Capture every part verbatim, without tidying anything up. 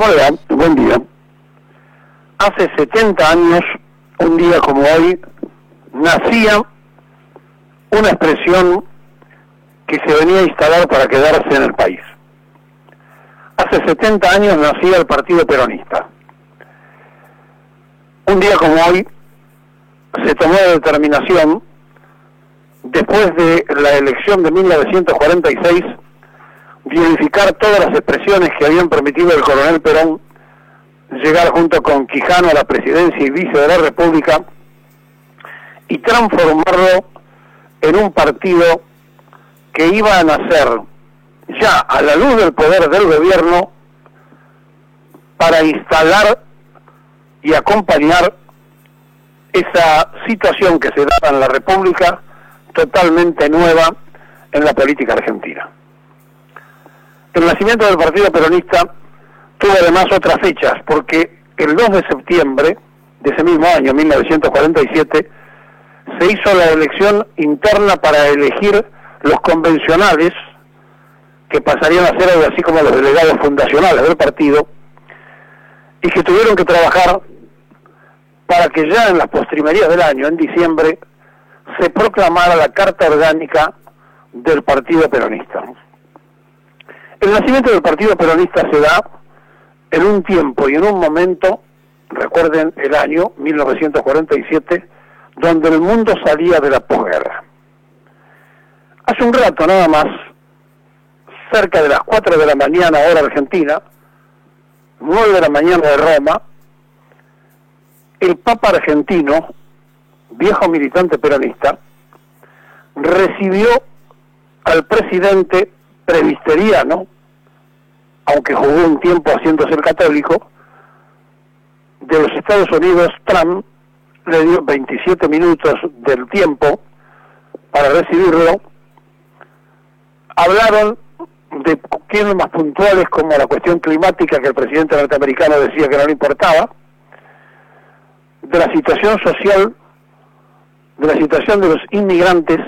¿Cómo le va? Buen día. Hace setenta años, un día como hoy, nacía una expresión que se venía a instalar para quedarse en el país. Hace setenta años nacía el Partido Peronista. Un día como hoy se tomó la determinación, después de la elección de mil novecientos cuarenta y seis, de unificar todas las expresiones que habían permitido el coronel Perón llegar junto con Quijano a la presidencia y vice de la República y transformarlo en un partido que iba a nacer ya a la luz del poder del gobierno para instalar y acompañar esa situación que se daba en la República, totalmente nueva en la política argentina. El nacimiento del Partido Peronista tuvo además otras fechas, porque el dos de septiembre de ese mismo año, mil novecientos cuarenta y siete, se hizo la elección interna para elegir los convencionales, que pasarían a ser algo así como los delegados fundacionales del partido, y que tuvieron que trabajar para que ya en las postrimerías del año, en diciembre, se proclamara la Carta Orgánica del Partido Peronista. El nacimiento del Partido Peronista se da en un tiempo y en un momento, recuerden el año mil novecientos cuarenta y siete, donde el mundo salía de la posguerra. Hace un rato nada más, cerca de las cuatro de la mañana hora argentina, nueve de la mañana de Roma, el Papa argentino, viejo militante peronista, recibió al presidente presbiteriano, aunque jugó un tiempo haciéndose el católico, de los Estados Unidos. Trump le dio veintisiete minutos del tiempo para recibirlo. Hablaron de cuestiones más puntuales como la cuestión climática, que el presidente norteamericano decía que no le importaba, de la situación social, de la situación de los inmigrantes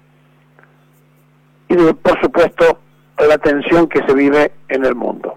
y de, por supuesto, la tensión que se vive en el mundo.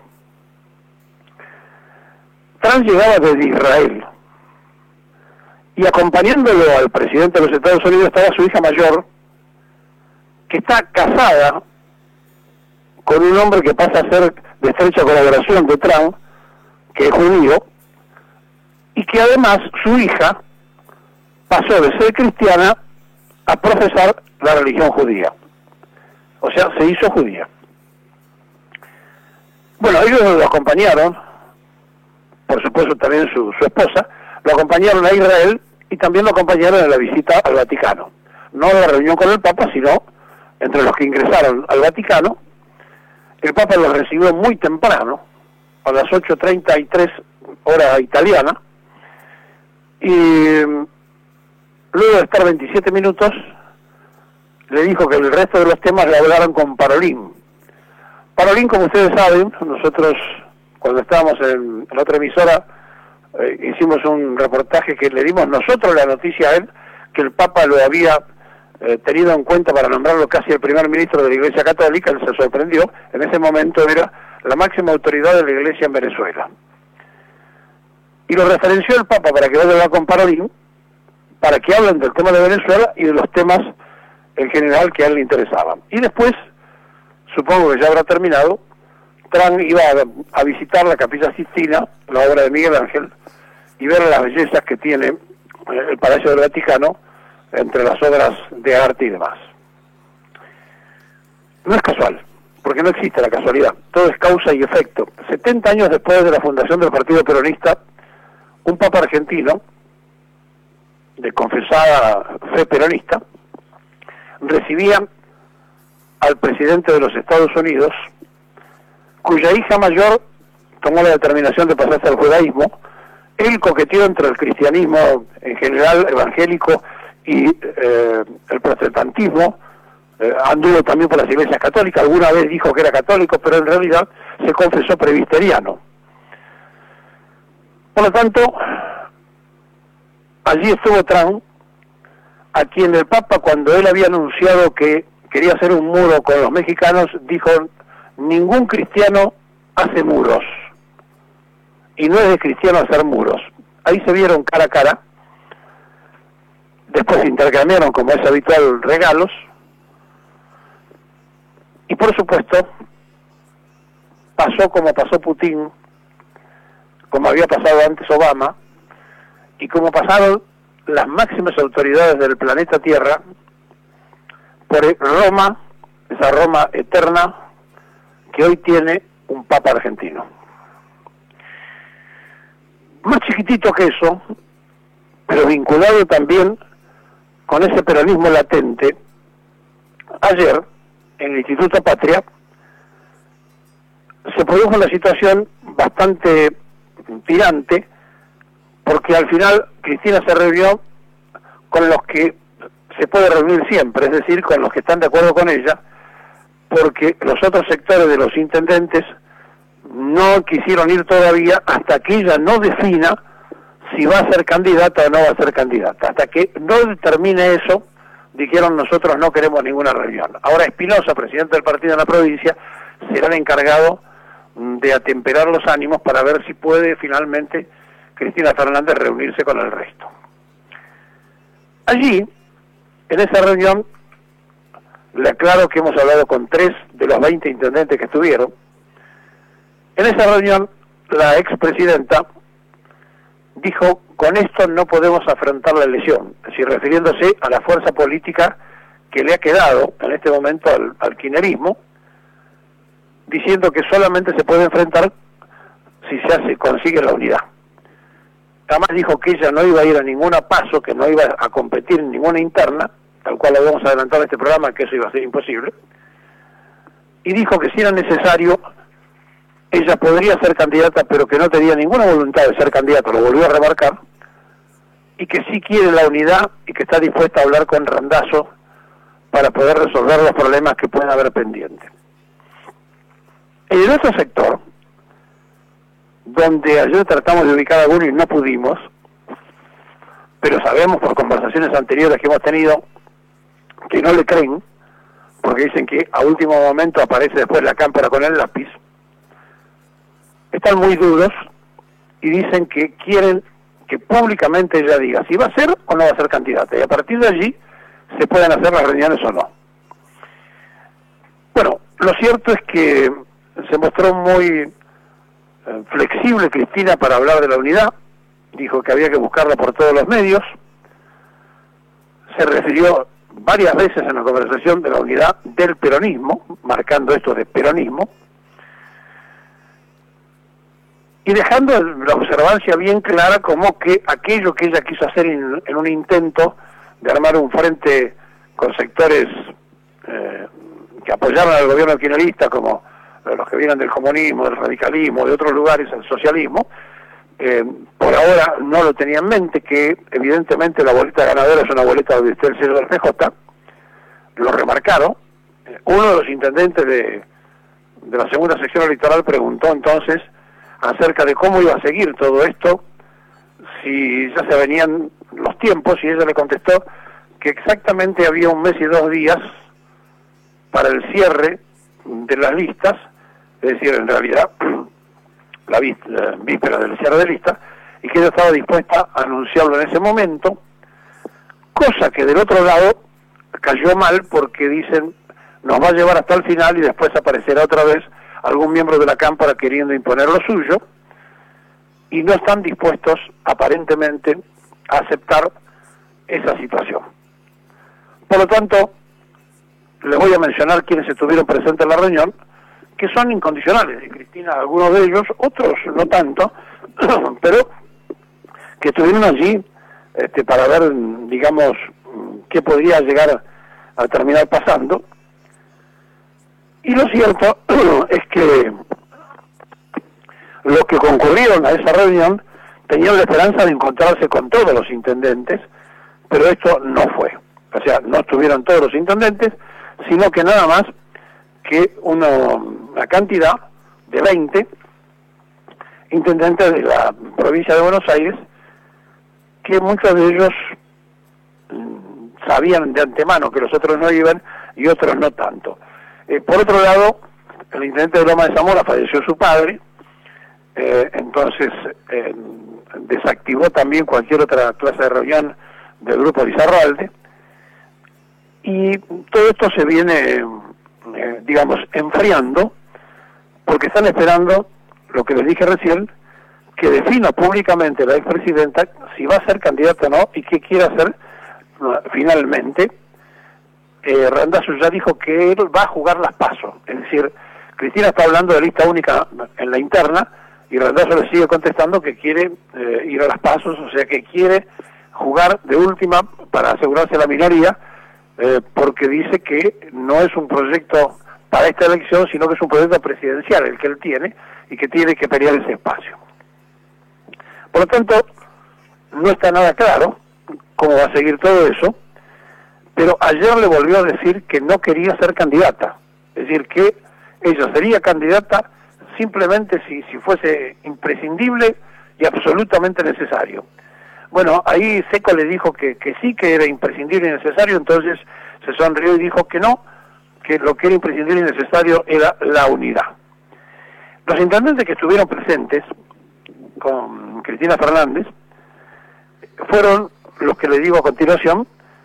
Trump llegaba desde Israel y acompañándolo al presidente de los Estados Unidos estaba su hija mayor, que está casada con un hombre que pasa a ser de estrecha colaboración de Trump, que es judío, y que además su hija pasó de ser cristiana a profesar la religión judía. O sea, se hizo judía. Bueno, ellos lo acompañaron, por supuesto también su, su esposa, lo acompañaron a Israel y también lo acompañaron en la visita al Vaticano. No a la reunión con el Papa, sino entre los que ingresaron al Vaticano. El Papa los recibió muy temprano, a las ocho treinta y tres hora italiana, y luego de estar veintisiete minutos, le dijo que el resto de los temas le hablaron con Parolín. Parolín, como ustedes saben, nosotros cuando estábamos en, en otra emisora, eh, hicimos un reportaje que le dimos nosotros la noticia a él, que el Papa lo había eh, tenido en cuenta para nombrarlo casi el primer ministro de la Iglesia Católica. Él se sorprendió. En ese momento era la máxima autoridad de la Iglesia en Venezuela. Y lo referenció el Papa para que vaya a hablar con Parolín, para que hablen del tema de Venezuela y de los temas en general que a él le interesaban. Y después, supongo que ya habrá terminado, Trump iba a, a visitar la Capilla Sistina, la obra de Miguel Ángel, y ver las bellezas que tiene el Palacio del Vaticano entre las obras de arte y demás. No es casual, porque no existe la casualidad, todo es causa y efecto. setenta años después de la fundación del Partido Peronista, un Papa argentino, de confesada fe peronista, recibía al presidente de los Estados Unidos, cuya hija mayor tomó la determinación de pasarse al judaísmo. Él coqueteó entre el cristianismo en general, evangélico, y eh, el protestantismo, eh, anduvo también por las iglesias católicas, alguna vez dijo que era católico, pero en realidad se confesó presbiteriano. Por lo tanto, allí estuvo Trump, a quien el Papa, cuando él había anunciado que quería hacer un muro con los mexicanos, dijo: ningún cristiano hace muros. y no es de cristiano hacer muros. Ahí se vieron cara a cara, después intercambiaron, como es habitual, regalos, y por supuesto pasó como pasó Putin, como había pasado antes Obama, y como pasaron las máximas autoridades del planeta Tierra por Roma, esa Roma eterna que hoy tiene un Papa argentino. Más chiquitito que eso, pero vinculado también con ese peronismo latente, ayer en el Instituto Patria se produjo una situación bastante tirante, porque al final Cristina se reunió con los que se puede reunir siempre, es decir, con los que están de acuerdo con ella, porque los otros sectores de los intendentes no quisieron ir todavía hasta que ella no defina si va a ser candidata o no va a ser candidata. Hasta que no determine eso, dijeron nosotros no queremos ninguna reunión. Ahora Espinosa, presidente del partido en la provincia, será el encargado de atemperar los ánimos para ver si puede finalmente Cristina Fernández reunirse con el resto. Allí, en esa reunión, le aclaro que hemos hablado con tres de los veinte intendentes que estuvieron. En esa reunión, la expresidenta dijo, con esto no podemos afrontar la elección, es decir, refiriéndose a la fuerza política que le ha quedado en este momento al, al kirchnerismo, diciendo que solamente se puede enfrentar si se hace, consigue la unidad. Además dijo que ella no iba a ir a ninguna paso, que no iba a competir en ninguna interna, tal cual lo habíamos adelantado en este programa, que eso iba a ser imposible, y dijo que si era necesario, ella podría ser candidata, pero que no tenía ninguna voluntad de ser candidata, lo volvió a remarcar, y que sí quiere la unidad y que está dispuesta a hablar con Randazzo para poder resolver los problemas que pueden haber pendientes. En el otro sector, donde ayer tratamos de ubicar a alguno y no pudimos, pero sabemos por conversaciones anteriores que hemos tenido que no le creen, porque dicen que a último momento aparece después la cámpora con el lápiz, están muy duros y dicen que quieren que públicamente ella diga si va a ser o no va a ser candidata, y a partir de allí se pueden hacer las reuniones o no. Bueno, lo cierto es que se mostró muy eh, flexible Cristina para hablar de la unidad, dijo que había que buscarla por todos los medios, se refirió varias veces en la conversación de la unidad del peronismo, marcando esto de peronismo, y dejando la observancia bien clara como que aquello que ella quiso hacer en, en un intento de armar un frente con sectores eh, que apoyaron al gobierno kirchnerista, como los que vienen del comunismo, del radicalismo, de otros lugares, el socialismo, eh, por ahora no lo tenía en mente, que evidentemente la boleta ganadora es una boleta donde está el sello del P J, lo remarcaron. Uno de los intendentes de, de la segunda sección electoral preguntó entonces acerca de cómo iba a seguir todo esto, si ya se venían los tiempos, y ella le contestó que exactamente había un mes y dos días para el cierre de las listas, es decir, en realidad la víspera del cierre de listas, y que ella estaba dispuesta a anunciarlo en ese momento, cosa que del otro lado cayó mal porque dicen nos va a llevar hasta el final y después aparecerá otra vez algún miembro de la Cámara queriendo imponer lo suyo, y no están dispuestos aparentemente a aceptar esa situación. Por lo tanto, les voy a mencionar quienes estuvieron presentes en la reunión, que son incondicionales, y Cristina, algunos de ellos, otros no tanto, pero que estuvieron allí este, para ver, digamos, qué podría llegar a terminar pasando. Y lo cierto es que los que concurrieron a esa reunión tenían la esperanza de encontrarse con todos los intendentes, pero esto no fue. O sea, no estuvieron todos los intendentes, sino que nada más que uno, una cantidad de veinte intendentes de la provincia de Buenos Aires, que muchos de ellos sabían de antemano que los otros no iban y otros no tanto. Eh, por otro lado, el intendente de Loma de Zamora falleció su padre, eh, entonces eh, desactivó también cualquier otra clase de reunión del grupo Lizarralde, y todo esto se viene, eh, digamos, enfriando, porque están esperando, lo que les dije recién, que defina públicamente la expresidenta si va a ser candidata o no y qué quiere hacer finalmente. eh, Randazzo ya dijo que él va a jugar las PASO, es decir, Cristina está hablando de lista única en la interna y Randazzo le sigue contestando que quiere eh, ir a las PASO, o sea que quiere jugar de última para asegurarse la minoría, eh, porque dice que no es un proyecto para esta elección, sino que es un proyecto presidencial el que él tiene y que tiene que pelear ese espacio. Por lo tanto, no está nada claro cómo va a seguir todo eso, pero ayer le volvió a decir que no quería ser candidata, es decir, que ella sería candidata simplemente si, si fuese imprescindible y absolutamente necesario. Bueno, ahí Seco le dijo que, que sí, que era imprescindible y necesario, entonces se sonrió y dijo que no, que lo que era imprescindible y necesario era la unidad. Los intendentes que estuvieron presentes con Cristina Fernández fueron los que le digo a continuación,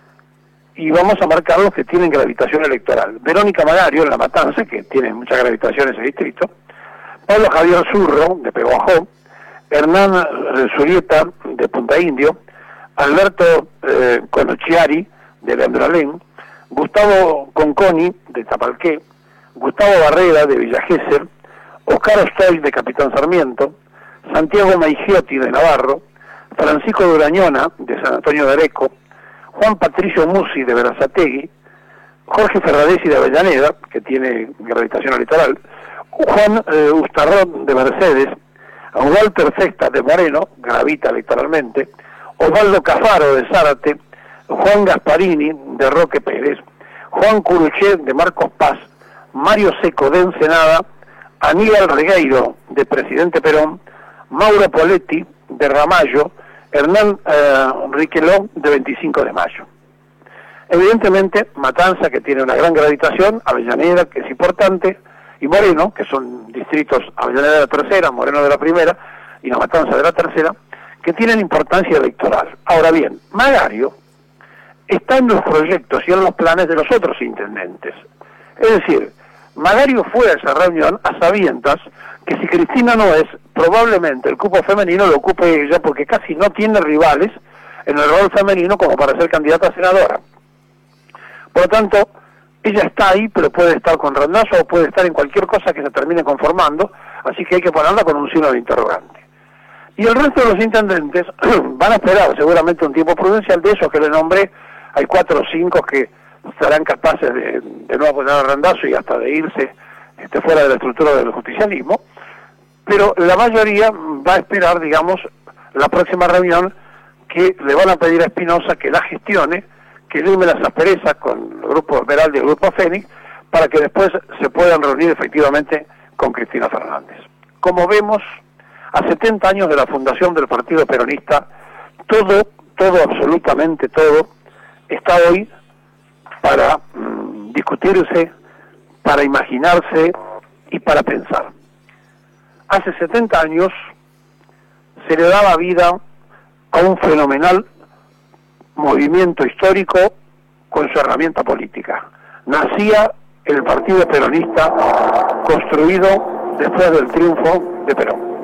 y vamos a marcar los que tienen gravitación electoral. Verónica Magario, en La Matanza, que tiene mucha gravitación en ese distrito, Pablo Javier Zurro, de Peguajó, Hernán Zurieta, de Punta Indio, Alberto eh, Conochiari, de Lembralén, Gustavo Conconi, de Tapalqué, Gustavo Barrera, de Villa Gesell, Oscar Ostoy, de Capitán Sarmiento, Santiago Maigiotti, de Navarro, Francisco Durañona, de San Antonio de Areco, Juan Patricio Musi, de Berazategui, Jorge Ferradesi, de Avellaneda, que tiene gravitación electoral, Juan eh, Ustarrón, de Mercedes, Walter Cesta, de Moreno, gravita electoralmente, Osvaldo Cafaro, de Zárate, Juan Gasparini, de Roque Pérez, Juan Curuchet, de Marcos Paz, Mario Seco, de Ensenada, Aníbal Regueiro, de Presidente Perón, Mauro Poletti, de Ramallo, Hernán eh, Riqueló, de veinticinco de mayo. Evidentemente, Matanza, que tiene una gran gravitación, Avellaneda, que es importante, y Moreno, que son distritos, Avellaneda de la tercera, Moreno de la primera, y La Matanza de la tercera, que tienen importancia electoral. Ahora bien, Magario está en los proyectos y en los planes de los otros intendentes. Es decir, Magario fue a esa reunión a sabiendas que si Cristina no es, probablemente el cupo femenino lo ocupe ella, porque casi no tiene rivales en el rol femenino como para ser candidata a senadora. Por lo tanto, ella está ahí, pero puede estar con Randazzo o puede estar en cualquier cosa que se termine conformando, así que hay que ponerla con un signo de interrogante. Y el resto de los intendentes van a esperar seguramente un tiempo prudencial. De esos que le nombré, hay cuatro o cinco que serán capaces de, de no apoyar a Randazzo y hasta de irse este, fuera de la estructura del justicialismo, pero la mayoría va a esperar, digamos, la próxima reunión que le van a pedir a Espinosa que la gestione, que lime las asperezas con el grupo Esmeralda y el grupo Fénix, para que después se puedan reunir efectivamente con Cristina Fernández. Como vemos, a setenta años de la fundación del Partido Peronista, todo, todo, absolutamente todo, está hoy para mmm, discutirse, para imaginarse y para pensar. Hace setenta años se le daba vida a un fenomenal movimiento histórico con su herramienta política. Nacía el Partido Peronista, construido después del triunfo de Perón.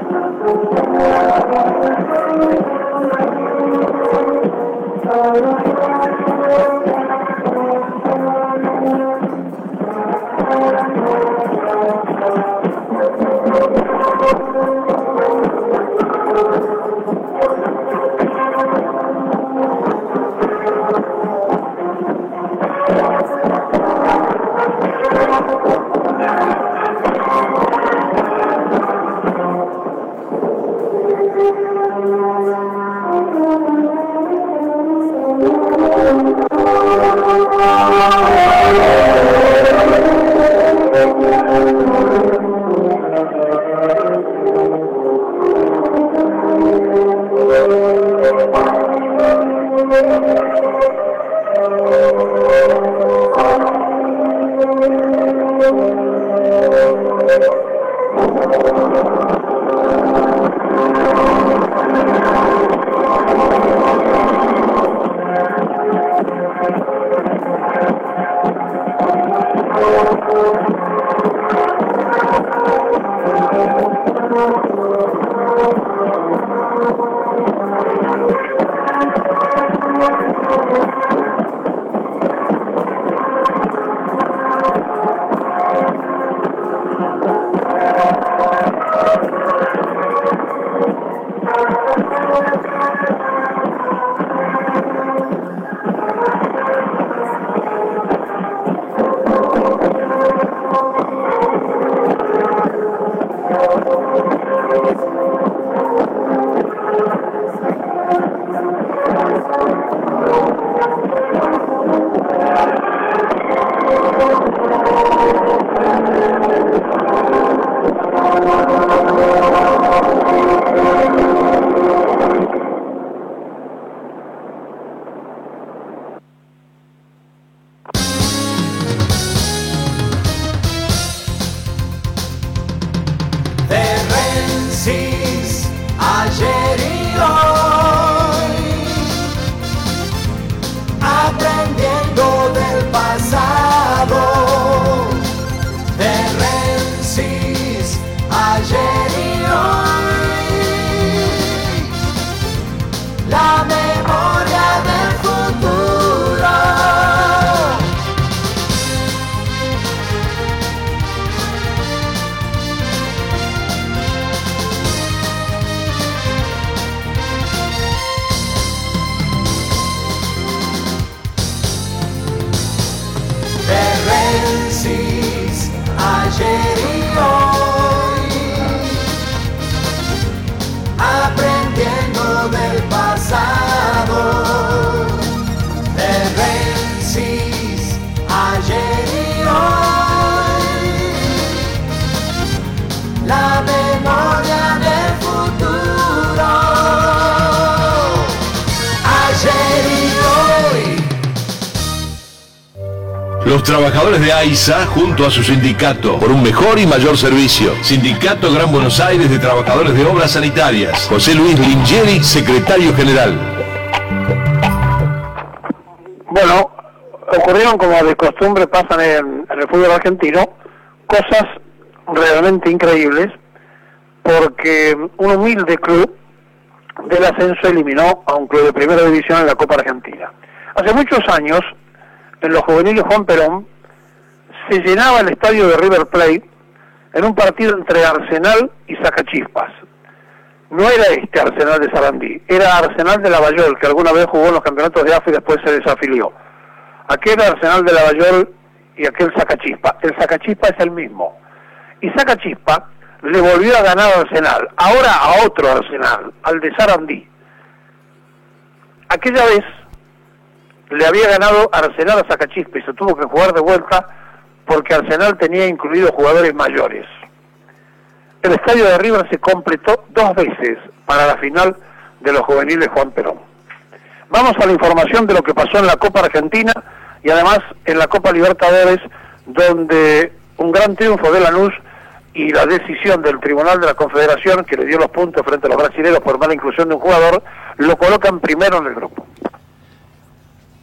Los trabajadores de AISA, junto a su sindicato, por un mejor y mayor servicio. Sindicato Gran Buenos Aires de Trabajadores de Obras Sanitarias. José Luis Lingeri, secretario general. Bueno, ocurrieron, como de costumbre pasan en, en el fútbol argentino, cosas realmente increíbles, porque un humilde club del ascenso eliminó a un club de primera división en la Copa Argentina. Hace muchos años, en los juveniles Juan Perón, se llenaba el estadio de River Plate en un partido entre Arsenal y Sacachispas. No era este Arsenal de Sarandí, era Arsenal de Lavallol, que alguna vez jugó en los campeonatos de A F A y después se desafilió. Aquel Arsenal de Lavallol y aquel Sacachispa. El Sacachispa es el mismo. Y Sacachispa le volvió a ganar a Arsenal, ahora a otro Arsenal, al de Sarandí. Aquella vez le había ganado Arsenal a Sacachispa y se tuvo que jugar de vuelta porque Arsenal tenía incluidos jugadores mayores. El estadio de River se completó dos veces para la final de los juveniles Juan Perón. Vamos a la información de lo que pasó en la Copa Argentina y además en la Copa Libertadores, donde un gran triunfo de Lanús y la decisión del Tribunal de la Confederación, que le dio los puntos frente a los brasileños por mala inclusión de un jugador, lo colocan primero en el grupo.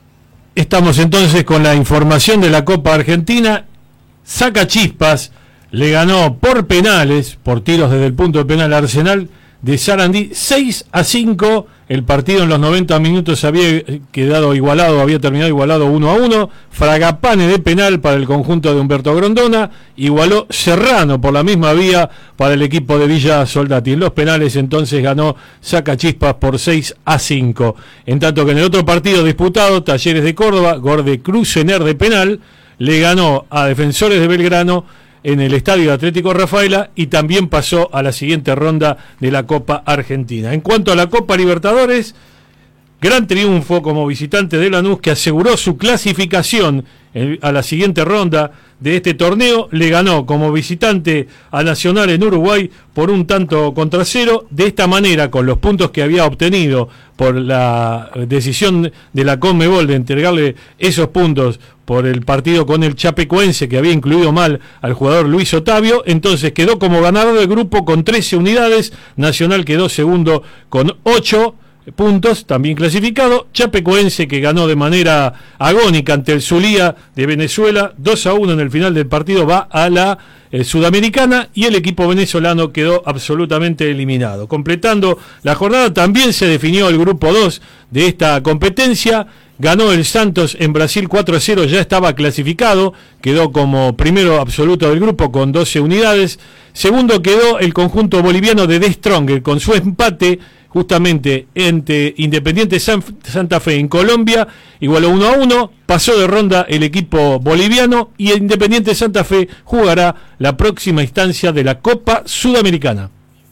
Estamos entonces con la información de la Copa Argentina. Sacachispas le ganó por penales, por tiros desde el punto de penal Arsenal de Sarandí, seis a cinco. El partido en los noventa minutos había quedado igualado, había terminado igualado uno a uno. Fragapane de penal para el conjunto de Humberto Grondona, igualó Serrano por la misma vía para el equipo de Villa Soldati. En los penales entonces ganó Sacachispas por seis a cinco. En tanto que en el otro partido disputado, Talleres de Córdoba, Gorde Cruzener de penal, le ganó a Defensores de Belgrano en el Estadio Atlético Rafaela y también pasó a la siguiente ronda de la Copa Argentina. En cuanto a la Copa Libertadores, gran triunfo como visitante de Lanús, que aseguró su clasificación a la siguiente ronda de este torneo. Le ganó como visitante a Nacional en Uruguay por un tanto contra cero. De esta manera, con los puntos que había obtenido por la decisión de la Conmebol de entregarle esos puntos por el partido con el Chapecoense, que había incluido mal al jugador Luis Otavio, entonces quedó como ganador del grupo con trece unidades. Nacional quedó segundo con ocho puntos, también clasificado. Chapecoense, que ganó de manera agónica ante el Zulia de Venezuela, dos a uno en el final del partido, va a la eh, Sudamericana, y el equipo venezolano quedó absolutamente eliminado. Completando la jornada, también se definió el grupo dos de esta competencia. Ganó el Santos en Brasil cuatro a cero, ya estaba clasificado, quedó como primero absoluto del grupo con doce unidades. Segundo quedó el conjunto boliviano de The Stronger, con su empate justamente entre Independiente San, Santa Fe en Colombia, igualó uno a uno, pasó de ronda el equipo boliviano, y Independiente Santa Fe jugará la próxima instancia de la Copa Sudamericana.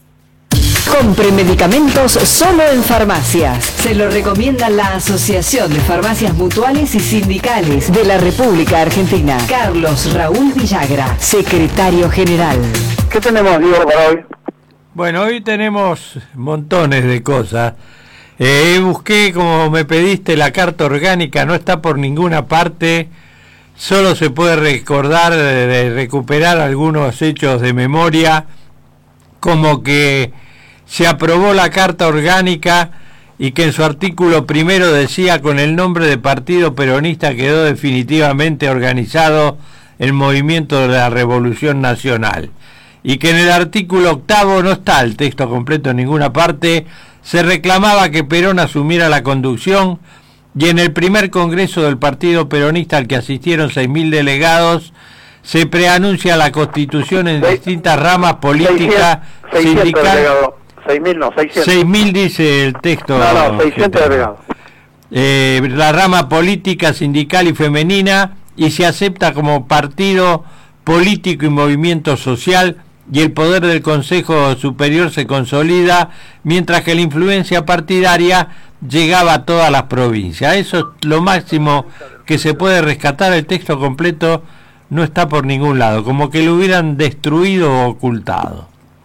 Compre medicamentos solo en farmacias. Se lo recomienda la Asociación de Farmacias Mutuales y Sindicales de la República Argentina. Carlos Raúl Villagra, secretario general. ¿Qué tenemos, Diego, para hoy? Bueno, hoy tenemos montones de cosas. Eh, busqué, como me pediste, la carta orgánica, no está por ninguna parte. Solo se puede recordar, de recuperar algunos hechos de memoria, como que se aprobó la Carta Orgánica y que en su artículo primero decía: con el nombre de Partido Peronista quedó definitivamente organizado el movimiento de la Revolución Nacional. Y que en el artículo octavo, no está el texto completo en ninguna parte, se reclamaba que Perón asumiera la conducción, y en el primer congreso del Partido Peronista, al que asistieron seis mil delegados, se preanuncia la constitución en seis, distintas ramas políticas, sindicales. seis mil no, seiscientos. seis mil dice el texto. No, no, seiscientos delegados. Eh, la rama política, sindical y femenina, y se acepta como partido político y movimiento social, y el poder del Consejo Superior se consolida, mientras que la influencia partidaria llegaba a todas las provincias. Eso es lo máximo que se puede rescatar. El texto completo no está por ningún lado, como que lo hubieran destruido o ocultado.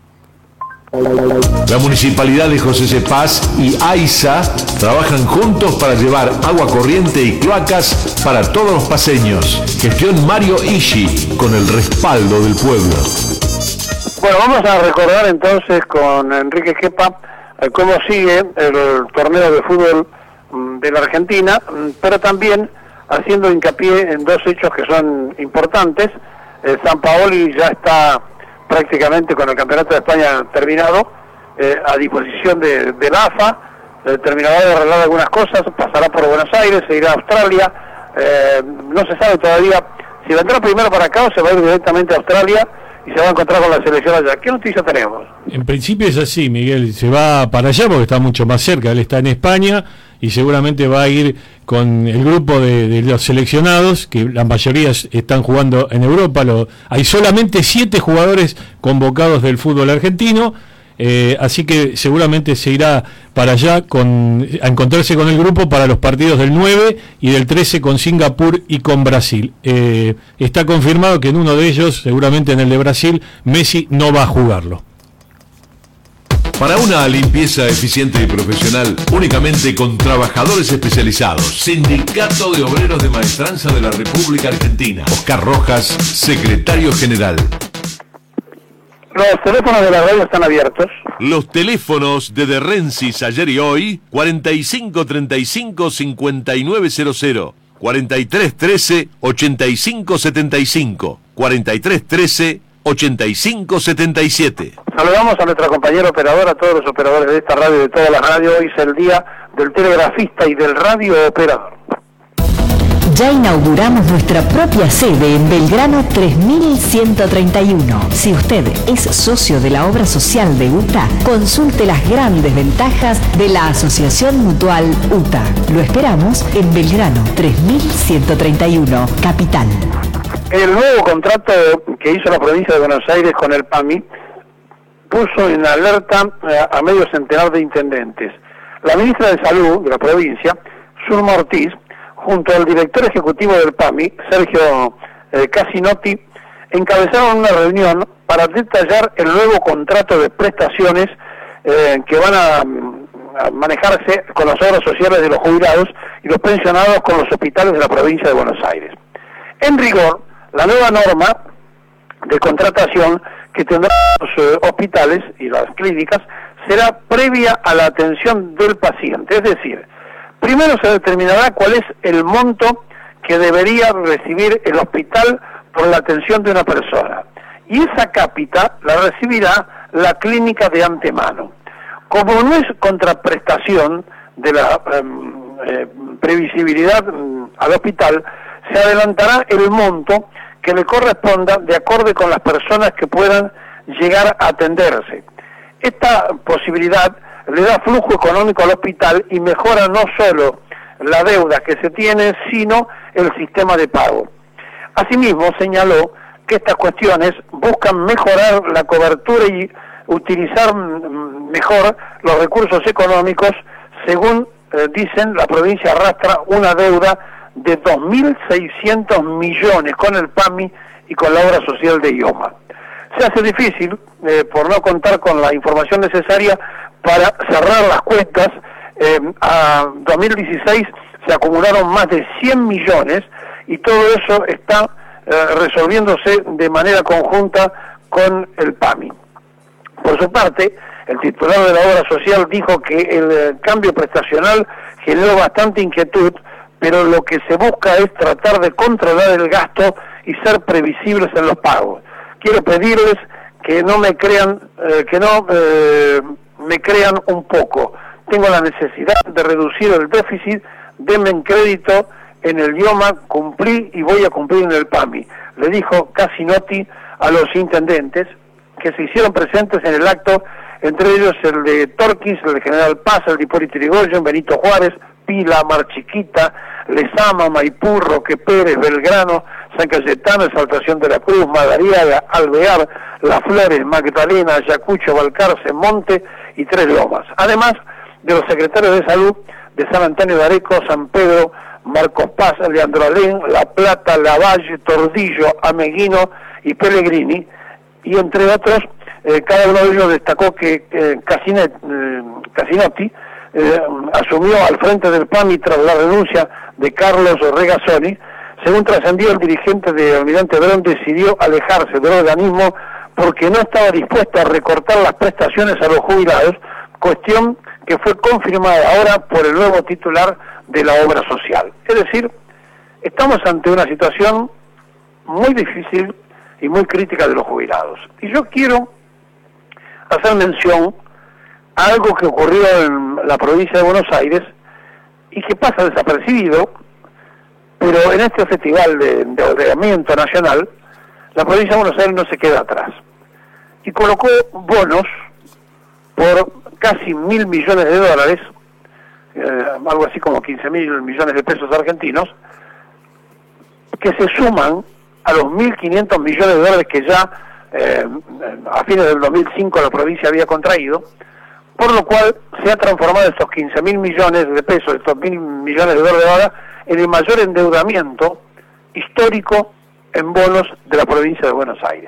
La Municipalidad de José Cepaz y AISA trabajan juntos para llevar agua corriente y cloacas para todos los paseños. Gestión Mario Ishi, con el respaldo del pueblo. Bueno, vamos a recordar entonces con Enrique Kepa eh, cómo sigue el torneo de fútbol mm, de la Argentina, mm, pero también haciendo hincapié en dos hechos que son importantes. Eh, Sampaoli ya está prácticamente con el Campeonato de España terminado, eh, a disposición de, de la A F A, eh, terminará de arreglar algunas cosas, pasará por Buenos Aires, se irá a Australia, eh, no se sabe todavía si vendrá primero para acá o se va a ir directamente a Australia y se va a encontrar con la selección allá. ¿Qué noticia tenemos? En principio es así, Miguel, se va para allá porque está mucho más cerca, él está en España y seguramente va a ir con el grupo de, de los seleccionados, que la mayoría están jugando en Europa. Lo, hay solamente siete jugadores convocados del fútbol argentino, eh, así que seguramente se irá para allá con, a encontrarse con el grupo para los partidos del nueve y del trece con Singapur y con Brasil. Eh, está confirmado que en uno de ellos, seguramente en el de Brasil, Messi no va a jugarlo. Para una limpieza eficiente y profesional, únicamente con trabajadores especializados. Sindicato de Obreros de Maestranza de la República Argentina. Oscar Rojas, secretario general. Los teléfonos de la radio están abiertos. Los teléfonos de De Rensis ayer y hoy: cuarenta y cinco treinta y cinco cincuenta y nueve cero cero, cuarenta y tres trece ochenta y cinco setenta y cinco, cuarenta y tres trece ochenta y cinco setenta y siete. Saludamos a nuestra compañera operadora, a todos los operadores de esta radio y de todas las radios. Hoy es el día del telegrafista y del radio operador. Ya inauguramos nuestra propia sede en Belgrano tres mil ciento treinta y uno. Si usted es socio de la obra social de U T A, consulte las grandes ventajas de la Asociación Mutual U T A. Lo esperamos en Belgrano tres mil ciento treinta y uno, Capital. El nuevo contrato que hizo la provincia de Buenos Aires con el PAMI puso en alerta a medio centenar de intendentes. La ministra de Salud de la provincia, Zulma Ortiz, junto al director ejecutivo del PAMI, Sergio eh, Casinotti, encabezaron una reunión para detallar el nuevo contrato de prestaciones eh, que van a, a manejarse con las obras sociales de los jubilados y los pensionados con los hospitales de la provincia de Buenos Aires. En rigor, la nueva norma de contratación que tendrán los eh, hospitales y las clínicas será previa a la atención del paciente, es decir, primero se determinará cuál es el monto que debería recibir el hospital por la atención de una persona. Y esa cápita la recibirá la clínica de antemano. Como no es contraprestación de la eh, eh, previsibilidad eh, al hospital, se adelantará el monto que le corresponda de acuerdo con las personas que puedan llegar a atenderse. Esta posibilidad le da flujo económico al hospital y mejora no solo la deuda que se tiene, sino el sistema de pago. Asimismo, señaló que estas cuestiones buscan mejorar la cobertura y utilizar mejor los recursos económicos. Según eh, dicen, la provincia arrastra una deuda de dos mil seiscientos millones con el PAMI y con la obra social de IOMA. Se hace difícil, eh, por no contar con la información necesaria para cerrar las cuentas. Eh, a dos mil dieciséis se acumularon más de cien millones y todo eso está eh, resolviéndose de manera conjunta con el PAMI. Por su parte, el titular de la obra social dijo que el eh, cambio prestacional generó bastante inquietud, pero lo que se busca es tratar de controlar el gasto y ser previsibles en los pagos. Quiero pedirles que no me crean, eh, que no eh, me crean un poco. Tengo la necesidad de reducir el déficit, denme en crédito en el IOMA, cumplí y voy a cumplir en el PAMI, le dijo Casinotti a los intendentes que se hicieron presentes en el acto, entre ellos el de Torquis, el de General Paz, el de Hipólito Yrigoyen, Benito Juárez, Pila, Mar Chiquita, Lezama, Maipú, Roque Pérez, Belgrano, San Cayetano, Exaltación de la Cruz, Madariaga, Alvear, Las Flores, Magdalena, Ayacucho, Balcarce, Monte y Tres Lomas. Además de los secretarios de Salud de San Antonio de Areco, San Pedro, Marcos Paz, Leandro Alén, La Plata, Lavalle, Tordillo, Ameguino y Pellegrini, y entre otros, eh, cada uno de ellos destacó que eh, Casinet, eh, Casinotti eh, asumió al frente del PAMI tras la renuncia de Carlos Regazzoni. Según trascendió, el dirigente de Almirante Brown decidió alejarse del organismo porque no estaba dispuesto a recortar las prestaciones a los jubilados, cuestión que fue confirmada ahora por el nuevo titular de la obra social. Es decir, estamos ante una situación muy difícil y muy crítica de los jubilados. Y yo quiero hacer mención a algo que ocurrió en la provincia de Buenos Aires y que pasa desapercibido, pero en este festival de, de ordenamiento nacional, la provincia de Buenos Aires no se queda atrás. Y colocó bonos por casi mil millones de dólares, eh, algo así como quince mil millones de pesos argentinos, que se suman a los mil quinientos millones de dólares que ya eh, a fines del dos mil cinco la provincia había contraído, por lo cual se ha transformado estos quince mil millones de pesos, estos mil millones de dólares ahora, en el mayor endeudamiento histórico en bonos de la provincia de Buenos Aires.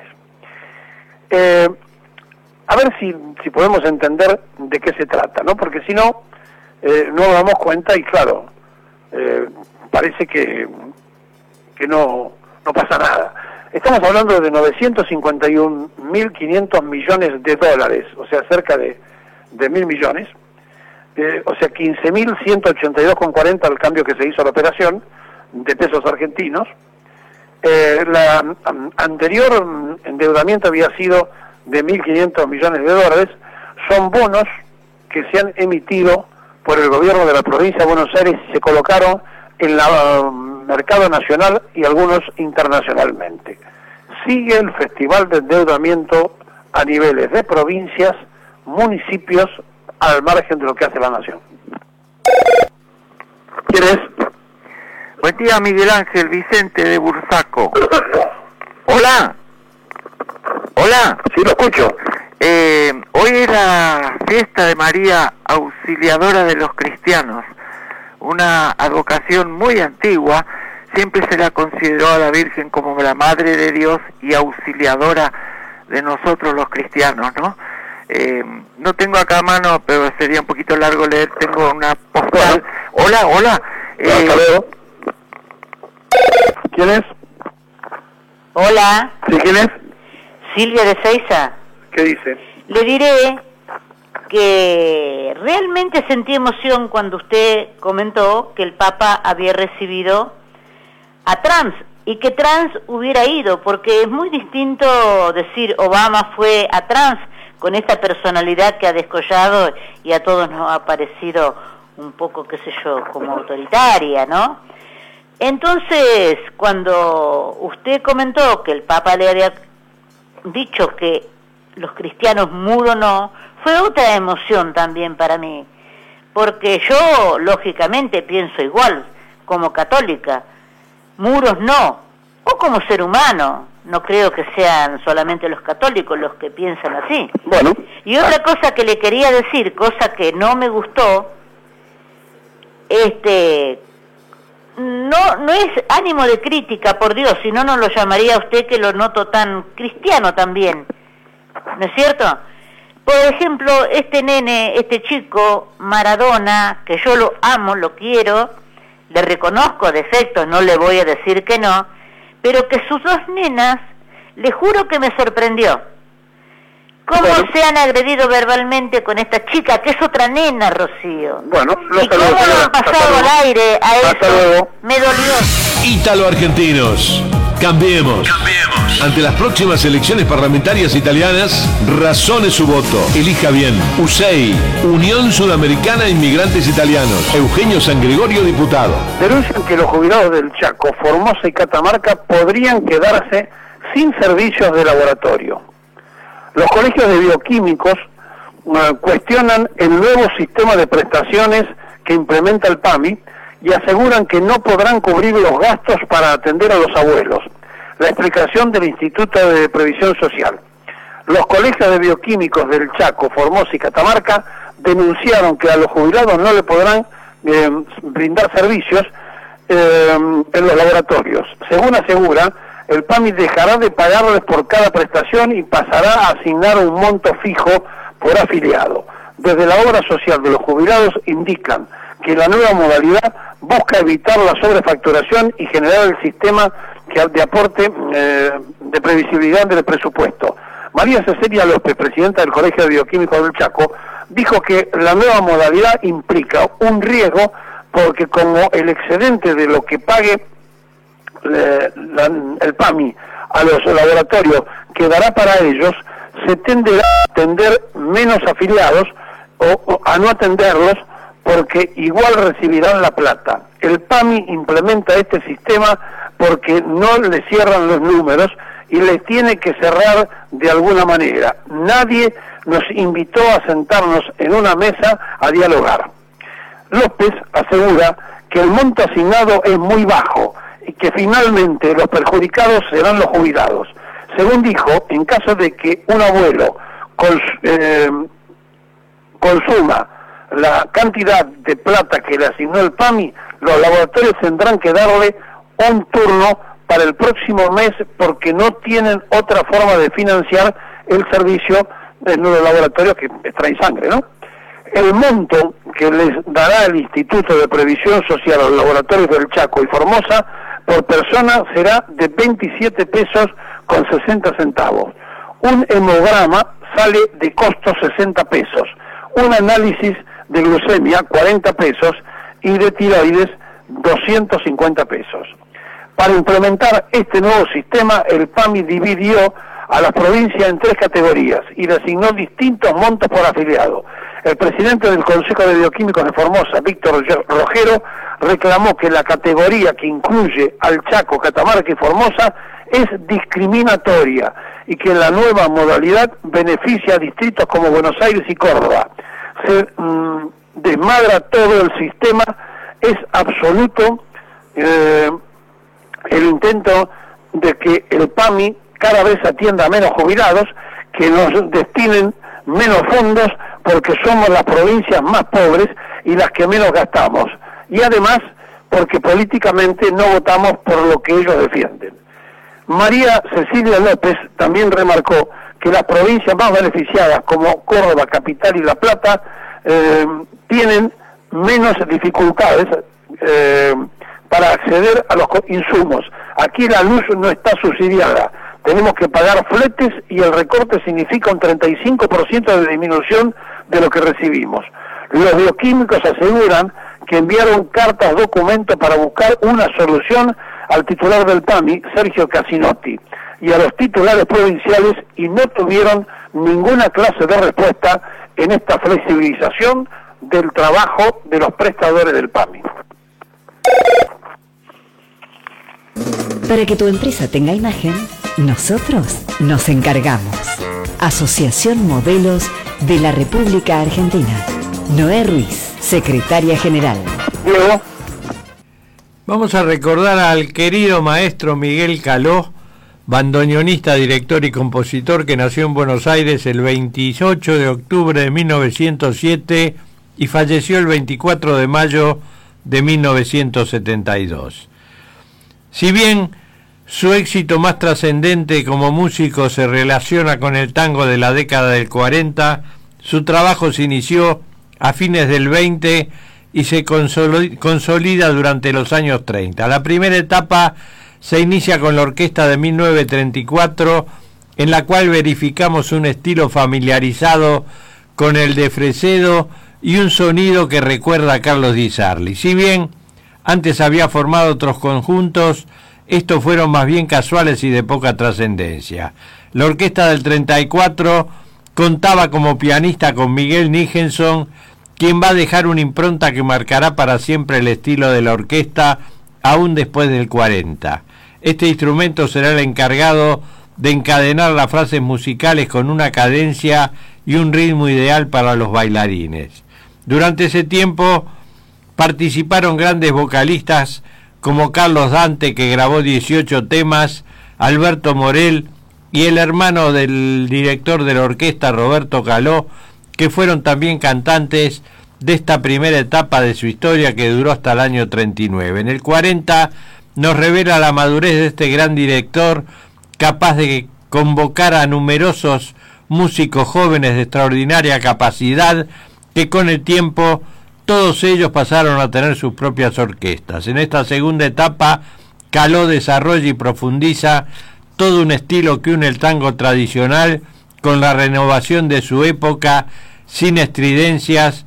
Eh, a ver si, si podemos entender de qué se trata, ¿no? Porque si no, eh, no nos damos cuenta y claro, eh, parece que, que no, no pasa nada. Estamos hablando de novecientos cincuenta y un mil quinientos millones de dólares, o sea, cerca de, de mil millones, eh, o sea, quince mil ciento ochenta y dos con cuarenta al cambio que se hizo a la operación, de pesos argentinos, Eh, la um, anterior um, endeudamiento había sido de mil quinientos millones de dólares, son bonos que se han emitido por el gobierno de la provincia de Buenos Aires y se colocaron en el uh, mercado nacional y algunos internacionalmente. Sigue el festival de endeudamiento a niveles de provincias, municipios, al margen de lo que hace la nación. ¿Quién es? Buen día, Miguel Ángel Vicente de Bursaco. Hola. Hola. Sí, lo escucho. Eh, hoy es la fiesta de María Auxiliadora de los Cristianos, una advocación muy antigua. Siempre se la consideró a la Virgen como la Madre de Dios y auxiliadora de nosotros los cristianos, ¿no? Eh, no tengo acá a mano, pero sería un poquito largo leer, tengo una postal. Hola, hola. Eh, Hasta luego. ¿Quién es? Hola, ¿Sí, quién es? Silvia de Seiza. ¿Qué dice? Le diré que realmente sentí emoción cuando usted comentó que el Papa había recibido a Trump y que Trump hubiera ido, porque es muy distinto decir Obama fue a Trump con esta personalidad que ha descollado y a todos nos ha parecido un poco, qué sé yo, como autoritaria, ¿no? Entonces, cuando usted comentó que el Papa le había dicho que los cristianos muro no, fue otra emoción también para mí, porque yo, lógicamente, pienso igual, como católica, muros no, o como ser humano, no creo que sean solamente los católicos los que piensan así. Bueno. Y otra cosa que le quería decir, cosa que no me gustó, este, no, no es ánimo de crítica, por Dios, si no, no lo llamaría a usted, que lo noto tan cristiano también, ¿no es cierto? Por ejemplo, este nene, este chico, Maradona, que yo lo amo, lo quiero, le reconozco defectos, no le voy a decir que no, pero que sus dos nenas, le juro que me sorprendió. ¿Cómo Bueno. se han agredido verbalmente con esta chica, que es otra nena, Rocío? Bueno, lo y cómo saludo, lo señora. han pasado Hasta al luego. aire a Hasta eso, luego. me dolió. Ítalo-argentinos. Cambiemos. Cambiemos. Ante las próximas elecciones parlamentarias italianas, razone su voto. Elija bien. U S E I, Unión Sudamericana de Inmigrantes Italianos. Eugenio San Gregorio, diputado. Denuncian que los jubilados del Chaco, Formosa y Catamarca podrían quedarse sin servicios de laboratorio. Los colegios de bioquímicos uh, cuestionan el nuevo sistema de prestaciones que implementa el P A M I y aseguran que no podrán cubrir los gastos para atender a los abuelos. La explicación del Instituto de Previsión Social. Los colegios de bioquímicos del Chaco, Formosa y Catamarca denunciaron que a los jubilados no le podrán eh, brindar servicios eh, en los laboratorios. Según asegura, el P A M I dejará de pagarles por cada prestación y pasará a asignar un monto fijo por afiliado. Desde la obra social de los jubilados indican que la nueva modalidad busca evitar la sobrefacturación y generar el sistema que de aporte eh, de previsibilidad del presupuesto. María Cecilia López, presidenta del Colegio de Bioquímicos del Chaco, dijo que la nueva modalidad implica un riesgo porque como el excedente de lo que pague eh, la, el P A M I a los laboratorios quedará para ellos, se tenderá a atender menos afiliados o, o a no atenderlos porque igual recibirán la plata. El P A M I implementa este sistema porque no le cierran los números y les tiene que cerrar de alguna manera. Nadie nos invitó a sentarnos en una mesa a dialogar. López asegura que el monto asignado es muy bajo y que finalmente los perjudicados serán los jubilados. Según dijo, en caso de que un abuelo cons eh, consuma la cantidad de plata que le asignó el P A M I, los laboratorios tendrán que darle un turno para el próximo mes porque no tienen otra forma de financiar el servicio en los laboratorios que extraen sangre, ¿no? El monto que les dará el Instituto de Previsión Social a los laboratorios del Chaco y Formosa por persona será de veintisiete pesos con sesenta centavos. Un hemograma sale de costo sesenta pesos. Un análisis de glucemia cuarenta pesos y de tiroides doscientos cincuenta pesos. Para implementar este nuevo sistema, el PAMI dividió a las provincias en tres categorías y le asignó distintos montos por afiliado. El presidente del Consejo de Bioquímicos de Formosa, Víctor Rogero, reclamó que la categoría que incluye al Chaco, Catamarca y Formosa es discriminatoria y que la nueva modalidad beneficia a distritos como Buenos Aires y Córdoba. Se mmm, desmadra todo el sistema, es absoluto eh, el intento de que el PAMI cada vez atienda a menos jubilados, que nos destinen menos fondos porque somos las provincias más pobres y las que menos gastamos, y además porque políticamente no votamos por lo que ellos defienden. María Cecilia López también remarcó que las provincias más beneficiadas como Córdoba, Capital y La Plata eh, tienen menos dificultades eh, para acceder a los insumos. Aquí la luz no está subsidiada, tenemos que pagar fletes y el recorte significa un treinta y cinco por ciento de disminución de lo que recibimos. Los bioquímicos aseguran que enviaron cartas documento para buscar una solución al titular del PAMI, Sergio Casinotti, y a los titulares provinciales y no tuvieron ninguna clase de respuesta en esta flexibilización del trabajo de los prestadores del PAMI. Para que tu empresa tenga imagen, nosotros nos encargamos. Asociación Modelos de la República Argentina. Noé Ruiz, secretaria general. Diego. Vamos a recordar al querido maestro Miguel Caló, bandoneonista, director y compositor, que nació en Buenos Aires el veintiocho de octubre de mil novecientos siete y falleció el veinticuatro de mayo de mil novecientos setenta y dos. Si bien su éxito más trascendente como músico se relaciona con el tango de la década del cuarenta, su trabajo se inició a fines del veinte y se consolida durante los años treinta. La primera etapa se inicia con la orquesta de mil novecientos treinta y cuatro, en la cual verificamos un estilo familiarizado con el de Fresedo y un sonido que recuerda a Carlos Di Sarli. Si bien antes había formado otros conjuntos, estos fueron más bien casuales y de poca trascendencia. La orquesta del treinta y cuatro contaba como pianista con Miguel Nichenson, quien va a dejar una impronta que marcará para siempre el estilo de la orquesta, aún después del cuarenta. Este instrumento será el encargado de encadenar las frases musicales con una cadencia y un ritmo ideal para los bailarines. Durante ese tiempo participaron grandes vocalistas como Carlos Dante, que grabó dieciocho temas, Alberto Morel y el hermano del director de la orquesta, Roberto Caló, que fueron también cantantes de esta primera etapa de su historia que duró hasta el año treinta y nueve. En el cuarenta nos revela la madurez de este gran director, capaz de convocar a numerosos músicos jóvenes de extraordinaria capacidad, que con el tiempo todos ellos pasaron a tener sus propias orquestas. En esta segunda etapa, Caló desarrolla y profundiza todo un estilo que une el tango tradicional con la renovación de su época, sin estridencias,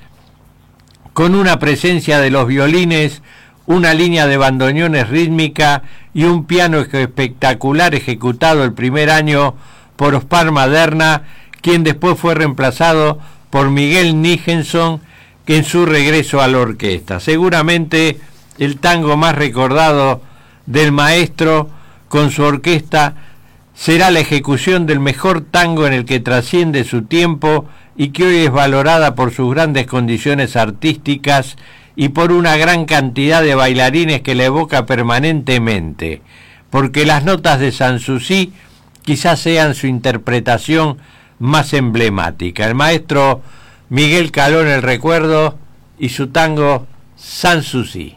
con una presencia de los violines, una línea de bandoneones rítmica y un piano espectacular ejecutado el primer año por Ospar Maderna, quien después fue reemplazado por Miguel Nichenson, que en su regreso a la orquesta. Seguramente el tango más recordado del maestro con su orquesta será la ejecución del mejor tango en el que trasciende su tiempo y que hoy es valorada por sus grandes condiciones artísticas y por una gran cantidad de bailarines que la evoca permanentemente, porque las notas de Sanssouci quizás sean su interpretación más emblemática. El maestro Miguel Caló en el recuerdo y su tango Sanssouci.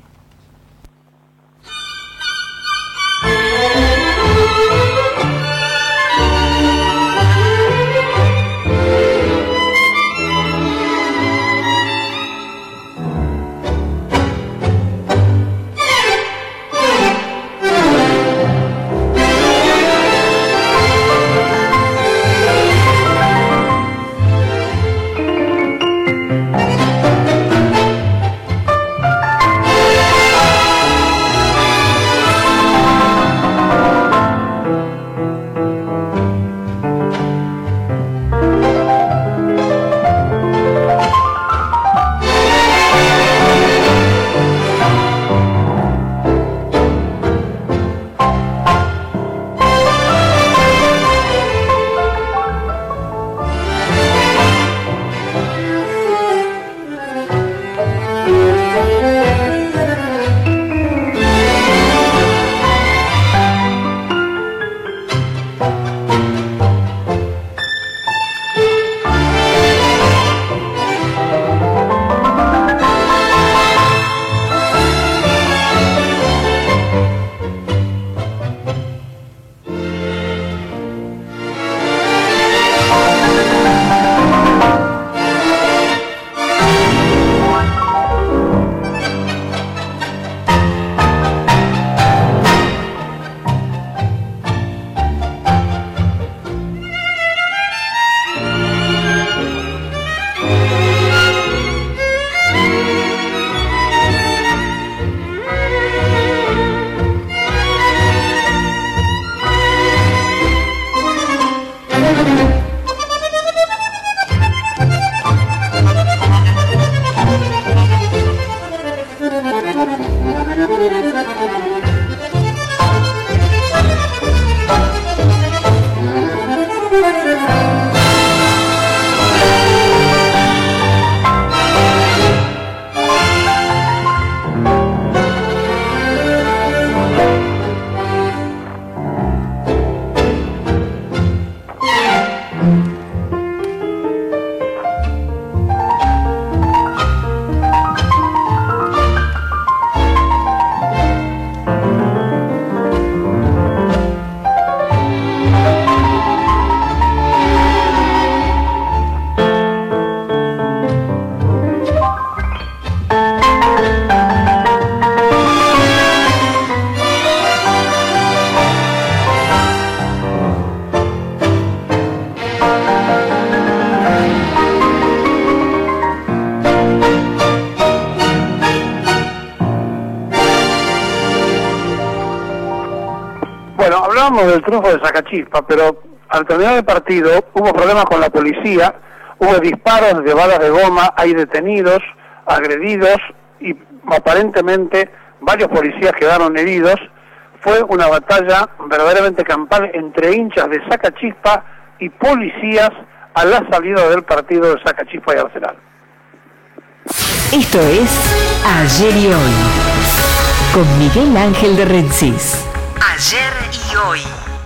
hablábamos del triunfo de Sacachispa, pero al terminar el partido hubo problemas con la policía, hubo disparos de balas de goma, hay detenidos, agredidos y aparentemente varios policías quedaron heridos. Fue una batalla verdaderamente campal entre hinchas de Sacachispa y policías a la salida del partido de Sacachispa y Arsenal. Esto es Ayer y Hoy, con Miguel Ángel de Rensis. Ayer y Hoy.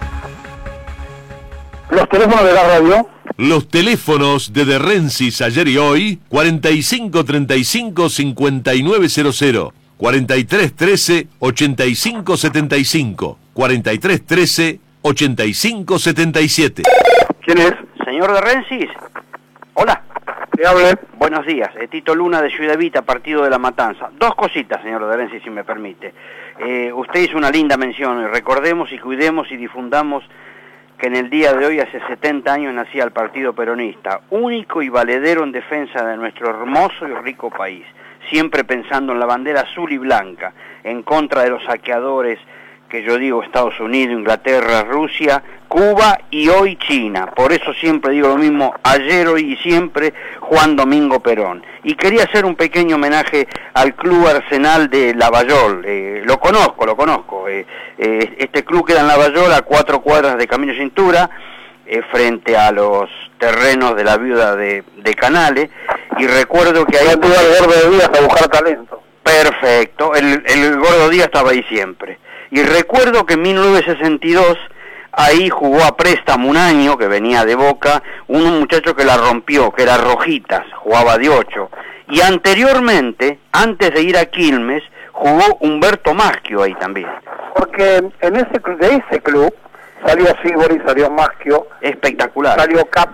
Los teléfonos de la radio. Los teléfonos de De Rensis Ayer y Hoy, cuarenta y cinco treinta y cinco cincuenta y nueve cero cero, cuarenta y tres trece ochenta y cinco setenta y cinco, cuarenta y tres trece ochenta y cinco setenta y siete. ¿Quién es? Señor De Rensis. Hola. ¿Qué hable? Buenos días, eh, Tito Luna de Ciudad Evita, partido de La Matanza. Dos cositas, señor De Rensis, si me permite. Eh, usted hizo una linda mención, recordemos y cuidemos y difundamos que en el día de hoy, hace setenta años, nacía el Partido Peronista, único y valedero en defensa de nuestro hermoso y rico país, siempre pensando en la bandera azul y blanca, en contra de los saqueadores que yo digo Estados Unidos, Inglaterra, Rusia, Cuba y hoy China. Por eso siempre digo lo mismo, ayer, hoy y siempre, Juan Domingo Perón. Y quería hacer un pequeño homenaje al Club Arsenal de Lavallol. Eh, lo conozco, lo conozco. Eh, eh, este club queda en Lavallol, a cuatro cuadras de Camino Cintura, eh, frente a los terrenos de la viuda de, de Canales. Y recuerdo que ahí... tuvo el Gordo Díaz a buscar talento. Perfecto, el, el Gordo Díaz estaba ahí siempre. Y recuerdo que en mil novecientos sesenta y dos, ahí jugó a préstamo un año, que venía de Boca, un muchacho que la rompió, que era Rojitas, jugaba de ocho. Y anteriormente, antes de ir a Quilmes, jugó Humberto Maschio ahí también. Porque en ese de ese club salió Sibori, salió Maschio. Espectacular. Salió Cap.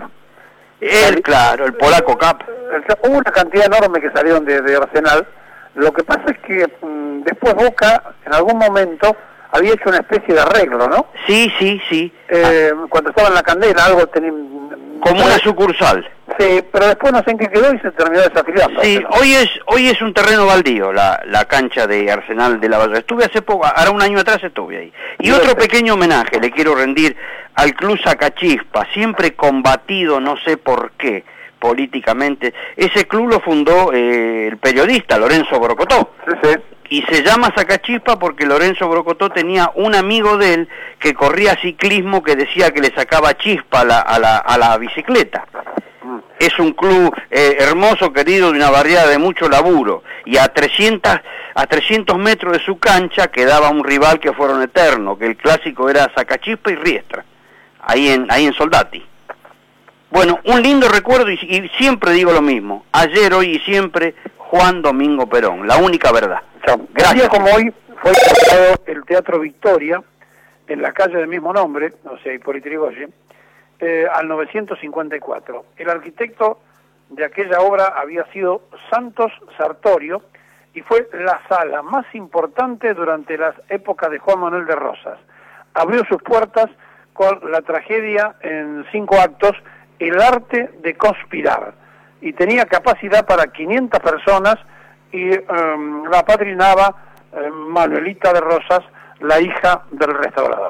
Él, claro, el polaco Cap. Hubo una cantidad enorme que salieron de, de Arsenal. Lo que pasa es que mmm, después Boca, en algún momento, había hecho una especie de arreglo, ¿no? Sí, sí, sí. Eh, ah. Cuando estaba en la Candela, algo tenía... Como una sucursal. Sí, pero después no sé en qué quedó y se terminó desafiliando. Sí, hoy es hoy es un terreno baldío, la, la cancha de Arsenal de Lavallol. Estuve hace poco, ahora un año atrás estuve ahí. Y otro sé. pequeño homenaje le quiero rendir al Club Sacachispa, siempre combatido, no sé por qué, políticamente. Ese club lo fundó eh, el periodista Lorenzo Brocotó. Sí, sí. Y se llama Sacachispa porque Lorenzo Brocotó tenía un amigo de él que corría ciclismo que decía que le sacaba chispa a la, a la, a la bicicleta. es un club eh, hermoso, querido, de una barriada de mucho laburo, y a trescientos, a trescientos metros de su cancha quedaba un rival que fueron eternos, que el clásico era Sacachispa y Riestra, ahí en, ahí en Soldati. Bueno, un lindo recuerdo, y, y siempre digo lo mismo, ayer, hoy y siempre, Juan Domingo Perón, la única verdad. Gracias. Como hoy fue inaugurado el Teatro Victoria, en la calle del mismo nombre, o sea, Hipólito Yrigoyen, eh, al novecientos cincuenta y cuatro. El arquitecto de aquella obra había sido Santos Sartorio, y fue la sala más importante durante las épocas de Juan Manuel de Rosas. Abrió sus puertas con la tragedia en cinco actos, El arte de conspirar, y tenía capacidad para quinientas personas, y um, la padrinaba eh, Manuelita de Rosas, la hija del restaurador.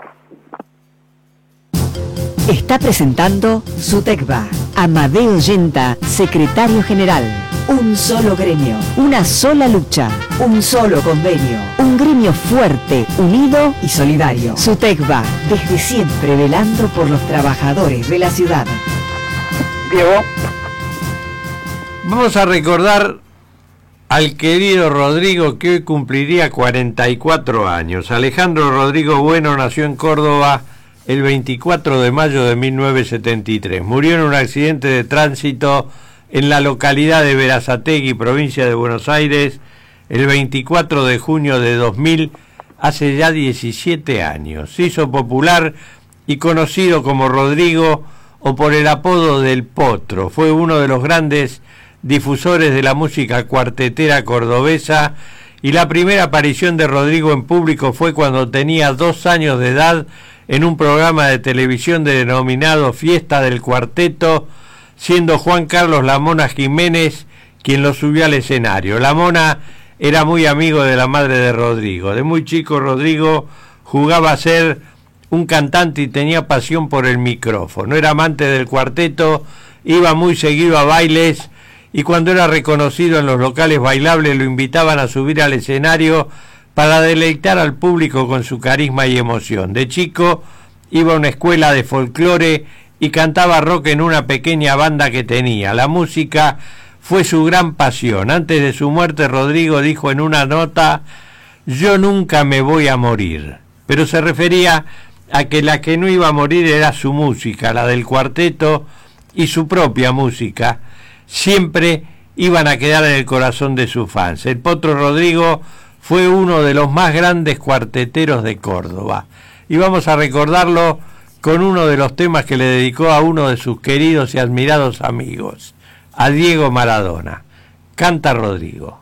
Está presentando SUTECBA. Amadeo Yenta, secretario general. Un solo gremio, una sola lucha, un solo convenio. Un gremio fuerte, unido y solidario. SUTECBA, desde siempre velando por los trabajadores de la ciudad. Diego. Vamos a recordar al querido Rodrigo, que hoy cumpliría cuarenta y cuatro años. Alejandro Rodrigo Bueno nació en Córdoba el veinticuatro de mayo de mil novecientos setenta y tres. Murió en un accidente de tránsito en la localidad de Berazategui, provincia de Buenos Aires, el veinticuatro de junio de dos mil, hace ya diecisiete años. Se hizo popular y conocido como Rodrigo, o por el apodo del Potro. Fue uno de los grandes difusores de la música cuartetera cordobesa, y la primera aparición de Rodrigo en público fue cuando tenía dos años de edad en un programa de televisión denominado Fiesta del Cuarteto, siendo Juan Carlos La Mona Jiménez quien lo subió al escenario. La Mona era muy amigo de la madre de Rodrigo. De muy chico Rodrigo jugaba a ser un cantante y tenía pasión por el micrófono. Era amante del cuarteto, iba muy seguido a bailes, y cuando era reconocido en los locales bailables lo invitaban a subir al escenario para deleitar al público con su carisma y emoción. De chico iba a una escuela de folclore y cantaba rock en una pequeña banda que tenía. La música fue su gran pasión. Antes de su muerte, Rodrigo dijo en una nota: "Yo nunca me voy a morir", pero se refería a que la que no iba a morir era su música, la del cuarteto, y su propia música siempre iban a quedar en el corazón de sus fans. El Potro Rodrigo fue uno de los más grandes cuarteteros de Córdoba, y vamos a recordarlo con uno de los temas que le dedicó a uno de sus queridos y admirados amigos, a Diego Maradona. Canta Rodrigo.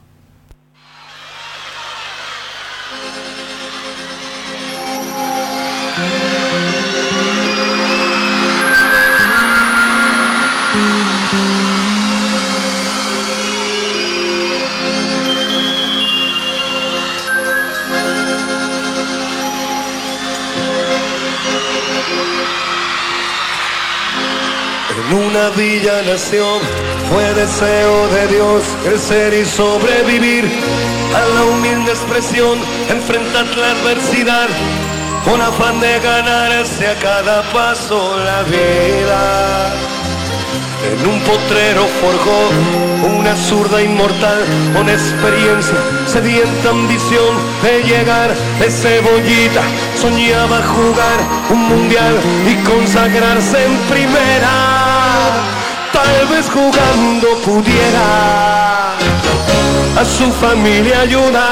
En una villa nació, fue deseo de Dios crecer y sobrevivir a la humilde expresión, enfrentar la adversidad con afán de ganarse a cada paso la vida. En un potrero forjó una zurda inmortal con experiencia, sedienta ambición de llegar de cebollita. Soñaba jugar un mundial y consagrarse en primera. Tal vez jugando pudiera a su familia ayudar.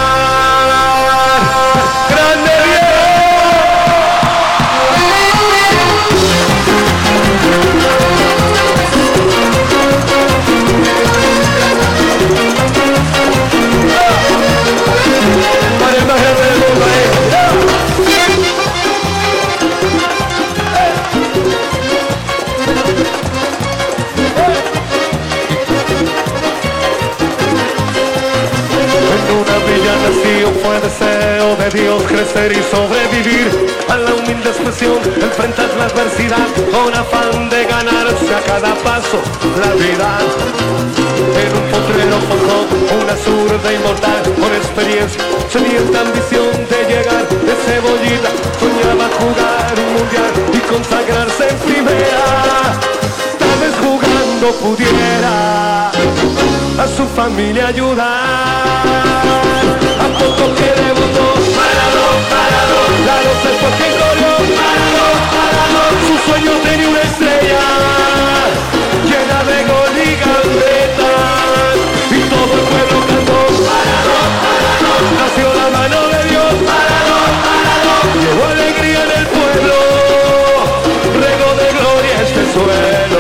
¡Grande fue deseo de Dios crecer y sobrevivir a la humilde expresión, enfrentar la adversidad con afán de ganarse a cada paso la vida. En un potrero forjó una zurda inmortal con experiencia, sedienta ambición de llegar de cebollita. Soñaba jugar un mundial y consagrarse en primera. Tal vez jugando pudiera a su familia ayudar. A poco que debutó, parado, parado, la doce por quien corrió, parado, parado, su sueño tenía una estrella llena de gol y gambetas, y todo el pueblo cantó, parado, parado, nació la mano de Dios, parado, parado, llevó alegría en el pueblo, regó de gloria este suelo.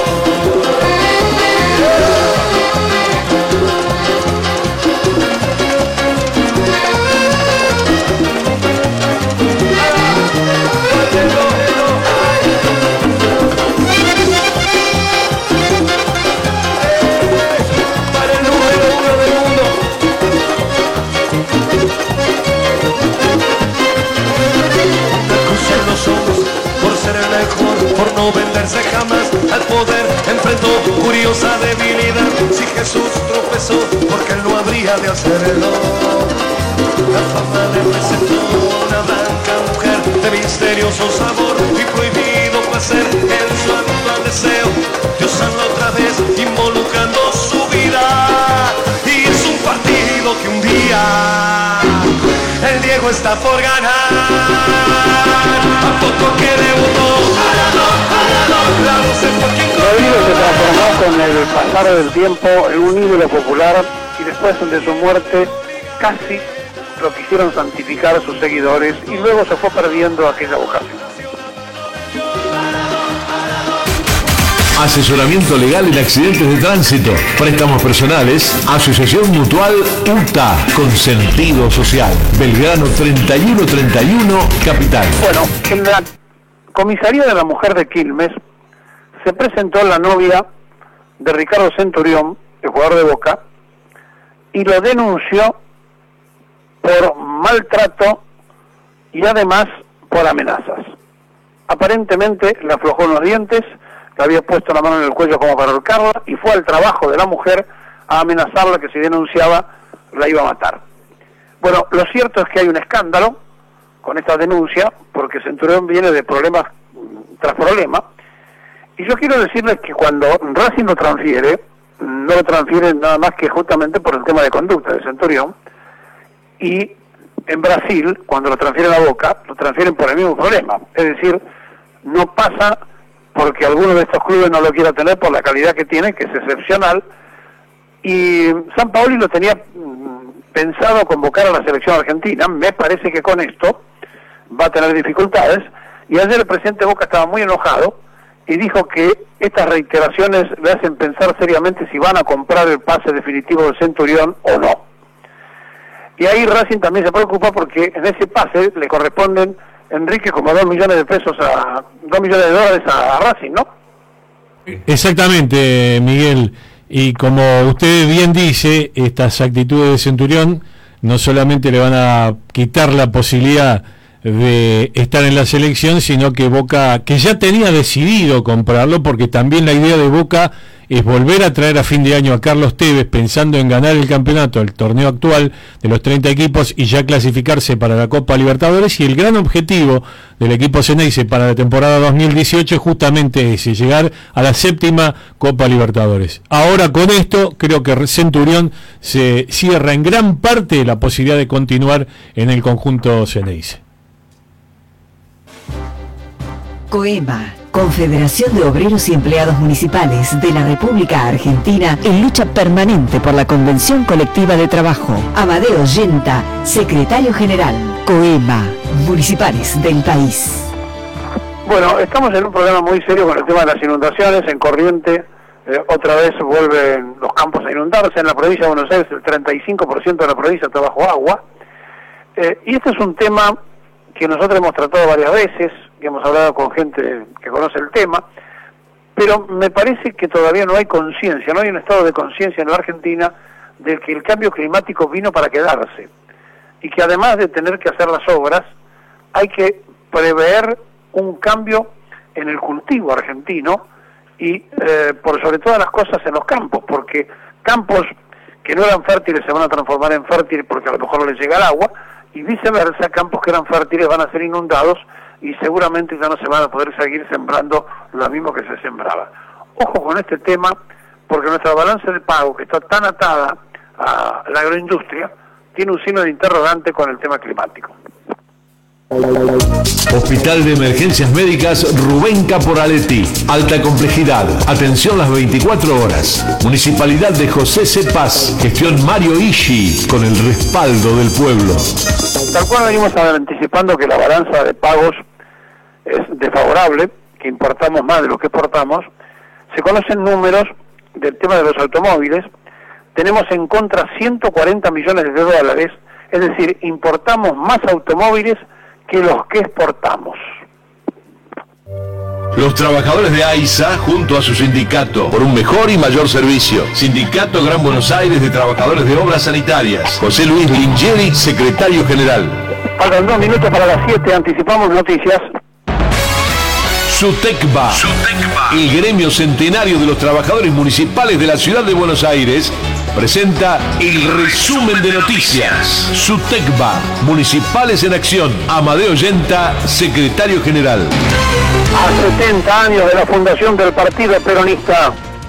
Por no venderse jamás al poder, enfrentó curiosa debilidad. Si Jesús tropezó, porque él no habría de hacerlo. La fama le presentó una blanca mujer de misterioso sabor y prohibido placer en su actual deseo. Dios habla otra vez involucrando su vida, y es un partido que un día el Diego está por ganar. A poco que debutó, parado, parado, la doce por quien Rodrigo se transformó con el pasar del tiempo en un ídolo popular, y después de su muerte casi lo quisieron santificar a sus seguidores, y luego se fue perdiendo aquella vocación. Asesoramiento legal en accidentes de tránsito, préstamos personales, Asociación Mutual U T A, con sentido social. Belgrano treinta y uno treinta y uno, Capital. Bueno, en la comisaría de la mujer de Quilmes se presentó la novia de Ricardo Centurión, el jugador de Boca, y lo denunció por maltrato y además por amenazas. Aparentemente le aflojó unos dientes, le había puesto la mano en el cuello como para ahorcarla, y fue al trabajo de la mujer a amenazarla que si denunciaba la iba a matar. Bueno, lo cierto es que hay un escándalo con esta denuncia, porque Centurión viene de problemas tras problemas, y yo quiero decirles que cuando Racing lo transfiere, no lo transfiere nada más que justamente por el tema de conducta de Centurión, y en Brasil, cuando lo transfieren a Boca, lo transfieren por el mismo problema, es decir, no pasa porque alguno de estos clubes no lo quiera tener por la calidad que tiene, que es excepcional, y San Paoli lo tenía pensado convocar a la selección argentina. Me parece que con esto va a tener dificultades, y ayer el presidente Boca estaba muy enojado y dijo que estas reiteraciones le hacen pensar seriamente si van a comprar el pase definitivo del Centurión o no. Y ahí Racing también se preocupa, porque en ese pase le corresponden, Enrique, como dos millones de pesos a dos millones de dólares a, a Racing, ¿no? Exactamente, Miguel. Y como usted bien dice, estas actitudes de Centurión no solamente le van a quitar la posibilidad de estar en la selección, sino que Boca, que ya tenía decidido comprarlo, porque también la idea de Boca es volver a traer a fin de año a Carlos Tevez, pensando en ganar el campeonato, el torneo actual de los treinta equipos, y ya clasificarse para la Copa Libertadores. Y el gran objetivo del equipo Ceneice para la temporada dos mil dieciocho es justamente ese, llegar a la séptima Copa Libertadores. Ahora con esto creo que Centurión se cierra en gran parte la posibilidad de continuar en el conjunto Ceneice. COEMA, Confederación de Obreros y Empleados Municipales de la República Argentina, en lucha permanente por la Convención Colectiva de Trabajo. Amadeo Yenta, Secretario General. COEMA, Municipales del país. Bueno, estamos en un problema muy serio con el tema de las inundaciones. En Corriente eh, otra vez vuelven los campos a inundarse. En la provincia de Buenos Aires el treinta y cinco por ciento de la provincia está bajo agua. Eh, y este es un tema que nosotros hemos tratado varias veces, que hemos hablado con gente que conoce el tema, pero me parece que todavía no hay conciencia, no hay un estado de conciencia en la Argentina de que el cambio climático vino para quedarse, y que además de tener que hacer las obras, hay que prever un cambio en el cultivo argentino, y eh, por sobre todas las cosas en los campos, porque campos que no eran fértiles se van a transformar en fértiles porque a lo mejor no les llega el agua, y viceversa, campos que eran fértiles van a ser inundados y seguramente ya no se van a poder seguir sembrando lo mismo que se sembraba. Ojo con este tema, porque nuestra balanza de pago, que está tan atada a la agroindustria, tiene un signo de interrogante con el tema climático. Hospital de Emergencias Médicas Rubén Caporaletti. Alta complejidad. Atención las veinticuatro horas. Municipalidad de José C. Paz. Gestión Mario Ishi, con el respaldo del pueblo. Tal cual venimos anticipando que la balanza de pagos es desfavorable, que importamos más de lo que exportamos. Se conocen números del tema de los automóviles. Tenemos en contra ciento cuarenta millones de dólares, es decir, importamos más automóviles que los que exportamos. Los trabajadores de AISA, junto a su sindicato, por un mejor y mayor servicio. Sindicato Gran Buenos Aires de Trabajadores de Obras Sanitarias. José Luis Lingeri, secretario general. Faltan dos minutos para las siete, anticipamos noticias. SUTECBA, el gremio centenario de los trabajadores municipales de la ciudad de Buenos Aires, presenta el resumen de noticias. SUTECBA, Municipales en Acción. Amadeo Yenta, secretario general. A setenta años de la fundación del Partido Peronista,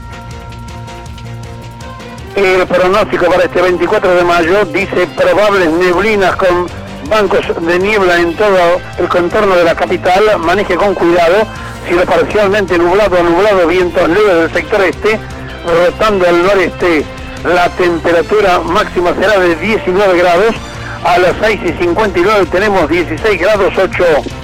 el pronóstico para este veinticuatro de mayo dice probables neblinas con bancos de niebla en todo el contorno de la capital. Maneje con cuidado, cielo parcialmente nublado, nublado, vientos leves del sector este, rotando al noreste. La temperatura máxima será de diecinueve grados, a las seis y cincuenta y nueve tenemos dieciséis grados ocho.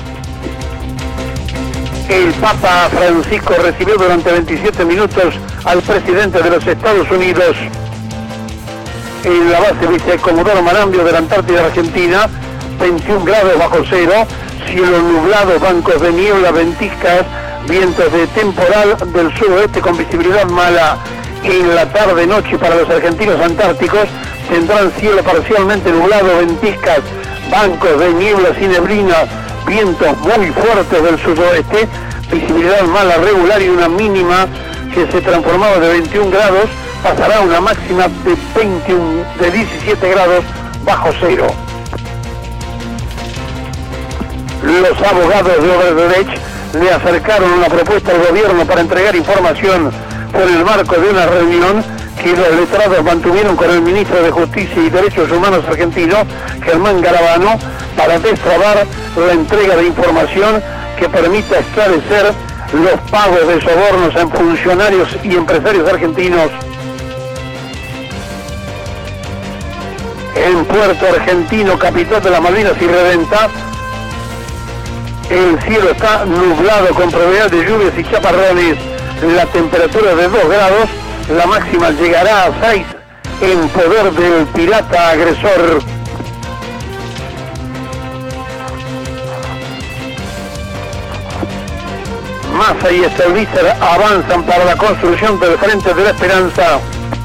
El Papa Francisco recibió durante veintisiete minutos al presidente de los Estados Unidos en la base Vicecomodoro Marambio de la Antártida Argentina. Veintiún grados bajo cero, cielo nublado, bancos de niebla, ventiscas, vientos de temporal del suroeste con visibilidad mala. En la tarde-noche para los argentinos antárticos tendrán cielo parcialmente nublado, ventiscas, bancos de nieblas y neblinas, vientos muy fuertes del suroeste, visibilidad mala regular y una mínima que se transformaba de veintiún grados, pasará a una máxima de, veintiuno, de diecisiete grados bajo cero. Los abogados de Odebrecht le acercaron una propuesta al gobierno para entregar información por el marco de una reunión que los letrados mantuvieron con el ministro de Justicia y Derechos Humanos argentino, Germán Garabano, para destrabar la entrega de información que permita esclarecer los pagos de sobornos en funcionarios y empresarios argentinos. En Puerto Argentino, capital de las Malvinas y Redenta, el cielo está nublado con probabilidad de lluvias y chaparrones. La temperatura de dos grados, la máxima llegará a seis en poder del pirata agresor. Massa y Stolbizer avanzan para la construcción del Frente de la Esperanza.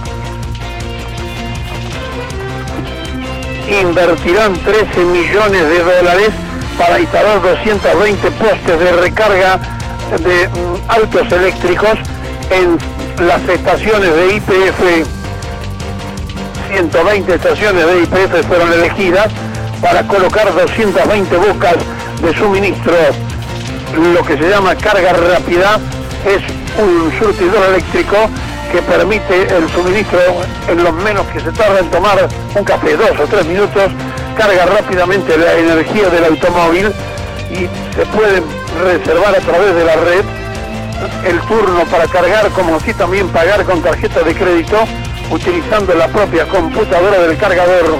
Invertirán trece millones de dólares para instalar doscientos veinte postes de recarga de mm, autos eléctricos en las estaciones de Y P F. ciento veinte estaciones de Y P F fueron elegidas para colocar doscientas veinte bocas de suministro. Lo que se llama carga rápida es un surtidor eléctrico que permite el suministro en lo menos que se tarda en tomar un café, dos o tres minutos, carga rápidamente la energía del automóvil y se puede reservar a través de la red el turno para cargar, como así también pagar con tarjeta de crédito utilizando la propia computadora del cargador.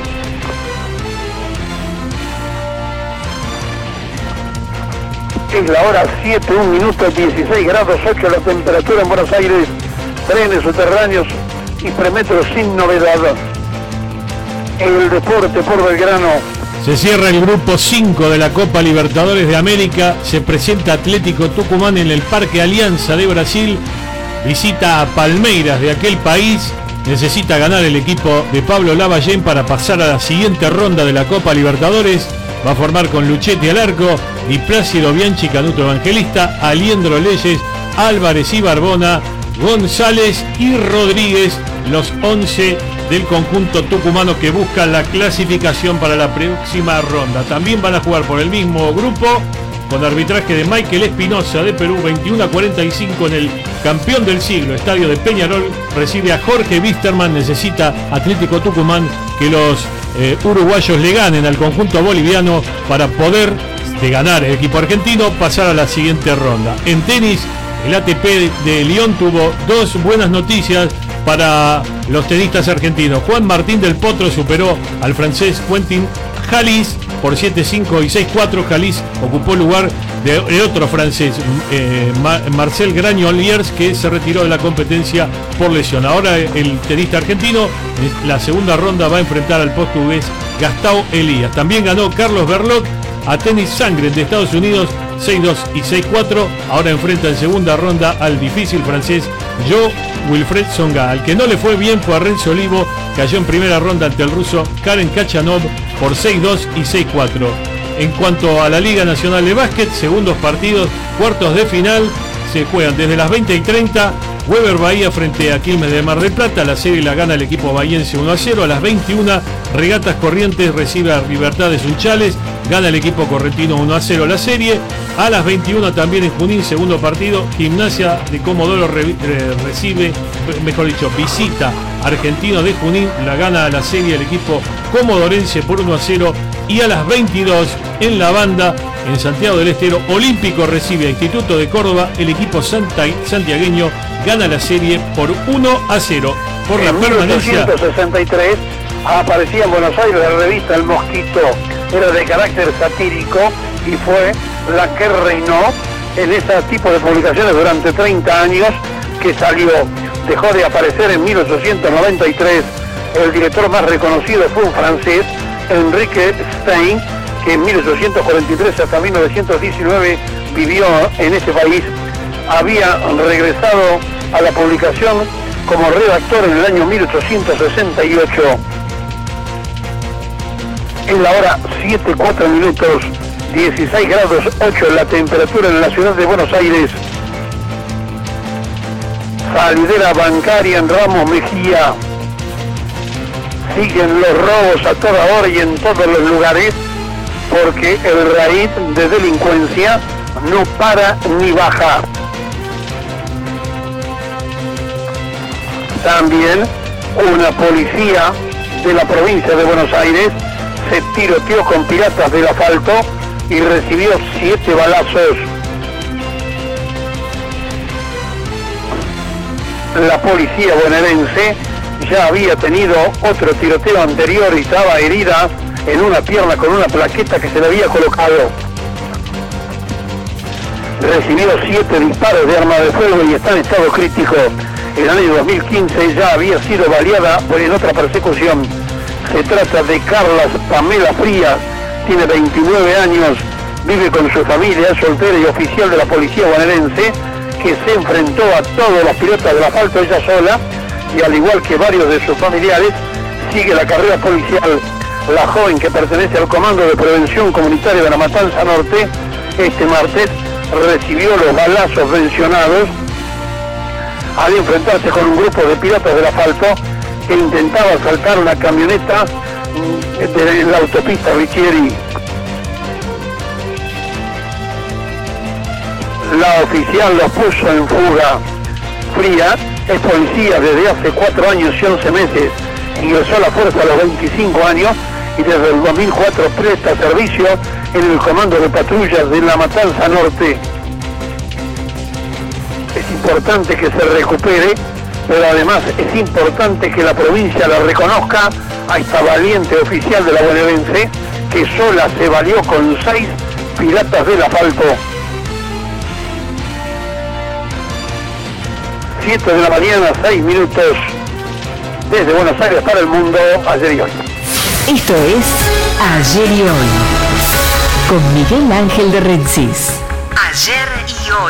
Es la hora siete, un minuto, dieciséis grados ocho la temperatura en Buenos Aires. Trenes subterráneos y premetros sin novedad. El deporte por Belgrano. Se cierra el grupo cinco de la Copa Libertadores de América. Se presenta Atlético Tucumán en el Parque Alianza de Brasil. Visita a Palmeiras de aquel país. Necesita ganar el equipo de Pablo Lavallén para pasar a la siguiente ronda de la Copa Libertadores. Va a formar con Luchetti al arco, Di Plácido, Bianchi, Canuto Evangelista, Aliendro Leyes, Álvarez y Barbona, González y Rodríguez, los once del conjunto tucumano que buscan la clasificación para la próxima ronda. También van a jugar por el mismo grupo con arbitraje de Michael Espinosa de Perú. Veintiuno a cuarenta y cinco en el campeón del siglo, estadio de Peñarol, recibe a Jorge Wisterman. Necesita Atlético Tucumán que los eh, uruguayos le ganen al conjunto boliviano para poder, de ganar el equipo argentino, pasar a la siguiente ronda. En tenis, el A T P de Lyon tuvo dos buenas noticias para los tenistas argentinos. Juan Martín del Potro superó al francés Quentin Halys por siete cinco y seis cuatro. Halys ocupó el lugar de, de otro francés, eh, Marcel Gragnoliers, que se retiró de la competencia por lesión. Ahora el tenista argentino, en la segunda ronda, va a enfrentar al portugués Gastão Elias. También ganó Carlos Berlot a Tenis Sangren de Estados Unidos, seis dos y seis cuatro. Ahora enfrenta en segunda ronda al difícil francés Jo Wilfred Tsonga. Al que no le fue bien fue a Renzo Olivo, cayó en primera ronda ante el ruso Karen Khachanov por seis dos y seis cuatro. En cuanto a la Liga Nacional de Básquet, segundos partidos, cuartos de final, se juegan desde las veinte y treinta. Weber Bahía frente a Quilmes de Mar del Plata. La serie la gana el equipo bahiense uno a cero. A las veintiuna, Regatas Corrientes recibe a Libertades Unchales. Gana el equipo correntino uno a cero la serie. A las veintiuna también en Junín, segundo partido, Gimnasia de Comodoro re, re, recibe, mejor dicho, visita Argentino de Junín. La gana la serie el equipo comodorense por uno a cero. Y a las veintidós en La Banda, en Santiago del Estero, Olímpico recibe a Instituto de Córdoba. El equipo santa, santiagueño gana la serie por uno a cero. Por la en permanencia. mil ochocientos sesenta y tres aparecía en Buenos Aires la revista El Mosquito. Era de carácter satírico y fue la que reinó en ese tipo de publicaciones durante treinta años, que salió, dejó de aparecer en mil ochocientos noventa y tres. El director más reconocido fue un francés, Enrique Stein, que en mil ochocientos cuarenta y tres hasta mil novecientos diecinueve vivió en ese país. Había regresado a la publicación como redactor en el año mil ochocientos sesenta y ocho. En la hora siete, cuatro minutos, dieciséis grados ocho la temperatura en la ciudad de Buenos Aires. Salidera bancaria en Ramos Mejía. Siguen los robos a toda hora y en todos los lugares, porque el raíz de delincuencia no para ni baja. También una policía de la provincia de Buenos Aires se tiroteó con piratas del asfalto y recibió siete balazos. La policía bonaerense ya había tenido otro tiroteo anterior y estaba herida en una pierna con una plaqueta que se le había colocado. Recibió siete disparos de arma de fuego y está en estado crítico. En el año dos mil quince ya había sido baleada por en otra persecución. Se trata de Carla Pamela Frías, tiene veintinueve años, vive con su familia, es soltera y oficial de la policía bonaerense, que se enfrentó a todos los piratas del asfalto ella sola, y al igual que varios de sus familiares, sigue la carrera policial. La joven, que pertenece al Comando de Prevención Comunitaria de la Matanza Norte, este martes recibió los balazos mencionados al enfrentarse con un grupo de piratas del asfalto que intentaba asaltar una camioneta de la autopista Richieri. La oficial los puso en fuga. Frías es policía desde hace cuatro años y once meses. Ingresó a la fuerza a los veinticinco años y desde el dos mil cuatro presta servicio en el Comando de Patrullas de la Matanza Norte. Es importante que se recupere, pero además es importante que la provincia la reconozca a esta valiente oficial de la bonaerense, que sola se valió con seis piratas del asfalto. siete de la mañana, seis minutos, desde Buenos Aires para el mundo, ayer y hoy. Esto es Ayer y Hoy, con Miguel Ángel de Rensis. Ayer y Hoy.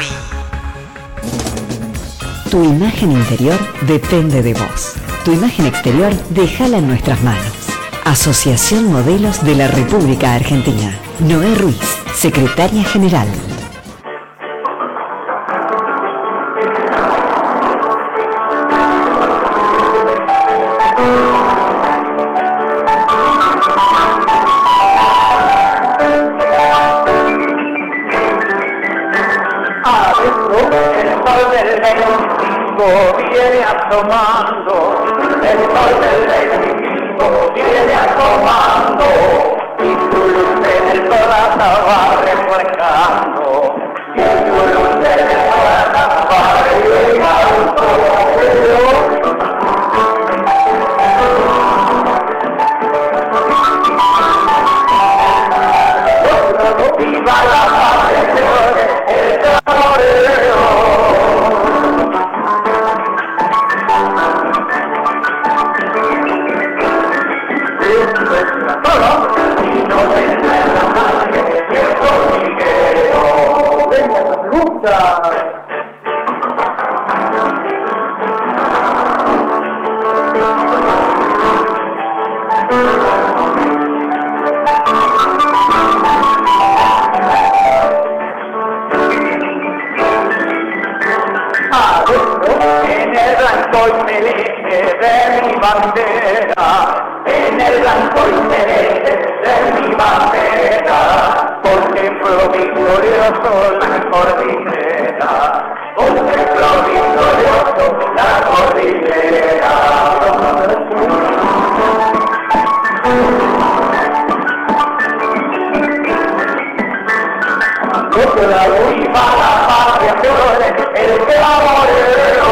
Tu imagen interior depende de vos. Tu imagen exterior, déjala en nuestras manos. Asociación Modelos de la República Argentina. Noé Ruiz, secretaria general. asomando, el sol del veinticinco viene asomando, y tu luz en el corazón va reflejando, y tu luz en el corazón va reflejando. Viva la paz de Dios, el camarero. Y no se encuentra nadie que el hormiguero. Venga la lucha. En el blanco y celeste de mi bandera, en el blanco y celeste de mi bandera, contemplo victorioso la cordillera, contemplo victorioso la cordillera. Viva la patria, el camarero.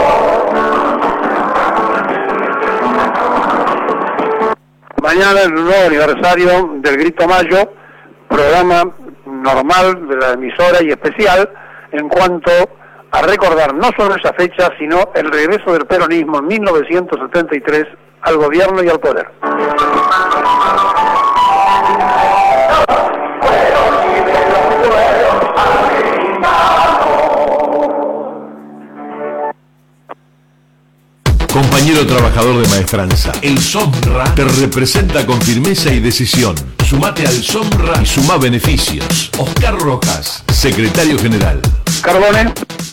Mañana el nuevo aniversario del Grito Mayo, programa normal de la emisora y especial en cuanto a recordar no solo esa fecha, sino el regreso del peronismo en mil novecientos setenta y tres al gobierno y al poder. Compañero trabajador de Maestranza, el SOMRA te representa con firmeza y decisión. Sumate al SOMRA y sumá beneficios. Oscar Rojas, secretario general. Carbone.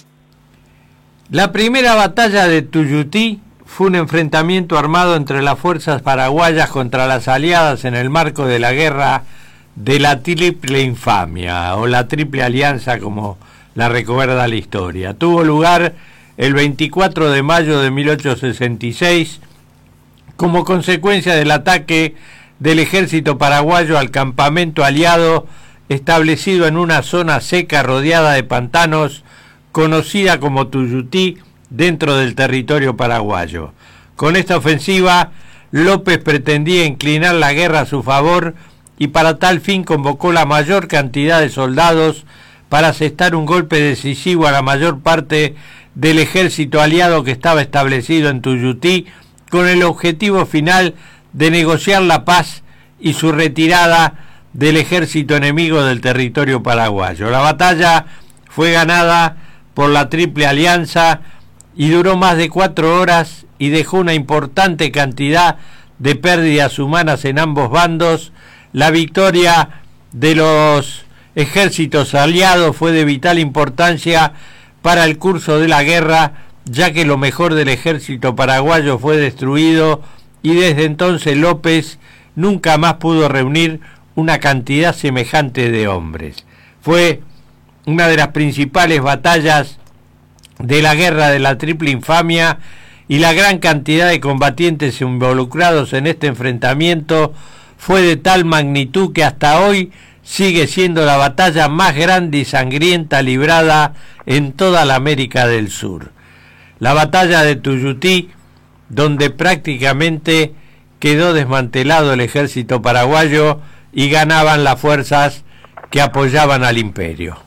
La primera batalla de Tuyutí fue un enfrentamiento armado entre las fuerzas paraguayas contra las aliadas en el marco de la guerra de la Triple Infamia, o la Triple Alianza como la recuerda la historia. Tuvo lugar el veinticuatro de mayo de mil ochocientos sesenta y seis, como consecuencia del ataque del ejército paraguayo al campamento aliado establecido en una zona seca rodeada de pantanos, conocida como Tuyutí, dentro del territorio paraguayo. Con esta ofensiva, López pretendía inclinar la guerra a su favor y para tal fin convocó la mayor cantidad de soldados para asestar un golpe decisivo a la mayor parte del ejército aliado que estaba establecido en Tuyutí, con el objetivo final de negociar la paz y su retirada del ejército enemigo del territorio paraguayo. La batalla fue ganada por la Triple Alianza y duró más de cuatro horas y dejó una importante cantidad de pérdidas humanas en ambos bandos. La victoria de los ejércitos aliados fue de vital importancia para el curso de la guerra, ya que lo mejor del ejército paraguayo fue destruido y desde entonces López nunca más pudo reunir una cantidad semejante de hombres. Fue una de las principales batallas de la guerra de la Triple Infamia y la gran cantidad de combatientes involucrados en este enfrentamiento fue de tal magnitud que hasta hoy sigue siendo la batalla más grande y sangrienta librada en toda la América del Sur. La batalla de Tuyutí, donde prácticamente quedó desmantelado el ejército paraguayo y ganaban las fuerzas que apoyaban al imperio.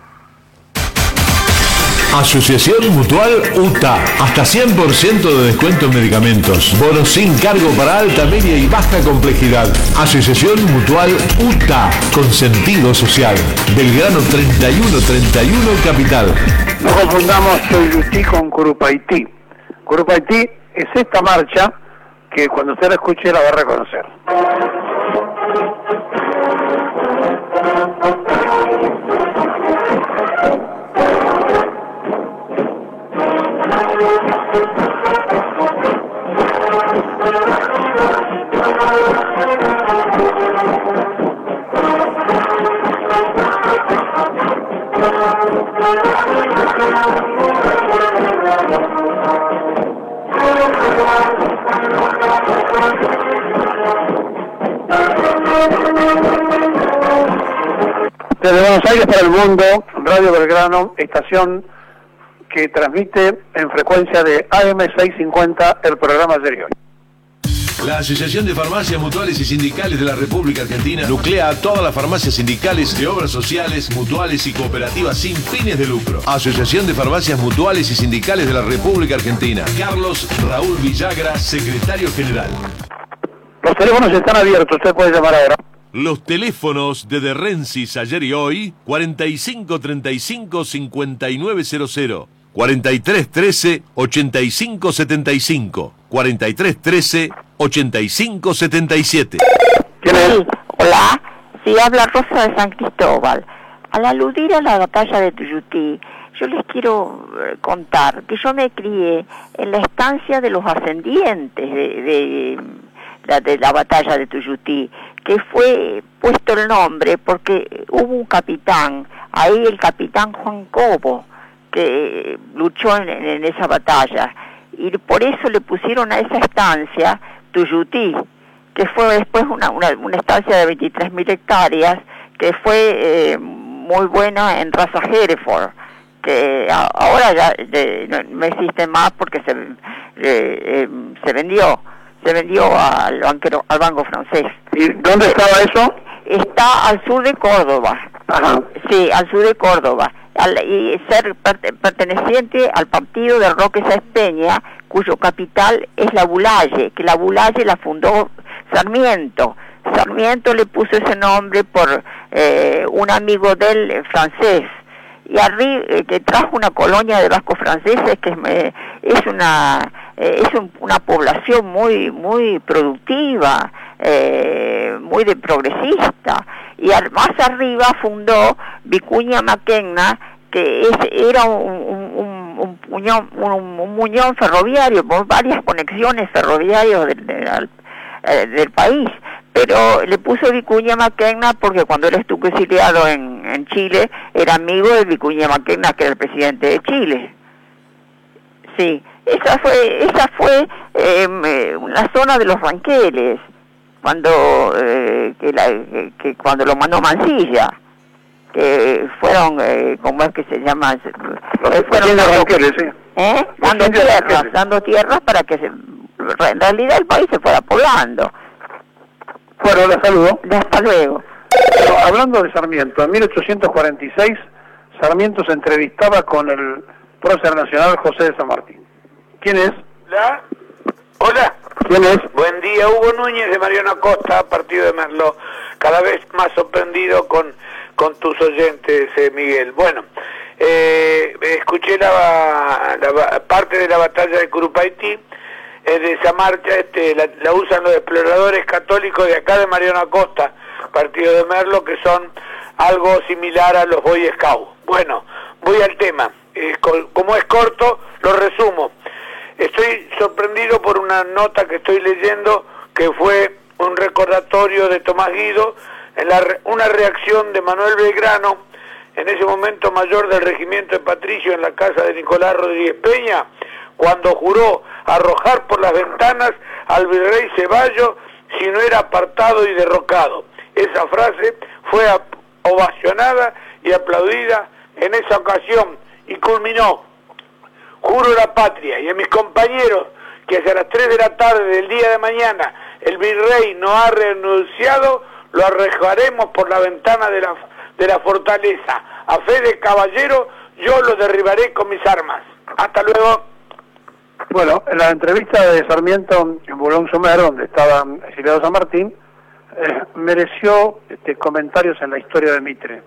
Asociación Mutual U T A. Hasta cien por ciento de descuento en medicamentos. Bonos sin cargo para alta, media y baja complejidad. Asociación Mutual U T A. Con sentido social. Belgrano treinta y uno treinta y uno Capital. No confundamos Tuyutí con Curupaití. Curupaití es esta marcha que cuando usted la escuche la va a reconocer. Desde Buenos Aires para el mundo, Radio Belgrano, estación que transmite en frecuencia de A M seiscientos cincuenta el programa Ayer y Hoy. La Asociación de Farmacias Mutuales y Sindicales de la República Argentina nuclea a todas las farmacias sindicales de obras sociales, mutuales y cooperativas sin fines de lucro. Asociación de Farmacias Mutuales y Sindicales de la República Argentina. Carlos Raúl Villagra, secretario general. Los teléfonos están abiertos, usted puede llamar ahora. Los teléfonos de De Rensis Ayer y Hoy, cuarenta y cinco treinta y cinco cincuenta y nueve cero cero, cuarenta y tres trece ochenta y cinco setenta y cinco, cuarenta y tres trece ochenta y cinco setenta y siete. ¿Quién es? Sí, hola, sí, habla Rosa de San Cristóbal. Al aludir a la batalla de Tuyutí, yo les quiero eh, contar que yo me crié en la estancia de los ascendientes de, de, de, de la batalla de Tuyutí, que fue puesto el nombre porque hubo un capitán, ahí el capitán Juan Cobo, que luchó en, en esa batalla, y por eso le pusieron a esa estancia Tuyutí, que fue después una, una, una estancia de veintitrés mil hectáreas, que fue eh, muy buena en raza Hereford, que a, ahora ya de, no, no existe más porque se, eh, eh, se vendió, se vendió al banquero, al banco francés. ¿Y dónde estaba eso? Está al sur de Córdoba. Ajá. Sí, al sur de Córdoba. Al, y ser perteneciente al partido de Roque Sáenz Peña, cuyo capital es la Bulaye, que la Bulaye la fundó Sarmiento. Sarmiento le puso ese nombre por eh, un amigo del eh, francés, y arriba eh, que trajo una colonia de vascos franceses que eh, es una eh, es un, una población muy muy productiva, eh, muy de progresista, y al, más arriba fundó Vicuña Maquena, que es, era un, un, un, un, puñón, un, un muñón ferroviario, por varias conexiones ferroviarias del, del, del país, pero le puso Vicuña Maquena porque cuando él estuvo exiliado en, en Chile, era amigo de Vicuña Maquena, que era el presidente de Chile. Sí, esa fue esa fue eh, una zona de los Ranqueles, cuando eh, que, la, que, que cuando lo mandó Mansilla, que fueron, eh, ¿cómo es que se llama? Eh, fueron dando, Ranqueles, sí. ¿eh? dando tierras, dando tierras para que se, en realidad el país se fuera poblando. Bueno, le saludo. Hasta luego. Pero, hablando de Sarmiento, en mil ochocientos cuarenta y seis Sarmiento se entrevistaba con el prócer nacional José de San Martín. ¿Quién es? ¿La? Hola. ¿Quién es? Buen día, Hugo Núñez de Mariano Acosta, partido de Merlo. Cada vez más sorprendido con, con tus oyentes, eh, Miguel. Bueno, eh, escuché la, la parte de la batalla de Curupaití. Eh, de esa marcha este, la, la usan los exploradores católicos de acá de Mariano Acosta, partido de Merlo, que son algo similar a los Boy Scouts. Bueno, voy al tema. Eh, como es corto, lo resumo. Estoy sorprendido por una nota que estoy leyendo, que fue un recordatorio de Tomás Guido, en la, una reacción de Manuel Belgrano, en ese momento mayor del regimiento de Patricio en la casa de Nicolás Rodríguez Peña, cuando juró arrojar por las ventanas al virrey Ceballos si no era apartado y derrocado. Esa frase fue ovacionada y aplaudida en esa ocasión y culminó: juro la patria y a mis compañeros que hacia las tres de la tarde del día de mañana el virrey no ha renunciado, lo arrojaremos por la ventana de la, de la fortaleza. A fe de caballero, yo lo derribaré con mis armas. Hasta luego. Bueno, en la entrevista de Sarmiento en Boulogne Sommer, donde estaba exiliado San Martín, eh, mereció este, comentarios en la historia de Mitre.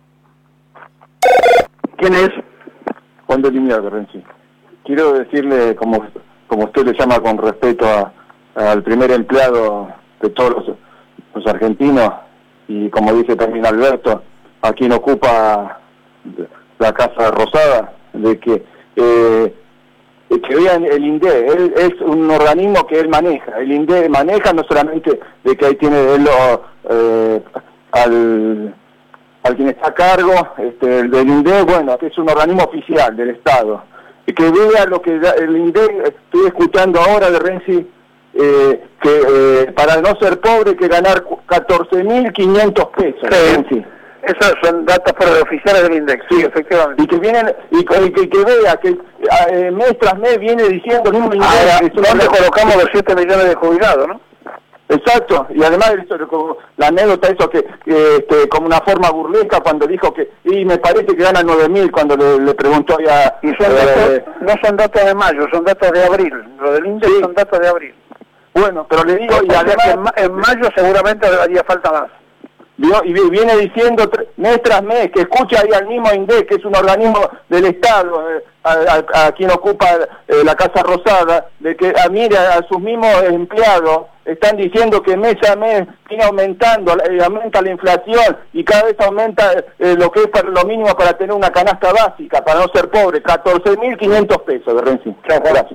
¿Quién es? Juan de Liniers, de Renzi. Quiero decirle, como, como usted le llama con respeto a, al primer empleado de todos los, los argentinos, y como dice también Alberto, a quien ocupa la Casa Rosada, de que... Eh, que vean el I N D E, él es un organismo que él maneja, el I N D E maneja no solamente de que ahí tiene él lo, eh, al, al quien está a cargo este, del I N D E, bueno, que es un organismo oficial del Estado, y que vea lo que da, el I N D E, estoy escuchando ahora de Renzi, eh, que eh, para no ser pobre que ganar catorce mil quinientos pesos. Sí. Sí. Esos son datos oficiales del INDEC, sí, efectivamente. Y que vienen, y que, que, que vea que eh, mes tras mes viene diciendo mismo INDEC. Ahora, ¿dónde colocamos los siete millones de jubilados, no? Exacto, y además eso, como la anécdota eso que, que este, como una forma burlesca cuando dijo que, y me parece que gana nueve mil cuando le, le preguntó ya... Y son eh, datos, no son datos de mayo, son datos de abril, lo del INDEC sí. Son datos de abril. Bueno, pero le digo, y además que en, ma en mayo seguramente haría falta más. Y viene diciendo mes tras mes que escucha ahí al mismo INDEC, que es un organismo del Estado, eh, a, a, a quien ocupa eh, la Casa Rosada, de que a, mire, a sus mismos empleados están diciendo que mes a mes viene aumentando, eh, aumenta la inflación y cada vez aumenta eh, lo que es para, lo mínimo para tener una canasta básica, para no ser pobre, catorce mil quinientos pesos de Renzi. Gracias.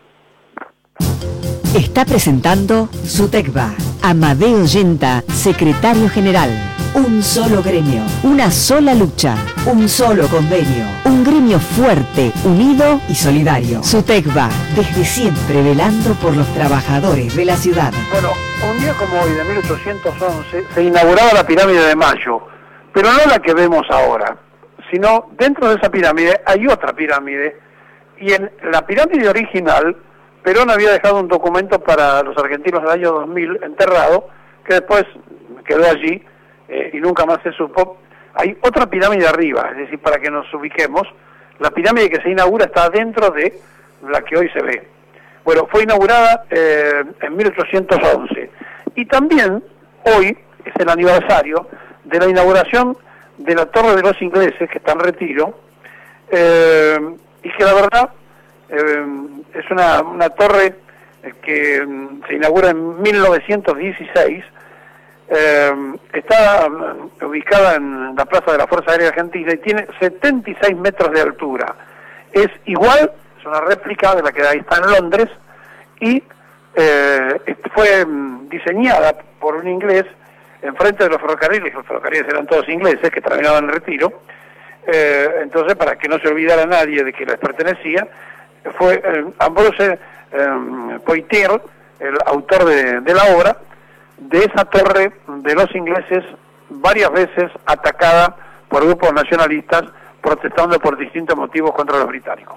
Está presentando SUTECBA. Amadeo Yenta, secretario general. Un solo gremio, una sola lucha, un solo convenio. Un gremio fuerte, unido y solidario. SUTECBA, desde siempre velando por los trabajadores de la ciudad. Bueno, un día como hoy, de mil ochocientos once, se inauguraba la pirámide de Mayo, pero no la que vemos ahora, sino dentro de esa pirámide hay otra pirámide, y en la pirámide original, Perón había dejado un documento para los argentinos del año dos mil enterrado, que después quedó allí eh, y nunca más se supo. Hay otra pirámide arriba, es decir, para que nos ubiquemos, la pirámide que se inaugura está dentro de la que hoy se ve. Bueno, fue inaugurada eh, en mil ochocientos once. Y también hoy es el aniversario de la inauguración de la Torre de los Ingleses, que está en retiro, eh, y que la verdad... Eh, es una, una torre que um, se inaugura en mil novecientos dieciséis, eh, está um, ubicada en la Plaza de la Fuerza Aérea Argentina y tiene setenta y seis metros de altura. Es igual, es una réplica de la que ahí está en Londres y eh, fue um, diseñada por un inglés enfrente de los ferrocarriles. Los ferrocarriles eran todos ingleses que terminaban en retiro, eh, entonces para que no se olvidara nadie de que les pertenecía, fue eh, Ambrose eh, Poitier, el autor de, de la obra, de esa torre de los ingleses varias veces atacada por grupos nacionalistas protestando por distintos motivos contra los británicos.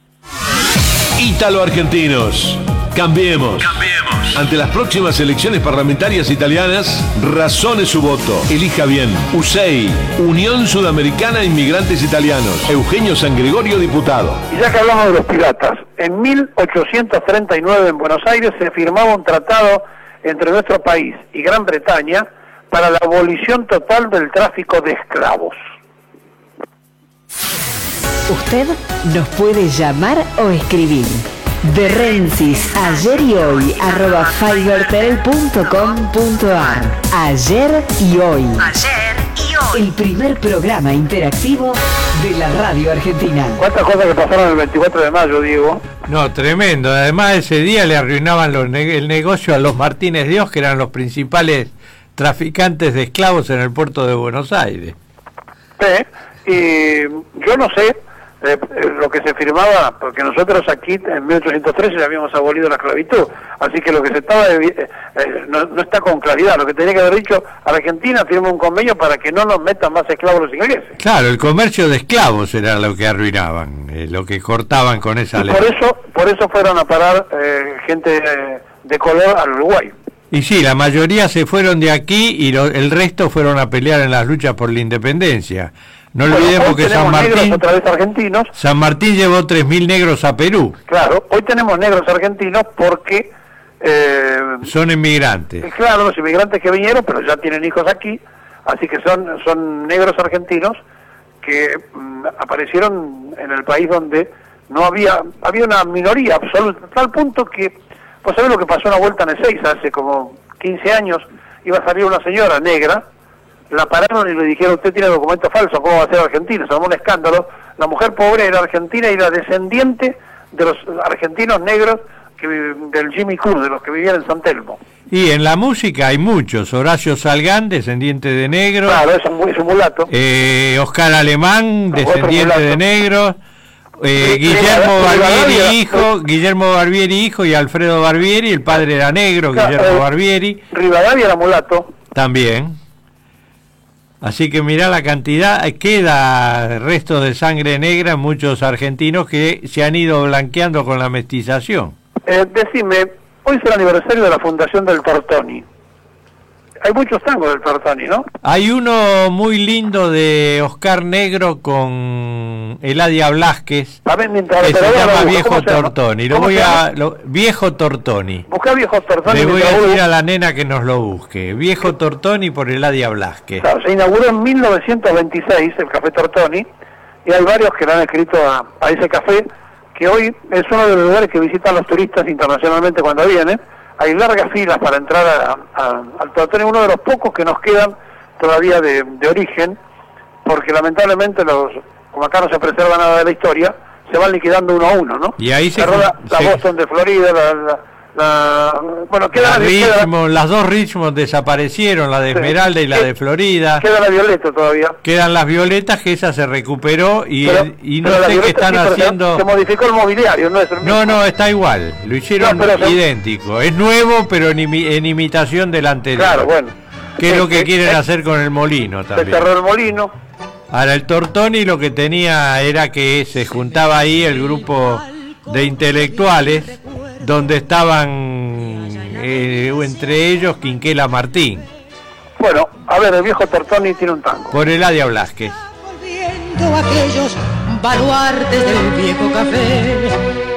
Ítalo-argentinos. Cambiemos. Cambiemos. Ante las próximas elecciones parlamentarias italianas, razone su voto. Elija bien. U S E I, Unión Sudamericana de Inmigrantes Italianos. Eugenio San Gregorio, diputado. Y ya que hablamos de los piratas, en mil ochocientos treinta y nueve en Buenos Aires se firmaba un tratado entre nuestro país y Gran Bretaña para la abolición total del tráfico de esclavos. Usted nos puede llamar o escribir. De Rensis, ayer y hoy, arroba fibertel punto com punto ar. Ayer y hoy. Ayer y hoy. El primer programa interactivo de la radio argentina. ¿Cuántas cosas que pasaron el veinticuatro de mayo, Diego? No, tremendo. Además, ese día le arruinaban los ne el negocio a los Martínez Dios, que eran los principales traficantes de esclavos en el puerto de Buenos Aires. Sí, y yo no sé eh, lo que se firmaba, porque nosotros aquí en mil ochocientos trece ya habíamos abolido la esclavitud, así que lo que se estaba eh, eh, no, no está con claridad. Lo que tenía que haber dicho, Argentina firma un convenio para que no nos metan más esclavos los ingleses. Claro, el comercio de esclavos era lo que arruinaban, eh, lo que cortaban con esa ley. Por eso, por eso fueron a parar eh, gente de, de color al Uruguay. Y sí, la mayoría se fueron de aquí y lo, el resto fueron a pelear en las luchas por la independencia. No bueno, olvidemos que San Martín, otra vez argentinos. San Martín llevó tres mil negros a Perú. Claro, hoy tenemos negros argentinos porque... Eh, son inmigrantes. Eh, claro, los inmigrantes que vinieron, pero ya tienen hijos aquí, así que son, son negros argentinos que mm, aparecieron en el país donde no había... Había una minoría absoluta, a tal punto que... Pues ¿sabés lo que pasó en la vuelta en Ezeiza hace como quince años? Iba a salir una señora negra, la pararon y le dijeron, usted tiene documento falso, ¿cómo va a ser argentina? Se armó un escándalo. La mujer pobre era argentina y era descendiente de los argentinos negros que, del Jimmy Curr, de los que vivían en San Telmo. Y en la música hay muchos. Horacio Salgán, descendiente de negros. Claro, es un, es un mulato. Eh, Oscar Alemán, descendiente de negros. Eh, Guillermo Barbieri hijo, Guillermo Barbieri hijo y Alfredo Barbieri, el padre era negro, Guillermo Barbieri. Rivadavia era mulato. También. Así que mirá la cantidad, queda restos de sangre negra en muchos argentinos que se han ido blanqueando con la mestización. Eh, decime, hoy es el aniversario de la fundación del Tortoni. Hay muchos tangos del Tortoni, ¿no? Hay uno muy lindo de Oscar Negro con Eladia Blasquez, ver, mientras que se llama busco, Viejo Tortoni. Lo voy a, lo, Viejo Tortoni. Busca Viejo Tortoni. Le voy a decir a la nena que nos lo busque. Viejo Tortoni por Eladia Blasquez. Claro, se inauguró en mil novecientos veintiséis el Café Tortoni, y hay varios que le han escrito a, a ese café, que hoy es uno de los lugares que visitan los turistas internacionalmente cuando vienen. Hay largas filas para entrar a, a, al Tortoni, uno de los pocos que nos quedan todavía de, de origen, porque lamentablemente los, como acá no se preserva nada de la historia, se van liquidando uno a uno, ¿no? Y ahí se... La, la se... Boston de Florida, la... la La, bueno, queda la Richmond, queda, las dos Richmond desaparecieron, la de sí, Esmeralda y la de Florida. Queda la Violeta todavía. Quedan las Violetas, que esa se recuperó y, pero, el, y no sé qué están sí, haciendo. Se, se modificó el mobiliario, no es el mismo. No, no, está igual. Lo hicieron no, idéntico. Se... Es nuevo, pero en, en imitación del anterior. Claro, bueno. Que es eh, lo que eh, quieren eh, hacer con el molino también. Se cerró el molino. Ahora, el Tortoni lo que tenía era que se juntaba ahí el grupo de intelectuales, donde estaban eh, entre ellos Quinquela Martín. Bueno, a ver, el Viejo Tortoni tiene un tango. Por Eladia Blasquez. Volviendo aquellos baluartes del viejo café,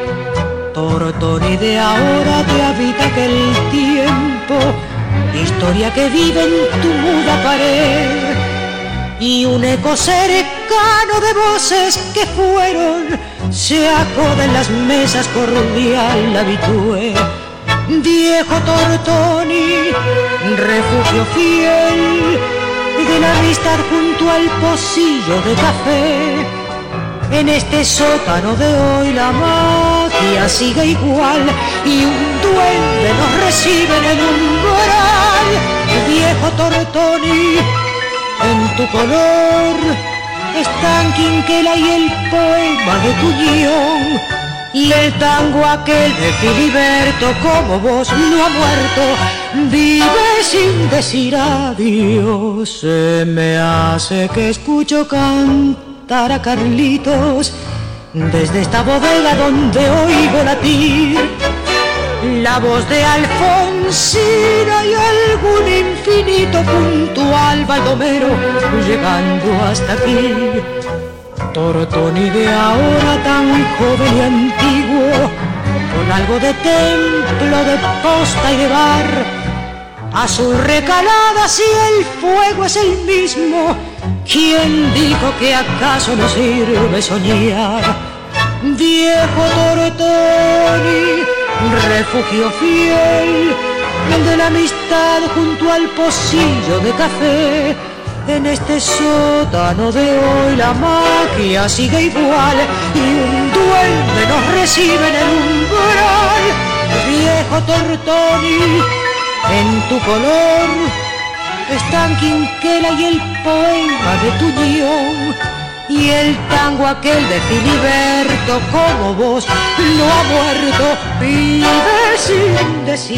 Tortoni de ahora te habita aquel tiempo, historia que vive en tu muda pared, y un eco cercano de voces que fueron, se acoda en las mesas cordial habitué. Viejo Tortoni, refugio fiel de la amistad junto al pocillo de café. En este sótano de hoy la magia sigue igual y un duende nos recibe en el umbral. Viejo Tortoni, en tu color están Quinquela y el poema de tu guión, y el tango aquel de Filiberto, como vos no ha muerto, vive sin decir adiós. Se me hace que escucho cantar a Carlitos desde esta bodega donde oigo latir la voz de Alfonsina y algún infinito puntual baldomero llegando hasta aquí. Tortoni de ahora tan joven y antiguo, con algo de templo, de posta y de bar, azul recalada si el fuego es el mismo. ¿Quién dijo que acaso no sirve soñar? Viejo Tortoni, refugio fiel de la amistad junto al pocillo de café. En este sótano de hoy la magia sigue igual y un duende nos recibe en el umbral. Viejo Tortoni, en tu color están Quinquela y el poema de tu guión, y el tango aquel de Filiberto, como vos no ha muerto, vive sin decir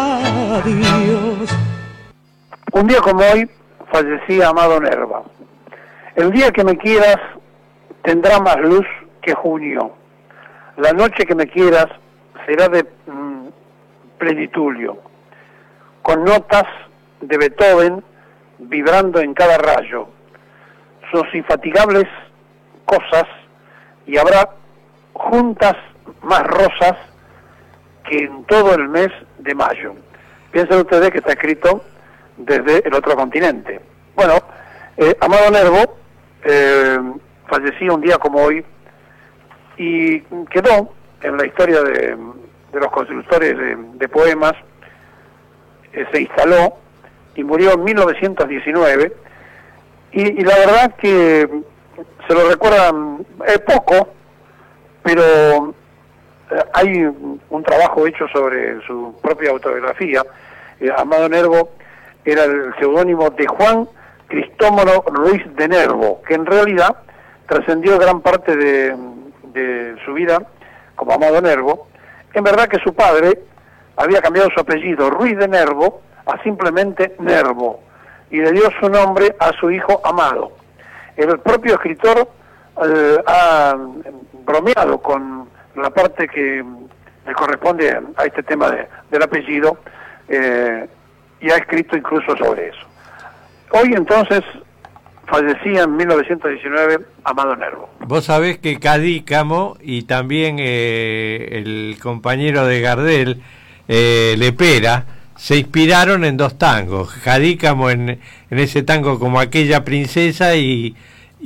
adiós. Un día como hoy fallecía Amado Nerva. El día que me quieras tendrá más luz que junio. La noche que me quieras será de mmm, plenitulio, con notas de Beethoven vibrando en cada rayo, sus infatigables cosas, y habrá juntas más rosas que en todo el mes de mayo. Piensen ustedes que está escrito desde el otro continente. Bueno, eh, Amado Nervo eh, falleció un día como hoy y quedó en la historia de, de los constructores de, de poemas, eh, se instaló y murió en mil novecientos diecinueve, y, y la verdad que se lo recuerdan eh, poco, pero eh, hay un trabajo hecho sobre su propia autobiografía. eh, Amado Nervo era el seudónimo de Juan Cristómoro Ruiz de Nervo, que en realidad trascendió gran parte de, de su vida como Amado Nervo, en verdad que su padre había cambiado su apellido Ruiz de Nervo a simplemente Nervo y le dio su nombre a su hijo Amado. El propio escritor eh, ha bromeado con la parte que le corresponde a este tema de, del apellido eh, y ha escrito incluso sobre eso. Hoy entonces fallecía en mil novecientos diecinueve Amado Nervo. Vos sabés que Cadícamo y también eh, el compañero de Gardel, eh, Lepera, se inspiraron en dos tangos. Cadícamo en, en ese tango como Aquella Princesa y,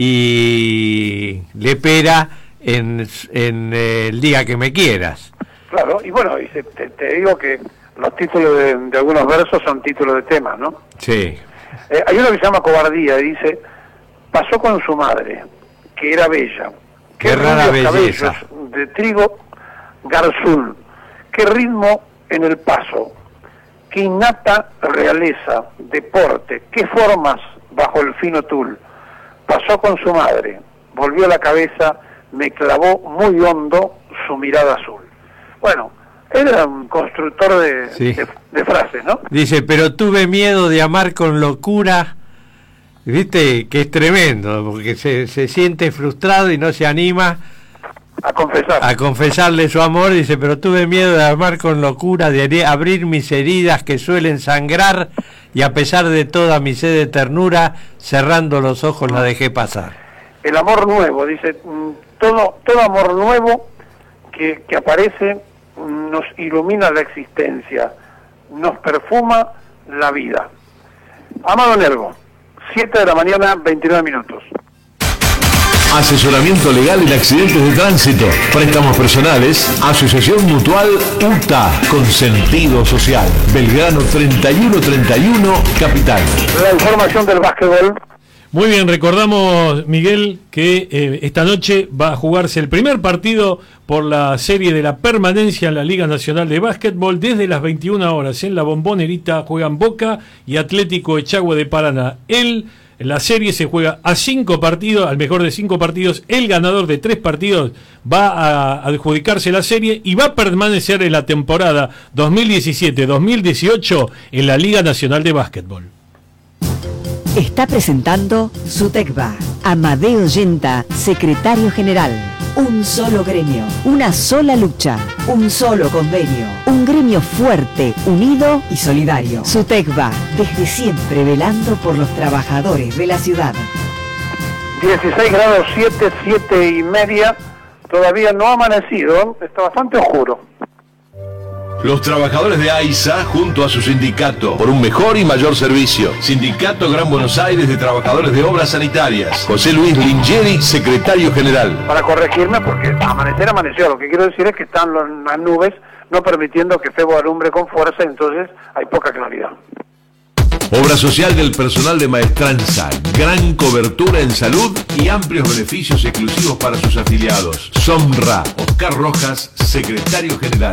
y Lepera en, en eh, El Día que Me Quieras. Claro, y bueno, y se, te, te digo que los títulos de, de algunos versos son títulos de temas, ¿no? Sí. Eh, hay uno que se llama Cobardía, y dice: pasó con su madre, que era bella. Qué rara belleza. Cabellos de trigo garzul. Qué ritmo en el paso. Qué innata realeza, deporte. Qué formas bajo el fino tul. Pasó con su madre, volvió la cabeza, me clavó muy hondo su mirada azul. Bueno, él era un constructor de, sí. de, de frases, ¿no? Dice, pero tuve miedo de amar con locura. Viste que es tremendo, porque se, se siente frustrado y no se anima a confesar. A confesarle su amor. Dice, pero tuve miedo de amar con locura, de abrir mis heridas que suelen sangrar, y a pesar de toda mi sed de ternura, cerrando los ojos la dejé pasar. El amor nuevo, dice, todo, todo amor nuevo que, que aparece nos ilumina la existencia, nos perfuma la vida. Amado Nervo, siete de la mañana, veintinueve minutos. Asesoramiento legal en accidentes de tránsito, préstamos personales, Asociación Mutual U T A, con sentido social. Belgrano treinta y uno treinta y uno, Capital. La información del básquetbol. Muy bien, recordamos, Miguel, que eh, esta noche va a jugarse el primer partido por la serie de la permanencia en la Liga Nacional de Básquetbol. Desde las veintiuna horas en la Bombonerita juegan Boca y Atlético Echagüe de Paraná. El, la serie se juega a cinco partidos, al mejor de cinco partidos. El ganador de tres partidos va a adjudicarse la serie y va a permanecer en la temporada dos mil diecisiete dos mil dieciocho en la Liga Nacional de Básquetbol. Está presentando SUTECBA. Amadeo Yenta, secretario general. Un solo gremio, una sola lucha, un solo convenio. Un gremio fuerte, unido y solidario. SUTECBA, desde siempre velando por los trabajadores de la ciudad. dieciséis grados siete, siete y media. Todavía no ha amanecido, está bastante oscuro. Los trabajadores de AISA, junto a su sindicato, por un mejor y mayor servicio. Sindicato Gran Buenos Aires de Trabajadores de Obras Sanitarias. José Luis Lingeri, secretario general. Para corregirme, porque amanecer amaneció. Lo que quiero decir es que están los, las nubes no permitiendo que Febo alumbre con fuerza, entonces hay poca claridad. Obra social del personal de maestranza, gran cobertura en salud y amplios beneficios exclusivos para sus afiliados. SOMRA, Oscar Rojas, secretario general.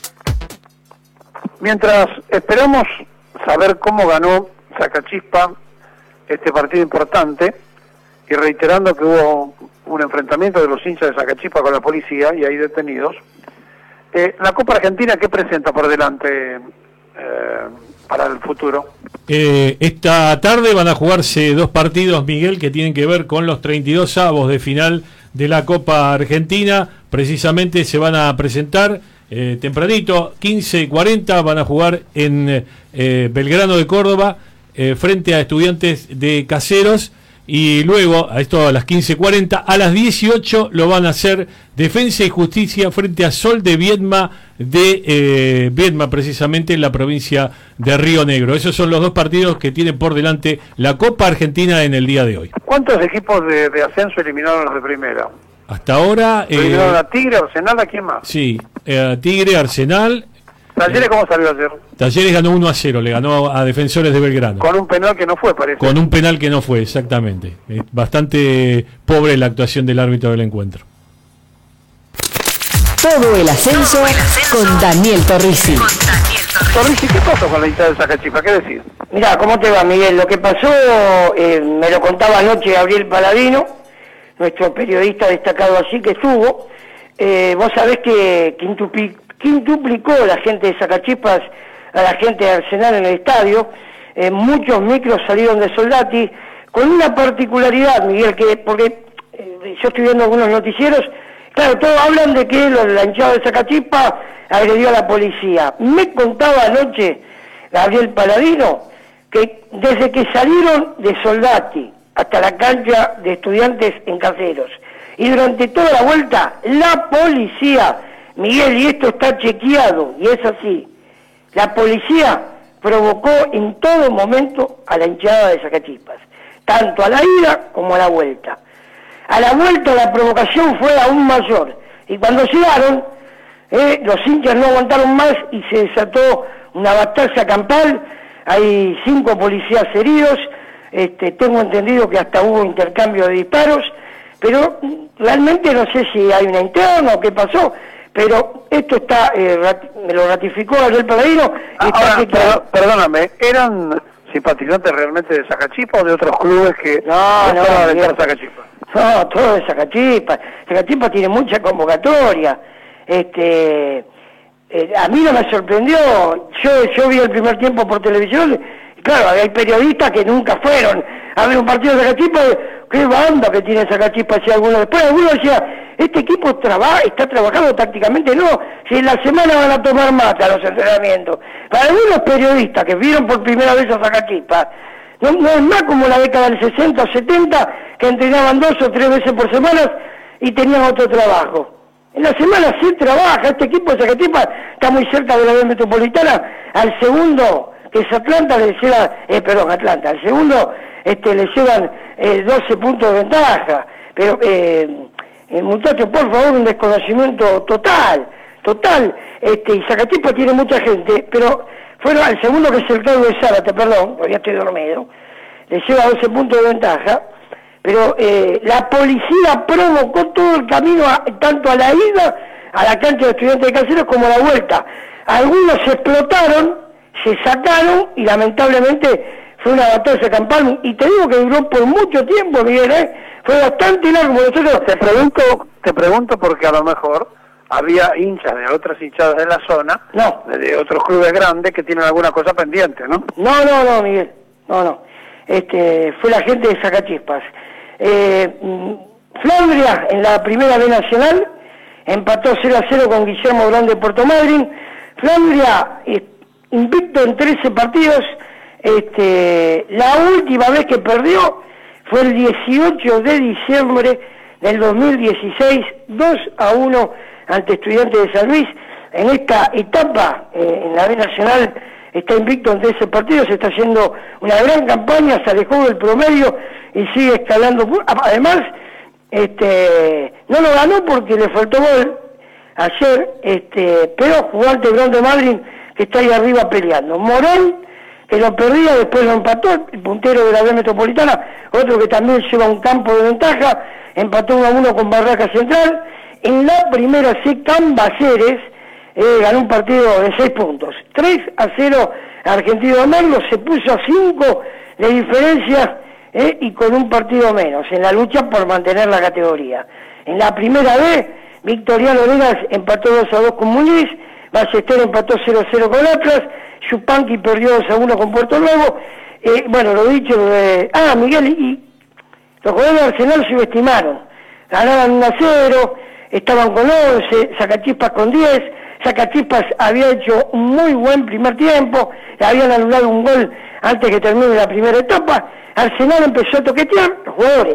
Mientras esperamos saber cómo ganó Sacachispa este partido importante, y reiterando que hubo un enfrentamiento de los hinchas de Sacachispa con la policía y hay detenidos, eh, la Copa Argentina, ¿qué presenta por delante eh, para el futuro? Eh, esta tarde van a jugarse dos partidos, Miguel, que tienen que ver con los treinta y dos avos de final de la Copa Argentina. Precisamente se van a presentar Eh, tempranito, quince y cuarenta, van a jugar en eh, Belgrano de Córdoba eh, frente a Estudiantes de Caseros, y luego a esto a las quince y cuarenta, a las dieciocho lo van a hacer Defensa y Justicia frente a Sol de Viedma de eh, Viedma, precisamente en la provincia de Río Negro. Esos son los dos partidos que tiene por delante la Copa Argentina en el día de hoy. ¿Cuántos equipos de, de ascenso eliminaron los de primera? Hasta ahora... ¿Eliminaron eh, a Tigre, Arsenal, a quién más? Sí, eh, Tigre, Arsenal. ¿Talleres eh, cómo salió ayer? Talleres ganó uno a cero, le ganó a Defensores de Belgrano. Con un penal que no fue, parece. Con un penal que no fue, exactamente. Eh, bastante pobre la actuación del árbitro del encuentro. Todo el ascenso, Todo el ascenso con Daniel Torrisi. Con Daniel Torrisi. Torrisi, ¿qué pasó con la hinchada de Sacachispa? ¿Qué decís? Mirá, ¿cómo te va, Miguel? Lo que pasó, eh, me lo contaba anoche Gabriel Paladino, nuestro periodista destacado así que estuvo, eh, vos sabés que quintupi, quintuplicó la gente de Sacachispas a la gente de Arsenal en el estadio. Eh, muchos micros salieron de Soldati, con una particularidad, Miguel, que porque eh, yo estoy viendo algunos noticieros, claro, todos hablan de que los lanchados de Sacachispas agredió a la policía. Me contaba anoche Gabriel Paladino que desde que salieron de Soldati hasta la cancha de Estudiantes en Caseros y durante toda la vuelta, la policía, Miguel, y esto está chequeado, y es así, la policía provocó en todo momento a la hinchada de Sacachispas, tanto a la ida como a la vuelta. A la vuelta la provocación fue aún mayor, y cuando llegaron, eh, los hinchas no aguantaron más y se desató una batalla campal. Hay cinco policías heridos, este, tengo entendido que hasta hubo intercambio de disparos, pero realmente no sé si hay una interna o qué pasó, pero esto está, eh, me lo ratificó Gabriel Paladino. Ahora, per, perdóname, ¿eran simpatizantes realmente de Sacachispas o de otros clubes que no, no, estaban no, de Sacachispas? No, todo de Sacachispas. Sacachispas tiene mucha convocatoria. Este, eh, a mí no me sorprendió. Yo yo vi el primer tiempo por televisión. Y claro, hay periodistas que nunca fueron a ver un partido de Sacachispas. Qué banda que tiene Sacachispas. Si alguno después alguno decía, este equipo traba, está trabajando tácticamente. No, si en la semana van a tomar mate a los entrenamientos. Para algunos periodistas que vieron por primera vez a Sacachispas, no, no es más como la década del sesenta o setenta, que entrenaban dos o tres veces por semana y tenían otro trabajo. En la semana sí trabaja, este equipo de Sacachispas está muy cerca de la área metropolitana. Al segundo, que es Atlanta, le llevan, eh, perdón, Atlanta, al segundo este, le llevan eh, doce puntos de ventaja. Pero, eh, eh, muchachos, por favor, un desconocimiento total, total. Este, y Sacachispas tiene mucha gente, pero fueron al segundo, que es el Claudio de Zárate, perdón, porque ya estoy dormido, le lleva doce puntos de ventaja, pero eh, la policía provocó todo el camino, a, tanto a la ida, a la cancha de Estudiantes de Caseros, como a la vuelta. Algunos se explotaron, se sacaron, y lamentablemente fue una batalla campal, y te digo que duró por mucho tiempo, Miguel, ¿eh? Fue bastante largo. Nosotros... Te pregunto, te pregunto porque a lo mejor había hinchas de otras hinchadas de la zona, no, de otros clubes grandes que tienen alguna cosa pendiente, ¿no? No, no, no, Miguel, no, no. Este, fue la gente de Sacachispas. Eh, Flandria, en la primera B Nacional, empató cero a cero con Guillermo Grande de Puerto Madryn. Flandria, eh, invicto en trece partidos. Este, la última vez que perdió fue el dieciocho de diciembre del dos mil dieciséis, dos a uno ante Estudiantes de San Luis. En esta etapa, eh, en la B Nacional, está invicto en trece partidos, está haciendo una gran campaña, se alejó del promedio y sigue escalando. Además, este, no lo ganó porque le faltó gol ayer, este, pero jugó ante Grande Madryn, que está ahí arriba peleando. Morón, que lo perdía, después lo empató, el puntero de la B Metropolitana, otro que también lleva un campo de ventaja, empató uno a uno con Barraca Central. En la primera C, Cambaceres eh, ganó un partido de seis puntos, tres a cero Argentino de Merlo, se puso a cinco de diferencia eh, y con un partido menos en la lucha por mantener la categoría. En la primera B, Victoriano Vegas empató dos a dos con Muñiz, Ballester empató cero a cero con Atlas, Yupanqui perdió dos a uno con Puerto Nuevo. Eh, bueno, lo dicho, de... ah, Miguel, y los jugadores de Arsenal subestimaron, ganaban uno a cero, estaban con once, Sacachispas con diez, Sacachispas había hecho un muy buen primer tiempo, le habían anulado un gol antes que termine la primera etapa. Arsenal empezó a toquetear, los jugadores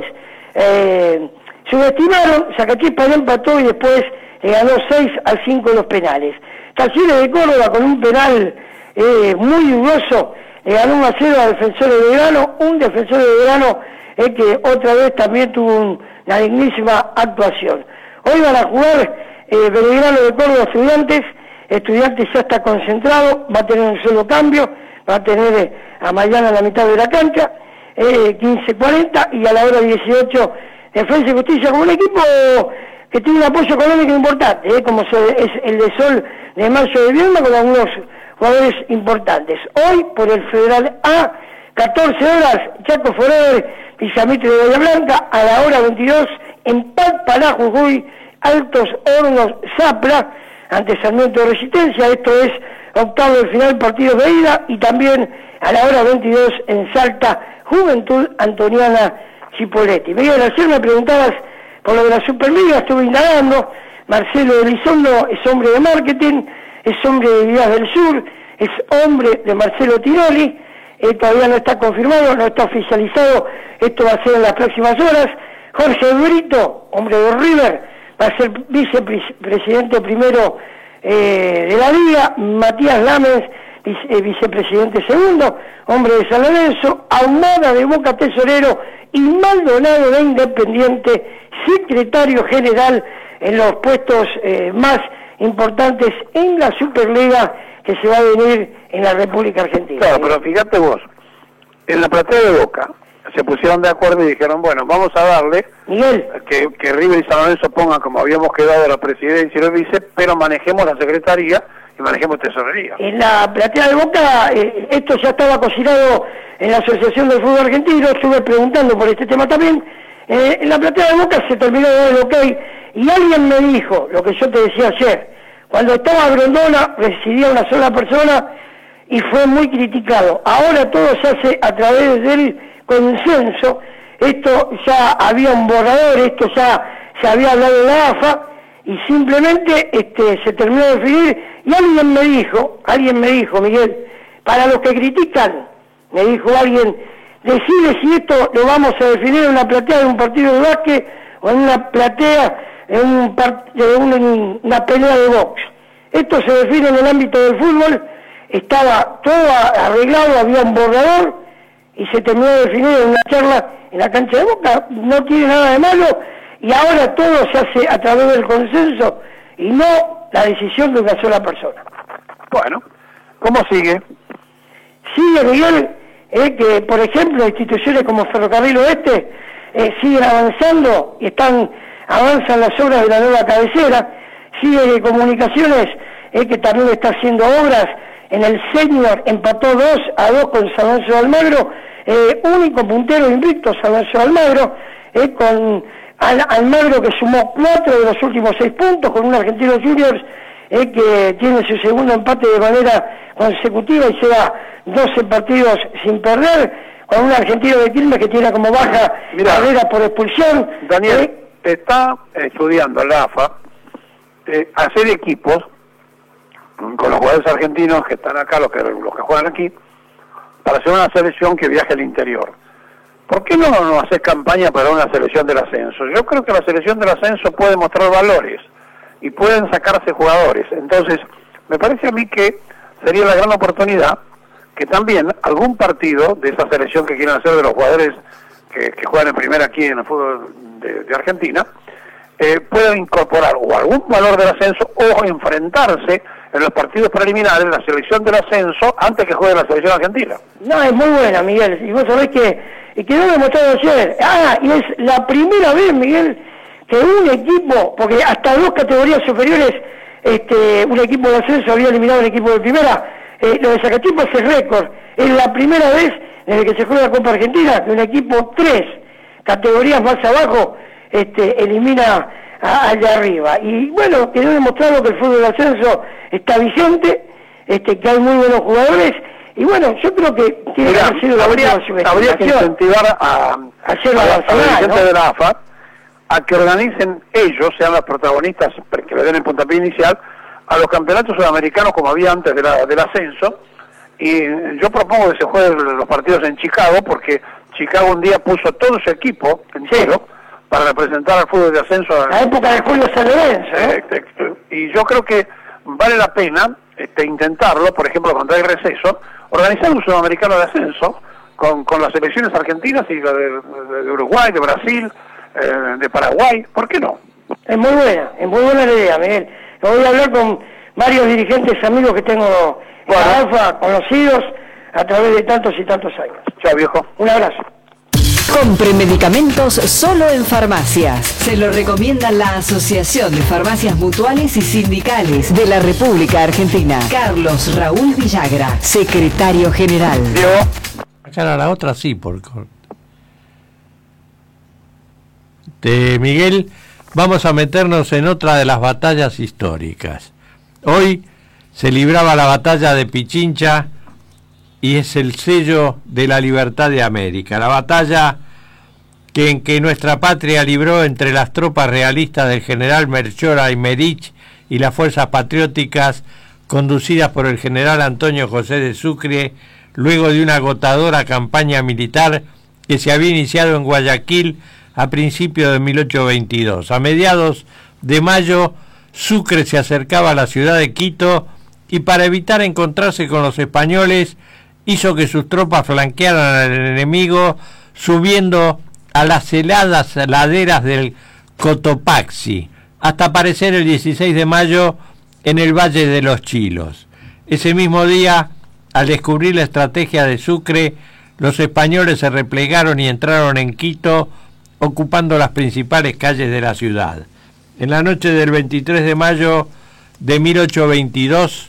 eh, subestimaron, Sacachispas le empató y después le ganó seis a cinco en los penales. Talleres de Córdoba, con un penal eh, muy dudoso, le ganó uno a cero a Defensores de Belgrano, un Defensor de Belgrano eh, que otra vez también tuvo un, una dignísima actuación. Hoy van a jugar eh, Belgrano de Córdoba Estudiantes. Estudiantes ya está concentrado, va a tener un solo cambio, va a tener eh, a Mañana en la mitad de la cancha, eh, quince cuarenta, y a la hora dieciocho Defensa y Justicia, como un equipo que tiene un apoyo económico importante, eh, como se, es el de Sol de Mayo de Vierna, con algunos jugadores importantes. Hoy, por el Federal A, catorce horas, Chaco Forever, Villamitre de Bahía Blanca, a la hora veintidós, en Palpalá, Jujuy, Altos Hornos Zapla ante Sarmiento de Resistencia. Esto es octavo de final, partidos de ida, y también a la hora veintidós en Salta, Juventud Antoniana Chipoletti. Miguel, ayer me preguntabas por lo de la Superliga, estuve indagando. Marcelo Elizondo es hombre de marketing, es hombre de Vidas del Sur, es hombre de Marcelo Tinoli. Eh, todavía no está confirmado, no está oficializado, esto va a ser en las próximas horas. Jorge Brito, hombre de River, va a ser vicepresidente primero eh, de la Liga. Matías Lames, vice, eh, vicepresidente segundo, hombre de San Lorenzo. Ahumada de Boca, tesorero, y Maldonado de Independiente, secretario general, en los puestos eh, más importantes en la Superliga que se va a venir en la República Argentina. Claro, pero fíjate vos, en la platea de Boca se pusieron de acuerdo y dijeron, bueno, vamos a darle Miguel, que, que River y San Lorenzo pongan como habíamos quedado la presidencia y los vice, pero manejemos la secretaría y manejemos tesorería. En la platea de Boca, eh, esto ya estaba cocinado en la Asociación del Fútbol Argentino, estuve preguntando por este tema también. Eh, en la platea de Boca se terminó de dar el ok, y alguien me dijo, lo que yo te decía ayer, cuando estaba Grondona residía una sola persona y fue muy criticado. Ahora todo se hace a través del consenso. Esto ya había un borrador, esto ya se había hablado en la A F A y simplemente este, se terminó de definir. Y alguien me dijo, alguien me dijo, Miguel, para los que critican, me dijo alguien, decide si esto lo vamos a definir en una platea de un partido de básquet o en una platea en, un part de un, en una pelea de box. Esto se define en el ámbito del fútbol, estaba todo arreglado, había un borrador y se terminó de definir en una charla en la cancha de Boca. No tiene nada de malo y ahora todo se hace a través del consenso y no la decisión de una sola persona. Bueno, ¿cómo sigue? Sigue, Miguel, eh, que por ejemplo instituciones como Ferrocarril Oeste eh, siguen avanzando y están avanzan las obras de la nueva cabecera. Sigue Comunicaciones, eh, que también está haciendo obras. En el senior empató dos a dos con San Lorenzo de Almagro, eh, único puntero invicto San Lorenzo de Almagro, eh, con Al Almagro que sumó cuatro de los últimos seis puntos, con un Argentino Juniors eh, que tiene su segundo empate de manera consecutiva y lleva doce partidos sin perder, con un Argentino de Quilmes que tiene como baja carrera por expulsión. Daniel, eh, está estudiando la A F A eh, hacer equipos con los jugadores argentinos que están acá, los que, los que juegan aquí, para hacer una selección que viaje al interior. ¿Por qué no, no hacer campaña para una selección del ascenso? Yo creo que la selección del ascenso puede mostrar valores y pueden sacarse jugadores. Entonces, me parece a mí que sería la gran oportunidad que también algún partido de esa selección que quieren hacer de los jugadores que, que juegan en primera aquí en el fútbol de, de Argentina, eh, puedan incorporar o algún valor del ascenso o enfrentarse en los partidos preliminares la selección del ascenso antes que juegue la selección argentina. No, es muy buena, Miguel, y vos sabés que, y quedó demostrado ayer. Ah, y es la primera vez, Miguel, que un equipo, porque hasta dos categorías superiores, este, un equipo de ascenso había eliminado un equipo de primera. Eh, lo de Zacatipos es récord, es la primera vez desde que se juega la Copa Argentina que un equipo tres categorías más abajo este, elimina a, al de arriba. Y bueno, quedó demostrado que el fútbol de ascenso está vigente, este, que hay muy buenos jugadores, y bueno, yo creo que tiene Mirá, que haber sido la habría, última habría que incentivar a, a, hacer la a, a nacional, la gente ¿no? de la A F A a que organicen ellos, sean los protagonistas, que le den el puntapié inicial a los campeonatos sudamericanos como había antes de la, del ascenso. Y yo propongo que se jueguen los partidos en Chicago, porque Chicago un día puso todo su equipo entero sí. para representar al fútbol de ascenso. La época de Julio San Lorenzo, ¿eh? eh, Y yo creo que vale la pena este, intentarlo, por ejemplo, cuando hay receso, organizar un sudamericano de ascenso con, con las selecciones argentinas y la de, de Uruguay, de Brasil, eh, de Paraguay. ¿Por qué no? Es muy buena, es muy buena la idea, Miguel. Lo voy a hablar con varios dirigentes amigos que tengo en la A F A, conocidos a través de tantos y tantos años. Chao, viejo. Un abrazo. Compre medicamentos solo en farmacias. Se lo recomienda la Asociación de Farmacias Mutuales y Sindicales de la República Argentina. Carlos Raúl Villagra, secretario general. Acá a la otra sí, por de Miguel, vamos a meternos en otra de las batallas históricas. Hoy se libraba la batalla de Pichincha y es el sello de la libertad de América. La batalla que en que nuestra patria libró entre las tropas realistas del general Melchor Aymerich y las fuerzas patrióticas conducidas por el general Antonio José de Sucre, luego de una agotadora campaña militar que se había iniciado en Guayaquil a principios de mil ochocientos veintidós. A mediados de mayo, Sucre se acercaba a la ciudad de Quito y para evitar encontrarse con los españoles, hizo que sus tropas flanquearan al enemigo subiendo a las heladas laderas del Cotopaxi, hasta aparecer el dieciséis de mayo en el Valle de los Chilos. Ese mismo día, al descubrir la estrategia de Sucre, los españoles se replegaron y entraron en Quito, ocupando las principales calles de la ciudad. En la noche del veintitrés de mayo de mil ochocientos veintidós,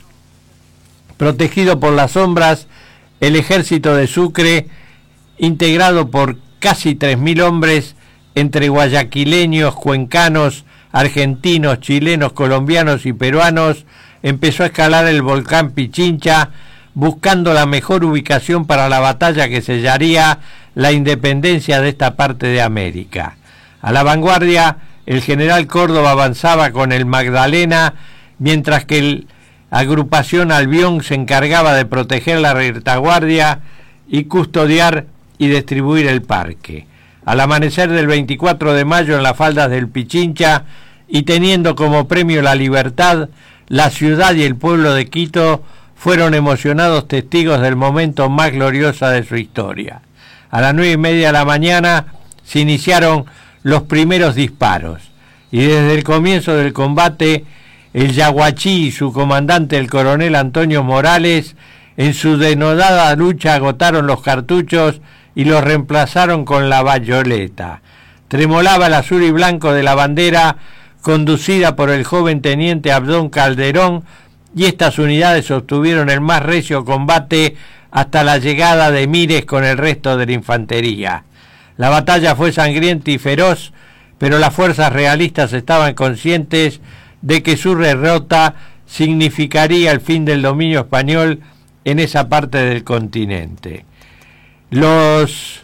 protegido por las sombras, el ejército de Sucre, integrado por casi tres mil hombres, entre guayaquileños, cuencanos, argentinos, chilenos, colombianos y peruanos, empezó a escalar el volcán Pichincha, buscando la mejor ubicación para la batalla que sellaría la independencia de esta parte de América. A la vanguardia, el general Córdoba avanzaba con el Magdalena, mientras que la agrupación Albión se encargaba de proteger la retaguardia y custodiar y distribuir el parque. Al amanecer del veinticuatro de mayo en las faldas del Pichincha, y teniendo como premio la libertad, la ciudad y el pueblo de Quito fueron emocionados testigos del momento más glorioso de su historia. A las nueve y media de la mañana se iniciaron los primeros disparos, y desde el comienzo del combate, el Yaguachí y su comandante, el coronel Antonio Morales, en su denodada lucha agotaron los cartuchos y los reemplazaron con la bayoleta. Tremolaba el azul y blanco de la bandera, conducida por el joven teniente Abdón Calderón, y estas unidades obtuvieron el más recio combate hasta la llegada de Mires con el resto de la infantería. La batalla fue sangrienta y feroz, pero las fuerzas realistas estaban conscientes de que su derrota significaría el fin del dominio español en esa parte del continente. Los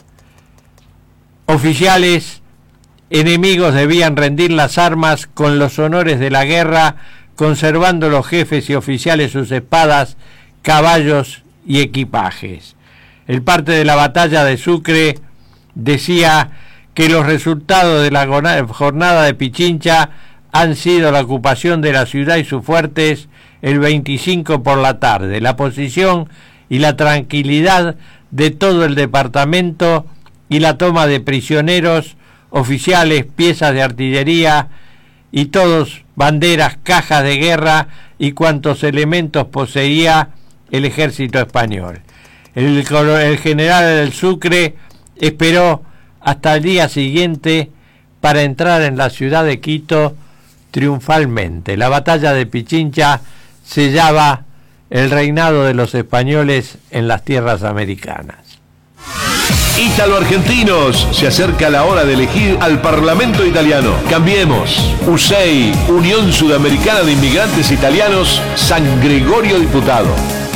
oficiales enemigos debían rendir las armas con los honores de la guerra, conservando los jefes y oficiales sus espadas, caballos y equipajes. El parte de la batalla de Sucre decía que los resultados de la jornada de Pichincha han sido la ocupación de la ciudad y sus fuertes el veinticinco por la tarde, la posición y la tranquilidad de todo el departamento y la toma de prisioneros, oficiales, piezas de artillería y todos, banderas, cajas de guerra y cuantos elementos poseía el ejército español. El, el general del Sucre esperó hasta el día siguiente para entrar en la ciudad de Quito triunfalmente. La batalla de Pichincha sellaba el reinado de los españoles en las tierras americanas. Ítalo-argentinos, se acerca la hora de elegir al Parlamento italiano. Cambiemos. U S E I, Unión Sudamericana de Inmigrantes Italianos, San Gregorio Diputado.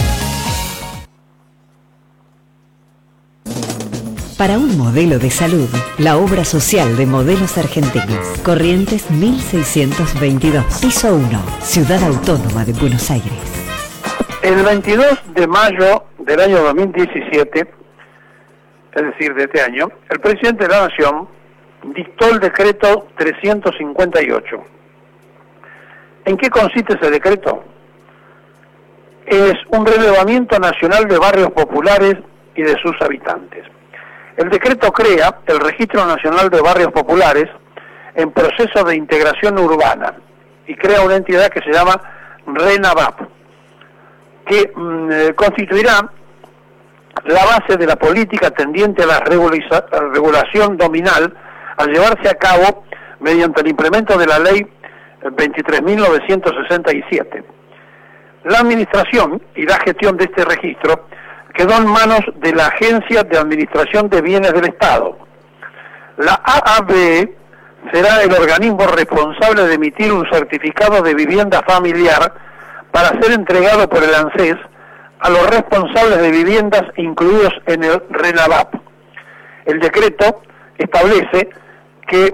Para un modelo de salud, la obra social de Modelos Argentinos. Corrientes mil seiscientos veintidós, piso uno, Ciudad Autónoma de Buenos Aires. El veintidós de mayo del año dos mil diecisiete, es decir, de este año, el presidente de la Nación dictó el decreto trescientos cincuenta y ocho. ¿En qué consiste ese decreto? Es un relevamiento nacional de barrios populares y de sus habitantes. El decreto crea el Registro Nacional de Barrios Populares en proceso de integración urbana y crea una entidad que se llama RENAVAP, que mmm, constituirá la base de la política tendiente a la regulación dominal al llevarse a cabo mediante el implemento de la ley veintitrés mil novecientos sesenta y siete. La administración y la gestión de este registro quedó en manos de la Agencia de Administración de Bienes del Estado. La A A B será el organismo responsable de emitir un certificado de vivienda familiar para ser entregado por el ANSES a los responsables de viviendas incluidos en el RENAVAP. El decreto establece que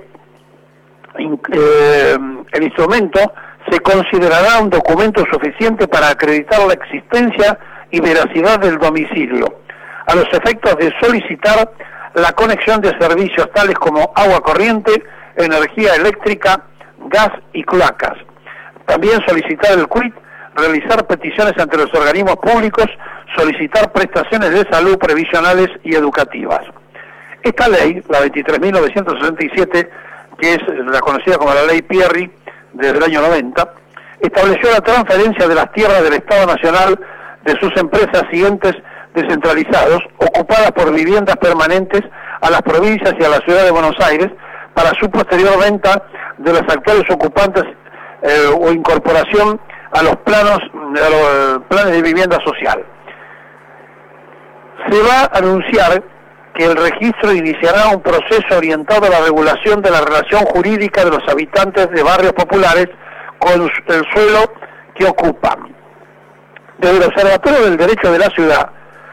eh, el instrumento se considerará un documento suficiente para acreditar la existencia y veracidad del domicilio, a los efectos de solicitar la conexión de servicios tales como agua corriente, energía eléctrica, gas y cloacas. También solicitar el quit, realizar peticiones ante los organismos públicos, solicitar prestaciones de salud previsionales y educativas. Esta ley, la veintitrés mil novecientos sesenta y siete, que es la conocida como la ley Pierri, desde el año noventa, estableció la transferencia de las tierras del Estado Nacional de sus empresas y entes descentralizados, ocupadas por viviendas permanentes, a las provincias y a la ciudad de Buenos Aires, para su posterior venta de los actuales ocupantes eh, o incorporación a los planos, a los planes de vivienda social. Se va a anunciar que el registro iniciará un proceso orientado a la regulación de la relación jurídica de los habitantes de barrios populares con el suelo que ocupan. Desde el Observatorio del Derecho de la Ciudad,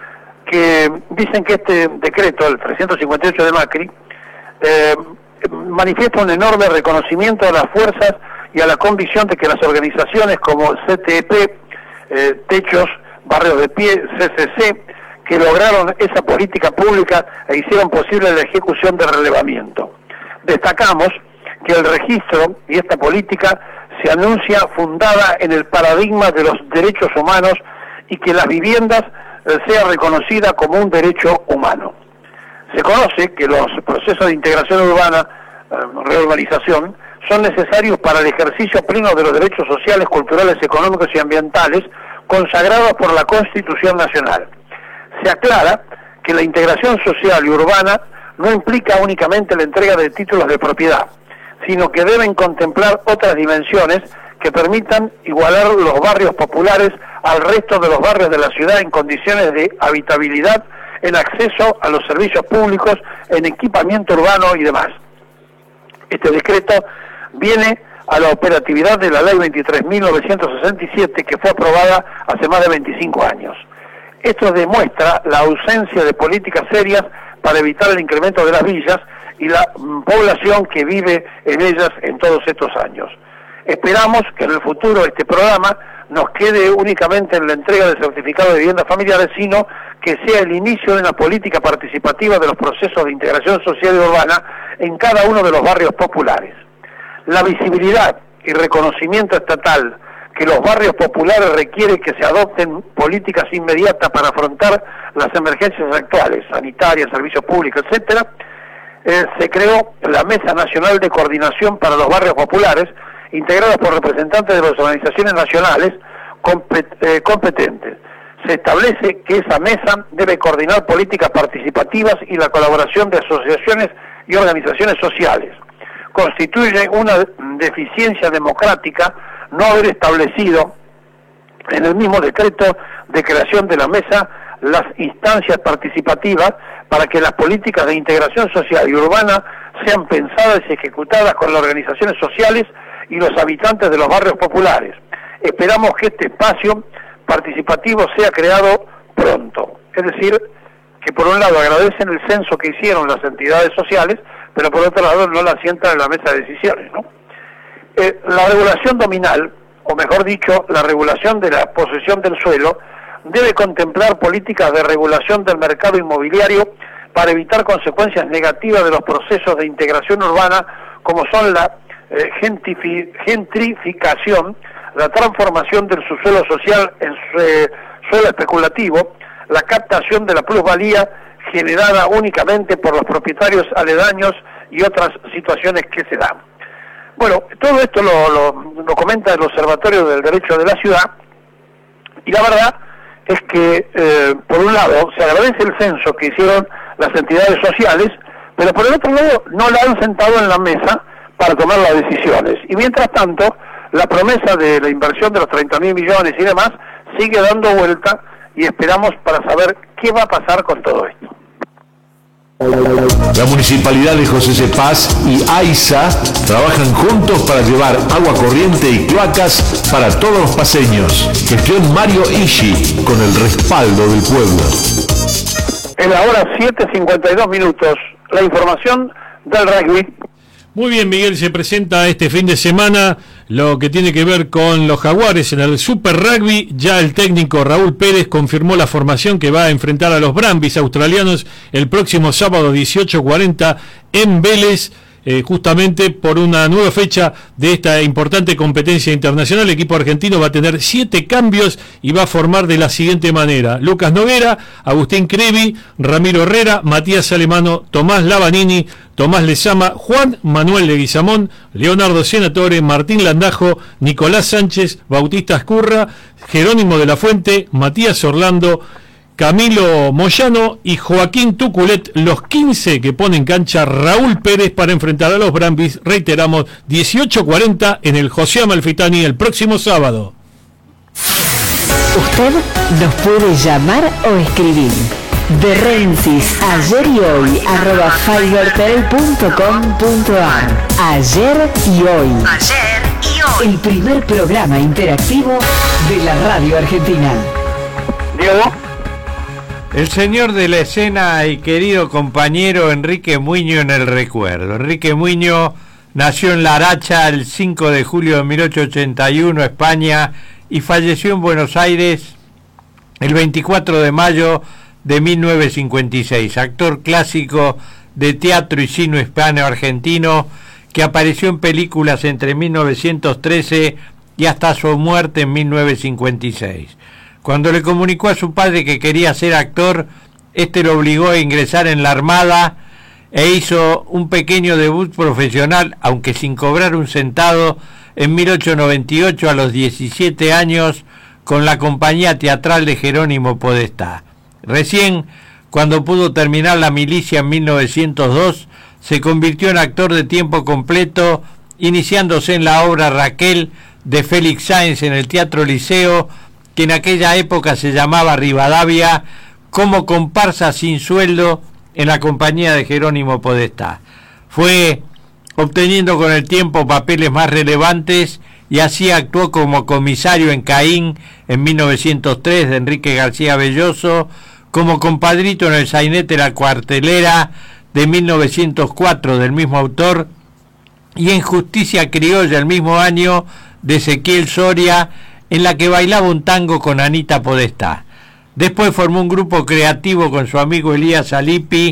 que dicen que este decreto, el trescientos cincuenta y ocho de Macri, eh, manifiesta un enorme reconocimiento a las fuerzas y a la convicción de que las organizaciones como C T E P, eh, Techos, Barrios de Pie, C C C, que lograron esa política pública e hicieron posible la ejecución del relevamiento. Destacamos que el registro y esta política se anuncia fundada en el paradigma de los derechos humanos y que las viviendas eh, sea reconocida como un derecho humano. Se conoce que los procesos de integración urbana, eh, reurbanización, son necesarios para el ejercicio pleno de los derechos sociales, culturales, económicos y ambientales consagrados por la Constitución Nacional. Se aclara que la integración social y urbana no implica únicamente la entrega de títulos de propiedad, sino que deben contemplar otras dimensiones que permitan igualar los barrios populares al resto de los barrios de la ciudad en condiciones de habitabilidad, en acceso a los servicios públicos, en equipamiento urbano y demás. Este decreto viene a la operatividad de la ley veintitrés mil novecientos sesenta y siete, que fue aprobada hace más de veinticinco años. Esto demuestra la ausencia de políticas serias para evitar el incremento de las villas y la mm, población que vive en ellas en todos estos años. Esperamos que en el futuro este programa nos quede únicamente en la entrega de certificados de viviendas familiares, sino que sea el inicio de una política participativa de los procesos de integración social y urbana en cada uno de los barrios populares. La visibilidad y reconocimiento estatal que los barrios populares requiere que se adopten políticas inmediatas para afrontar las emergencias actuales, sanitarias, servicios públicos, etcétera, eh, se creó la Mesa Nacional de Coordinación para los Barrios Populares, integrada por representantes de las organizaciones nacionales compet eh, competentes. Se establece que esa mesa debe coordinar políticas participativas y la colaboración de asociaciones y organizaciones sociales. Constituye una deficiencia democrática no haber establecido en el mismo decreto de creación de la mesa las instancias participativas para que las políticas de integración social y urbana sean pensadas y ejecutadas con las organizaciones sociales y los habitantes de los barrios populares. Esperamos que este espacio participativo sea creado pronto. Es decir, que por un lado agradecen el censo que hicieron las entidades sociales, pero por otro lado no la sientan en la mesa de decisiones, ¿no? Eh, la regulación dominal, o mejor dicho, la regulación de la posesión del suelo, debe contemplar políticas de regulación del mercado inmobiliario para evitar consecuencias negativas de los procesos de integración urbana, como son la eh, gentrificación, la transformación del subsuelo social en eh, suelo especulativo, la captación de la plusvalía generada únicamente por los propietarios aledaños y otras situaciones que se dan. Bueno, todo esto lo, lo, lo comenta el Observatorio del Derecho de la Ciudad, y la verdad es que, eh, por un lado, se agradece el censo que hicieron las entidades sociales, pero por el otro lado no la han sentado en la mesa para tomar las decisiones. Y mientras tanto, la promesa de la inversión de los treinta mil millones y demás sigue dando vuelta, y esperamos para saber qué va a pasar con todo esto. La Municipalidad de José C. Paz y AISA trabajan juntos para llevar agua corriente y cloacas para todos los paseños. Gestión Mario Ishi, con el respaldo del pueblo. En la hora siete cincuenta y dos minutos, la información del rugby. Muy bien, Miguel, se presenta este fin de semana lo que tiene que ver con los Jaguares en el Super Rugby. Ya el técnico Raúl Pérez confirmó la formación que va a enfrentar a los Brumbies australianos el próximo sábado dieciocho cuarenta en Vélez, eh, justamente por una nueva fecha de esta importante competencia internacional. El equipo argentino va a tener siete cambios y va a formar de la siguiente manera: Lucas Noguera, Agustín Crevi, Ramiro Herrera, Matías Alemano, Tomás Lavanini, Tomás Lezama, Juan Manuel Leguizamón, Leonardo Senatore, Martín Landajo, Nicolás Sánchez, Bautista Escurra, Jerónimo de la Fuente, Matías Orlando, Camilo Moyano y Joaquín Tuculet, los quince que pone en cancha Raúl Pérez para enfrentar a los Brumbies. Reiteramos, dieciocho cuarenta en el José Amalfitani el próximo sábado. Usted nos puede llamar o escribir. De Rensis, ayer y hoy, arroba fibertel punto com punto ar. Ayer y hoy. Ayer y hoy. El primer programa interactivo de la radio argentina. Diego. El señor de la escena y querido compañero Enrique Muiño en el recuerdo. Enrique Muiño nació en Laracha el cinco de julio de mil ochocientos ochenta y uno, España, y falleció en Buenos Aires el veinticuatro de mayo de mil novecientos cincuenta y seis. Actor clásico de teatro y cine hispano-argentino que apareció en películas entre mil novecientos trece y hasta su muerte en mil novecientos cincuenta y seis. Cuando le comunicó a su padre que quería ser actor, este lo obligó a ingresar en la Armada e hizo un pequeño debut profesional, aunque sin cobrar un centavo, en mil ochocientos noventa y ocho a los diecisiete años con la compañía teatral de Jerónimo Podestá. Recién, cuando pudo terminar la milicia en mil novecientos dos, se convirtió en actor de tiempo completo, iniciándose en la obra Raquel de Félix Sáenz en el Teatro Liceo, que en aquella época se llamaba Rivadavia, como comparsa sin sueldo en la compañía de Jerónimo Podestá. Fue obteniendo con el tiempo papeles más relevantes y así actuó como comisario en Caín en mil novecientos tres de Enrique García Belloso, como compadrito en el sainete La Cuartelera de mil novecientos cuatro del mismo autor, y en Justicia Criolla el mismo año de Ezequiel Soria, en la que bailaba un tango con Anita Podestá. Después formó un grupo creativo con su amigo Elías Alipi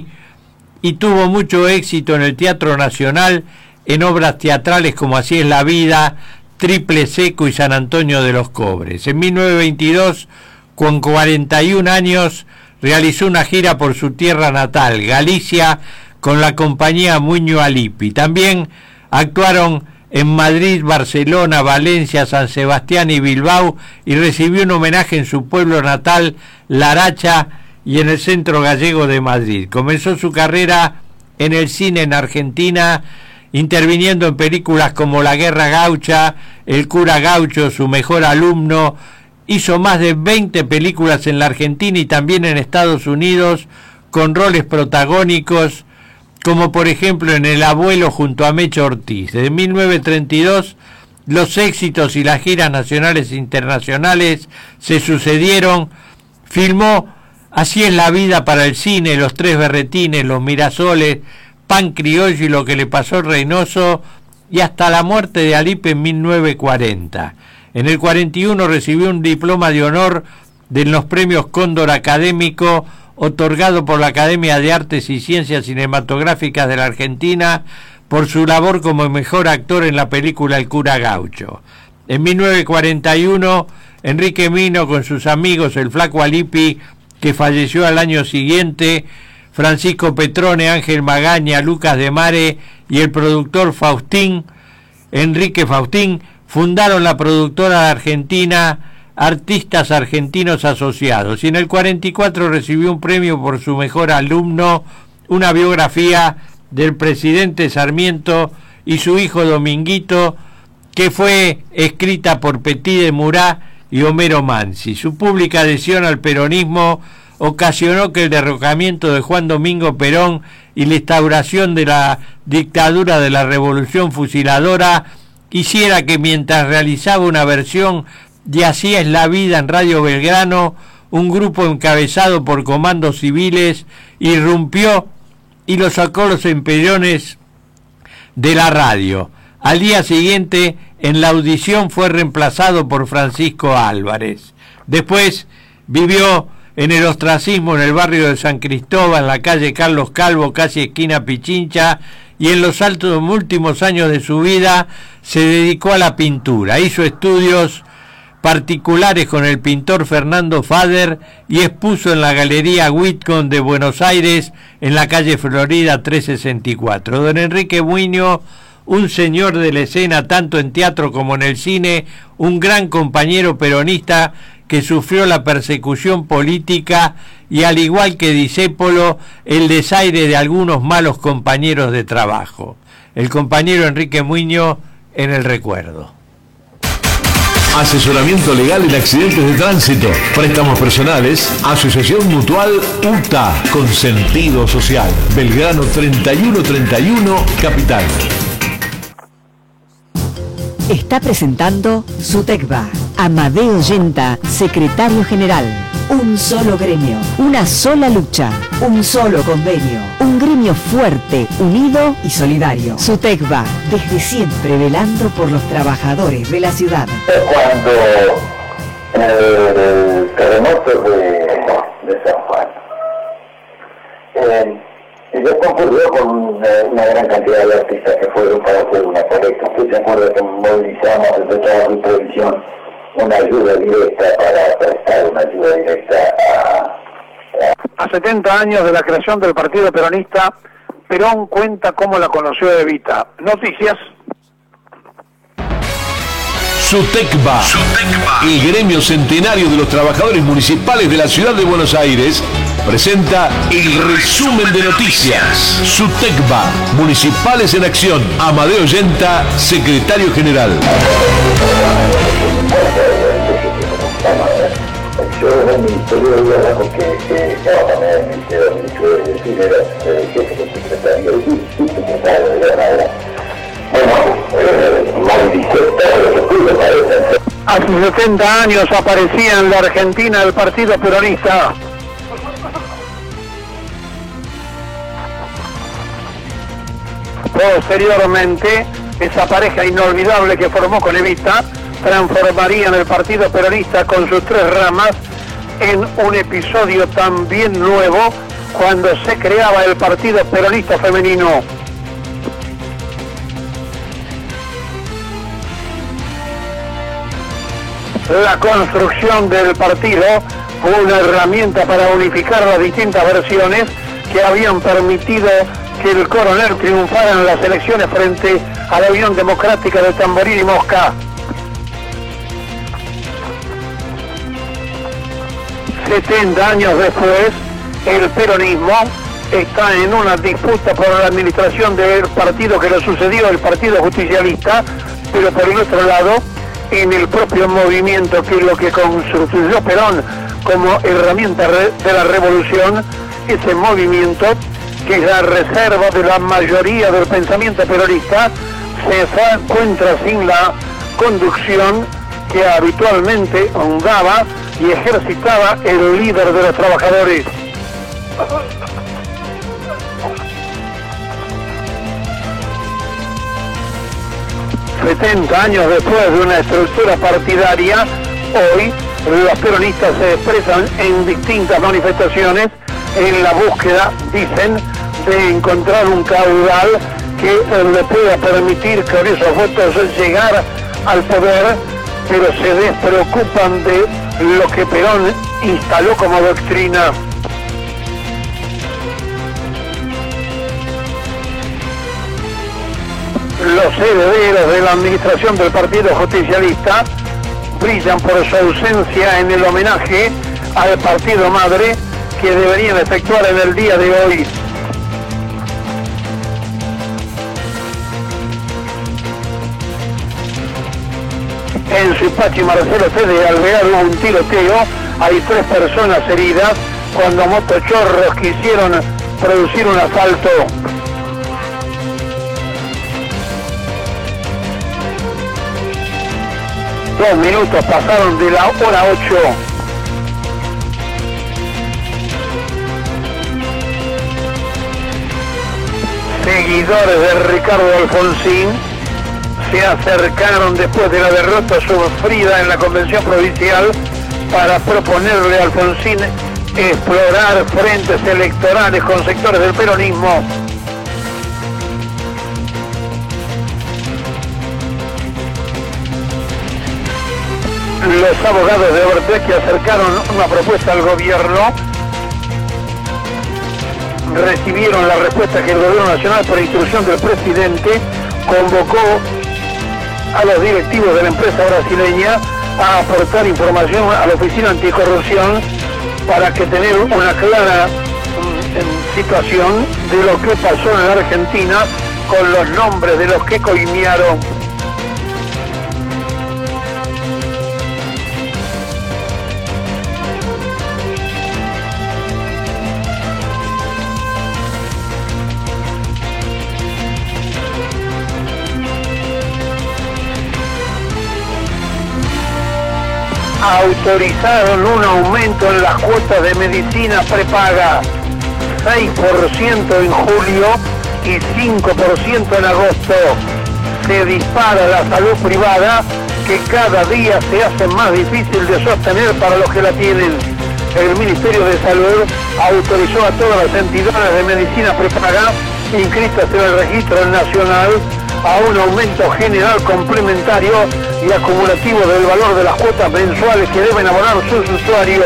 y tuvo mucho éxito en el Teatro Nacional en obras teatrales como Así es la vida, Triple Seco y San Antonio de los Cobres. En mil novecientos veintidós, con cuarenta y un años, realizó una gira por su tierra natal, Galicia, con la compañía Muño Alipi. También actuaron en Madrid, Barcelona, Valencia, San Sebastián y Bilbao, y recibió un homenaje en su pueblo natal, Laracha, y en el Centro Gallego de Madrid. Comenzó su carrera en el cine en Argentina, interviniendo en películas como La Guerra Gaucha, El Cura Gaucho, Su Mejor Alumno. Hizo más de veinte películas en la Argentina y también en Estados Unidos, con roles protagónicos, como por ejemplo en El Abuelo junto a Mecho Ortiz. Desde mil novecientos treinta y dos, los éxitos y las giras nacionales e internacionales se sucedieron. Filmó Así es la vida para el cine, Los Tres Berretines, Los Mirasoles, Pan Criollo y Lo que le pasó al Reynoso, y hasta la muerte de Alipe en mil novecientos cuarenta. En el cuarenta y uno recibió un diploma de honor de los premios Cóndor Académico, otorgado por la Academia de Artes y Ciencias Cinematográficas de la Argentina, por su labor como mejor actor en la película El Cura Gaucho. En mil novecientos cuarenta y uno, Enrique Muiño, con sus amigos el Flaco Alipi, que falleció al año siguiente, Francisco Petrone, Ángel Magaña, Lucas de Mare y el productor Faustín, Enrique Faustín, fundaron la productora argentina Artistas Argentinos Asociados, y en el cuarenta y cuatro recibió un premio por su mejor alumno, una biografía del presidente Sarmiento y su hijo Dominguito, que fue escrita por Petit de Murat y Homero Mansi. Su pública adhesión al peronismo ocasionó que el derrocamiento de Juan Domingo Perón y la instauración de la dictadura de la Revolución Fusiladora hiciera que mientras realizaba una versión de Así es la vida en Radio Belgrano, un grupo encabezado por comandos civiles irrumpió y lo sacó los empellones de la radio. Al día siguiente, en la audición fue reemplazado por Francisco Álvarez. Después vivió en el ostracismo en el barrio de San Cristóbal, en la calle Carlos Calvo, casi esquina Pichincha, y en los altos últimos años de su vida se dedicó a la pintura. Hizo estudios particulares con el pintor Fernando Fader y expuso en la Galería Whitcomb de Buenos Aires, en la calle Florida trescientos sesenta y cuatro. Don Enrique Muiño, un señor de la escena tanto en teatro como en el cine, un gran compañero peronista que sufrió la persecución política y, al igual que Discépolo, el desaire de algunos malos compañeros de trabajo. El compañero Enrique Muiño en el recuerdo. Asesoramiento legal en accidentes de tránsito, préstamos personales, Asociación Mutual U T A, con sentido social. Belgrano treinta y uno treinta y uno, Capital. Está presentando SUTECBA. Amadeo Yenta, secretario general. Un solo gremio, una sola lucha, un solo convenio. Un gremio fuerte, unido y solidario. SUTECBA, desde siempre velando por los trabajadores de la ciudad. Cuando en el terremoto de, de San Juan, eh, yo concurrió con una, una gran cantidad de artistas que fueron para hacer una colecta. ¿Usted se acuerda que movilizamos desde toda la televisión una ayuda directa para prestar una ayuda directa a, a... A setenta años de la creación del Partido Peronista, Perón cuenta cómo la conoció Evita. Noticias. SUTECBA, el gremio centenario de los trabajadores municipales de la ciudad de Buenos Aires, presenta el resumen de noticias. SUTECBA, Municipales en Acción. Amadeo Yenta, secretario general. Yo en el Ministerio de Gobierno que estaba en el Ministerio de Decir era jefe de secretario y subsecretario de Granada. Bueno, Mariseta, lo que pude parece. Hace setenta años aparecía en la Argentina el Partido Peronista. Posteriormente, esa pareja inolvidable que formó con Evita transformaría en el Partido Peronista con sus tres ramas en un episodio también nuevo cuando se creaba el Partido Peronista Femenino. La construcción del partido fue una herramienta para unificar las distintas versiones que habían permitido que el coronel triunfara en las elecciones frente a la Unión Democrática de Tamboril y Mosca. setenta años después, el peronismo está en una disputa por la administración del partido que lo sucedió, el Partido Justicialista, pero por el otro lado, en el propio movimiento que lo que construyó Perón como herramienta de la revolución, ese movimiento que es la reserva de la mayoría del pensamiento peronista, se encuentra sin la conducción que habitualmente daba y ejercitaba el líder de los trabajadores. setenta años después de una estructura partidaria, hoy los peronistas se expresan en distintas manifestaciones en la búsqueda, dicen, de encontrar un caudal que le pueda permitir con esos votos llegar al poder, pero se despreocupan de lo que Perón instaló como doctrina. Los herederos de la administración del Partido Justicialista brillan por su ausencia en el homenaje al partido madre que deberían efectuar en el día de hoy. En Suipachi Marcelo Fede Alvear hubo un tiroteo, hay tres personas heridas, cuando motochorros quisieron producir un asalto. Dos minutos pasaron de la hora ocho. Seguidores de Ricardo Alfonsín se acercaron después de la derrota sufrida en la convención provincial para proponerle a Alfonsín explorar frentes electorales con sectores del peronismo. Los abogados de Ortega acercaron una propuesta al gobierno, recibieron la respuesta que el gobierno nacional, por instrucción del presidente, convocó a los directivos de la empresa brasileña a aportar información a la Oficina Anticorrupción para que tener una clara mm, situación de lo que pasó en la Argentina con los nombres de los que coimearon. Autorizaron un aumento en las cuotas de medicina prepaga, seis por ciento en julio y cinco por ciento en agosto. Se dispara la salud privada, que cada día se hace más difícil de sostener para los que la tienen. El Ministerio de Salud autorizó a todas las entidades de medicina prepaga inscritas en el registro nacional a un aumento general complementario y acumulativo del valor de las cuotas mensuales que deben abonar sus usuarios.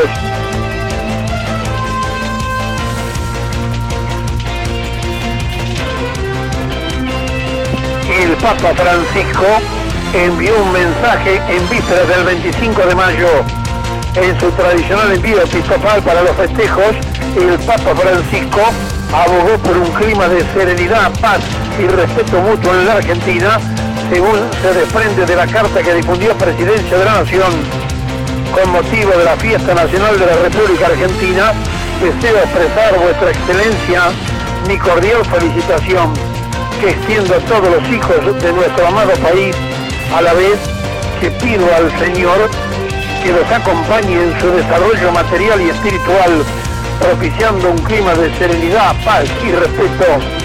El Papa Francisco envió un mensaje en vísperas del veinticinco de mayo. En su tradicional envío episcopal para los festejos, el Papa Francisco abogó por un clima de serenidad, paz y respeto mutuo en la Argentina, según se desprende de la carta que difundió Presidencia de la Nación. Con motivo de la Fiesta Nacional de la República Argentina, deseo expresar vuestra excelencia mi cordial felicitación, que extiendo a todos los hijos de nuestro amado país, a la vez que pido al Señor que los acompañe en su desarrollo material y espiritual, propiciando un clima de serenidad, paz y respeto.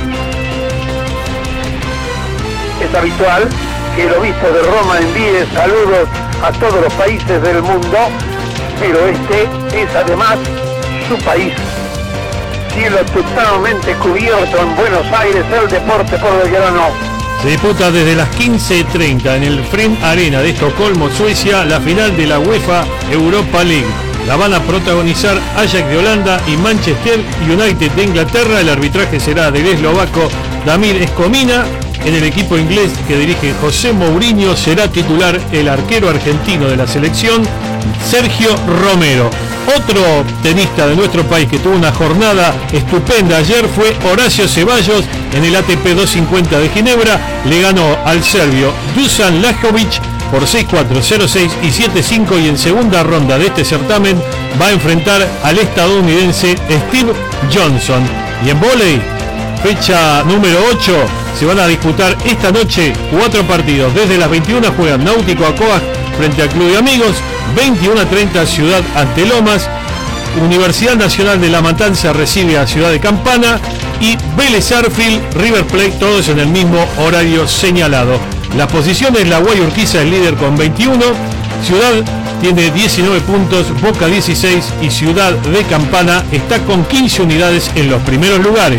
Es habitual que el obispo de Roma envíe saludos a todos los países del mundo, pero este es además su país. Cielo totalmente cubierto en Buenos Aires, el deporte por Belgrano. Se disputa desde las quince treinta en el Friend Arena de Estocolmo, Suecia, la final de la UEFA Europa League. La van a protagonizar Ajax de Holanda y Manchester United de Inglaterra. El arbitraje será del eslovaco Damir Escomina. En el equipo inglés que dirige José Mourinho será titular el arquero argentino de la selección, Sergio Romero. Otro tenista de nuestro país que tuvo una jornada estupenda ayer fue Horacio Ceballos en el A T P doscientos cincuenta de Ginebra. Le ganó al serbio Dusan Lajovic por seis cuatro, cero seis y siete cinco, y en segunda ronda de este certamen va a enfrentar al estadounidense Steve Johnson. Y en vóley, fecha número ocho, se van a disputar esta noche cuatro partidos. Desde las veintiuna juegan Náutico Acoa frente al Club de Amigos, veintiuno treinta Ciudad ante Lomas, Universidad Nacional de La Matanza recibe a Ciudad de Campana y Vélez Arfield, River Plate, todos en el mismo horario señalado. Las posiciones: La Guay Urquiza es líder con veintiuno, Ciudad tiene diecinueve puntos, Boca dieciséis y Ciudad de Campana está con quince unidades en los primeros lugares.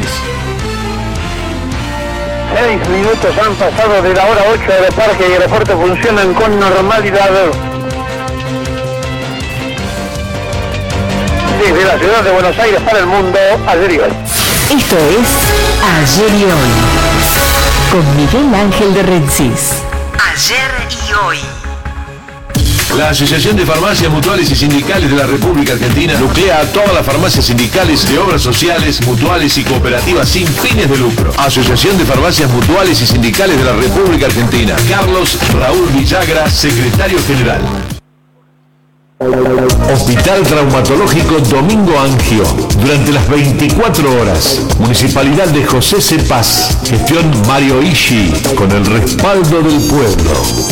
Seis minutos han pasado de la hora ocho de Parque y Aeropuerto funcionan con normalidad. Desde la ciudad de Buenos Aires para el mundo, ayer y hoy. Esto es Ayer y Hoy, con Miguel Ángel de Rensis. Ayer y hoy. La Asociación de Farmacias Mutuales y Sindicales de la República Argentina nuclea a todas las farmacias sindicales de obras sociales, mutuales y cooperativas sin fines de lucro. Asociación de Farmacias Mutuales y Sindicales de la República Argentina. Carlos Raúl Villagra, secretario general. Hospital Traumatológico Domingo Angio. Durante las veinticuatro horas. Municipalidad de José C. Paz. Gestión Mario Ishi. Con el respaldo del pueblo.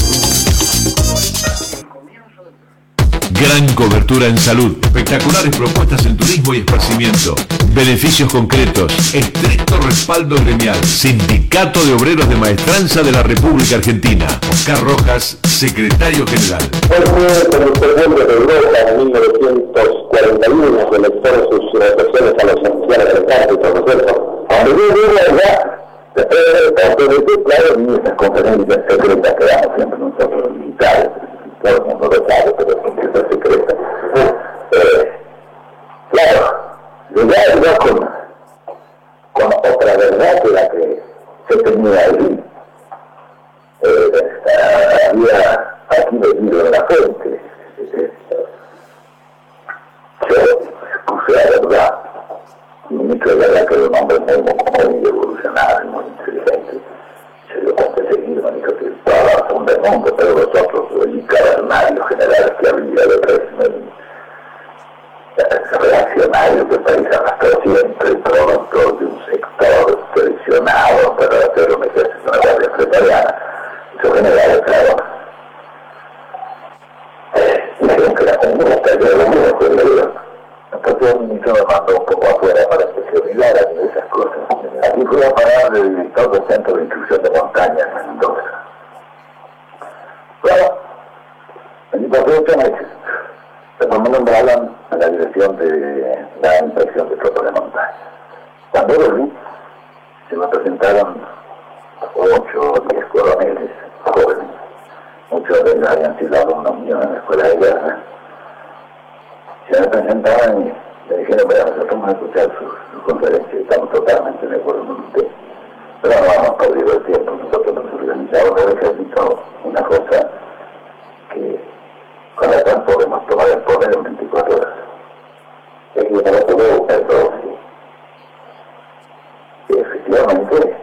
Gran cobertura en salud, espectaculares propuestas en turismo y esparcimiento, beneficios concretos, estricto respaldo gremial, Sindicato de Obreros de Maestranza de la República Argentina. Oscar Rojas, secretario general. Fue en el septiembre de Europa en mil novecientos cuarenta y uno que lector sus relaciones a los oficiales del ejército, ¿no es cierto? Cuando yo llego allá, después de decir, claro, ni esas conferencias secretas que damos siempre nosotros los militares, todo el mundo lo sabe, pero son cosas secretas. Eh, claro, llegar ya con, con otra verdad que la que se tenía ahí. Eh, había aquí venido en la fuente. Yo puse a verdad, y mucho de verdad que era un hombre muy, muy evolucionado, muy inteligente. Se dio con que seguir, me dijo que estaba la funda del mundo, pero los otros, el cavernario general que había de régimen reaccionario que el país arrastró siempre, producto de un sector seleccionado para hacer un ejército, una guardia pretoriana. Esos generales, claro, dijeron que era comunista, yo era muy acuerdo. Entonces el ministro me mandó un poco afuera para que se olvidaran de esas cosas. Aquí fui a parar de director del Centro de Instrucción de Montañas en Mendoza. Bueno, allí pasé ocho meses. Después me nombraron a la dirección de la inspección de tropas de montaña. Cuando volví, se me presentaron ocho o diez coroneles jóvenes. Muchos de ellos habían sido una unión en la escuela de guerra. Se me presentaban y me dijeron, vea, nosotros vamos a escuchar su, su conferencia, estamos totalmente de acuerdo con usted. Pero no vamos perdido el tiempo, nosotros nos organizamos el ejército, una cosa que con la cual podemos tomar el poder en veinticuatro horas. Es que no lo puedo buscar todo así. Y efectivamente,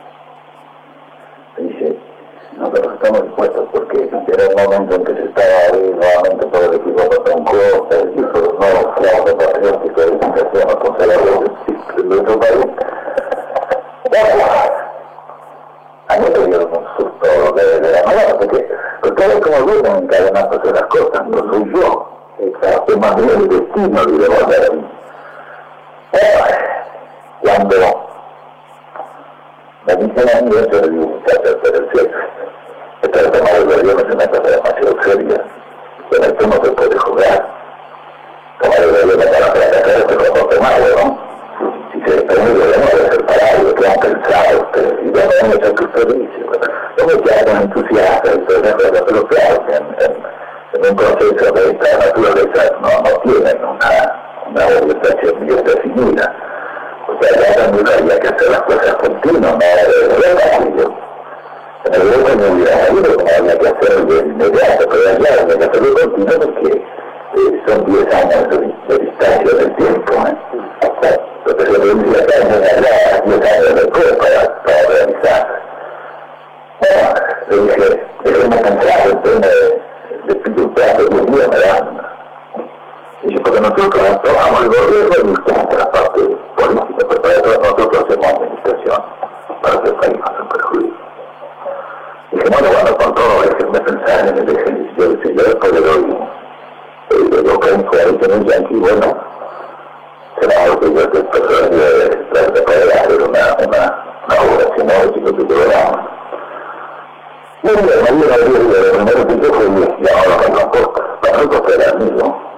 dice, nosotros estamos dispuestos porque era el momento en que se estaba ahí nuevamente por el equipo de Tronco, el equipo de nuevos clavos patrióticos de educación o conservadores de nuestro país. Bueno, a mí me dio un susto de, de la mano, porque, porque es como vienen encadenándose las cosas, no soy yo, es más bien el destino de devolver. Bueno, cuando me dicen a mí eso de muchachos, pero el sexo, esto de tomar el gobierno es una cosa demasiado seria, con esto no se puede jugar. Tomar el gobierno para fracasar es otro poco malo, ¿no? Si se permite de nuevo ser parado, que han pensado ustedes, y bueno, no es lo que usted dice, no me quedan entusiastas y todas esas cosas, pero claro, en, en, en un proceso de esta naturaleza no, no tienen una, una orientación bien definida. O sea, ya también había que hacer las cosas continuas, no de verdad. En el grupo no hubiera salido como había que hacerlo de inmediato, pero allá había que hacerlo continuo porque eh, son diez años de, de distancia del tiempo. ¿eh? Entonces yo le decía acá, no allá, diez años después para, para realizar. Bueno, le dije, dejemos entrar el tema de, de dificultad de un día, me dan. Y porque nosotros tomamos el gobierno y buscamos la parte política, pero para eso nosotros hacemos administración para que el país no se perjudique. Y dije, bueno, bueno, con todo, déjenme pensar en el ejercicio del señor, después le doy lo que me fue a tener ya aquí, bueno, será lo que yo te personaría de poder hacer una, una, una obra sinótica que programa. Y la mayoría de los primeros que yo fue llamado a transporte, para nosotros era el mismo.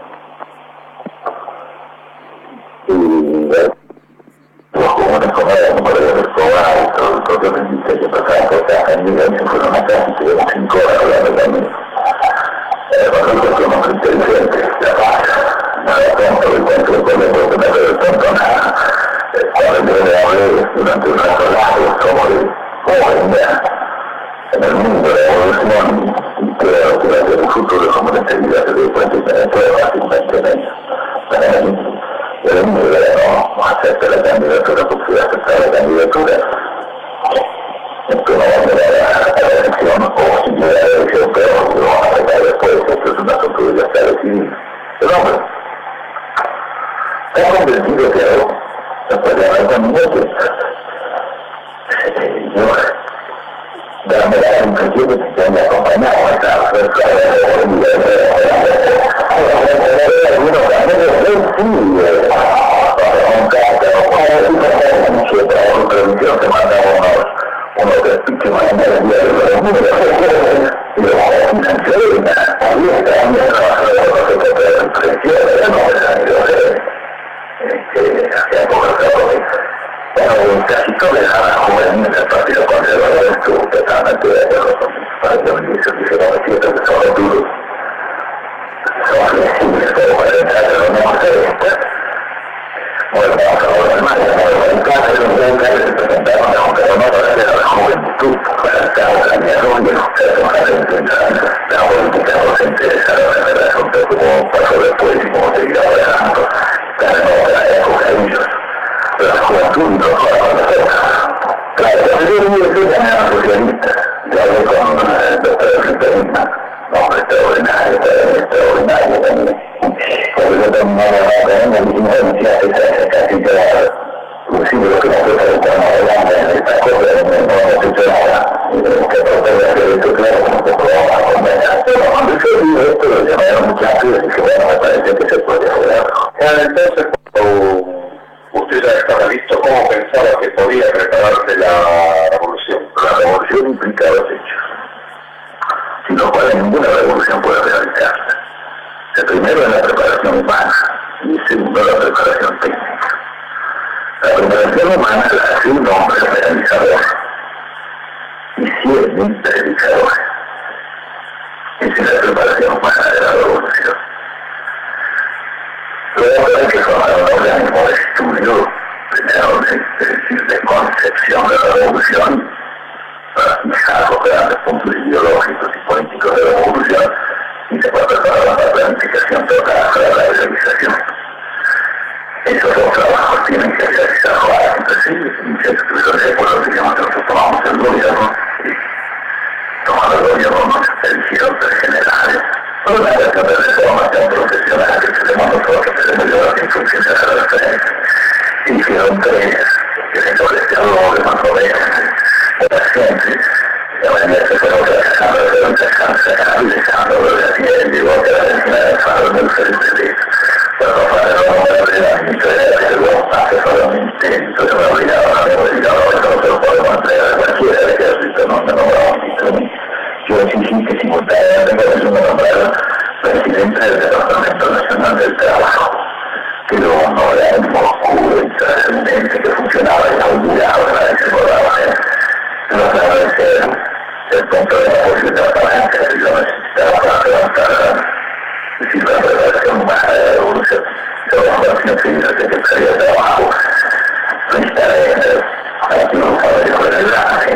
Y los comunes como era como de Escobar y todo el propio me dice que pasaban cosas en mi vida, fueron acá y tuvimos cinco horas hablando también. Nosotros somos inteligentes, la paz, nada tonto, el encuentro con el otro, no es tonto nada. Cuando yo le hablé durante un rato largo sobre cómo en el mundo de la evolución y creo que hacia el futuro como la seguridad se dio cuenta y se me fue fácilmente en ello. Para mí, el mundo no acepta la candidatura porque aceptar la candidatura es que no va a llegar a la elección o si llega elección, pero lo van a sacar después, esto es un asunto que ya está decidido. Pero hombre, está convencido que algo, después de hablar con minutos, yo, dame la impresión de que me acompañaba hasta la fuerza de la algunos amigos sí, un caso, mucho trabajo de televisión, se mandaba unos, unos despiches más en el día de los números, y los financieros, y nada, también también trabajaba con los secretarios de impresión, no me han ido a ver, que hacía poco trabajo. Bueno, casi toda la juvenil del Partido Conservador estuvo totalmente de acuerdo con mis padres, ministros, y se lo siento que son duros. Son flexibles, pero para entrar en la Unión Socialista. Bueno, vamos a volver más, en casa de los buques se presentaron a un peronero de la juventud, para el cabo de la mierda, y los personajes de la política no se interesaron en el asunto como pasó después y como seguirá adelante. Pero no, la época de ellos. La juventud no va a conocer. Claro, yo viví en la socialista, yo hablé con el doctor Fliperina, hombre extraordinario, extraordinario también. Cuando yo terminaba la academia, me decía que esa casi ya, inclusive lo que nosotros estamos hablando en esta cosa, no hemos hecho nada, que tratar de hacer esto claro, como que probamos a conversar. Pero cuando yo vi esto, lo llamaron muchas veces y dije, bueno, me parece que se puede hacer algo. Entonces, cuando usted ya estaba listo, ¿cómo pensaba que podía prepararse la revolución? La revolución implica dos hechos, sin los cuales ninguna revolución puede realizarse. El primero es la preparación humana y el segundo la preparación técnica. La preparación humana la hace un hombre realizador y cien mil predicadores. Esa es la preparación humana de la revolución. Luego hay que formar un organismo de estudio, primero de, de, de concepción de la revolución, para fijar los grandes puntos ideológicos y políticos de la revolución, y después preparar la planificación total para la realización. Esos dos trabajos tienen que realizarse entre sí, y se por lo que nosotros tomamos el gobierno, y tomando el gobierno nos eligieron tres generales. Por una cuestión de reformación profesional que tenemos nosotros, tenemos yo en función de la referencia. Hicieron tres, que se establecieron de más o menos de la gente, y a veces se fueron trabajando, se fueron trabajando, dejando de la tierra, y llegó a la vecina del faro del feliz. Pero para no mover de la historia de los asesoramientos, entonces me obligaba a mí, me obligaba a que no se lo podemos entregar a cualquiera del ejército, no me nombraba un yo exigí que simultáneamente con eso me nombrara presidente del Departamento Nacional del Trabajo, que lo no era un oscuro y trascendente que funcionaba y no olvidaba, nadie se acordaba de él. Pero claro, ese era el punto de la posibilidad para que yo necesitaba para levantar, es decir, la preparación humana de la revolución. Yo la Fundación Civil de Secretaría de Trabajo, lo instalé en el antiguo Fabio de Grande,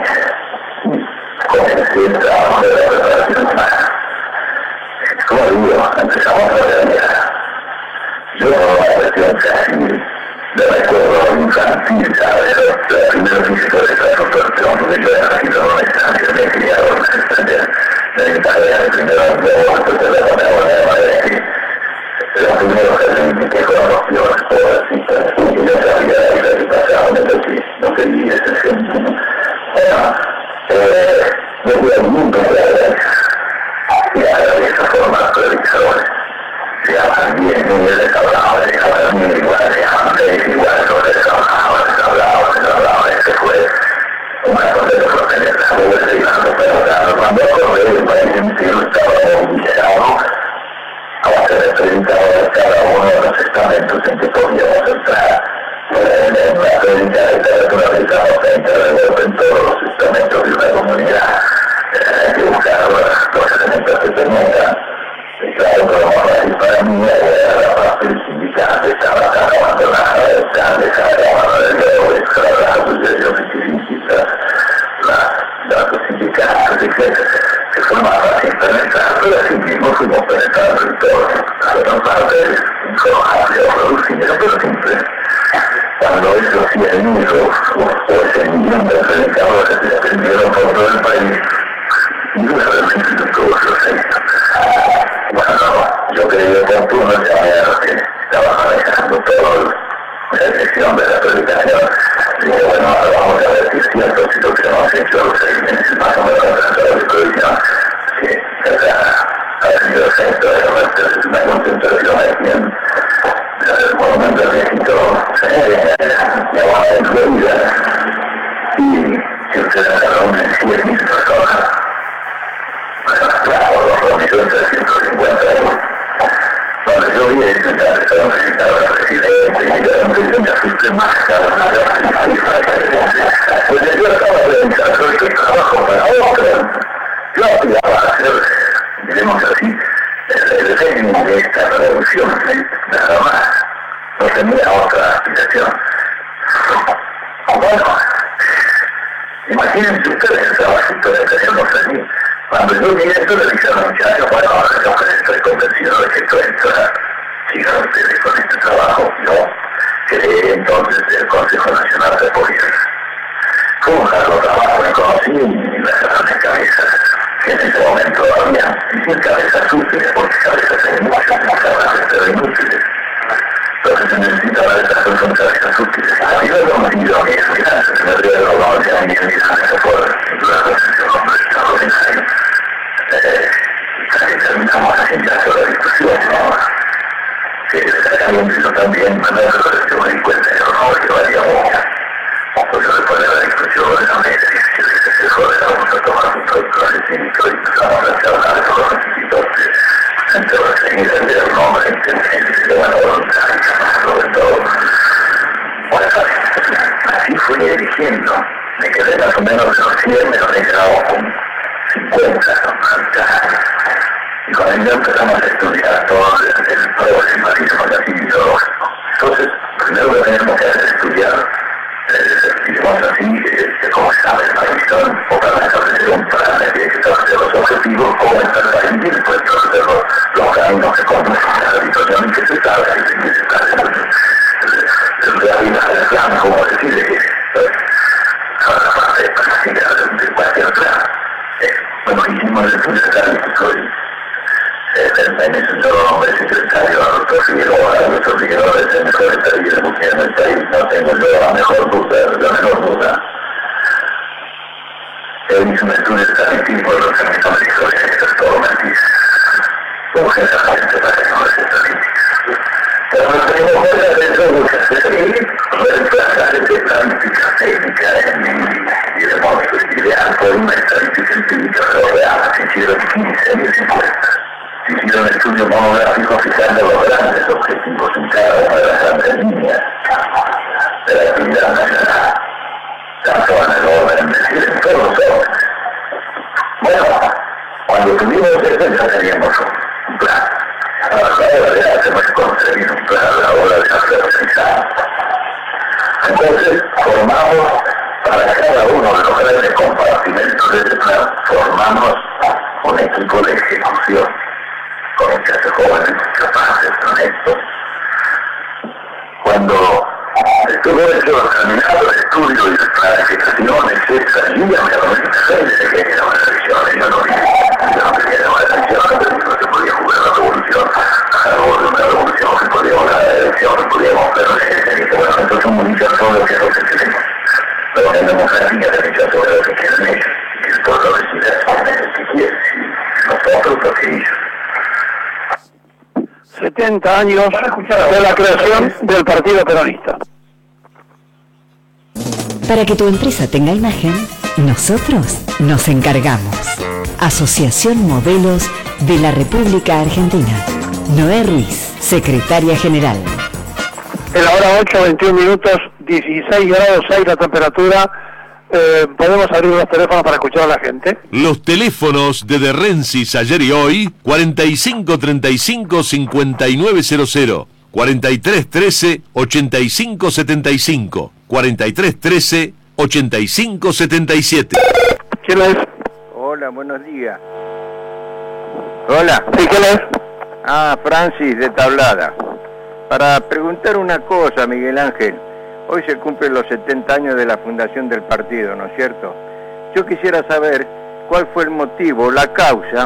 comencé el trabajo de la preparación humana. Como digo, empezamos a realizar. Yo la cuestión casi de recuerdo infantil, ¿sabes? La primera física de esa sorpresión, porque yo era nacido en una estancia, me he criado en una estancia de Italia, de primero en Nuevo, después de la Nueva de Madrid. Los primeros que que conoció las cosas, y yo sabía de la que pasaba, entonces no quería ese ejemplo. Bueno, eh, desde el mundo de la iglesia, y ahora de esa forma los predicadores se llaman bien, y les hablaba, les llamaban bien igual, se llaman seis igual, no les hablaba, les hablaba, les hablaba, ese fue una cosa de sostener la vuelta y la pero cuando acordé el país entero estaba movilizado a ser el predicador de cada uno de los estamentos en que podíamos entrar. En una prédica de literatura realizamos frente a la en todos los estamentos de una comunidad. Hay que buscar los elementos que tenían. Y claro, pero más fácil para mí era la parte del sindicato, estaba tan abandonada, están dejada mano del dedo, estaba la asociación de los sindicatos, etcétera. Que fue más fácil penetrar, pero así mismo fuimos penetrando en todo. A otra parte, información, producir, pero siempre. Cuando esos cien mil o ese millón de predicadores se extendieron por todo el país, y una vez Bueno, yo creí oportuno llamar que estaba manejando toda la dirección de la publicación. Dije, bueno, ahora vamos a ver si es cierto, si lo que hemos hecho los seis meses más o menos de la producción, que ha tenido efecto de la una concentración aquí en el monumento del México, la Habana de Florida, y que ustedes se reúnen siete mil personas. Claro, los reunidos trescientos cincuenta euros. Cuando yo vi eso, ya estaba visitando al presidente y ya me asusté más. Pues yo estaba pensando que trabajo para otro. Yo aspiraba a hacer, diremos así, el fémino de esta revolución, nada más. No tenía otra aspiración. Bueno, imagínense ustedes el trabajito que tenemos allí. Cuando yo vi esto, le dije a los muchachos, bueno, ahora yo estoy convencido de que esto entra, sigan ustedes con este trabajo. Yo creé entonces el Consejo Nacional de Policía. Fue un largo trabajo, me conocí y me cerraron de cabeza, que en ese momento había sin cabezas útiles, porque cabezas hay muchas, pero inútiles. Entonces se necesitaba de estas personas cabezas útiles. Y yo lo he ido a mis finanzas, me río de lo que a mis finanzas por la Constitución Extraordinaria. Eh, terminamos haciendo la discusión, ¿no? Que exactamente yo también, me yo me di cuenta de no, que valía mucho. Porque después de la discusión de la mesa, que se jode, vamos a tomar un producto argentino y empezamos a charlar de todos los institutos. Entonces, enseguida de un hombre inteligente, de buena voluntad, sobre todo. Bueno, así fui eligiendo. Me quedé más o menos de los cien, me lo he quedado con cincuenta, y con ello empezamos a estudiar todo el, el progresismo así ideológico. Entonces, primero que tenemos que hacer es estudiar, eh, digamos así, eh, cómo está el país, o para establecer un plan de que establecer los objetivos, cómo está el país, y después establecer los, los caminos que conducen a la situación que se está, que se está en realidad el plan, como decir, que toda la parte práctica de cualquier plan. Bueno, hicimos el estudio estadístico y en ese solo nombre secretario a nuestro Figueroa, a nuestro Figueroa es el mejor estadista de mujer en el país, no tengo yo la mejor duda, la menor duda. Él hizo un estudio estadístico de los caminos de historia, que es todo mentira. Como generalmente para que no es estadística. Pero no tenemos fuera de eso muchas veces, reemplazar esta estadística técnica y de modo ideal por una estadística empírica real. Se hicieron quince mil encuestas. Se hicieron estudios monográficos fijando los grandes objetivos en cada una de las grandes líneas de la actividad nacional. Tanto en el orden, es decir, en todos los órdenes. Bueno, cuando tuvimos eso ya teníamos un plan. A la hora de hacemos conseguir un plan a la hora de hacer realizar. Entonces formamos para cada uno de los grandes compartimentos de ese plan, formamos un equipo de ejecución con muchachos jóvenes, capaces, honestos. Cuando estuvo hecho terminado el estudio y la planificación, etcétera, y ya me organizé desde que era una elección, y yo no vi, yo no quería una elección, pero no se podía jugar la revolución, a favor de una revolución, se podía jugar la elección, no podíamos perder, y que bueno, entonces un muchacho lo que es lo que queremos. Pero en democracia se rechaza sobre lo que quieren ellos, y el pueblo decide lo que quiere, y nosotros lo que ellos. setenta años de la creación del Partido Peronista. Para que tu empresa tenga imagen, nosotros nos encargamos. Asociación Modelos de la República Argentina. Noé Ruiz, secretaria general. En la hora ocho, veintiún minutos, dieciséis grados seis la temperatura. Eh, podemos abrir los teléfonos para escuchar a la gente. Los teléfonos de De Rensis ayer y hoy: cuarenta y cinco treinta y cinco cincuenta y nueve cero cero, cuarenta y tres trece ochenta y cinco setenta y cinco, cuarenta y tres trece ochenta y cinco setenta y siete. ¿Quién es? Hola, buenos días. Hola. ¿Sí, quién es? Ah, Francis de Tablada. Para preguntar una cosa, Miguel Ángel. Hoy se cumplen los setenta años de la fundación del partido, ¿no es cierto? Yo quisiera saber cuál fue el motivo, la causa,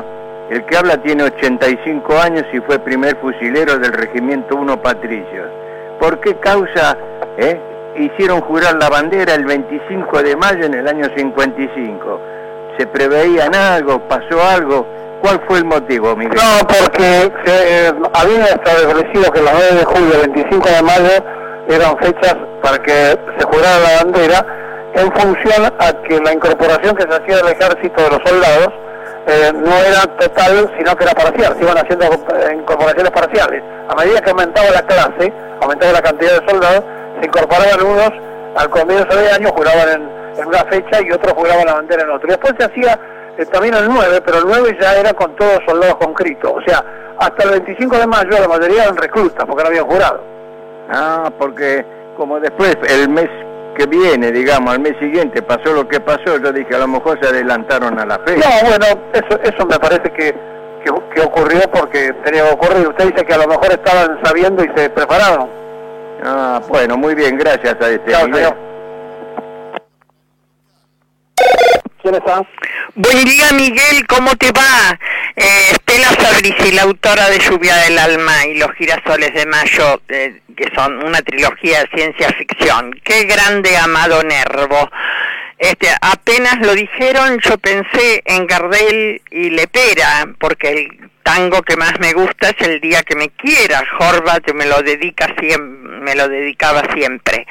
El que habla tiene ochenta y cinco años y fue primer fusilero del Regimiento uno Patricios. ¿Por qué causa eh, hicieron jurar la bandera el veinticinco de mayo en el año cincuenta y cinco? ¿Se preveían algo? ¿Pasó algo? ¿Cuál fue el motivo, Miguel? No, porque eh, había establecido que los nueve de julio y veinticinco de mayo eran fechas para que se jurara la bandera en función a que la incorporación que se hacía del ejército de los soldados eh, no era total, sino que era parcial, se iban haciendo eh, incorporaciones parciales. A medida que aumentaba la clase, aumentaba la cantidad de soldados, se incorporaban unos al comienzo de año, juraban en, en una fecha y otros juraban la bandera en otra. Y después se hacía eh, también el nueve, pero el nueve ya era con todos los soldados conscritos, o sea, hasta el veinticinco de mayo la mayoría eran reclutas porque no habían jurado. Ah, porque como después, el mes que viene, digamos, al mes siguiente pasó lo que pasó, yo dije, a lo mejor se adelantaron a la fecha. No, bueno, eso eso me parece que, que, que ocurrió porque tenía que ocurrir. Usted dice que a lo mejor estaban sabiendo y se prepararon. Ah, bueno, muy bien, gracias a este. Chao, señor. ¿Quién está? Buen día, Miguel, ¿cómo te va? Eh, Estela Fabrici, la autora de Lluvia del Alma y Los Girasoles de Mayo, eh, que son una trilogía de ciencia ficción. Qué grande Amado Nervo. Este, apenas lo dijeron, yo pensé en Gardel y Lepera, porque el tango que más me gusta es El día que me quieras. Horvath me lo dedica siempre, me lo dedicaba siempre.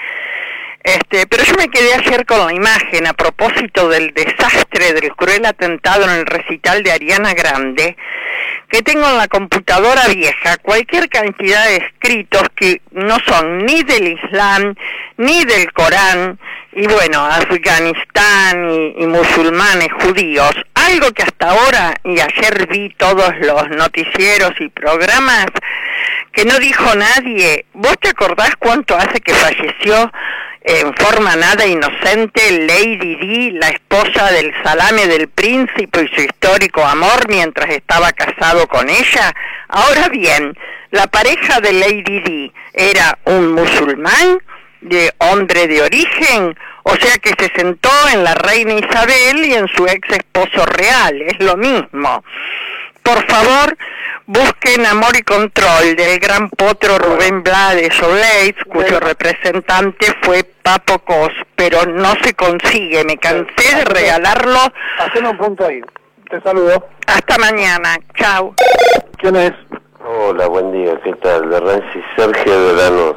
Este, pero yo me quedé ayer con la imagen a propósito del desastre del cruel atentado en el recital de Ariana Grande, que tengo en la computadora vieja cualquier cantidad de escritos que no son ni del Islam ni del Corán, y bueno, Afganistán y, y musulmanes judíos, algo que hasta ahora y ayer vi todos los noticieros y programas que no dijo nadie. ¿Vos te acordás cuánto hace que falleció en forma nada inocente Lady Di, la esposa del salame del príncipe y su histórico amor mientras estaba casado con ella? Ahora bien, la pareja de Lady Di era un musulmán, de hombre de origen, o sea que se sentó en la reina Isabel y en su ex esposo real, es lo mismo. Por favor, busquen Amor y Control del gran potro Rubén Blades Oblades, cuyo representante fue Papo Cos, pero no se consigue, me cansé de regalarlo. Hacemos un punto ahí. Te saludo. Hasta mañana, chao. ¿Quién es? Hola, buen día, ¿qué tal? De Renzi, Sergio de Lanús.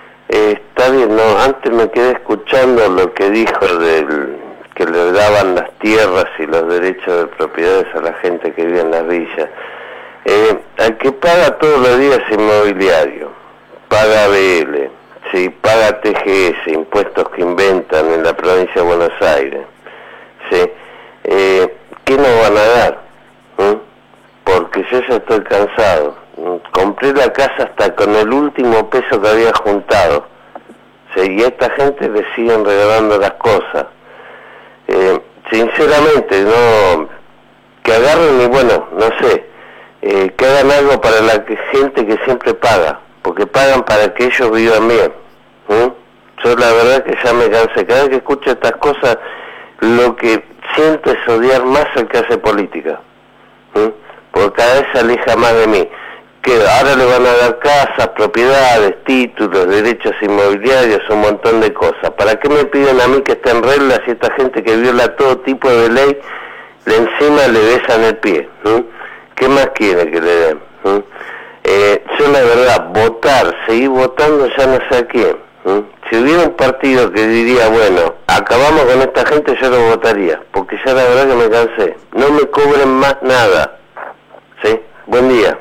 Eh, está bien, no, antes me quedé escuchando lo que dijo del que le daban las tierras y los derechos de propiedades a la gente que vive en las villas. Eh, al que paga todos los días inmobiliario, paga B L, sí, paga T G S, impuestos que inventan en la provincia de Buenos Aires, sí, eh, ¿qué nos van a dar? ¿Mm? Porque yo ya estoy cansado. Compré la casa hasta con el último peso que había juntado, sí, y a esta gente le siguen regalando las cosas. Eh, sinceramente, no, que agarren y bueno, no sé, eh, que hagan algo para la que, gente que siempre paga, porque pagan para que ellos vivan bien. ¿Mm? Yo la verdad que ya me cansé, cada vez que escucho estas cosas, lo que siento es odiar más al que hace política, ¿Mm? porque cada vez se aleja más de mí. Que ahora le van a dar casas, propiedades, títulos, derechos inmobiliarios, un montón de cosas. ¿Para qué me piden a mí que esté en regla si esta gente que viola todo tipo de ley, le encima le besan el pie? ¿Mm? ¿Qué más quiere que le den? ¿Mm? Eh, yo la verdad, votar, seguir votando ya no sé a quién. ¿Mm? Si hubiera un partido que diría, bueno, acabamos con esta gente, yo lo votaría, porque ya la verdad que me cansé. No me cobren más nada. ¿Sí? Buen día.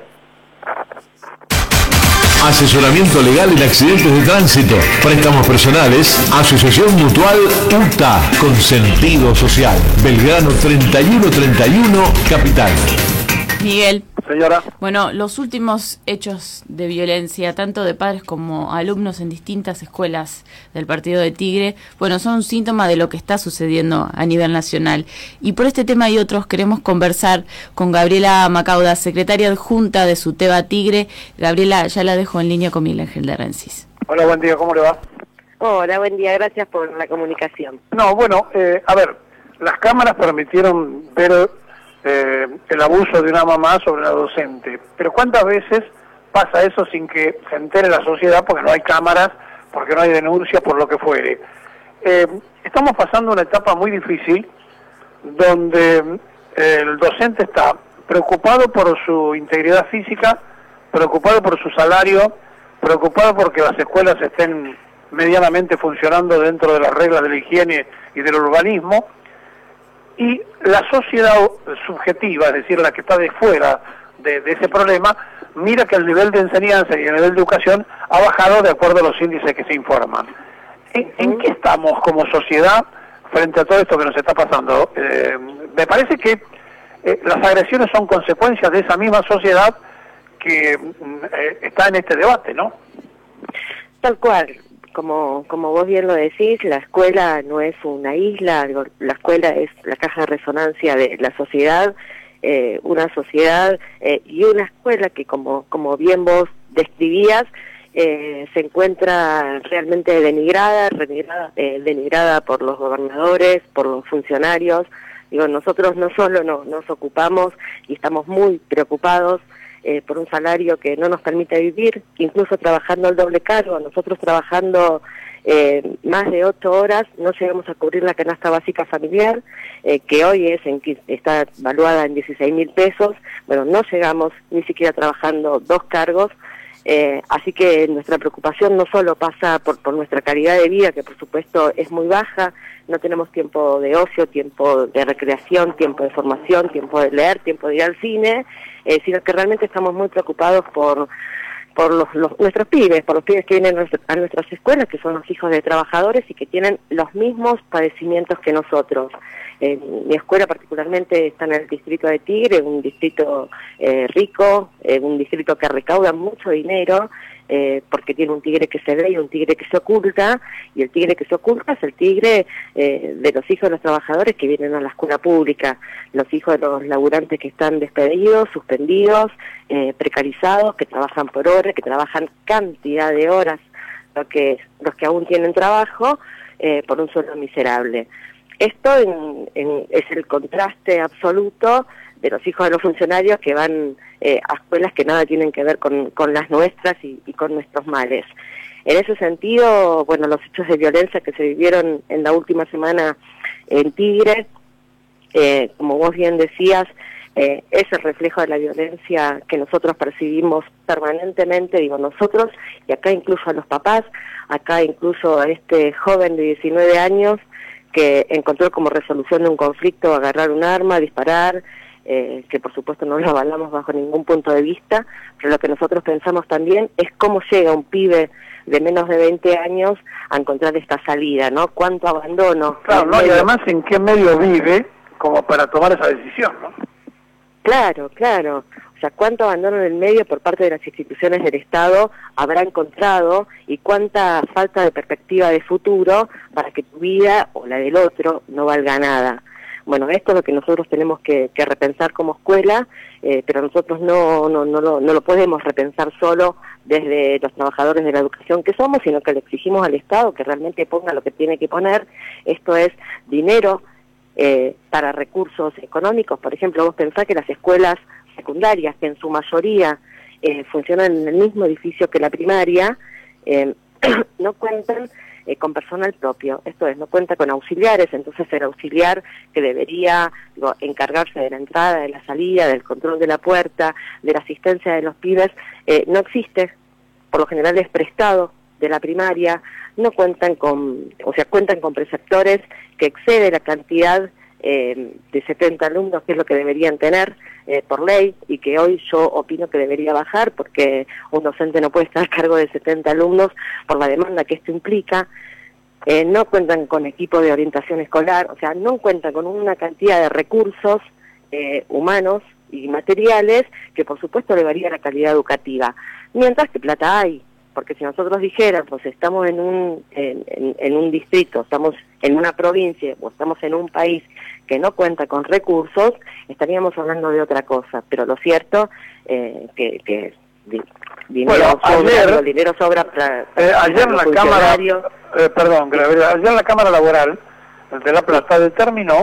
Asesoramiento legal en accidentes de tránsito, préstamos personales, Asociación Mutual U T A, con sentido social, Belgrano treinta y uno treinta y uno, Capital. Miguel. Señora. Bueno, los últimos hechos de violencia, tanto de padres como alumnos en distintas escuelas del partido de Tigre, bueno, son un síntoma de lo que está sucediendo a nivel nacional. Y por este tema y otros queremos conversar con Gabriela Macauda, secretaria adjunta de SUTEBA Tigre. Gabriela, ya la dejo en línea con Miguel Ángel de Rensis. Hola, buen día, ¿cómo le va? Hola, buen día, gracias por la comunicación. No, bueno, eh, a ver, las cámaras permitieron ver eh, el abuso de una mamá sobre una docente. Pero ¿cuántas veces pasa eso sin que se entere la sociedad porque no hay cámaras, porque no hay denuncias, por lo que fuere? Eh, estamos pasando una etapa muy difícil donde eh, el docente está preocupado por su integridad física, preocupado por su salario, preocupado porque las escuelas estén medianamente funcionando dentro de las reglas de la higiene y del urbanismo, y la sociedad subjetiva, es decir, la que está de fuera de, de ese problema, mira que el nivel de enseñanza y el nivel de educación ha bajado de acuerdo a los índices que se informan. ¿En, en qué estamos como sociedad frente a todo esto que nos está pasando? Eh, me parece que eh, las agresiones son consecuencias de esa misma sociedad que eh, está en este debate, ¿no? Tal cual. Como, como vos bien lo decís, la escuela no es una isla, la escuela es la caja de resonancia de la sociedad, eh, una sociedad eh, y una escuela que, como, como bien vos describías, eh, se encuentra realmente denigrada, denigrada, eh, denigrada por los gobernadores, por los funcionarios. Digo, nosotros no solo no, nos ocupamos y estamos muy preocupados Eh, por un salario que no nos permite vivir, incluso trabajando el doble cargo, nosotros trabajando eh, más de ocho horas, no llegamos a cubrir la canasta básica familiar, eh, que hoy es en, está valuada en dieciséis mil pesos, bueno, no llegamos ni siquiera trabajando dos cargos, eh, así que nuestra preocupación no solo pasa por, por nuestra calidad de vida, que por supuesto es muy baja, no tenemos tiempo de ocio, tiempo de recreación, tiempo de formación, tiempo de leer, tiempo de ir al cine, eh, sino que realmente estamos muy preocupados por por los, los, nuestros pibes, por los pibes que vienen a nuestras escuelas, que son los hijos de trabajadores y que tienen los mismos padecimientos que nosotros. Eh, mi escuela particularmente está en el distrito de Tigre, un distrito eh, rico, eh, un distrito que recauda mucho dinero, eh, porque tiene un tigre que se ve y un tigre que se oculta, y el tigre que se oculta es el tigre eh, de los hijos de los trabajadores que vienen a la escuela pública, los hijos de los laburantes que están despedidos, suspendidos, eh, precarizados, que trabajan por horas, que trabajan cantidad de horas, lo que, los que aún tienen trabajo, eh, por un sueldo miserable. Esto en, en, es el contraste absoluto de los hijos de los funcionarios que van eh, a escuelas que nada tienen que ver con, con las nuestras y, y con nuestros males. En ese sentido, bueno, los hechos de violencia que se vivieron en la última semana en Tigre, eh, como vos bien decías, eh, es el reflejo de la violencia que nosotros percibimos permanentemente, digo nosotros, y acá incluso a los papás, acá incluso a este joven de diecinueve años, que encontró como resolución de un conflicto agarrar un arma, disparar, eh, que por supuesto no lo avalamos bajo ningún punto de vista, pero lo que nosotros pensamos también es cómo llega un pibe de menos de veinte años a encontrar esta salida, ¿no? Cuánto abandono. Claro, ¿no? Y además en qué medio vive como para tomar esa decisión, ¿no? Claro, claro. O sea, cuánto abandono en el medio por parte de las instituciones del Estado habrá encontrado y cuánta falta de perspectiva de futuro para que tu vida o la del otro no valga nada. Bueno, esto es lo que nosotros tenemos que, que repensar como escuela, eh, pero nosotros no, no, no, lo, no lo podemos repensar solo desde los trabajadores de la educación que somos, sino que le exigimos al Estado que realmente ponga lo que tiene que poner. Esto es dinero eh, para recursos económicos. Por ejemplo, vos pensás que las escuelas secundarias, que en su mayoría eh, funcionan en el mismo edificio que la primaria, eh, no cuentan eh, con personal propio, esto es, no cuenta con auxiliares, entonces el auxiliar que debería digo, encargarse de la entrada, de la salida, del control de la puerta, de la asistencia de los pibes, eh, no existe, por lo general es prestado de la primaria, no cuentan con, o sea, cuentan con preceptores que excede la cantidad eh, de setenta alumnos, que es lo que deberían tener eh, por ley, y que hoy yo opino que debería bajar, porque un docente no puede estar a cargo de setenta alumnos por la demanda que esto implica. Eh, no cuentan con equipo de orientación escolar, o sea, no cuentan con una cantidad de recursos eh, humanos y materiales que por supuesto elevaría la calidad educativa, mientras que plata hay. Porque si nosotros dijéramos, pues estamos en un, en, en, en un distrito, estamos en una provincia o estamos en un país que no cuenta con recursos, estaríamos hablando de otra cosa. Pero lo cierto eh, que, que di, dinero, bueno, sobra, ayer, dinero sobra para, eh, ayer la Cámara, eh, perdón, sí. ayer la Cámara Laboral de La Plata determinó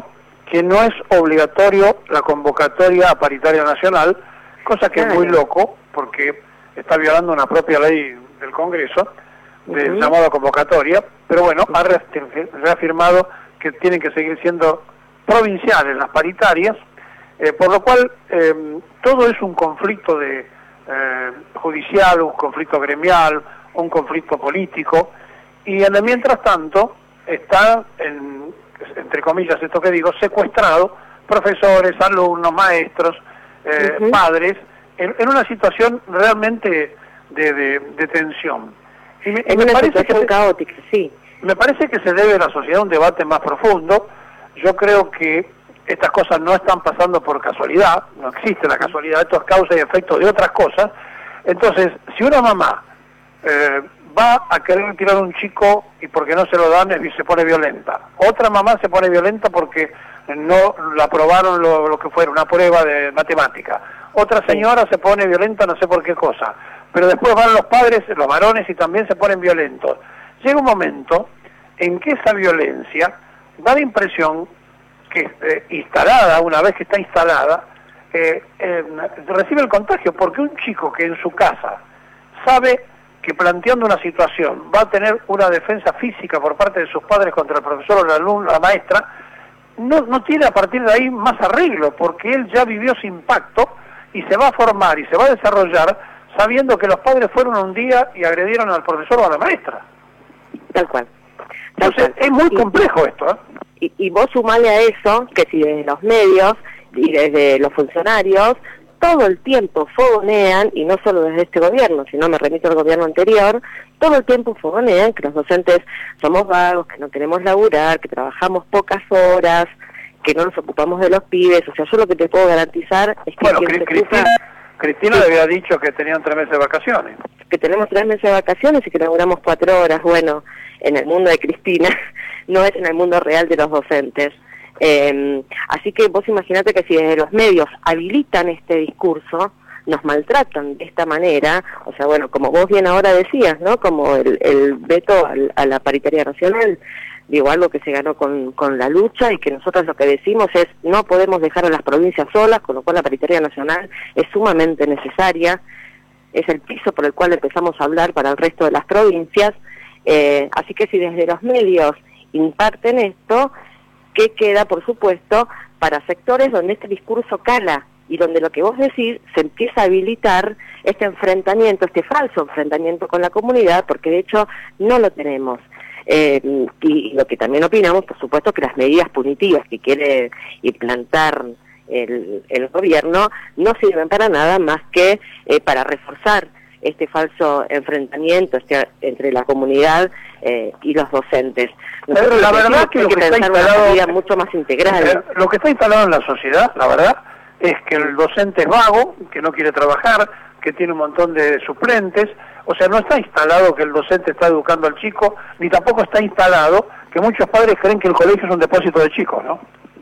que no es obligatorio la convocatoria a paritaria nacional, cosa que Claro. es muy loco, porque está violando una propia ley del Congreso, del Ujú. llamado convocatoria, pero bueno, ha re- reafirmado que tienen que seguir siendo provinciales las paritarias, eh, por lo cual eh, todo es un conflicto de eh, judicial, un conflicto gremial, un conflicto político, y en el mientras tanto está, en, entre comillas esto que digo, secuestrado profesores, alumnos, maestros, eh, Ujú. padres, en, en una situación realmente de, de, de tensión. Y me, Es me una parece situación que, caótica, sí. me parece que se debe a la sociedad un debate más profundo. Yo creo que estas cosas no están pasando por casualidad, no existe la casualidad, esto es causa y efecto de otras cosas. Entonces, si una mamá eh, va a querer tirar a un chico y porque no se lo dan y se pone violenta, otra mamá se pone violenta porque no la aprobaron lo, lo que fuera, una prueba de matemática, otra señora se pone violenta no sé por qué cosa, pero después van los padres, los varones, y también se ponen violentos. Llega un momento en que esa violencia da la impresión que eh, instalada, una vez que está instalada, eh, eh, recibe el contagio, porque un chico que en su casa sabe que planteando una situación va a tener una defensa física por parte de sus padres contra el profesor o el alumno, la maestra, no, no tiene a partir de ahí más arreglo, porque él ya vivió ese impacto y se va a formar y se va a desarrollar sabiendo que los padres fueron un día y agredieron al profesor o a la maestra. Tal cual. Tal Entonces, cual. es muy Y- complejo esto, ¿eh? Y, y vos sumale a eso, que si desde los medios y desde los funcionarios, todo el tiempo fogonean, y no solo desde este gobierno, sino me remito al gobierno anterior, todo el tiempo fogonean que los docentes somos vagos, que no queremos laburar, que trabajamos pocas horas, que no nos ocupamos de los pibes. O sea, yo lo que te puedo garantizar es que Bueno, quien Cri- se ocupa- Cristina, Cristina le había dicho que tenían tres meses de vacaciones. que tenemos tres meses de vacaciones y que laburamos cuatro horas. Bueno, en el mundo de Cristina, no es en el mundo real de los docentes. Eh, así que vos imaginate que si desde los medios habilitan este discurso, nos maltratan de esta manera, o sea, bueno, como vos bien ahora decías, ¿no? Como el, el veto al- a la paritaria nacional, digo, algo que se ganó con, con la lucha, y que nosotros lo que decimos es no podemos dejar a las provincias solas, con lo cual la paritaria nacional es sumamente necesaria, es el piso por el cual empezamos a hablar para el resto de las provincias. Eh, así que si desde los medios imparten esto, ¿qué queda, por supuesto, para sectores donde este discurso cala y donde lo que vos decís se empieza a habilitar este enfrentamiento, este falso enfrentamiento con la comunidad, porque de hecho no lo tenemos? Eh, y, y lo que también opinamos, por supuesto, que las medidas punitivas que quiere implantar el, el gobierno no sirven para nada más que eh, para reforzar este falso enfrentamiento este, entre la comunidad eh, y los docentes. Nosotros la lo verdad decimos que hay lo que que está pensar una instalado- medida mucho más integral. Eh, lo que está instalado en la sociedad, la verdad, es que el docente es vago, que no quiere trabajar, que tiene un montón de suplentes. O sea, no está instalado que el docente está educando al chico, ni tampoco está instalado que muchos padres creen que el colegio es un depósito de chicos, ¿no?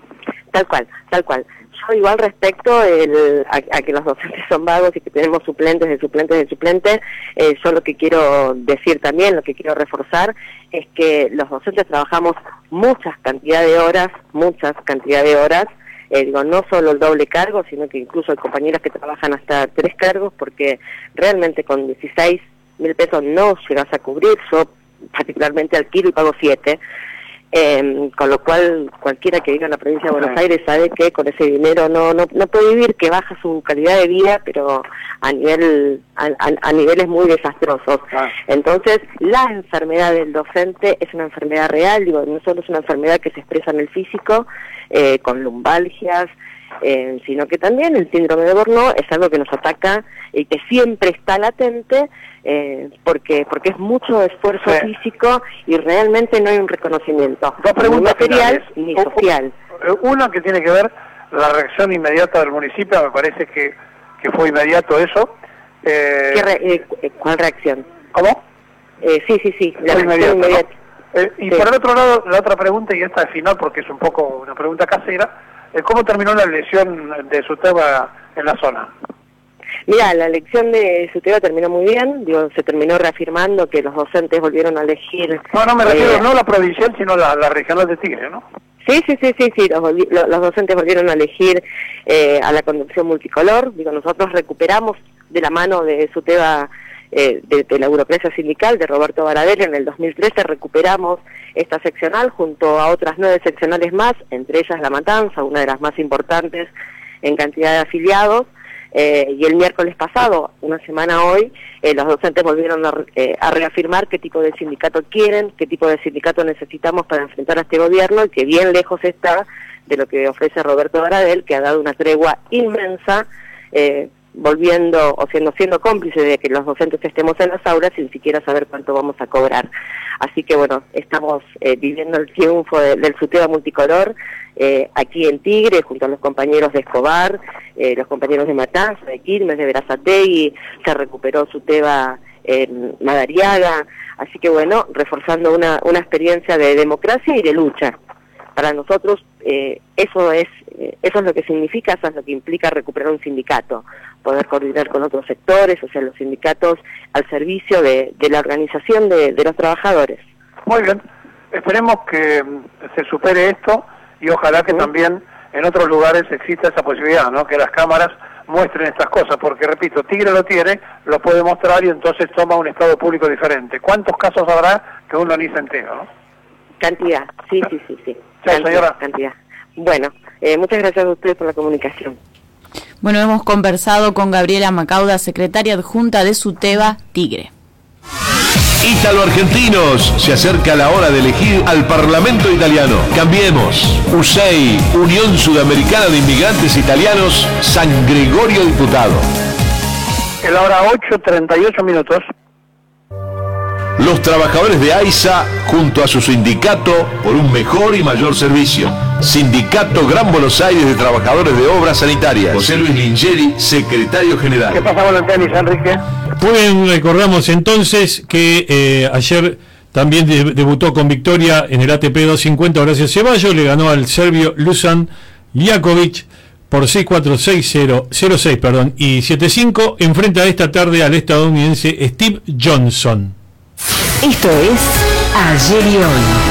Tal cual, tal cual. Yo igual respecto el, a, a que los docentes son vagos y que tenemos suplentes de suplentes de suplentes, eh, yo lo que quiero decir también, lo que quiero reforzar, es que los docentes trabajamos muchas cantidad de horas, muchas cantidad de horas, eh, digo, no solo el doble cargo, sino que incluso hay compañeras que trabajan hasta tres cargos, porque realmente con dieciséis mil pesos no llegas a cubrir. Yo particularmente alquilo y pago siete. Eh, con lo cual cualquiera que viva en la provincia de Buenos Aires sabe que con ese dinero no no, no puede vivir, que baja su calidad de vida, pero a nivel a, a, a niveles muy desastrosos. Entonces la enfermedad del docente es una enfermedad real, digo, no solo es una enfermedad que se expresa en el físico eh, con lumbalgias, eh, sino que también el síndrome de Burnout es algo que nos ataca y que siempre está latente, eh, porque porque es mucho esfuerzo Sí. físico y realmente no hay un reconocimiento Dos ni preguntas material finales. ni U- social. u- Una que tiene que ver la reacción inmediata del municipio, me parece que, que fue inmediato eso. Eh, ¿Qué re- eh, cu- ¿Cuál reacción? ¿Cómo? Eh, sí, sí, sí, la Fue reacción inmediato, ¿no? inmediata. Eh, y Sí. por el otro lado, la otra pregunta, y esta es final porque es un poco una pregunta casera, eh, ¿cómo terminó la elección de su tema en la zona? Mira, la elección de Suteba terminó muy bien, digo, se terminó reafirmando que los docentes volvieron a elegir... No, no me eh, refiero no a la provincial, sino la, la regional de Tigre, ¿no? Sí, sí, sí, sí, sí. Los, volvi- lo- los docentes volvieron a elegir eh, a la conducción multicolor. Digo, nosotros recuperamos de la mano de SUTEBA, eh, de, de la burocracia sindical, de Roberto Baradel, en el dos mil trece recuperamos esta seccional junto a otras nueve seccionales más, entre ellas La Matanza, una de las más importantes en cantidad de afiliados. Eh, y el miércoles pasado, una semana hoy, eh, los docentes volvieron a, eh, a reafirmar qué tipo de sindicato quieren, qué tipo de sindicato necesitamos para enfrentar a este gobierno, y que bien lejos está de lo que ofrece Roberto Baradel, que ha dado una tregua inmensa, eh, volviendo o siendo, siendo cómplice de que los docentes estemos en las aulas sin siquiera saber cuánto vamos a cobrar. Así que bueno, estamos eh, viviendo el triunfo de, del SUTEBA multicolor, eh, aquí en Tigre, junto a los compañeros de Escobar, eh, los compañeros de Matanza, de Quilmes, de Berazategui, se recuperó SUTEBA en Madariaga, así que bueno, reforzando una, una experiencia de democracia y de lucha. Para nosotros eh, eso es eh, eso es lo que significa, eso es lo que implica recuperar un sindicato, poder coordinar con otros sectores, o sea, los sindicatos al servicio de, de la organización de, de los trabajadores. Muy bien, esperemos que mm, se supere esto y ojalá que también en otros lugares exista esa posibilidad, ¿no? Que las cámaras muestren estas cosas, porque repito, Tigre lo tiene, lo puede mostrar y entonces toma un estado público diferente. ¿Cuántos casos habrá que uno ni se entera, no? Cantidad, sí, sí, sí, sí. Chao, Cantidad, señora. cantidad. Bueno, eh, muchas gracias a ustedes por la comunicación. Bueno, hemos conversado con Gabriela Macauda, secretaria adjunta de SUTEBA Tigre. Ítalo Argentinos, se acerca la hora de elegir al Parlamento italiano. Cambiemos. U S E I, Unión Sudamericana de Inmigrantes Italianos, San Gregorio Diputado. Es la hora ocho treinta y ocho minutos. Los trabajadores de AISA, junto a su sindicato, por un mejor y mayor servicio. Sindicato Gran Buenos Aires de Trabajadores de Obras Sanitarias. José Luis Lingeri, secretario general. ¿Qué pasa con el tenis, Enrique? Muy bien, recordamos entonces que eh, ayer también de- debutó con victoria en el A T P doscientos cincuenta Horacio Ceballos, le ganó al serbio Lusan Jakovic por seis cuatro, seis cero, cero seis perdón, y siete cinco. Enfrenta esta tarde al estadounidense Steve Johnson. Esto es Ayer y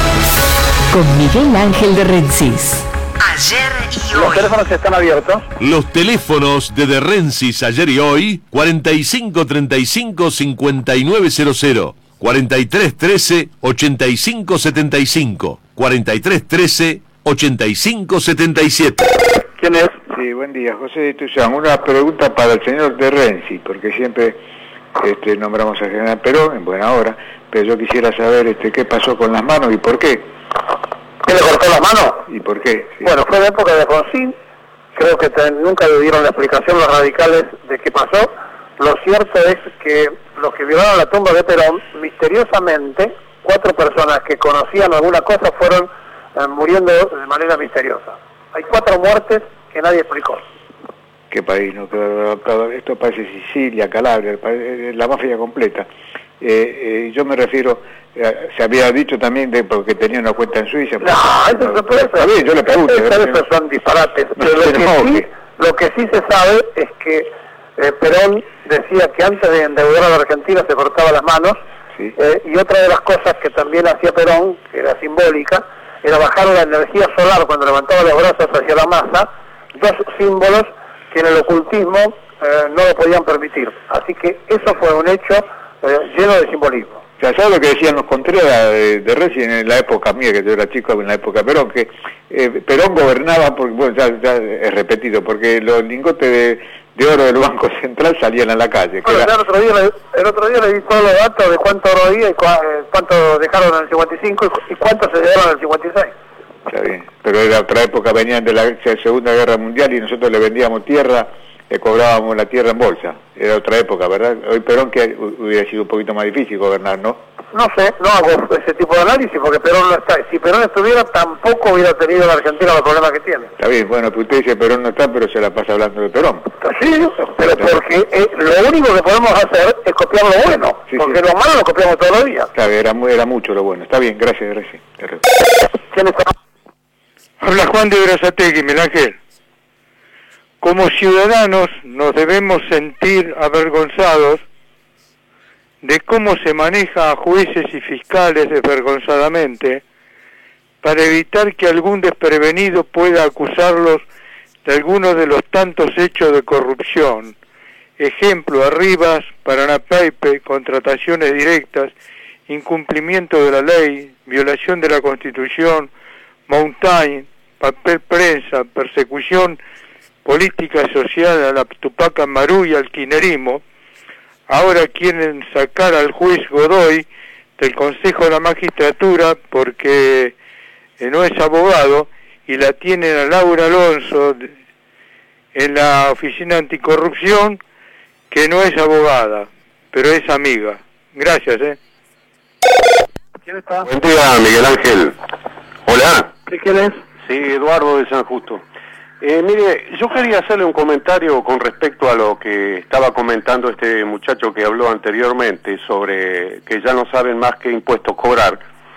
Hoy, con Miguel Ángel de Rensis. Ayer y Los teléfonos están abiertos. Los teléfonos de De Rensis ayer y hoy, cuarenta y cinco treinta y cinco cincuenta y nueve cero cero, cuarenta y tres trece ochenta y cinco setenta y cinco, cuarenta y tres trece ochenta y cinco setenta y siete. ¿Quién es? Sí, buen día, José de Tuzán. Una pregunta para el señor de Renzi, porque siempre este, nombramos al general Perón en buena hora, pero yo quisiera saber este, qué pasó con las manos y por qué. ¿Qué le cortó la mano? ¿Y por qué? Sí. Bueno, fue de época de Alfonsín. Creo que te- nunca le dieron la explicación los radicales de qué pasó. Lo cierto es que los que violaron la tumba de Perón, misteriosamente, cuatro personas que conocían alguna cosa fueron eh, muriendo de manera misteriosa. Hay cuatro muertes que nadie explicó. ¿Qué país? No? Cada- cada- Esto parece Sicilia, Calabria, parece la mafia completa. Eh, eh, yo me refiero, eh, se había dicho también de porque tenía una cuenta en Suiza. No, eso no puede ser. Está bien, yo le pregunto. Eso, eso son disparates. Pero lo, que sí, lo que sí se sabe es que eh, Perón decía que antes de endeudar a la Argentina se cortaba las manos. Eh, y otra de las cosas que también hacía Perón, que era simbólica, era bajar la energía solar cuando levantaba los brazos hacia la masa, dos símbolos que en el ocultismo eh, no lo podían permitir. Así que eso fue un hecho eh, lleno de simbolismo. O sea, ¿sabes lo que decían los Contreras de, de Reci en la época mía, que yo era chico, en la época de Perón, que eh, Perón gobernaba, porque, bueno, ya, ya es repetido, porque los lingotes de, de oro del Banco Central salían a la calle. Que Bueno, era- ya el otro día le, el otro día le di todos los datos de cuánto oro había y cua- eh, cuánto dejaron en el cincuenta y cinco y, y cuánto se llevaron en el cincuenta y seis. Está bien, pero era otra época, venían de la Segunda Guerra Mundial y nosotros le vendíamos tierra, le cobrábamos la tierra en bolsa. Era otra época, ¿verdad? Hoy Perón que hubiera sido un poquito más difícil gobernar, ¿no? No sé, no hago ese tipo de análisis porque Perón no está. Si Perón estuviera, tampoco hubiera tenido la Argentina los problemas que tiene. Está bien, bueno, pues usted dice Perón no está, pero se la pasa hablando de Perón. Sí, pero porque eh, lo único que podemos hacer es copiar lo bueno, Sí, porque sí. lo malo lo copiamos todos los días. Está bien, era, mu- era mucho lo bueno. Está bien, gracias, gracias. ¿Quién está? Habla Juan de Berazategui, Miguel Ángel. Como ciudadanos nos debemos sentir avergonzados de cómo se maneja a jueces y fiscales desvergonzadamente para evitar que algún desprevenido pueda acusarlos de alguno de los tantos hechos de corrupción. Ejemplo, Arribas, Paranapaipe, contrataciones directas, incumplimiento de la ley, violación de la Constitución, Mountain, papel prensa, persecución política y social a la Tupac Amaru y al kirchnerismo. Ahora quieren sacar al juez Godoy del Consejo de la Magistratura porque eh, no es abogado, y la tienen a Laura Alonso de, en la Oficina Anticorrupción, que no es abogada, pero es amiga. Gracias, ¿eh? ¿Quién está? Buen día, Miguel Ángel. Hola. ¿Quién es? Sí, Eduardo de San Justo. Eh, mire, yo quería hacerle un comentario con respecto a lo que estaba comentando este muchacho que habló anteriormente sobre que ya no saben más qué impuestos cobrar.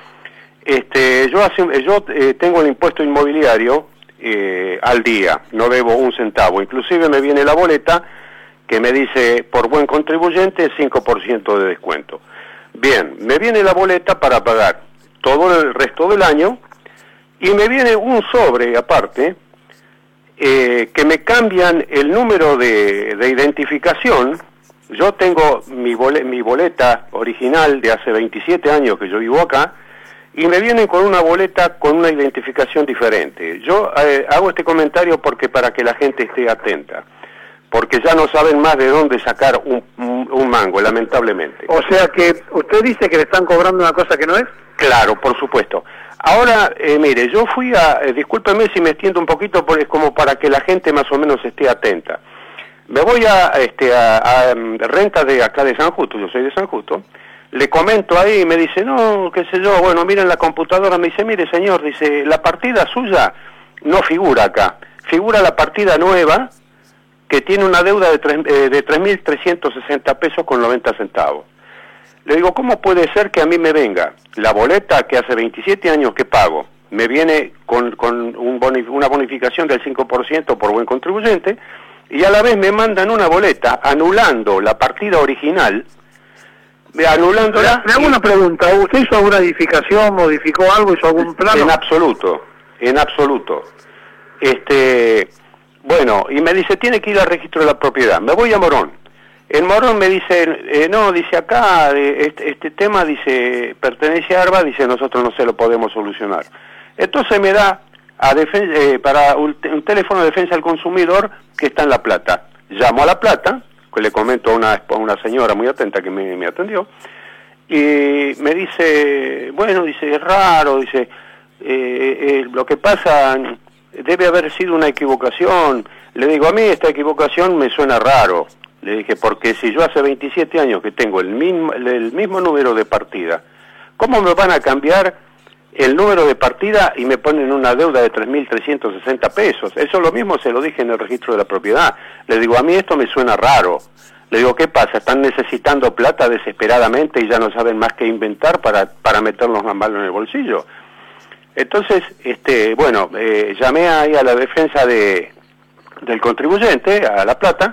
Este, yo hace, yo eh, tengo el impuesto inmobiliario eh, al día, no debo un centavo. Inclusive me viene la boleta que me dice por buen contribuyente cinco por ciento de descuento. Bien, me viene la boleta para pagar todo el resto del año y me viene un sobre aparte eh, que me cambian el número de, de identificación. Yo tengo mi, bole, mi boleta original de hace veintisiete años que yo vivo acá y me vienen con una boleta con una identificación diferente. Yo eh, hago este comentario porque para que la gente esté atenta, porque ya no saben más de dónde sacar un, un, un mango, lamentablemente. O sea que usted dice que le están cobrando una cosa que no es. Claro, por supuesto. Ahora, eh, mire, yo fui a, eh, discúlpeme si me extiendo un poquito, porque es como para que la gente más o menos esté atenta. Me voy a, este, a, a, a renta de acá de San Justo, yo soy de San Justo, le comento ahí y me dice, no, qué sé yo, bueno, miren la computadora, me dice, mire señor, dice, la partida suya no figura acá, figura la partida nueva, que tiene una deuda de, tres, eh, de tres mil trescientos sesenta pesos con noventa centavos. Le digo, ¿cómo puede ser que a mí me venga la boleta que hace veintisiete años que pago, me viene con, con un bonif una bonificación del cinco por ciento por buen contribuyente, y a la vez me mandan una boleta anulando la partida original, anulándola? Le hago una pregunta, ¿usted hizo alguna edificación, modificó algo, hizo algún plano? En absoluto, en absoluto. Este... Bueno, y me dice, tiene que ir al registro de la propiedad. Me voy a Morón. En Morón me dice, eh, no, dice acá, eh, este, este tema, dice, pertenece a ARBA, dice, nosotros no se lo podemos solucionar. Entonces me da a eh, para un, un teléfono de defensa del consumidor que está en La Plata. Llamo a La Plata, que le comento a una, a una señora muy atenta que me, me atendió, y me dice, bueno, dice, es raro, dice, eh, eh, lo que pasa... debe haber sido una equivocación. Le digo, a mí esta equivocación me suena raro. Le dije, porque si yo hace veintisiete años que tengo el mismo, el mismo número de partida, ¿cómo me van a cambiar el número de partida y me ponen una deuda de tres mil trescientos sesenta pesos? Eso lo mismo se lo dije en el registro de la propiedad. Le digo, a mí esto me suena raro. Le digo, ¿qué pasa? ¿Están necesitando plata desesperadamente y ya no saben más qué inventar para, para meternos las manos en el bolsillo? Entonces, este, bueno, eh, llamé ahí a la defensa de, del contribuyente, a La Plata,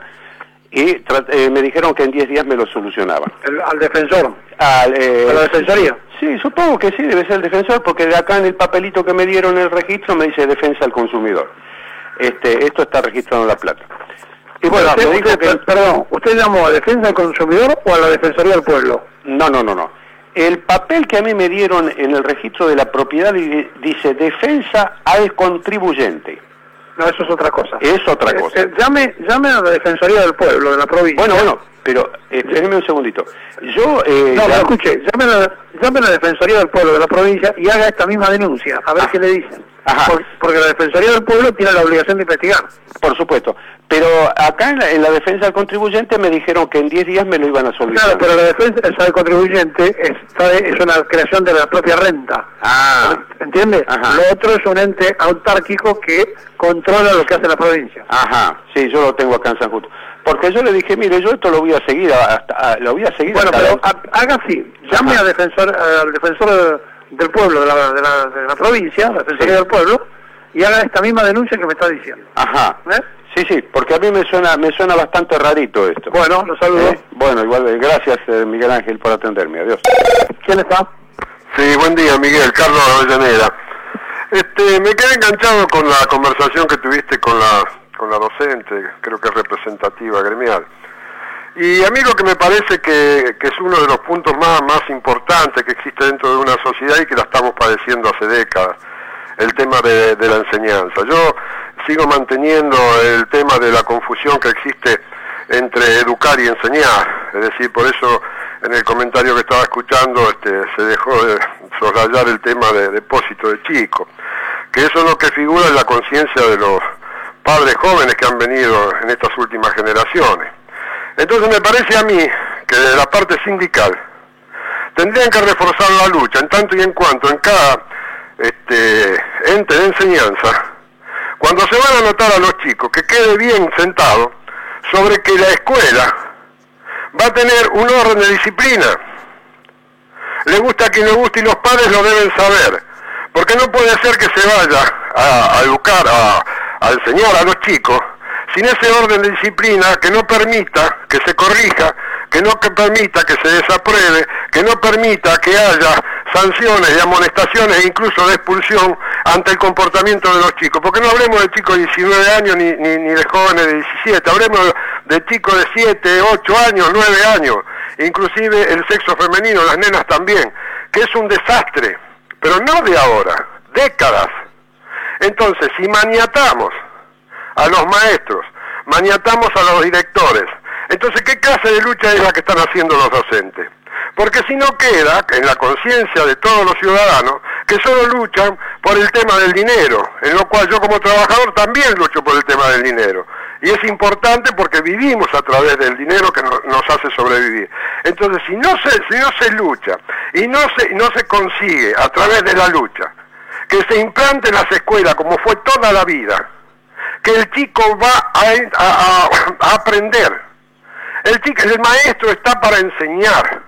y eh, me dijeron que en diez días me lo solucionaban. El, ¿Al defensor? Al, eh, ¿A la defensoría? Sí, supongo que sí, debe ser el defensor, porque de acá en el papelito que me dieron en el registro me dice defensa al consumidor. Este, esto está registrado en La Plata. Y bueno, usted, me dijo usted, que... Perdón, ¿usted llamó a defensa del consumidor o a la defensoría del pueblo? No, no, no, no. El papel que a mí me dieron en el registro de la propiedad dice defensa al contribuyente. No, eso es otra cosa. Es otra cosa. Eh, eh, llame, llame a la Defensoría del Pueblo, de la provincia. Bueno, bueno, pero eh, espéreme un segundito. Yo... Eh, no, ya... pero escuche, llame a, la, llame a la Defensoría del Pueblo de la provincia y haga esta misma denuncia, a ver ah. qué le dicen. Ajá. Por, porque la Defensoría del Pueblo tiene la obligación de investigar. Por supuesto. Pero acá en la, en la defensa del contribuyente me dijeron que en diez días me lo iban a solucionar. Claro, pero la defensa del contribuyente es, es una creación de la propia renta. Ah. ¿Entiende? Ajá. Lo otro es un ente autárquico que controla lo que hace la provincia. Ajá, sí, yo lo tengo acá en San Justo. Porque yo le dije, mire, yo esto lo voy a seguir hasta, a, lo voy a seguir bueno, hasta... Bueno, pero a, haga así, llame al defensor, al defensor del pueblo de la, de la, de la provincia, la Defensoría sí. del Pueblo, y haga esta misma denuncia que me está diciendo. Ajá. ¿Eh? Sí, sí, porque a mí me suena me suena bastante rarito esto. Bueno, lo saludo. ¿Eh? Bueno, igual, gracias eh, Miguel Ángel por atenderme. Adiós. ¿Quién está? Sí, buen día, Miguel. Carlos Avellaneda. Este, me quedé enganchado con la conversación que tuviste con la, con la docente, creo que es representativa gremial. Y a mí lo que me parece que, que es uno de los puntos más, más importantes que existe dentro de una sociedad y que la estamos padeciendo hace décadas, el tema de, de la enseñanza. Yo sigo manteniendo el tema de la confusión que existe entre educar y enseñar, es decir, por eso en el comentario que estaba escuchando este, se dejó de soslayar el tema de depósito de chicos, que eso es lo que figura en la conciencia de los padres jóvenes que han venido en estas últimas generaciones. Entonces me parece a mí que de la parte sindical tendrían que reforzar la lucha en tanto y en cuanto en cada este, ente de enseñanza, cuando se van a anotar a los chicos, que quede bien sentado sobre que la escuela va a tener un orden de disciplina. Le gusta a quien le guste y los padres lo deben saber, porque no puede ser que se vaya a, a educar, a, a enseñar a los chicos sin ese orden de disciplina que no permita que se corrija, que no que permita que se desapruebe, que no permita que haya sanciones y amonestaciones e incluso de expulsión ante el comportamiento de los chicos. Porque no hablemos de chicos de diecinueve años ni, ni, ni de jóvenes de diecisiete, hablemos de chicos de siete, ocho años, nueve años, inclusive el sexo femenino, las nenas también, que es un desastre, pero no de ahora, décadas. Entonces, si maniatamos a los maestros, maniatamos a los directores, entonces, ¿qué clase de lucha es la que están haciendo los docentes? Porque si no queda en la conciencia de todos los ciudadanos que solo luchan por el tema del dinero, en lo cual yo como trabajador también lucho por el tema del dinero. Y es importante porque vivimos a través del dinero que no, nos hace sobrevivir. Entonces, si no se, si no se lucha y no se, no se consigue a través de la lucha que se implante en las escuelas como fue toda la vida, que el chico va a, a, a aprender. El, chico, el maestro está para enseñar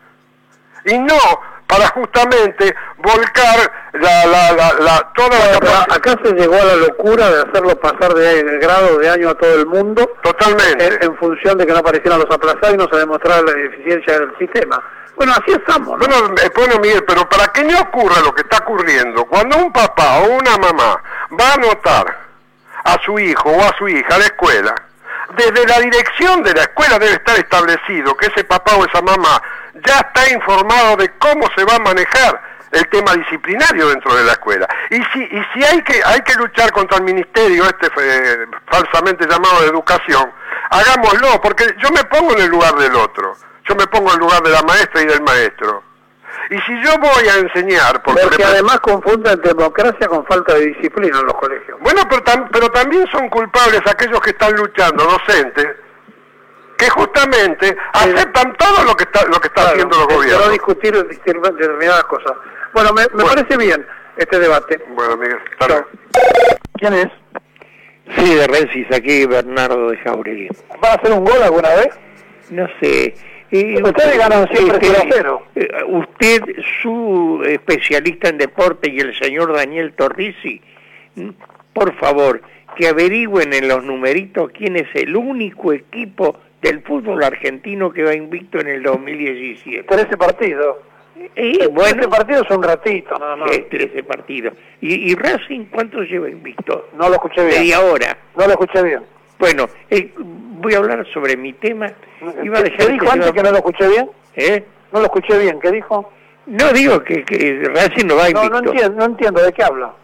y no para justamente volcar la, la, la, la toda la capacidad. Acá se llegó a la locura de hacerlo pasar de, de grado de año a todo el mundo. Totalmente. En, en función de que no aparecieran los aplazados y no se demostrara la deficiencia del sistema. Bueno, así estamos, ¿no? Bueno, bueno, Miguel, pero para que no ocurra lo que está ocurriendo, cuando un papá o una mamá va a anotar a su hijo o a su hija a la escuela, desde la dirección de la escuela debe estar establecido que ese papá o esa mamá ya está informado de cómo se va a manejar el tema disciplinario dentro de la escuela. Y si, y si hay que hay que luchar contra el ministerio este eh, falsamente llamado de educación, hagámoslo, porque yo me pongo en el lugar del otro, yo me pongo en el lugar de la maestra y del maestro. Y si yo voy a enseñar... Porque, porque además confunden democracia con falta de disciplina en los colegios. Bueno, pero, tam, pero también son culpables aquellos que están luchando, docentes, que justamente sí. aceptan todo lo que está lo que está claro, haciendo los gobiernos. Pero discutir determinadas cosas. Bueno, me, me bueno. parece bien este debate. Bueno, Miguel, hasta ¿Quién es? Sí, de Rensis, aquí Bernardo de Jauregui. ¿Va a hacer un gol alguna vez? No sé... Eh, Ustedes ganan siempre cero a cero. Eh, usted, su especialista en deporte y el señor Daniel Torrisi, por favor, que averigüen en los numeritos quién es el único equipo del fútbol argentino que va invicto en el dos mil diecisiete. trece partidos. Eh, bueno, trece partidos son un ratito, no, no. Eh, trece partidos. ¿Y, ¿Y Racing cuánto lleva invicto? No lo escuché bien. Media hora. No lo escuché bien. Bueno, eh, voy a hablar sobre mi tema. Iba a dejar ¿Qué dijo que antes que no lo escuché bien? ¿Eh? No lo escuché bien, ¿qué dijo? No, digo que, que Racing no va invicto. No, no entiendo, no entiendo, ¿de qué habla?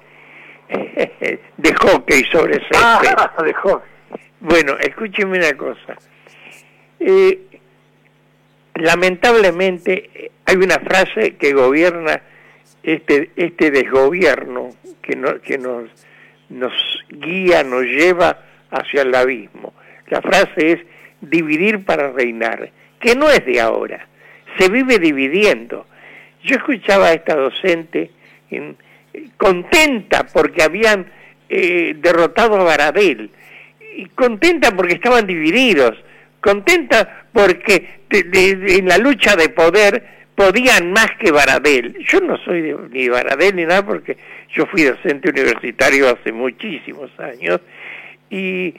De hockey sobre césped. Ah, de hockey. Bueno, escúcheme una cosa. Eh, lamentablemente hay una frase que gobierna este este desgobierno que, no, que nos, nos guía, nos lleva hacia el abismo. La frase es dividir para reinar, que no es de ahora, se vive dividiendo. Yo escuchaba a esta docente en, contenta porque habían eh, derrotado a Baradel, y contenta porque estaban divididos, contenta porque de, de, de, en la lucha de poder podían más que Baradel. Yo no soy de, ni Baradel ni nada porque yo fui docente universitario hace muchísimos años y,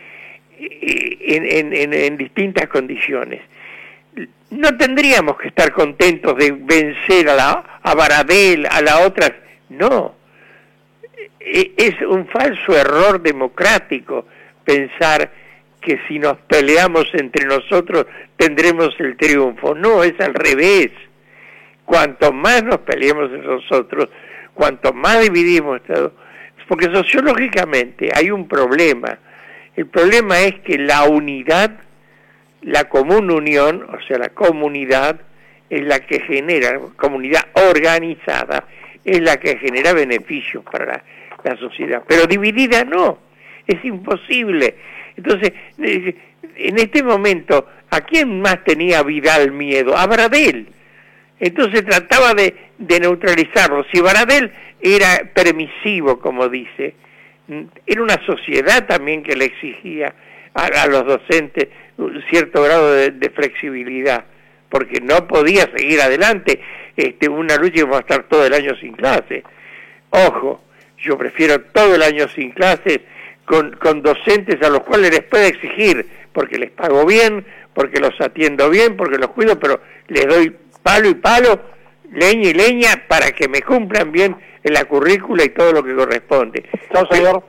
y en, en, en, en distintas condiciones. No tendríamos que estar contentos de vencer a, la, a Baradel, a la otra. No. es un falso error democrático pensar que si nos peleamos entre nosotros tendremos el triunfo. No, es al revés. Cuanto más nos peleemos entre nosotros, cuanto más dividimos, porque sociológicamente hay un problema. El problema es que la unidad, la común unión, o sea, la comunidad, es la que genera, comunidad organizada, es la que genera beneficios para la, la sociedad. Pero dividida no, es imposible. Entonces, en este momento, ¿a quién más tenía Vidal miedo? A Baradel. Entonces trataba de, de neutralizarlo. Si Baradel era permisivo, como dice, era una sociedad también que le exigía a, a los docentes un cierto grado de, de flexibilidad, porque no podía seguir adelante este, una lucha y vamos a estar todo el año sin clases. Ojo, yo prefiero todo el año sin clases con, con docentes a los cuales les puedo exigir, porque les pago bien, porque los atiendo bien, porque los cuido, pero les doy palo y palo, leña y leña, para que me cumplan bien en la currícula y todo lo que corresponde. Chao, señor.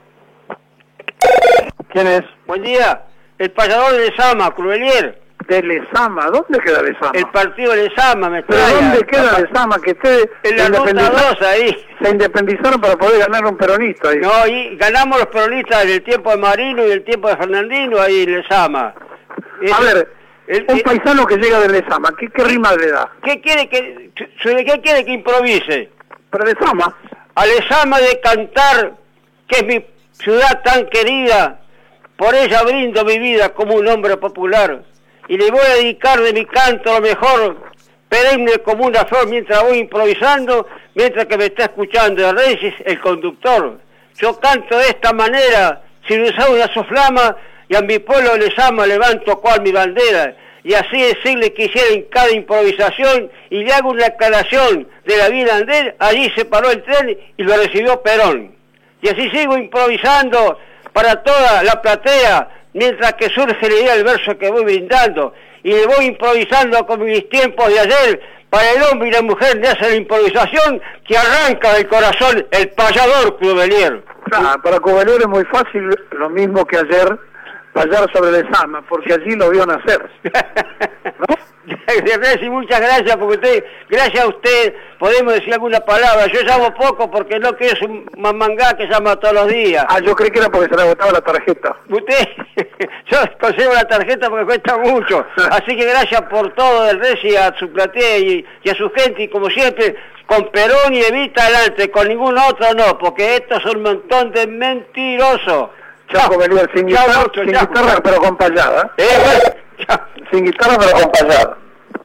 ¿Quién es? Buen día, el payador de Lezama, Cruvelier. ¿De Lezama? ¿Dónde queda Lezama? El partido de Lezama, me ¿Pero extraña. dónde queda Lezama? Que ustedes en la ruta dos, ahí. Se independizaron para poder ganar un peronista ahí. No, y ganamos los peronistas del tiempo de Marino y del tiempo de Fernandino ahí en Lezama. A ver, el, un el, paisano que llega de Lezama, ¿qué, qué rima le da? ¿Qué quiere que, sobre qué quiere que improvise? Pero Lezama. A Lezama de cantar, que es mi ciudad tan querida, por ella brindo mi vida como un hombre popular. Y le voy a dedicar de mi canto lo mejor, perenne como una flor, mientras voy improvisando, mientras que me está escuchando el Reyes, el conductor. Yo canto de esta manera, sin usar una soflama, y a mi pueblo les ama, levanto cual mi bandera. Y así decirle que hiciera en cada improvisación, y le hago una aclaración de la vida andén, allí se paró el tren y lo recibió Perón. Y así sigo improvisando para toda la platea, mientras que surge la idea del verso que voy brindando, y le voy improvisando con mis tiempos de ayer. Para el hombre y la mujer de hacer la improvisación que arranca del corazón el payador Cruvelier. Claro, para Cruvelier es muy fácil, lo mismo que ayer, payar sobre Lezama, porque allí lo vio nacer. ¿No? Y muchas gracias, porque usted, gracias a usted podemos decir alguna palabra. Yo llamo poco porque no quiero ser un mamangá que llama todos los días. Ah, yo creí que era porque se le agotaba la tarjeta. Usted, yo consigo la tarjeta porque cuesta mucho. Así que gracias por todo del Reci, a su platea y, y a su gente, y como siempre, con Perón y Evita adelante, con ningún otro no, porque estos son un montón de mentirosos. Chao, Cruvelier, sin, chao, guitarra, mucho, sin chao. guitarra pero con payada. Eh, bueno, chao. Sin guitarra pero con payada.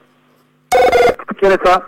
¿Quién está?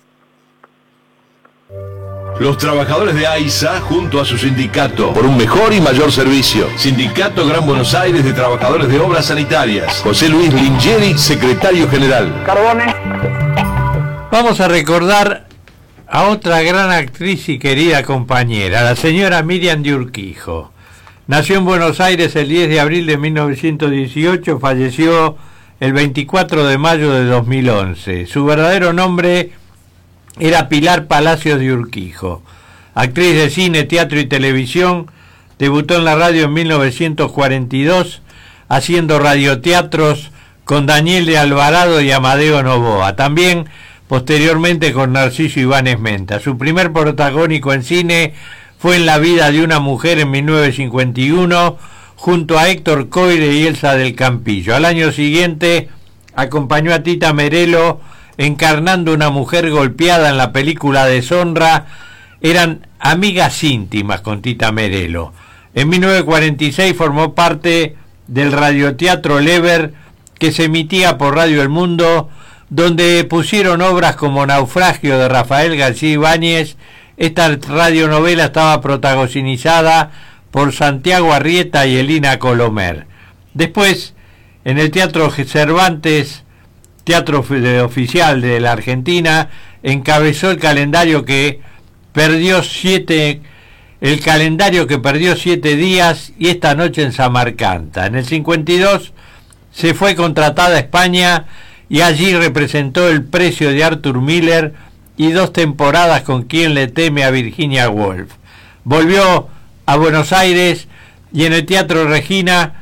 Los trabajadores de AISA junto a su sindicato por un mejor y mayor servicio. Sindicato Gran Buenos Aires de Trabajadores de Obras Sanitarias. José Luis Lingeri, secretario general. Carbone. Vamos a recordar a otra gran actriz y querida compañera, la señora Miriam de Urquijo. Nació en Buenos Aires el diez de abril de mil novecientos dieciocho, falleció el veinticuatro de mayo de dos mil once. Su verdadero nombre era Pilar Palacios de Urquijo. Actriz de cine, teatro y televisión, debutó en la radio en mil novecientos cuarenta y dos, haciendo radioteatros con Daniel de Alvarado y Amadeo Novoa. También, posteriormente, con Narciso Ibáñez Menta. Su primer protagónico en cine fue en La vida de una mujer en mil novecientos cincuenta y uno, junto a Héctor Coire y Elsa del Campillo. Al año siguiente acompañó a Tita Merelo encarnando una mujer golpeada en la película Deshonra. Eran amigas íntimas con Tita Merelo. En mil novecientos cuarenta y seis formó parte del radioteatro Lever, que se emitía por Radio El Mundo, donde pusieron obras como Naufragio de Rafael García Ibáñez. Esta radionovela estaba protagonizada por Santiago Arrieta y Elina Colomer. Después, en el Teatro Cervantes, teatro oficial de la Argentina, encabezó el calendario que perdió siete, el calendario que perdió siete días y Esta noche en Samarcanda. En el cincuenta y dos se fue contratada a España y allí representó El precio de Arthur Miller y dos temporadas con Quien le teme a Virginia Woolf. volvió a Buenos Aires y en el Teatro Regina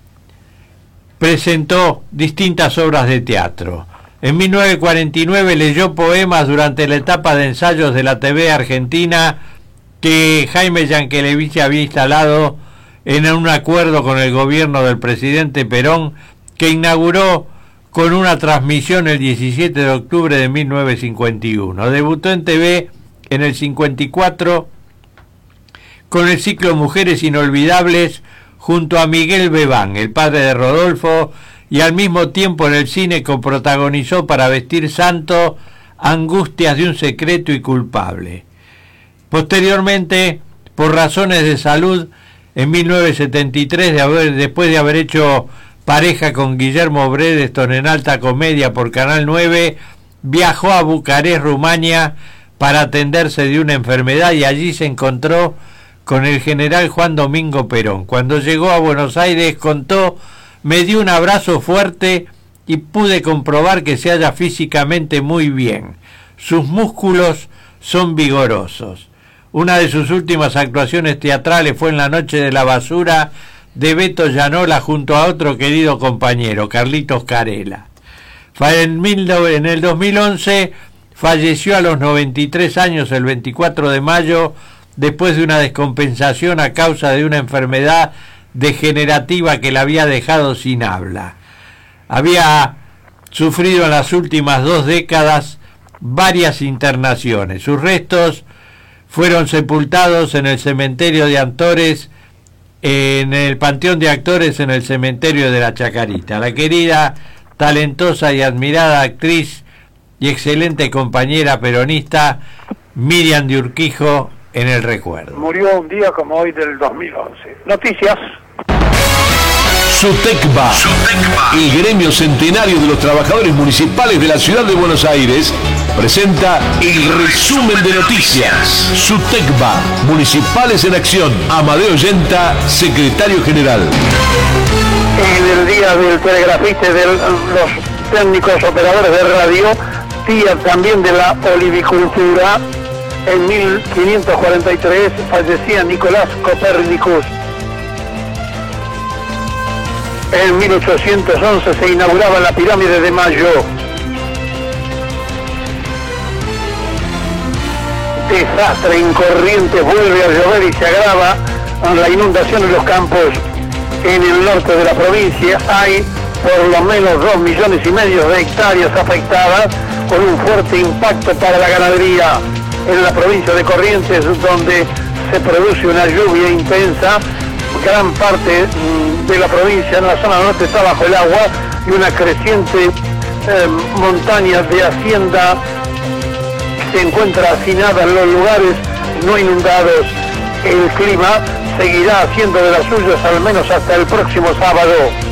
presentó distintas obras de teatro. En mil novecientos cuarenta y nueve leyó poemas durante la etapa de ensayos de la T V argentina que Jaime Yankelevich había instalado en un acuerdo con el gobierno del presidente Perón, que inauguró con una transmisión el diecisiete de octubre de mil novecientos cincuenta y uno. Debutó en T V en el cincuenta y cuatro con el ciclo Mujeres Inolvidables junto a Miguel Bebán, el padre de Rodolfo, y al mismo tiempo en el cine coprotagonizó Para vestir santo, Angustias de un secreto y culpable. Posteriormente, por razones de salud, en mil novecientos setenta y tres, de haber, después de haber hecho pareja con Guillermo Bredeston en Alta Comedia por Canal nueve, viajó a Bucarest, Rumania, para atenderse de una enfermedad y allí se encontró con el general Juan Domingo Perón. Cuando llegó a Buenos Aires contó: me dio un abrazo fuerte y pude comprobar que se halla físicamente muy bien. Sus músculos son vigorosos. Una de sus últimas actuaciones teatrales fue en La Noche de la Basura de Beto Llanola junto a otro querido compañero, Carlitos Carela. En, mil, en el dos mil once falleció a los noventa y tres años, el veinticuatro de mayo, después de una descompensación a causa de una enfermedad degenerativa que la había dejado sin habla. Había sufrido en las últimas dos décadas varias internaciones. Sus restos fueron sepultados en el cementerio de Actores, en el Panteón de Actores, en el cementerio de la Chacarita. La querida, talentosa y admirada actriz y excelente compañera peronista Miriam de Urquijo en el recuerdo. Murió un día como hoy del dos mil once. Noticias. SUTECBA, el gremio centenario de los trabajadores municipales de la ciudad de Buenos Aires, presenta el resumen de noticias. SUTECBA, Municipales en Acción. Amadeo Yenta, secretario general. En el día del telegrafista y de los técnicos operadores de radio, día también de la olivicultura, en mil quinientos cuarenta y tres fallecía Nicolás Copérnicus. En mil ochocientos once se inauguraba la pirámide de Mayo. Desastre en Corrientes, vuelve a llover y se agrava la inundación en los campos. En el norte de la provincia hay por lo menos dos millones y medio de hectáreas afectadas, con un fuerte impacto para la ganadería. En la provincia de Corrientes, donde se produce una lluvia intensa, gran parte de la provincia en la zona norte está bajo el agua y una creciente eh, montaña de hacienda se encuentra hacinada en los lugares no inundados. El clima seguirá haciendo de las suyas al menos hasta el próximo sábado.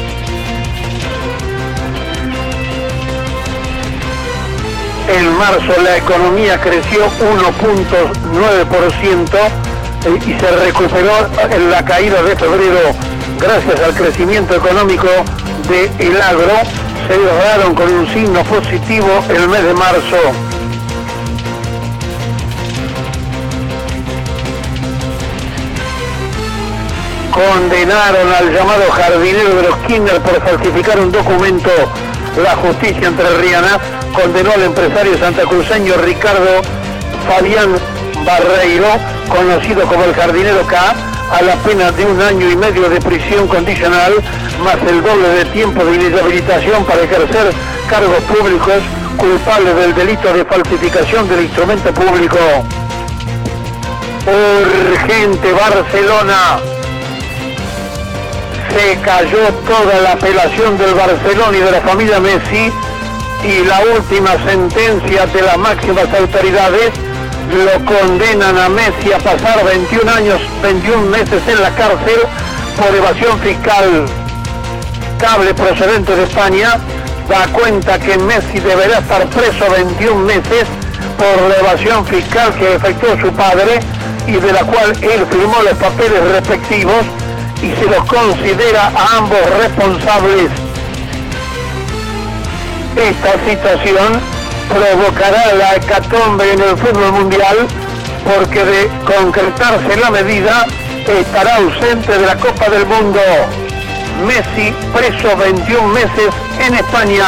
En marzo la economía creció uno punto nueve por ciento y se recuperó en la caída de febrero gracias al crecimiento económico del agro. Se cerraron con un signo positivo el mes de marzo. Condenaron al llamado jardinero de los Kinder por falsificar un documento. La justicia entrerriana condenó al empresario santacruceño Ricardo Fabián Barreiro, conocido como el Jardinero K, a la pena de un año y medio de prisión condicional, más el doble de tiempo de inhabilitación para ejercer cargos públicos, culpable del delito de falsificación del instrumento público. Urgente Barcelona. Se cayó toda la apelación del Barcelona y de la familia Messi, y la última sentencia de las máximas autoridades lo condenan a Messi a pasar veintiún años, veintiún meses en la cárcel por evasión fiscal. Cable procedente de España da cuenta que Messi deberá estar preso veintiún meses por la evasión fiscal que efectuó su padre y de la cual él firmó los papeles respectivos, y se los considera a ambos responsables. Esta situación provocará la hecatombe en el fútbol mundial, porque de concretarse la medida estará ausente de la Copa del Mundo. Messi preso veintiún meses en España.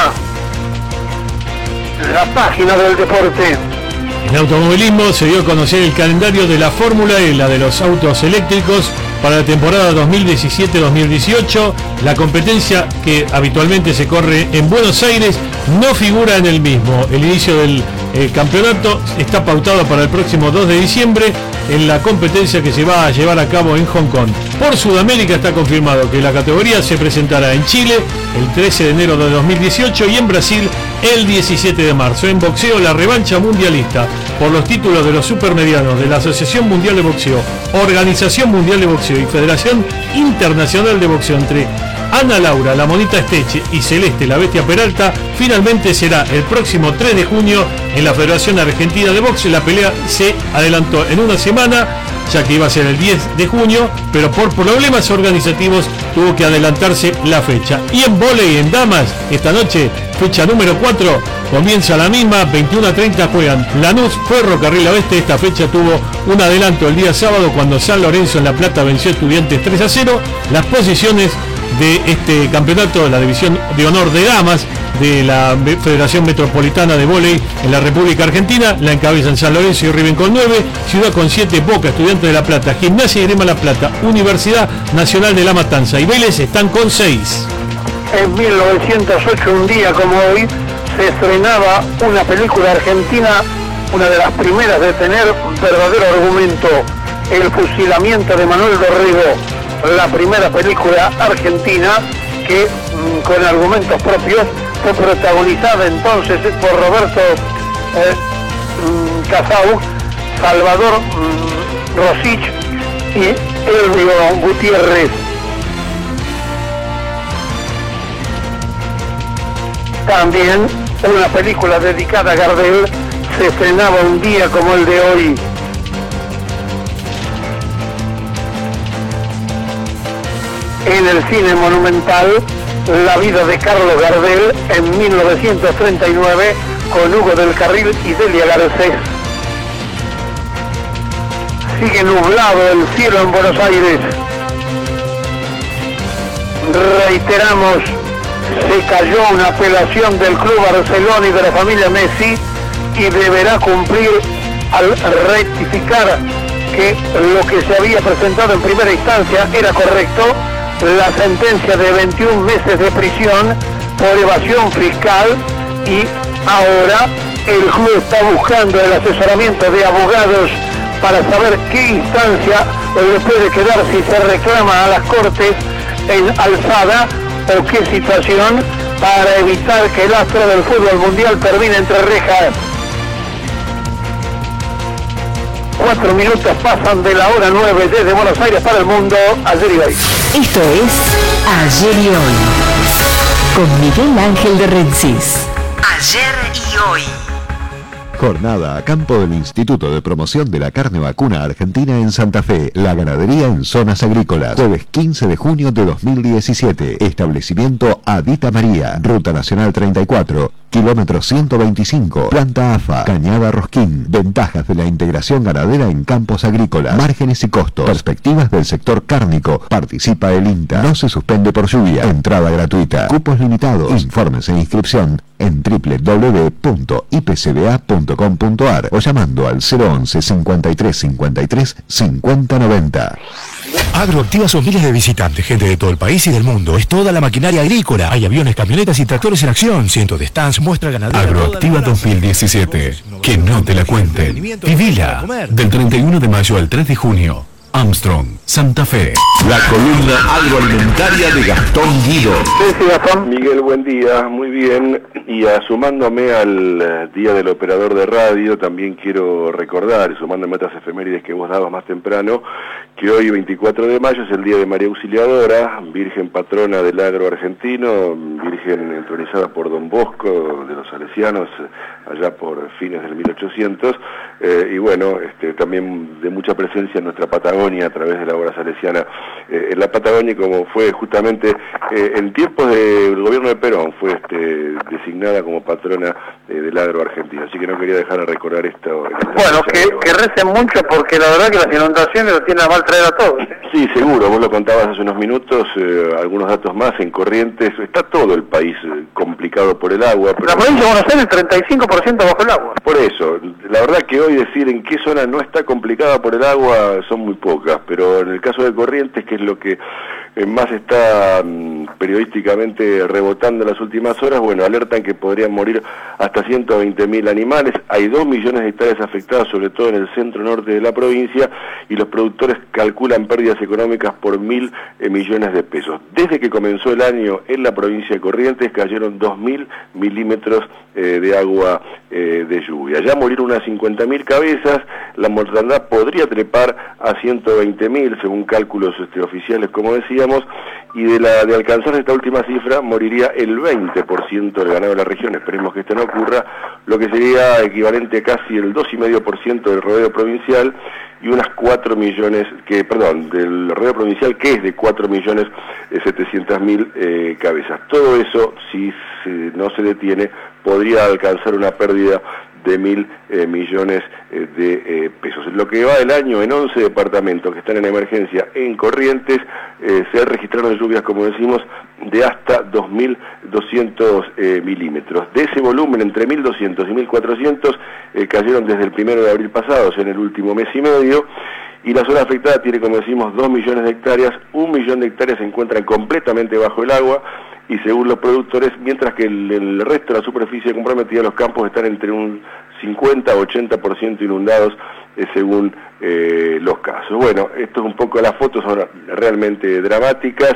La página del deporte. En automovilismo se dio a conocer el calendario de la Fórmula E, la de los autos eléctricos, para la temporada dos mil diecisiete dos mil dieciocho. La competencia, que habitualmente se corre en Buenos Aires, no figura en el mismo. El inicio del eh, campeonato está pautado para el próximo dos de diciembre en la competencia que se va a llevar a cabo en Hong Kong. Por Sudamérica está confirmado que la categoría se presentará en Chile el trece de enero de dos mil dieciocho y en Brasil el diecisiete de marzo. En boxeo, la revancha mundialista por los títulos de los supermedianos de la Asociación Mundial de Boxeo, Organización Mundial de Boxeo y Federación Internacional de Boxeo entre Ana Laura, la Monita Esteche, y Celeste, la Bestia Peralta, finalmente será el próximo tres de junio en la Federación Argentina de Boxeo. La pelea se adelantó en una semana, ya que iba a ser el diez de junio, pero por problemas organizativos tuvo que adelantarse la fecha. Y en vóley, en damas, esta noche, fecha número cuatro, comienza la misma, veintiuno a treinta juegan Lanús, Ferrocarril Oeste. Esta fecha tuvo un adelanto el día sábado cuando San Lorenzo en La Plata venció a Estudiantes tres a cero. Las posiciones de este campeonato, la división de honor de damas de la Federación Metropolitana de Vóley en la República Argentina, la encabezan San Lorenzo y Riven con nueve, Ciudad con siete, Boca, Estudiantes de La Plata, Gimnasia y Grima La Plata, Universidad Nacional de La Matanza y Vélez están con seis. En mil novecientos ocho, un día como hoy, se estrenaba una película argentina, una de las primeras de tener un verdadero argumento, El fusilamiento de Manuel Dorrego, la primera película argentina que mm, con argumentos propios fue protagonizada entonces por Roberto eh, mm, Casau, Salvador mm, Rosich y Elvio Gutiérrez. También una película dedicada a Gardel se estrenaba un día como el de hoy. En el cine Monumental, la vida de Carlos Gardel en mil novecientos treinta y nueve con Hugo del Carril y Delia Garcés. Sigue nublado el cielo en Buenos Aires. Reiteramos, se cayó una apelación del Club Barcelona y de la familia Messi y deberá cumplir al rectificar que lo que se había presentado en primera instancia era correcto. La sentencia de veintiún meses de prisión por evasión fiscal, y ahora el club está buscando el asesoramiento de abogados para saber qué instancia le puede quedar, si se reclama a las Cortes en alzada o qué situación, para evitar que el astro del fútbol mundial termine entre rejas. Cuatro minutos pasan de la hora nueve desde Buenos Aires para el mundo. Ayer y hoy. Esto es Ayer y Hoy, con Miguel Ángel de Rensis. Ayer y Hoy. Jornada a campo del Instituto de Promoción de la Carne Vacuna Argentina en Santa Fe. La ganadería en zonas agrícolas. Jueves quince de junio de dos mil diecisiete. Establecimiento Adita María. Ruta Nacional treinta y cuatro. Kilómetro ciento veinticinco. Planta A F A. Cañada Rosquín. Ventajas de la integración ganadera en campos agrícolas. Márgenes y costos. Perspectivas del sector cárnico. Participa el INTA. No se suspende por lluvia. Entrada gratuita. Cupos limitados. Informes e inscripción en doble u doble u doble u punto i p c b a punto com punto a r o llamando al cero once cincuenta y tres cincuenta y tres cincuenta noventa. Agroactiva son miles de visitantes, gente de todo el país y del mundo. Es toda la maquinaria agrícola. Hay aviones, camionetas y tractores en acción. Cientos de stands, muestra ganadera. Agroactiva dos mil diecisiete. Que no te la cuenten. Vivila. Del treinta y uno de mayo al tres de junio. Armstrong, Santa Fe. La columna agroalimentaria de Gastón Guido. Miguel, buen día, muy bien. Y uh, sumándome al uh, Día del Operador de Radio, también quiero recordar, y sumándome a otras efemérides que vos dabas más temprano, que hoy, veinticuatro de mayo, es el Día de María Auxiliadora, Virgen Patrona del Agro Argentino, Virgen entronizada por Don Bosco de los salesianos allá por fines del mil ochocientos, eh, y bueno, este, también de mucha presencia en nuestra Patagonia a través de la obra salesiana eh, en la Patagonia, como fue justamente eh, en tiempos del gobierno de Perón, fue este, designada como patrona eh, del agro argentino, así que no quería dejar de recordar esto. Bueno, que, que recen mucho porque la verdad que las inundaciones lo tienen a mal traer a todos. ¿eh? Sí, seguro, vos lo contabas hace unos minutos, eh, algunos datos más, en Corrientes está todo el país eh, complicado por el agua. Pero... La provincia de Buenos Aires, treinta y cinco por ciento bajo el agua. Por eso, la verdad que hoy decir en qué zona no está complicada por el agua son muy pocas, pero en el caso de Corrientes, que es lo que eh, más está mm, periodísticamente rebotando en las últimas horas, bueno, alertan que podrían morir hasta ciento veinte mil animales, hay dos millones de hectáreas afectadas, sobre todo en el centro norte de la provincia, y los productores calculan pérdidas económicas por mil eh, millones de pesos. Desde que comenzó el año en la provincia de Corrientes cayeron dos mil milímetros eh, de agua eh, de lluvia. Ya murieron unas cincuenta mil cabezas, la mortandad podría trepar a ciento veinte mil, según cálculos este, oficiales, como decíamos, y de, la, de alcanzar esta última cifra moriría el veinte por ciento del ganado de la región. Esperemos que esto no ocurra, lo que sería equivalente a casi el dos coma cinco por ciento del rodeo provincial, y unas cuatro millones, que perdón, del rodeo provincial, que es de cuatro millones setecientos mil eh, cabezas. Todo eso, si se, no se detiene, podría alcanzar una pérdida de mil eh, millones eh, de eh, pesos. Lo que va del año, en once departamentos que están en emergencia en Corrientes, eh, se registraron lluvias, como decimos, de hasta dos mil doscientos eh, milímetros. De ese volumen, entre mil doscientos y mil cuatrocientos eh, cayeron desde el primero de abril pasado, o sea, en el último mes y medio, y la zona afectada tiene, como decimos, dos millones de hectáreas, un millón de hectáreas se encuentran completamente bajo el agua, y según los productores, mientras que el, el resto de la superficie comprometida, los campos están entre un cincuenta a ochenta por ciento inundados, eh, según eh, los casos. Bueno, esto es un poco, las fotos son realmente dramáticas,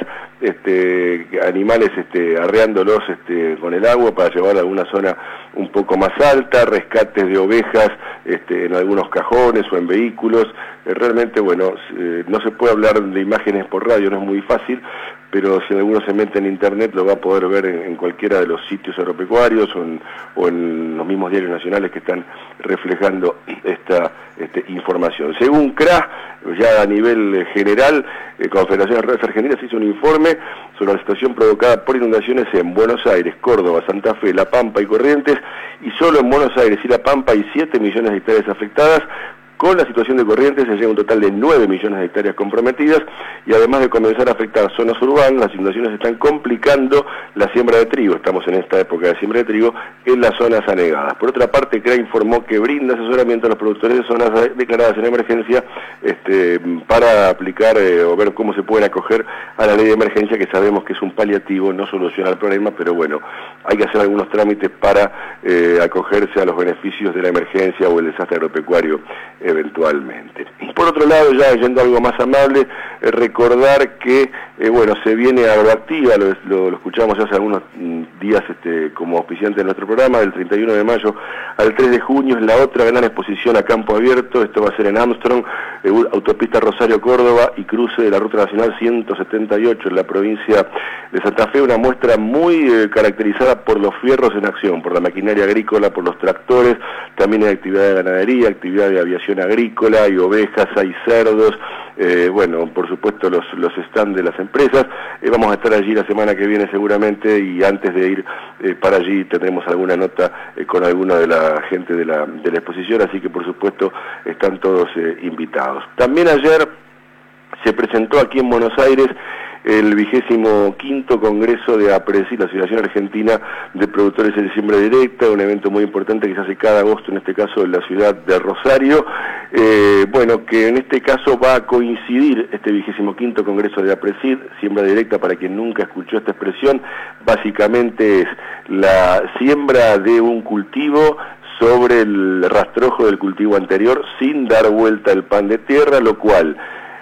este, animales este, arreándolos este, con el agua para llevar a alguna zona un poco más alta, rescates de ovejas este, en algunos cajones o en vehículos. Eh, realmente, bueno, eh, no se puede hablar de imágenes por radio, no es muy fácil, pero si alguno se mete en internet lo va a poder ver en, en cualquiera de los sitios agropecuarios o en, o en los mismos diarios nacionales que están reflejando esta este, información. Según C R A, ya a nivel general, eh, Confederación de Rurales Argentinas hizo un informe sobre la situación provocada por inundaciones en Buenos Aires, Córdoba, Santa Fe, La Pampa y Corrientes, y solo en Buenos Aires y La Pampa hay siete millones de hectáreas afectadas. Con la situación de Corrientes se llega a un total de nueve millones de hectáreas comprometidas, y además de comenzar a afectar zonas urbanas, las inundaciones están complicando la siembra de trigo. Estamos en esta época de siembra de trigo en las zonas anegadas. Por otra parte, C R A informó que brinda asesoramiento a los productores de zonas declaradas en emergencia este, para aplicar eh, o ver cómo se pueden acoger a la ley de emergencia, que sabemos que es un paliativo, no soluciona el problema, pero bueno, hay que hacer algunos trámites para eh, acogerse a los beneficios de la emergencia o el desastre agropecuario eventualmente. Por otro lado, ya yendo a algo más amable, eh, recordar que, eh, bueno, se viene Agroactiva, lo, lo, lo escuchamos hace algunos mm, días este, como auspiciante de nuestro programa, del treinta y uno de mayo al tres de junio, es la otra gran exposición a campo abierto. Esto va a ser en Armstrong, eh, autopista Rosario-Córdoba y cruce de la Ruta Nacional ciento setenta y ocho en la provincia de Santa Fe, una muestra muy eh, caracterizada por los fierros en acción, por la maquinaria agrícola, por los tractores, también hay actividad de ganadería, actividad de aviación agrícola, hay ovejas, hay cerdos, eh, bueno, por supuesto los, los stands de las empresas. Eh, vamos a estar allí la semana que viene seguramente, y antes de ir eh, para allí tendremos alguna nota eh, con alguna de la gente de la, de la exposición, así que por supuesto están todos eh, invitados. También ayer se presentó aquí en Buenos Aires el vigésimo quinto Congreso de APRESI, la Asociación Argentina de Productores de Siembra Directa, un evento muy importante que se hace cada agosto, en este caso en la ciudad de Rosario, eh, bueno, que en este caso va a coincidir este vigésimo quinto Congreso de APRESI, Siembra Directa, para quien nunca escuchó esta expresión, básicamente es la siembra de un cultivo sobre el rastrojo del cultivo anterior sin dar vuelta al pan de tierra, lo cual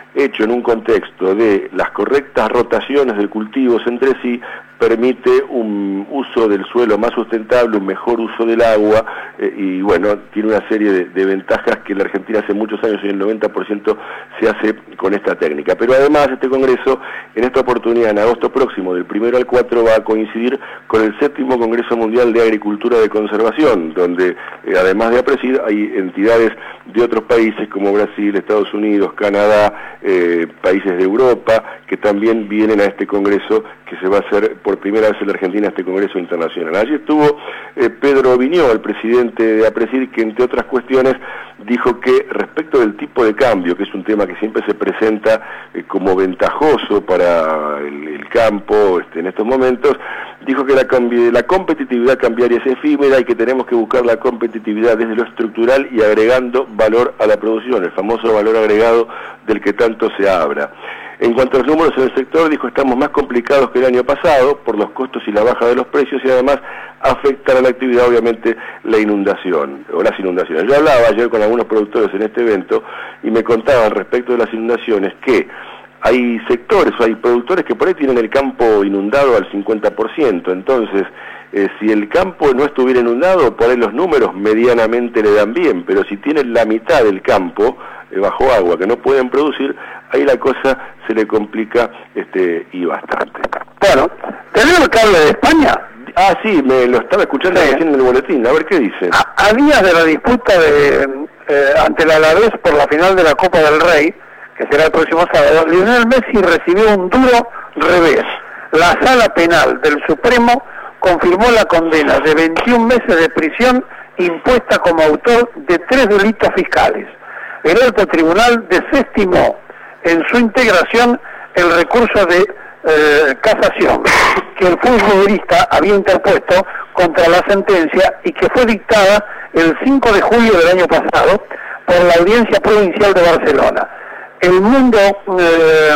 hecho en un contexto de las correctas rotaciones de cultivos entre sí, permite un uso del suelo más sustentable, un mejor uso del agua, eh, y bueno, tiene una serie de, de ventajas que en la Argentina hace muchos años, y el noventa por ciento se hace con esta técnica. Pero además este Congreso, en esta oportunidad, en agosto próximo, del primero al cuatro, va a coincidir con el séptimo Congreso Mundial de Agricultura de Conservación, donde eh, además de APRESID hay entidades de otros países como Brasil, Estados Unidos, Canadá, eh, países de Europa, que también vienen a este Congreso que se va a hacer por primera vez en la Argentina, este Congreso Internacional. Allí estuvo eh, Pedro Viñó, el presidente de APRESID, que entre otras cuestiones dijo que respecto del tipo de cambio, que es un tema que siempre se presenta eh, como ventajoso para el, el campo este, en estos momentos, dijo que la, la competitividad cambiaria es efímera y que tenemos que buscar la competitividad desde lo estructural y agregando valor a la producción, el famoso valor agregado del que tanto se habla. En cuanto a los números en el sector, dijo, estamos más complicados que el año pasado por los costos y la baja de los precios, y además afectan a la actividad, obviamente, la inundación, o las inundaciones. Yo hablaba ayer con algunos productores en este evento y me contaban respecto de las inundaciones que hay sectores o hay productores que por ahí tienen el campo inundado al cincuenta por ciento, entonces eh, si el campo no estuviera inundado, por ahí los números medianamente le dan bien, pero si tienen la mitad del campo eh, bajo agua que no pueden producir, ahí la cosa se le complica este y bastante. Bueno, ¿tenés el cable de España? Ah, sí, me lo estaba escuchando sí. recién en el boletín, a ver qué dice. A, a días de la disputa de eh, ante el Alavés por la final de la Copa del Rey, que será el próximo sábado, Lionel Messi recibió un duro revés. La Sala Penal del Supremo confirmó la condena de veintiún meses de prisión impuesta como autor de tres delitos fiscales. El alto tribunal desestimó en su integración el recurso de eh, casación que el futbolista había interpuesto contra la sentencia y que fue dictada el cinco de julio del año pasado por la Audiencia Provincial de Barcelona. El mundo, eh,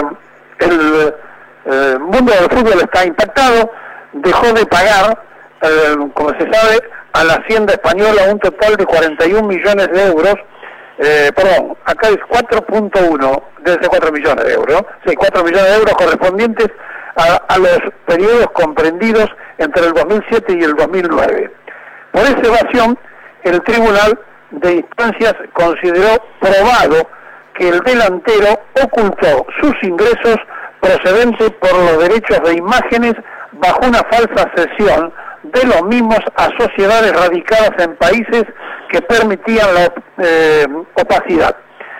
el eh, mundo del fútbol está impactado, dejó de pagar, eh, como se sabe, a la Hacienda Española un total de cuarenta y un millones de euros, eh, perdón, acá es cuatro punto uno, debe ser cuatro millones de euros, sí, cuatro millones de euros correspondientes a, a los periodos comprendidos entre el dos mil siete y el dos mil nueve. Por esa evasión, el Tribunal de Instancias consideró probado que el delantero ocultó sus ingresos procedentes por los derechos de imágenes bajo una falsa cesión de los mismos a sociedades radicadas en países que permitían la eh, opacidad.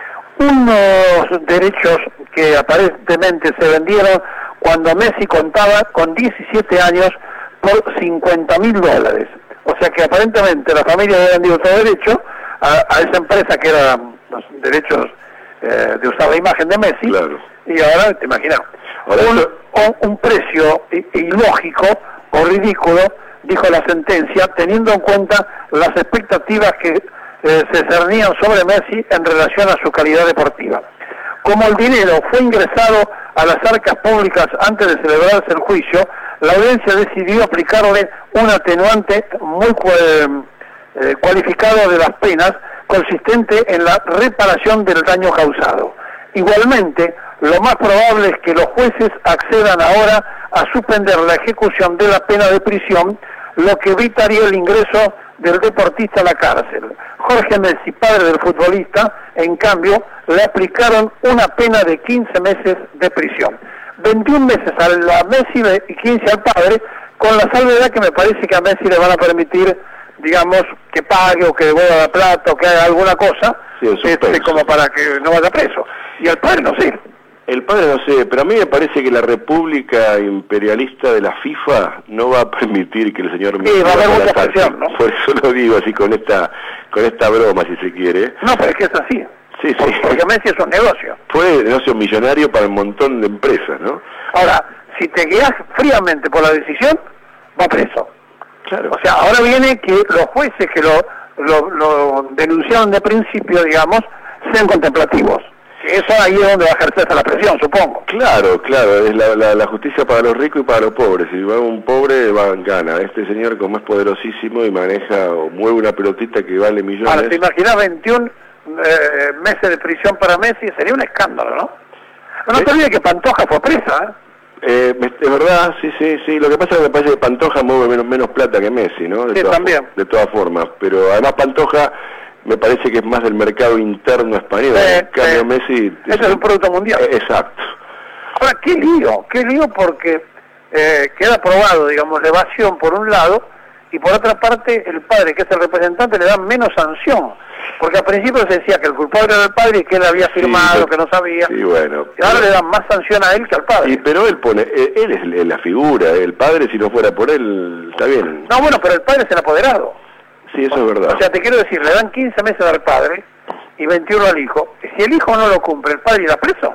Unos derechos que aparentemente se vendieron cuando Messi contaba con diecisiete años por cincuenta mil dólares. O sea que aparentemente la familia había vendido todo derecho a, a esa empresa que era los derechos eh, de usar la imagen de Messi, claro. Y ahora, te imaginas, un, un, un precio ilógico o ridículo, dijo la sentencia, teniendo en cuenta las expectativas que eh, se cernían sobre Messi en relación a su calidad deportiva. Como el dinero fue ingresado a las arcas públicas antes de celebrarse el juicio, la audiencia decidió aplicarle un atenuante muy eh, eh, cualificado de las penas, consistente en la reparación del daño causado. Igualmente, lo más probable es que los jueces accedan ahora a suspender la ejecución de la pena de prisión, lo que evitaría el ingreso del deportista a la cárcel. Jorge Messi, padre del futbolista, en cambio, le aplicaron una pena de quince meses de prisión. veintiún meses a la Messi y quince al padre, con la salvedad que me parece que a Messi le van a permitir, digamos, que pague o que devuelva la plata o que haga alguna cosa, sí, este, como para que no vaya preso. Y al padre no sé. El padre no sé, pero a mí me parece que la República Imperialista de la FIFA no va a permitir que el señor Messi... Sí, va a haber mucha presión, ¿no? Por eso lo digo así con esta con esta broma, si se quiere. No, pero es que es así. Sí, sí. Porque Messi es un negocio. Fue negocio millonario para un montón de empresas, ¿no? Ahora, si te guías fríamente por la decisión, va preso. Claro. O sea, ahora viene que los jueces que lo, lo, lo denunciaron de principio, digamos, sean contemplativos. Eso ahí es donde va a ejercerse la presión, supongo. Claro, claro, es la, la, la justicia para los ricos y para los pobres. Si va un pobre, va gana. Este señor, como es poderosísimo y maneja o mueve una pelotita que vale millones... Ahora, ¿te imaginas veintiún eh, meses de prisión para Messi? Sería un escándalo, ¿no? No te olvides que Pantoja fue presa, ¿eh? Eh, es verdad, sí, sí, sí. Lo que pasa es que me parece que Pantoja mueve menos, menos plata que Messi, ¿no? De Sí, todas, también. De todas formas. Pero además Pantoja me parece que es más del mercado interno español. Sí, en cambio sí. Messi... Ese es un producto mundial. Eh, exacto. Ahora, qué lío, qué lío porque eh, queda probado, digamos, la evasión por un lado, y por otra parte el padre, que es el representante, le da menos sanción. Porque al principio se decía que el culpable era el padre y que él había firmado, Sí, que no sabía. Sí, bueno. Y ahora le dan más sanción a él que al padre. Y, pero él pone, él, él es la figura, el padre si no fuera por él, está bien. No, bueno, pero el padre es el apoderado. Sí, eso es verdad. O sea, te quiero decir, le dan quince meses al padre y veintiuno al hijo. Si el hijo no lo cumple, ¿el padre irá preso?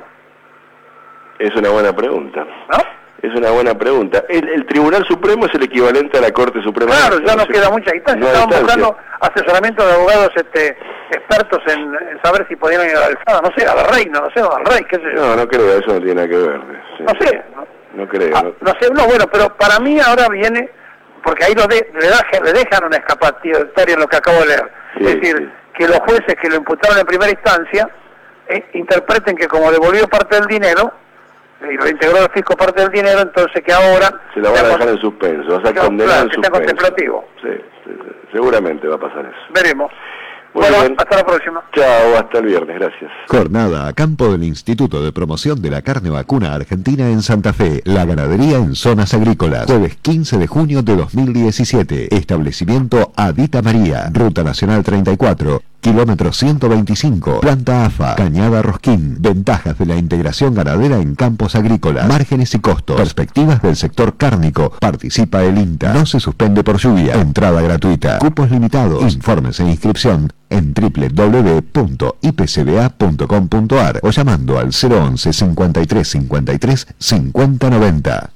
Es una buena pregunta. ¿No? Es una buena pregunta. El, el Tribunal Supremo es el equivalente a la Corte Suprema. Claro, ya no sé. queda mucha distancia. No hay Estaban distancia. buscando asesoramiento de abogados este, expertos en, en saber si podían ir a la alzada, no sé, a la reina, no sé, o al rey, qué sé yo. No, no creo, eso no tiene nada que ver. Sí. No sé, no, No creo. Ah, no. no sé, no, bueno, pero para mí ahora viene, porque ahí lo de, le, da, le dejan una escapatoria en lo que acabo de leer. Sí, es decir, sí. que los jueces que lo imputaron en primera instancia eh, interpreten que como devolvió parte del dinero, y lo integró el fisco parte del dinero, entonces que ahora... Se la van a dejar en suspenso, va a ser Claro, condenado en que está suspenso. contemplativo. Sí, sí, sí, seguramente va a pasar eso. Veremos. Muy Bueno, bien. hasta la próxima. Chao, hasta el viernes, gracias. Jornada a campo del Instituto de Promoción de la Carne Vacuna Argentina en Santa Fe. La ganadería en zonas agrícolas. Jueves quince de junio de dos mil diecisiete. Establecimiento Adita María. Ruta Nacional treinta y cuatro. Kilómetro ciento veinticinco. Planta A F A. Cañada Rosquín. Ventajas de la integración ganadera en campos agrícolas. Márgenes y costos. Perspectivas del sector cárnico. Participa el INTA. No se suspende por lluvia. Entrada gratuita. Cupos limitados. Informes e inscripción en doble u doble u doble u punto i p c b a punto com punto a r o llamando al cero once cincuenta y tres cincuenta y tres cincuenta noventa.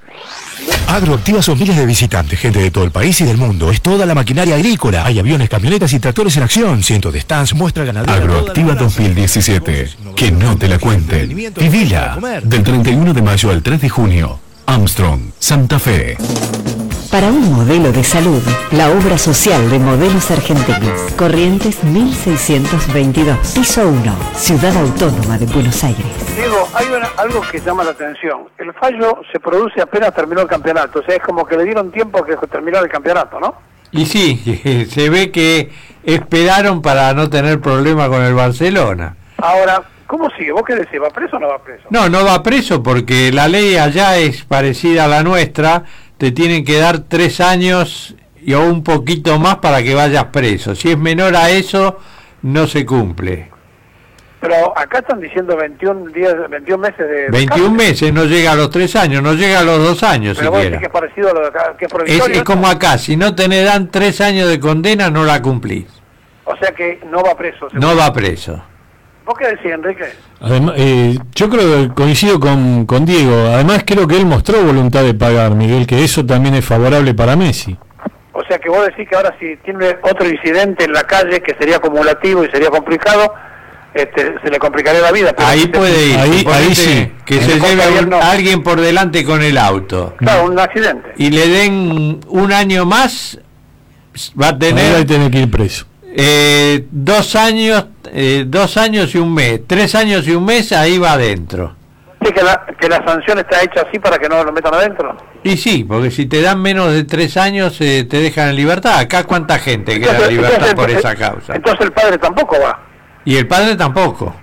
Agro activa a sus miles de visitantes, gente de todo el país y del mundo. Es toda la maquinaria agrícola. Hay aviones, camionetas y tractores en acción. Cientos de stands, muestra ganadera. Agroactiva dos mil diecisiete. Que no te la cuenten. Vivila. Del treinta y uno de mayo al tres de junio. Armstrong, Santa Fe. Para un modelo de salud, la obra social de Modelos Argentinos. Corrientes mil seiscientos veintidós. Piso uno. Ciudad Autónoma de Buenos Aires. Diego, hay una- algo que llama la atención. El fallo se produce apenas terminó el campeonato. O sea, es como que le dieron tiempo a que terminara el campeonato, ¿no? Y sí, se ve que esperaron para no tener problema con el Barcelona. Ahora, ¿cómo sigue? ¿Vos qué decís? ¿Va preso o no va preso? No, no va preso porque la ley allá es parecida a la nuestra. Te tienen que dar tres años y o un poquito más para que vayas preso. Si es menor a eso, no se cumple. Pero acá están diciendo veintiún días, veintiún meses de... veintiún meses, no llega a los tres años, no llega a los dos años Pero vos decís siquiera. que es parecido a lo de acá, que es Es, provisorio. es como acá, si no te dan tres años de condena, no la cumplís. O sea que no va preso. seguro. No va preso. ¿Vos qué decís, Enrique? Además, eh, yo creo que coincido con, con Diego. Además, creo que él mostró voluntad de pagar, Miguel, que eso también es favorable para Messi. O sea que vos decís que ahora si tiene otro incidente en la calle que sería acumulativo y sería complicado, este, se le complicaría la vida. Pero Ahí si te- puede ir. ahí- suponete ahí sí. Que En se el lleve a un- gobierno. a alguien por delante con el auto. Claro, un accidente. Y le den un año más, va a Ahí tener hay que tener que ir preso. eh, dos años, eh, dos años y un mes, tres años y un mes, ahí va adentro. Sí, que la, que la sanción está hecha así para que no lo metan adentro. Y sí, porque si te dan menos de tres años, eh, te dejan en libertad. Acá cuánta gente queda en Entonces- libertad entonces- por esa entonces- causa. Entonces el padre tampoco va. Y el padre tampoco.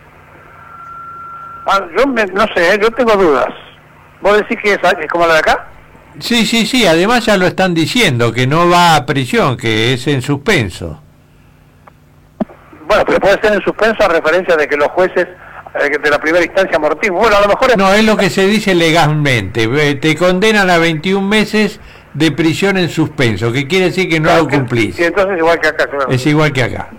Ah, yo me- no sé, yo tengo dudas. ¿Vos decís que es, es como la de acá? Sí, sí, sí, además ya lo están diciendo, que no va a prisión, que es en suspenso. Bueno, pero puede ser en suspenso a referencia de que los jueces eh, de la primera instancia amortiguan. Bueno, a lo mejor es... No, es lo que se dice legalmente. Eh, Te condenan a veintiún meses de prisión en suspenso, que quiere decir que no lo cumplís. Sí, entonces igual que acá, claro. Es igual que acá.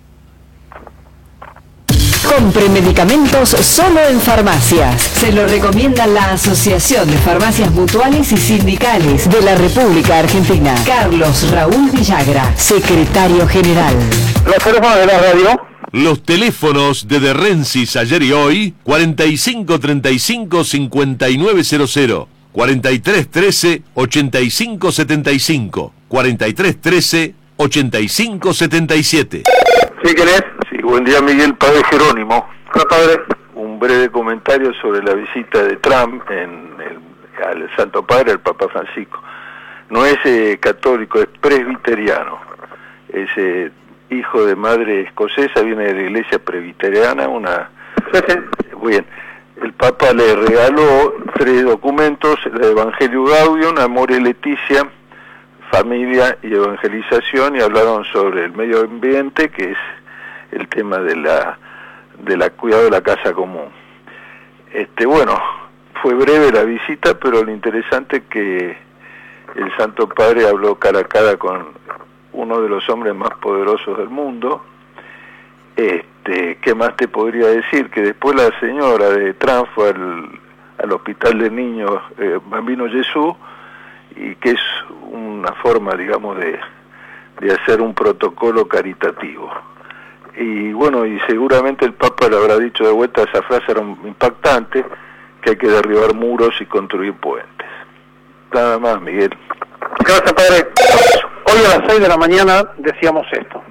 Compre medicamentos solo en farmacias. Se lo recomienda la Asociación de Farmacias Mutuales y Sindicales de la República Argentina. Carlos Raúl Villagra, secretario general. Los teléfonos de la radio. Los teléfonos de De Rensis ayer y hoy, cuarenta y cinco treinta y cinco cincuenta y nueve cero cero, cuarenta y tres trece ochenta y cinco setenta y cinco, cuarenta y tres trece ochenta y cinco setenta y siete. ¿Sí, quién es? Sí, buen día Miguel, padre Jerónimo. Hola, padre. Un breve comentario sobre la visita de Trump en el, al Santo Padre, el Papa Francisco. No es eh, católico, es presbiteriano. Es eh, hijo de madre escocesa, viene de la iglesia presbiteriana, una... Bien, el Papa le regaló tres documentos, el Evangelio Gaudium, Amor y Leticia, Familia y Evangelización, y hablaron sobre el medio ambiente, que es el tema de la de la cuidado de la casa común. Este, bueno, fue breve la visita, pero lo interesante es que el Santo Padre habló cara a cara con uno de los hombres más poderosos del mundo. Este, ¿qué más te podría decir? Que después la señora de Trump fue al, al hospital de niños eh, Bambino Jesús, y que es una forma, digamos, de, de hacer un protocolo caritativo. Y bueno, y seguramente el Papa le habrá dicho de vuelta, esa frase era impactante, que hay que derribar muros y construir puentes. Nada más, Miguel. Gracias, padre. Hoy a las seis de la mañana decíamos esto.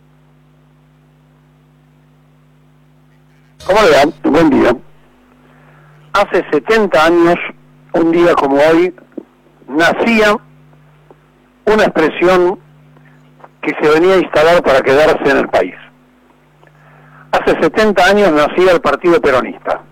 ¿Cómo le va? Buen día. Hace setenta años, un día como hoy, nacía una expresión que se venía a instalar para quedarse en el país. Hace setenta años nacía el Partido Peronista.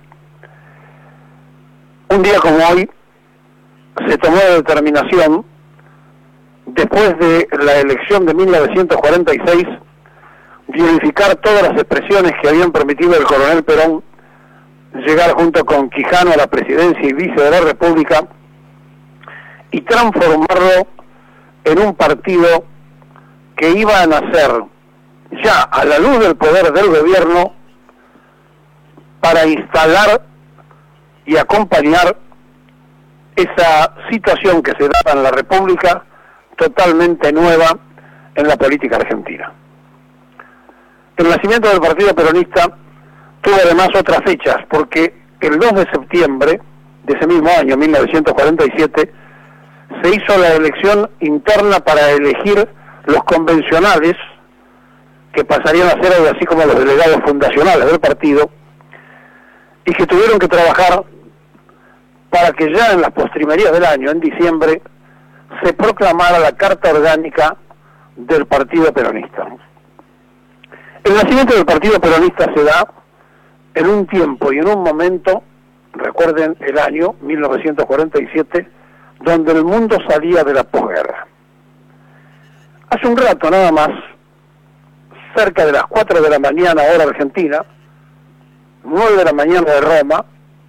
Un día como hoy se tomó la determinación, después de la elección de mil novecientos cuarenta y seis, vivificar todas las expresiones que habían permitido el coronel Perón llegar junto con Quijano a la presidencia y vice de la República, y transformarlo en un partido que iba a nacer ya a la luz del poder del gobierno para instalar y acompañar esa situación que se daba en la República, totalmente nueva en la política argentina. El nacimiento del Partido Peronista tuvo además otras fechas, porque el dos de septiembre de ese mismo año, mil novecientos cuarenta y siete, se hizo la elección interna para elegir los convencionales, que pasarían a ser algo así como los delegados fundacionales del partido, y que tuvieron que trabajar para que ya en las postrimerías del año, en diciembre, se proclamara la Carta Orgánica del Partido Peronista. El nacimiento del Partido Peronista se da en un tiempo y en un momento, recuerden el año mil novecientos cuarenta y siete, donde el mundo salía de la posguerra. Hace un rato nada más, cerca de las cuatro de la mañana hora argentina, nueve de la mañana de Roma,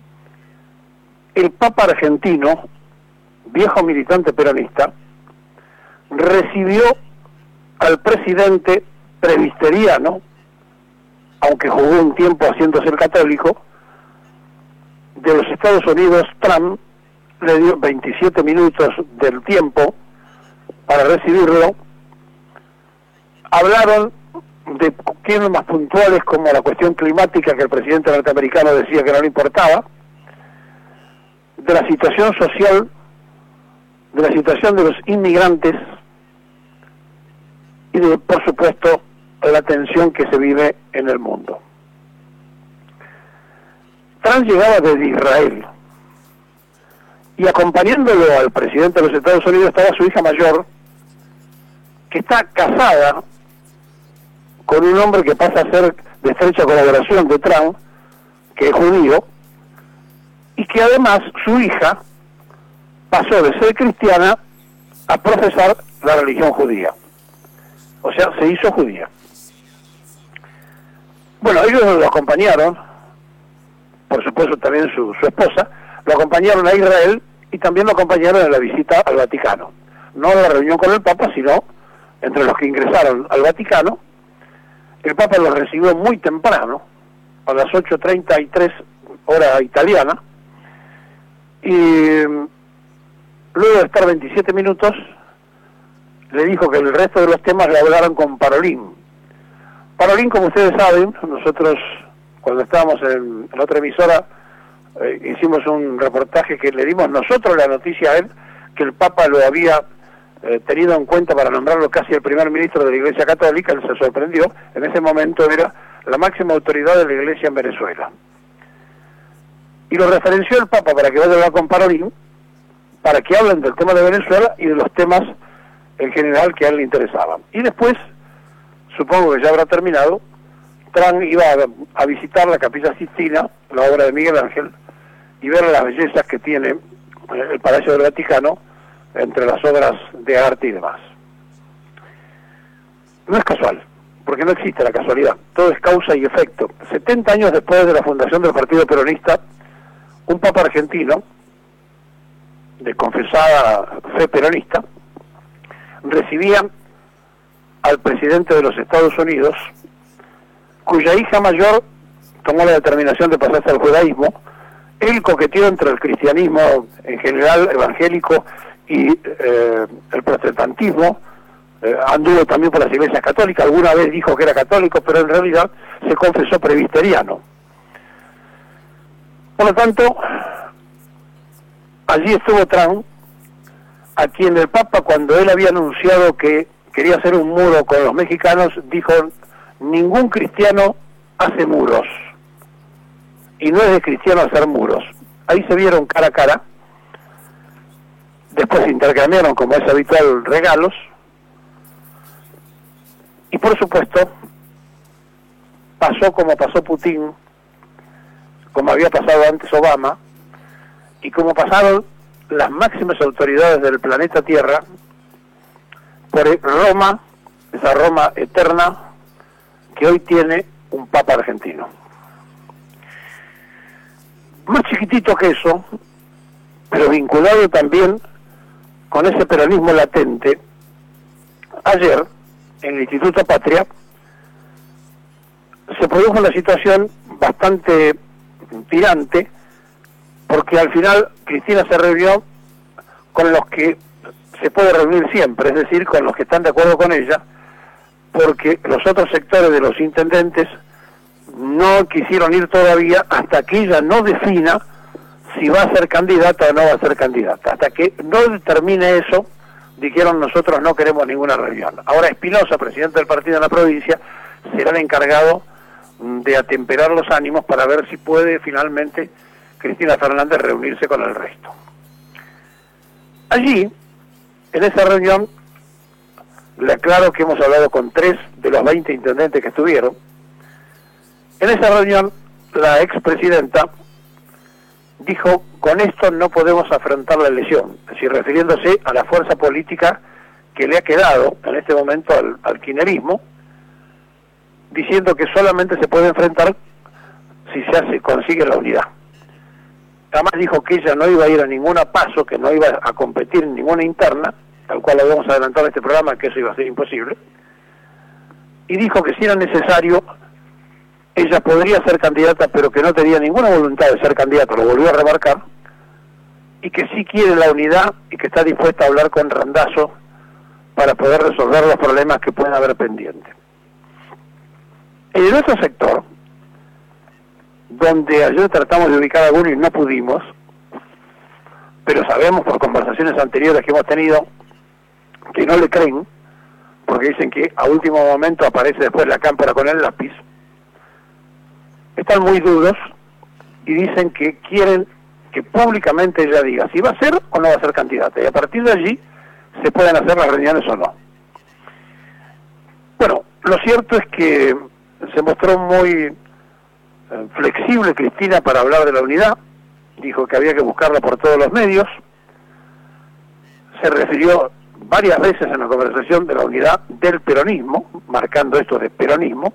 el Papa argentino, viejo militante peronista, recibió al presidente presbiteriano, aunque jugó un tiempo haciéndose el católico, de los Estados Unidos. Trump le dio veintisiete minutos del tiempo para recibirlo. Hablaron de temas más puntuales como la cuestión climática, que el presidente norteamericano decía que no le importaba, de la situación social, de la situación de los inmigrantes y de, por supuesto, la tensión que se vive en el mundo. Trump llegaba desde Israel y acompañándolo al presidente de los Estados Unidos estaba su hija mayor, que está casada con un hombre que pasa a ser de estrecha colaboración de Trump, que es judío, y que además su hija pasó de ser cristiana a profesar la religión judía. O sea, se hizo judía. Bueno, ellos lo acompañaron, por supuesto también su, su esposa, lo acompañaron a Israel y también lo acompañaron en la visita al Vaticano. No a la reunión con el Papa, sino entre los que ingresaron al Vaticano. El Papa los recibió muy temprano, a las ocho treinta y tres hora italiana, y luego de estar veintisiete minutos, le dijo que el resto de los temas le hablaron con Parolín. Parolín, como ustedes saben, nosotros cuando estábamos en, en otra emisora, eh, hicimos un reportaje que le dimos nosotros la noticia a él, que el Papa lo había eh, tenido en cuenta para nombrarlo casi el primer ministro de la Iglesia Católica. Él se sorprendió. En ese momento era la máxima autoridad de la Iglesia en Venezuela. y lo referenció el Papa para que vaya a hablar con Parolin, para que hablen del tema de Venezuela y de los temas en general que a él le interesaban. Y después, supongo que ya habrá terminado, Trump iba a, a visitar la Capilla Sistina, la obra de Miguel Ángel, y ver las bellezas que tiene el Palacio del Vaticano entre las obras de arte y demás. No es casual, porque no existe la casualidad, todo es causa y efecto. setenta años después de la fundación del Partido Peronista, un papa argentino, de confesada fe peronista, recibía al presidente de los Estados Unidos, cuya hija mayor tomó la determinación de pasarse al judaísmo. Él coqueteó entre el cristianismo en general, evangélico, y eh, el protestantismo, eh, anduvo también por las iglesias católicas, alguna vez dijo que era católico, pero en realidad se confesó presbiteriano. Por lo tanto, allí estuvo Trump, a quien el Papa, cuando él había anunciado que quería hacer un muro con los mexicanos, dijo: ningún cristiano hace muros, y no es de cristiano hacer muros. Ahí se vieron cara a cara, después se intercambiaron, como es habitual, regalos, y por supuesto pasó como pasó Putin, como había pasado antes Obama, y como pasaron las máximas autoridades del planeta Tierra por Roma, esa Roma eterna que hoy tiene un Papa argentino. Más chiquitito que eso, pero vinculado también con ese peronismo latente, ayer en el Instituto Patria se produjo una situación bastante tirante, porque al final Cristina se reunió con los que se puede reunir siempre, es decir, con los que están de acuerdo con ella, porque los otros sectores de los intendentes no quisieron ir todavía hasta que ella no defina si va a ser candidata o no va a ser candidata. Hasta que no determine eso, dijeron: nosotros no queremos ninguna reunión. Ahora Espinosa, presidente del partido en la provincia, será el encargado de atemperar los ánimos para ver si puede finalmente Cristina Fernández reunirse con el resto. Allí, en esa reunión, le aclaro que hemos hablado con tres de los veinte intendentes que estuvieron. En esa reunión, la expresidenta dijo: con esto no podemos afrontar la elección, es decir, refiriéndose a la fuerza política que le ha quedado en este momento al, al kirchnerismo, diciendo que solamente se puede enfrentar si se hace, consigue la unidad. Además dijo que ella no iba a ir a ninguna paso, que no iba a competir en ninguna interna, tal cual lo habíamos adelantado en este programa, que eso iba a ser imposible, y dijo que si era necesario ella podría ser candidata, pero que no tenía ninguna voluntad de ser candidata, lo volvió a remarcar, y que sí quiere la unidad y que está dispuesta a hablar con Randazzo para poder resolver los problemas que pueden haber pendientes. En otro sector, donde ayer tratamos de ubicar a algunos y no pudimos, pero sabemos por conversaciones anteriores que hemos tenido que no le creen, porque dicen que a último momento aparece después la cámpora con el lápiz, están muy duros y dicen que quieren que públicamente ella diga si va a ser o no va a ser candidata, y a partir de allí se pueden hacer las reuniones o no. Bueno, lo cierto es que se mostró muy eh, flexible Cristina para hablar de la unidad, dijo que había que buscarla por todos los medios, se refirió varias veces en la conversación de la unidad del peronismo, marcando esto de peronismo,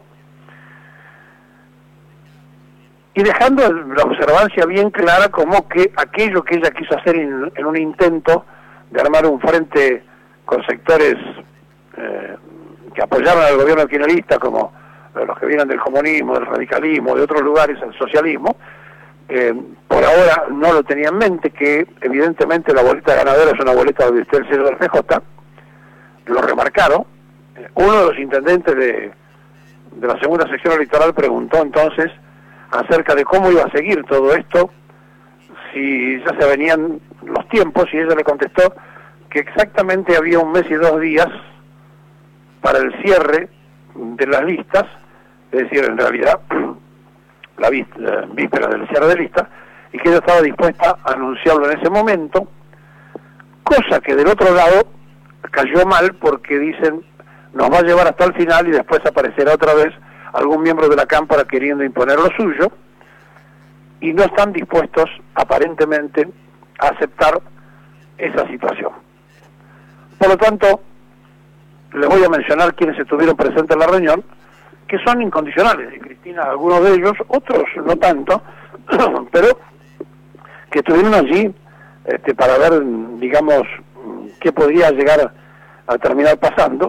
y dejando la observancia bien clara como que aquello que ella quiso hacer en, en un intento de armar un frente con sectores eh, que apoyaron al gobierno kirchnerista, como los que vienen del comunismo, del radicalismo, de otros lugares, el socialismo, eh, por ahora no lo tenía en mente, que evidentemente la boleta ganadora es una boleta del sello del P J, lo remarcaron. Uno de los intendentes de, de la segunda sección electoral preguntó entonces acerca de cómo iba a seguir todo esto, si ya se venían los tiempos, y ella le contestó que exactamente había un mes y dos días para el cierre de las listas, es decir, en realidad la víspera del cierre de listas, y que ella estaba dispuesta a anunciarlo en ese momento, cosa que del otro lado cayó mal porque dicen nos va a llevar hasta el final y después aparecerá otra vez algún miembro de la Cámara queriendo imponer lo suyo, y no están dispuestos aparentemente a aceptar esa situación. Por lo tanto, les voy a mencionar quienes estuvieron presentes en la reunión, que son incondicionales, y Cristina, algunos de ellos, otros no tanto, pero que estuvieron allí este, para ver, digamos, qué podría llegar a, a terminar pasando.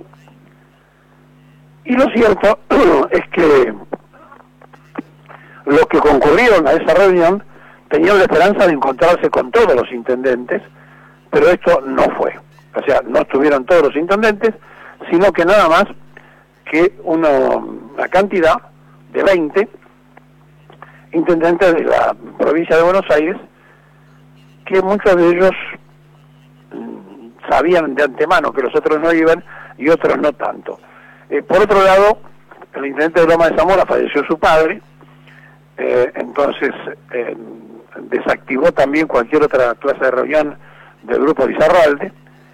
Y lo cierto es que los que concurrieron a esa reunión tenían la esperanza de encontrarse con todos los intendentes, pero esto no fue. O sea, no estuvieron todos los intendentes, sino que nada más que una, una cantidad de veinte intendentes de la provincia de Buenos Aires, que muchos de ellos mmm, sabían de antemano que los otros no iban y otros no tanto. Eh, por otro lado, el intendente de Loma de Zamora falleció su padre, eh, entonces eh, desactivó también cualquier otra clase de reunión del grupo Lizarralde,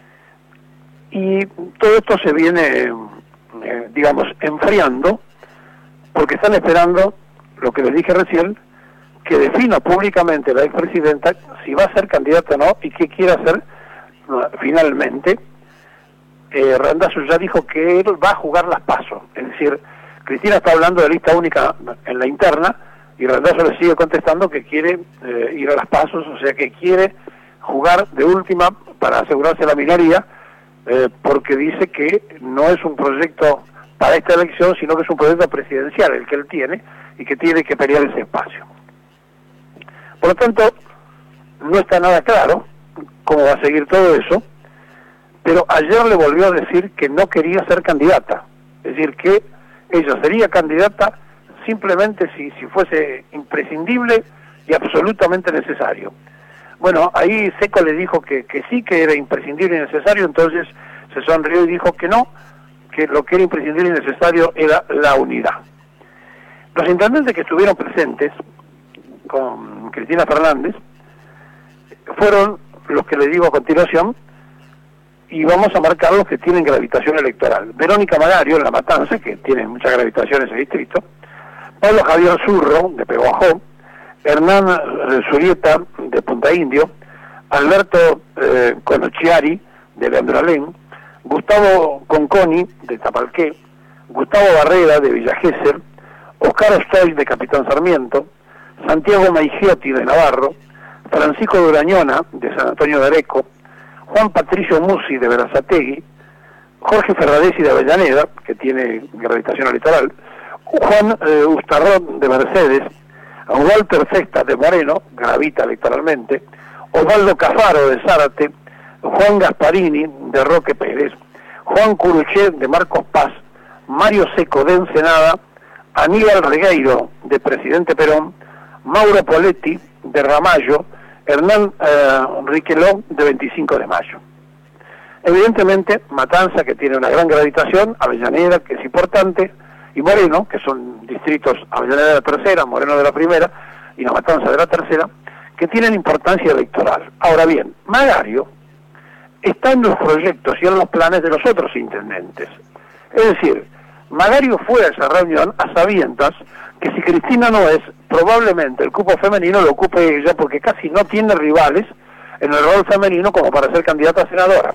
y todo esto se viene, eh, digamos, enfriando, porque están esperando, lo que les dije recién, que defina públicamente la expresidenta si va a ser candidata o no y qué quiere hacer finalmente. Eh, Randazzo ya dijo que él va a jugar las PASO, es decir, Cristina está hablando de lista única en la interna y Randazzo le sigue contestando que quiere eh, ir a las PASO, o sea que quiere jugar de última para asegurarse la minoría, eh, porque dice que no es un proyecto para esta elección, sino que es un proyecto presidencial el que él tiene y que tiene que pelear ese espacio. Por lo tanto, no está nada claro cómo va a seguir todo eso, pero ayer le volvió a decir que no quería ser candidata, es decir, que ella sería candidata simplemente si, si fuese imprescindible y absolutamente necesario. Bueno, ahí Seco le dijo que, que sí, que era imprescindible y necesario, entonces se sonrió y dijo que no, que lo que era imprescindible y necesario era la unidad. Los intendentes que estuvieron presentes con Cristina Fernández fueron los que le digo a continuación, y vamos a marcar los que tienen gravitación electoral. Verónica Magario, en La Matanza, que tiene mucha gravitación en ese distrito, Pablo Javier Zurro, de Peguajó, Hernán Zurieta, de Punta Indio, Alberto eh, Conochiari, de Leandralén, Gustavo Conconi, de Tapalqué, Gustavo Barrera, de Villa Gesell, Oscar Ostoy, de Capitán Sarmiento, Santiago Maigiotti, de Navarro, Francisco Durañona, de San Antonio de Areco, Juan Patricio Musi, de Berazategui, Jorge Ferraresi, de Avellaneda, que tiene gravitación electoral, Juan eh, Ustarrón, de Mercedes, Walter Festa, de Moreno, gravita electoralmente, Osvaldo Cafaro, de Zárate, Juan Gasparini, de Roque Pérez, Juan Curuchet, de Marcos Paz, Mario Seco, de Ensenada, Aníbal Regueiro, de Presidente Perón, Mauro Poletti, de Ramallo, Hernán eh, Riqueló, de veinticinco de mayo. Evidentemente, Matanza, que tiene una gran gravitación, Avellaneda, que es importante, y Moreno, que son distritos, Avellaneda de la tercera, Moreno de la primera, y La Matanza de la tercera, que tienen importancia electoral. Ahora bien, Magario está en los proyectos y en los planes de los otros intendentes. Es decir, Magario fue a esa reunión a sabiendas que si Cristina no es, probablemente el cupo femenino lo ocupe ella, porque casi no tiene rivales en el rol femenino como para ser candidata a senadora.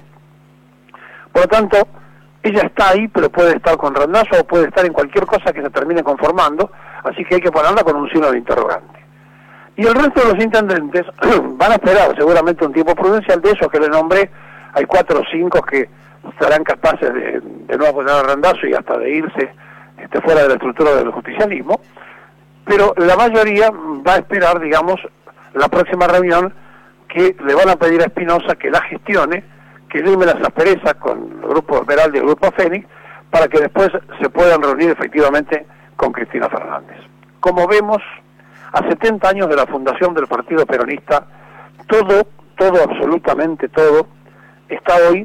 Por lo tanto, ella está ahí, pero puede estar con Randazzo o puede estar en cualquier cosa que se termine conformando, así que hay que ponerla con un signo de interrogante. Y el resto de los intendentes van a esperar seguramente un tiempo prudencial. De esos que le nombré, hay cuatro o cinco que serán capaces de, de no apoyar a Randazzo y hasta de irse este, fuera de la estructura del justicialismo, pero la mayoría va a esperar, digamos, la próxima reunión que le van a pedir a Espinosa que la gestione, que lime las asperezas con el grupo Esmeralda y el grupo Fénix, para que después se puedan reunir efectivamente con Cristina Fernández. Como vemos, a setenta años de la fundación del Partido Peronista, todo, todo, absolutamente todo, está hoy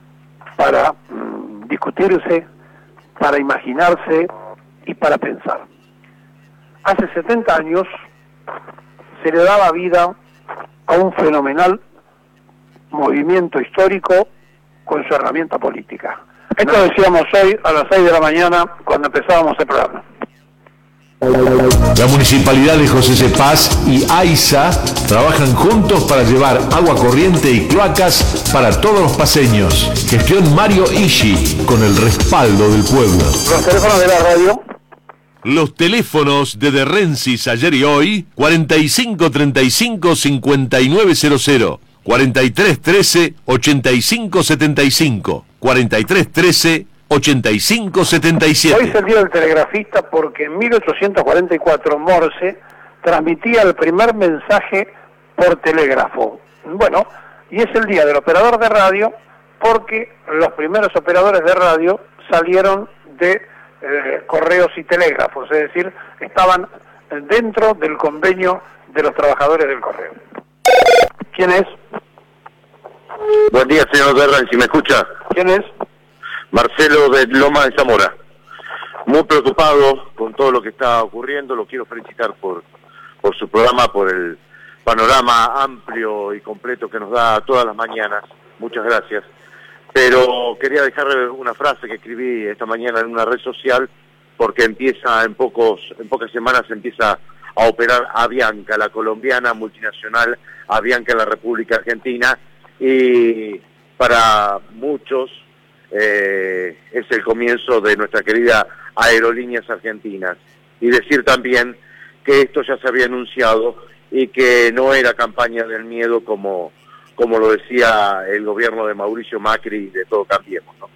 para mmm, discutirse, para imaginarse y para pensar. Hace setenta años se le daba vida a un fenomenal movimiento histórico con su herramienta política. Esto decíamos hoy a las seis de la mañana cuando empezábamos el programa. La Municipalidad de José Cepaz y AISA trabajan juntos para llevar agua corriente y cloacas para todos los paseños. Gestión Mario Ishi, con el respaldo del pueblo. Los teléfonos de la radio. Los teléfonos de De Rensis ayer y hoy, cuarenta y cinco treinta y cinco cincuenta y nueve cero cero, cuarenta y tres trece ochenta y cinco setenta y cinco, cuarenta y tres trece ochenta y cinco setenta y siete. Hoy es el día del telegrafista porque en mil ochocientos cuarenta y cuatro Morse transmitía el primer mensaje por telégrafo. Bueno, y es el día del operador de radio porque los primeros operadores de radio salieron de eh, correos y telégrafos, es decir, estaban dentro del convenio de los trabajadores del correo. ¿Quién es? Buen día, señor Derran, si me escucha. ¿Quién es? Marcelo de Loma de Zamora. Muy preocupado con todo lo que está ocurriendo, lo quiero felicitar por, por su programa, por el panorama amplio y completo que nos da todas las mañanas. Muchas gracias. Pero quería dejarle una frase que escribí esta mañana en una red social, porque empieza en pocos, en pocas semanas empieza a operar Avianca, la colombiana multinacional Avianca en la República Argentina, y para muchos eh, es el comienzo de nuestra querida Aerolíneas Argentinas. Y decir también que esto ya se había anunciado y que no era campaña del miedo como, como lo decía el gobierno de Mauricio Macri de Todo Cambiemos, ¿no?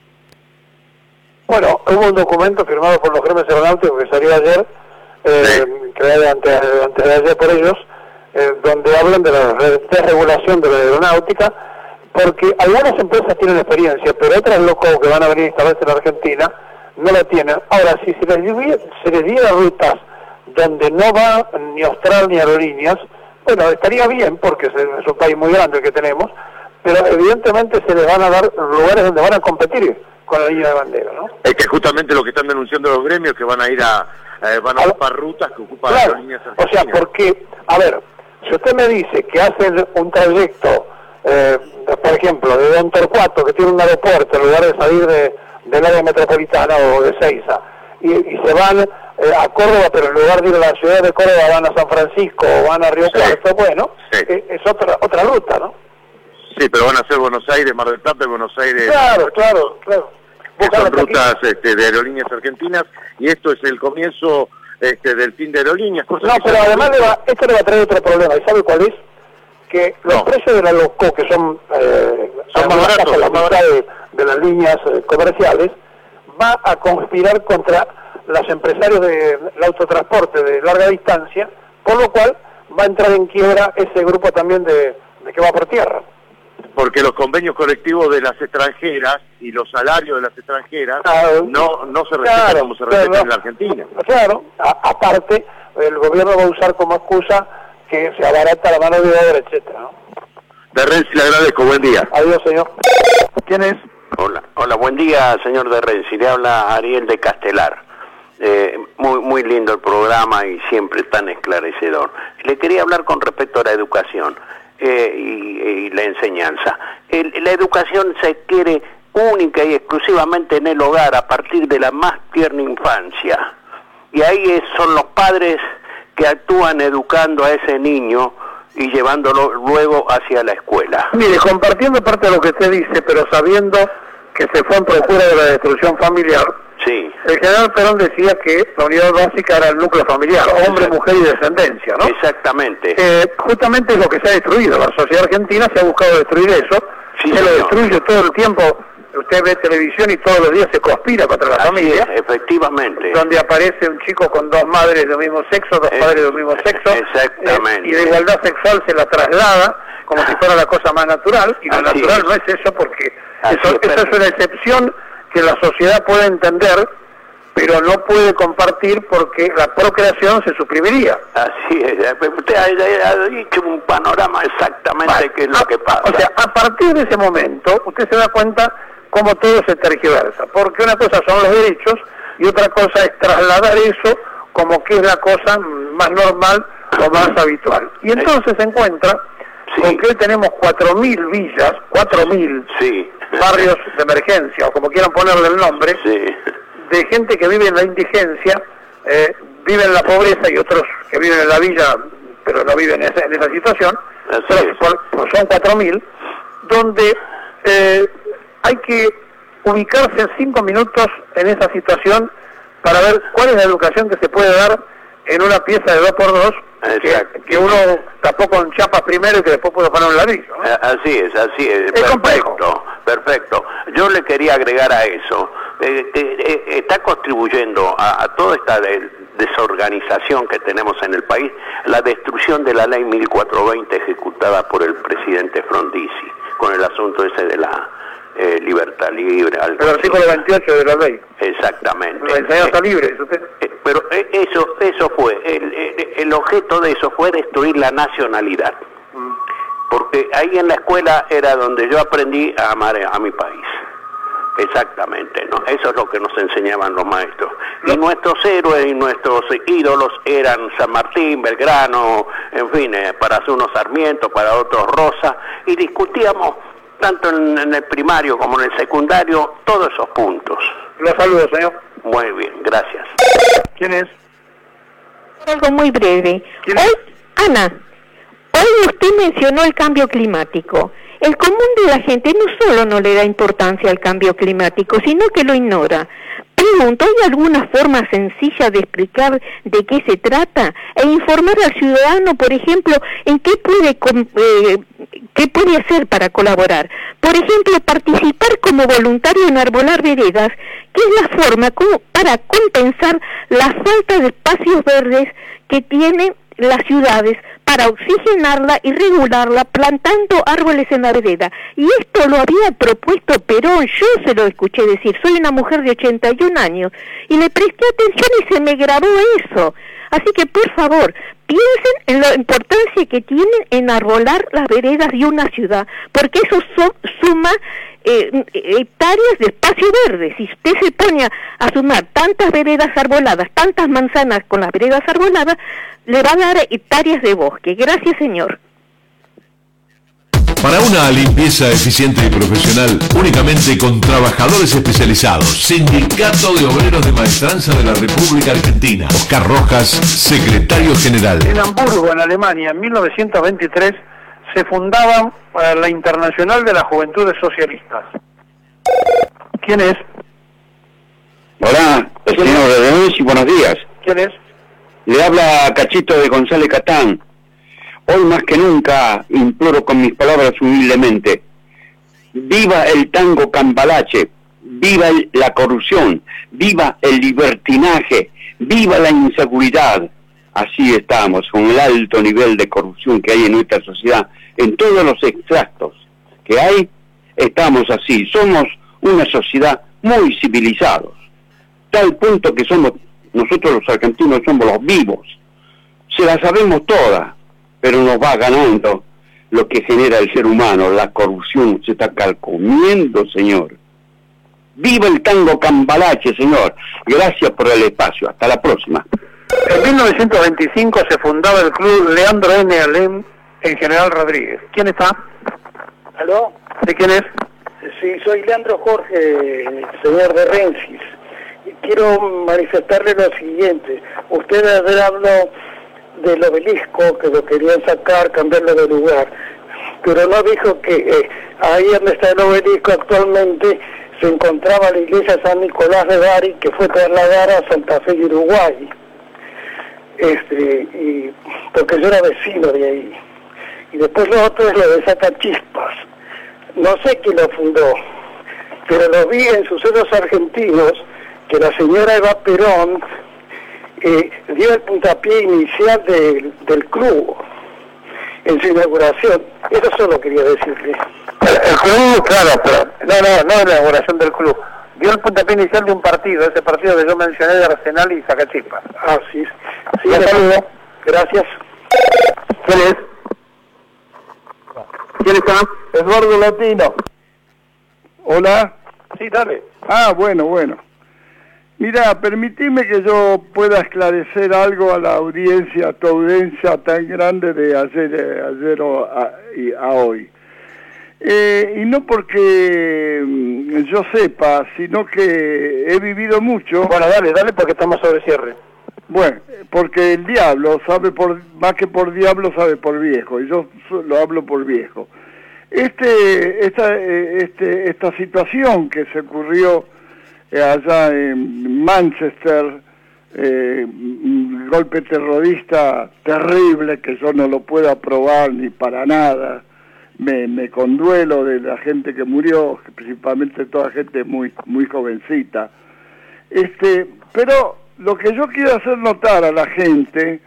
Bueno, hubo un documento firmado por los gremios aeronáuticos que salió ayer, eh, sí. creado antes, antes de ayer por ellos, eh, donde hablan de la desregulación de la aeronáutica, porque algunas empresas tienen experiencia, pero otras locos que van a venir a instalarse en la Argentina no la tienen. Ahora, si se les diera, se les diera rutas donde no va ni Austral ni Aerolíneas, bueno, estaría bien, porque es un país muy grande el que tenemos, pero evidentemente se les van a dar lugares donde van a competir con la línea de bandera, ¿no? Es que justamente lo que están denunciando los gremios, que van a ir a, eh, van a ocupar rutas que ocupan claro, Aerolíneas Argentinas. O sea, porque, a ver, si usted me dice que hacen un trayecto, eh, por ejemplo, de Don Torcuato, que tiene un aeropuerto, en lugar de salir de, del área metropolitana o de Seiza, y, y se van eh, a Córdoba, pero en lugar de ir a la ciudad de Córdoba van a San Francisco o van a Río Cuarto, sí. bueno, sí. eh, es otra otra ruta, ¿no? Sí, pero van a ser Buenos Aires, Mar del Plata y Buenos Aires. Claro, claro, claro. Que son rutas este, de Aerolíneas Argentinas, y esto es el comienzo este, del fin de Aerolíneas. No, pero además le va, esto le va a traer otro problema, ¿y sabe cuál es? Que los no. precios de la low-cost, que son, eh, son más baratos que la mitad de, de las líneas eh, comerciales, va a conspirar contra los empresarios del autotransporte de larga distancia, por lo cual va a entrar en quiebra ese grupo también de, de que va por tierra. Porque los convenios colectivos de las extranjeras y los salarios de las extranjeras claro, no no se respetan claro, como se respetan claro, en la Argentina. Claro, a, aparte, el gobierno va a usar como excusa que se abarata la mano de obra, etcétera, ¿no? De Renzi, le agradezco, buen día. Adiós, señor. ¿Quién es? Hola, hola, buen día, señor de Renzi, le habla Ariel de Castelar. Eh, muy, muy lindo el programa y siempre tan esclarecedor. Le quería hablar con respecto a la educación. Eh, y, y la enseñanza. El, la educación se quiere única y exclusivamente en el hogar a partir de la más tierna infancia, y ahí es, son los padres que actúan educando a ese niño y llevándolo luego hacia la escuela. Mire, compartiendo parte de lo que usted dice, pero sabiendo que se fue en procura de la destrucción familiar, sí. El general Perón decía que la unidad básica era el núcleo familiar, hombre, Exacto. mujer y descendencia, ¿no? Exactamente. Eh, justamente es lo que se ha destruido. La sociedad argentina se ha buscado destruir eso, sí, se señor. lo destruye todo el tiempo. Usted ve televisión y todos los días se conspira contra la Así familia. Es, efectivamente. Donde aparece un chico con dos madres del mismo sexo, dos es, padres del mismo sexo. Exactamente. Eh, y de igualdad sexual se la traslada como si fuera la cosa más natural, y lo Así natural es. no es eso, porque eso, es, eso es una excepción que la sociedad puede entender, pero no puede compartir porque la procreación se suprimiría. Así es, usted ha, ha dicho un panorama exactamente vale. qué es lo a, que pasa. O sea, a partir de ese momento, usted se da cuenta cómo todo se tergiversa, porque una cosa son los derechos y otra cosa es trasladar eso como que es la cosa más normal o más habitual. Y entonces se encuentra sí. con que hoy tenemos cuatro mil villas, cuatro mil sí. barrios de emergencia, o como quieran ponerle el nombre, sí. de gente que vive en la indigencia, eh, vive en la pobreza, y otros que viven en la villa, pero no viven en esa, en esa situación, pero por, por son cuatro mil, donde eh, hay que ubicarse en cinco minutos en esa situación para ver cuál es la educación que se puede dar en una pieza de dos por dos, que, que uno tapó con chapas primero y que después puede poner un ladrillo, ¿no? Así es, así es, es perfecto, complejo. perfecto. Yo le quería agregar a eso, eh, eh, está contribuyendo a, a toda esta de, desorganización que tenemos en el país, la destrucción de la ley mil cuatrocientos veinte ejecutada por el presidente Frondizi, con el asunto ese de la eh, libertad libre. El artículo veintiocho de la ley. Exactamente. La enseñanza eh, libre. ¿Usted? Eh, pero eh, eso eso fue, el, el, el objeto de eso fue destruir la nacionalidad. Mm. Porque ahí en la escuela era donde yo aprendí a amar a mi país. Exactamente, ¿no? Eso es lo que nos enseñaban los maestros. Y nuestros héroes y nuestros ídolos eran San Martín, Belgrano, en fin, eh, para unos Sarmiento, para otros Rosa, y discutíamos tanto en, en el primario como en el secundario todos esos puntos. Los saludo, señor. Muy bien, gracias. ¿Quién es? Algo muy breve. ¿Quién hoy, es? Ana, hoy usted mencionó el cambio climático. El común de la gente no solo no le da importancia al cambio climático, sino que lo ignora. Pregunto, ¿hay alguna forma sencilla de explicar de qué se trata? E informar al ciudadano, por ejemplo, en qué puede, eh, qué puede hacer para colaborar. Por ejemplo, participar como voluntario en arbolar veredas, que es la forma como, para compensar la falta de espacios verdes que tienen las ciudades, para oxigenarla y regularla plantando árboles en la vereda. Y esto lo había propuesto Perón, yo se lo escuché decir, soy una mujer de ochenta y un años, y le presté atención y se me grabó eso. Así que, por favor, piensen en la importancia que tienen en arbolar las veredas de una ciudad, porque eso so, suma eh, hectáreas de espacio verde. Si usted se pone a, a sumar tantas veredas arboladas, tantas manzanas con las veredas arboladas, le va a dar hectáreas de bosque. Gracias, señor. Para una limpieza eficiente y profesional, únicamente con trabajadores especializados. Sindicato de Obreros de Maestranza de la República Argentina. Oscar Rojas, secretario general. En Hamburgo, en Alemania, en mil novecientos veintitrés, se fundaba eh, la Internacional de las Juventudes Socialistas. ¿Quién es? Hola, el señor Redensi, buenos días. ¿Quién es? Le habla Cachito de González Catán. Hoy más que nunca imploro con mis palabras humildemente: viva el tango cambalache, viva el, la corrupción, viva el libertinaje, viva la inseguridad. Así estamos, con el alto nivel de corrupción que hay en nuestra sociedad, en todos los extractos que hay, estamos así. Somos una sociedad muy civilizados, tal punto que somos, nosotros los argentinos somos los vivos, se la sabemos todas, pero nos va ganando lo que genera el ser humano, la corrupción se está calcomiendo, señor. ¡Viva el tango cambalache, señor! Gracias por el espacio, hasta la próxima. En mil novecientos veinticinco se fundaba el club Leandro N. Alem en General Rodríguez. ¿Quién está? ¿Aló? ¿De quién es? Sí, soy Leandro Jorge, señor de Rensis. Quiero manifestarle lo siguiente. Usted habló del obelisco, que lo querían sacar, cambiarlo de lugar, pero no dijo que eh, ahí donde está el obelisco actualmente se encontraba la iglesia San Nicolás de Bari, que fue trasladada a Santa Fe y Uruguay, este, y porque yo era vecino de ahí. Y después lo otro es lo de Sacachispas. No sé quién lo fundó, pero lo vi en Sucesos Argentinos, que la señora Eva Perón eh, dio el puntapié inicial de, del club en su inauguración. Eso solo quería decirle. El, el club, claro, pero no, no, no es la inauguración del club. Dio el puntapié inicial de un partido, ese partido que yo mencioné de Arsenal y Sacachispas. Ah, sí. Sí, un saludo. Gracias. ¿Quién es? ¿Quién está? Eduardo Latino. Hola. Sí, dale. Ah, bueno, bueno. Mira, permitime que yo pueda esclarecer algo a la audiencia, a tu audiencia tan grande de ayer, eh, ayer o a, y a hoy. Eh, y no porque mm, yo sepa, sino que he vivido mucho. Bueno, dale, dale, porque estamos sobre cierre. Bueno, porque el diablo sabe por, más que por diablo sabe por viejo, y yo lo hablo por viejo. Este, esta, eh, este, esta situación que se ocurrió eh, allá en Manchester, eh, un golpe terrorista terrible que yo no lo puedo aprobar ni para nada, me, me conduelo de la gente que murió, principalmente toda gente muy, muy jovencita. Este, pero lo que yo quiero hacer notar a la gente,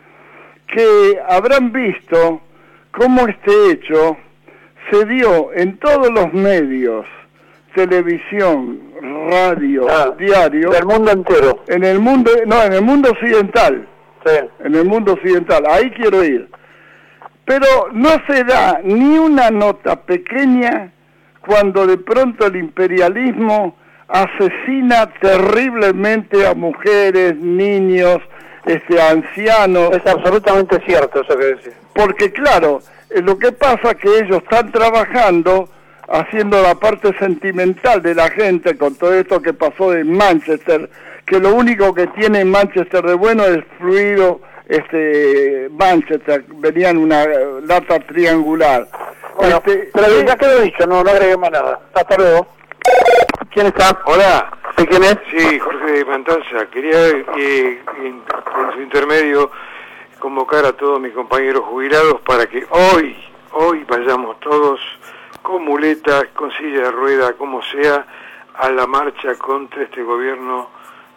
que habrán visto cómo este hecho se dio en todos los medios, televisión, radio, ah, diario, del mundo entero. En el mundo, no, en el mundo occidental. Sí. En el mundo occidental, ahí quiero ir. Pero no se da ni una nota pequeña cuando de pronto el imperialismo asesina terriblemente a mujeres, niños, este, ancianos. Es absolutamente cierto eso que decís. Porque claro, eh, lo que pasa es que ellos están trabajando, haciendo la parte sentimental de la gente con todo esto que pasó en Manchester, que lo único que tiene Manchester de bueno es fluido, este, Manchester, venía en una lata triangular. Bueno, este, pero ya quedó dicho, no, no agregué más nada. Hasta luego. ¿Quién está? Hola. ¿Sí, quién es? Sí, Jorge de Matanza. Quería, eh, en, en su intermedio, convocar a todos mis compañeros jubilados para que hoy, hoy vayamos todos con muletas, con silla de rueda, como sea, a la marcha contra este gobierno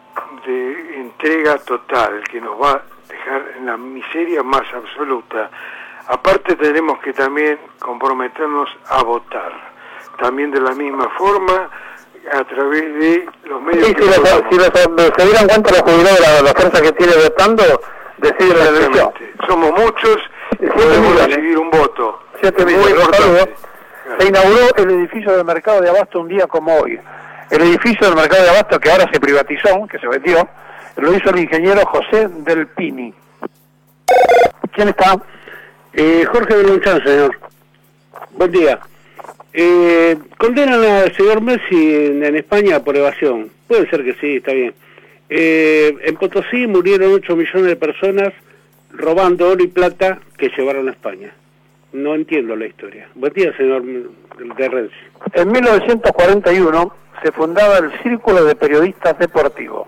de entrega total, que nos va a dejar en la miseria más absoluta. Aparte tenemos que también comprometernos a votar, también de la misma forma, a través de los medios. Sí, que si, los, si los, se dieran cuenta los jubilados de la, la fuerza que tiene votando, decide la elección. Somos muchos y podemos recibir un voto. Muy importante. Se inauguró el edificio del mercado de Abasto un día como hoy. El edificio del mercado de Abasto, que ahora se privatizó, que se vendió, lo hizo el ingeniero José Del Pini. ¿Quién está? Eh, Jorge de Luchán, señor. Buen día. Eh, condenan al señor Messi en, en España por evasión. Puede ser que sí, está bien. Eh, en Potosí murieron ocho millones de personas robando oro y plata que llevaron a España. No entiendo la historia. Buen día, señor de Renzi. En mil novecientos cuarenta y uno se fundaba el Círculo de Periodistas Deportivos.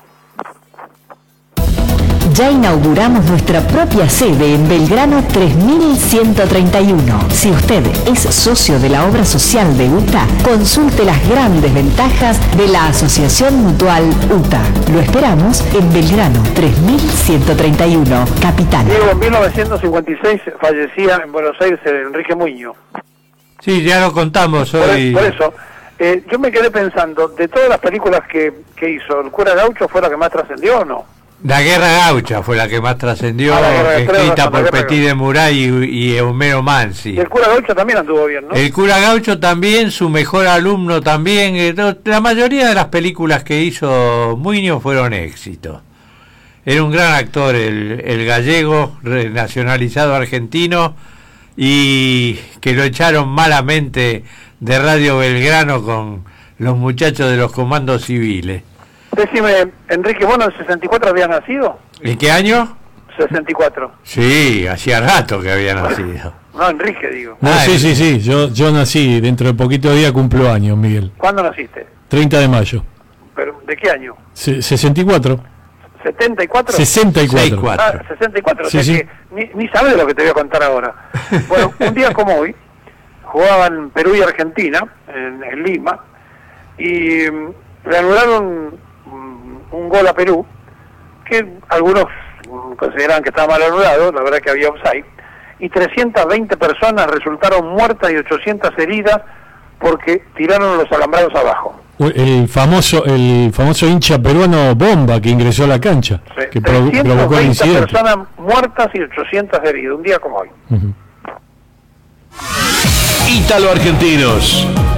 Ya inauguramos nuestra propia sede en Belgrano tres mil ciento treinta y uno. Si usted es socio de la obra social de U T A, consulte las grandes ventajas de la Asociación Mutual U T A. Lo esperamos en Belgrano tres mil ciento treinta y uno, Capital. Diego, en mil novecientos cincuenta y seis fallecía en Buenos Aires Enrique Muñoz. Sí, ya lo contamos hoy. Por, por eso, eh, yo me quedé pensando, de todas las películas que, que hizo, ¿El cura Gaucho fue la que más trascendió o no? La Guerra Gaucha fue la que más trascendió, ah, escrita por Petit de Muray y, y Homero Mansi. Y el cura Gaucho también anduvo bien, ¿no? El cura Gaucho también, su mejor alumno también. Eh, la mayoría de las películas que hizo Muñoz fueron éxitos. Era un gran actor, el, el gallego, nacionalizado argentino, y que lo echaron malamente de Radio Belgrano con los muchachos de los comandos civiles. Decime, Enrique, ¿vos en el sesenta y cuatro habías nacido? ¿En qué año? sesenta y cuatro. Sí, hacía rato que había nacido. No, Enrique, digo. No, sí, sí, sí, yo, yo nací, dentro de poquito día cumplo años, Miguel. ¿Cuándo naciste? treinta de mayo. ¿Pero de qué año? Se, sesenta y cuatro. ¿setenta y cuatro? sesenta y cuatro. Ah, sesenta y cuatro, sí, o sea sí. que ni, ni sabes de lo que te voy a contar ahora. Bueno, un día como hoy, jugaban Perú y Argentina, en, en Lima, y um, le anularon un gol a Perú, que algunos consideraban que estaba mal anulado, la verdad que había offside, y trescientas veinte personas resultaron muertas y ochocientas heridas porque tiraron los alambrados abajo. El famoso el famoso hincha peruano Bomba que ingresó a la cancha, sí, que provo provocó el incidente. Personas muertas y ochocientas heridas, un día como hoy. Uh-huh. Ítalo Argentinos.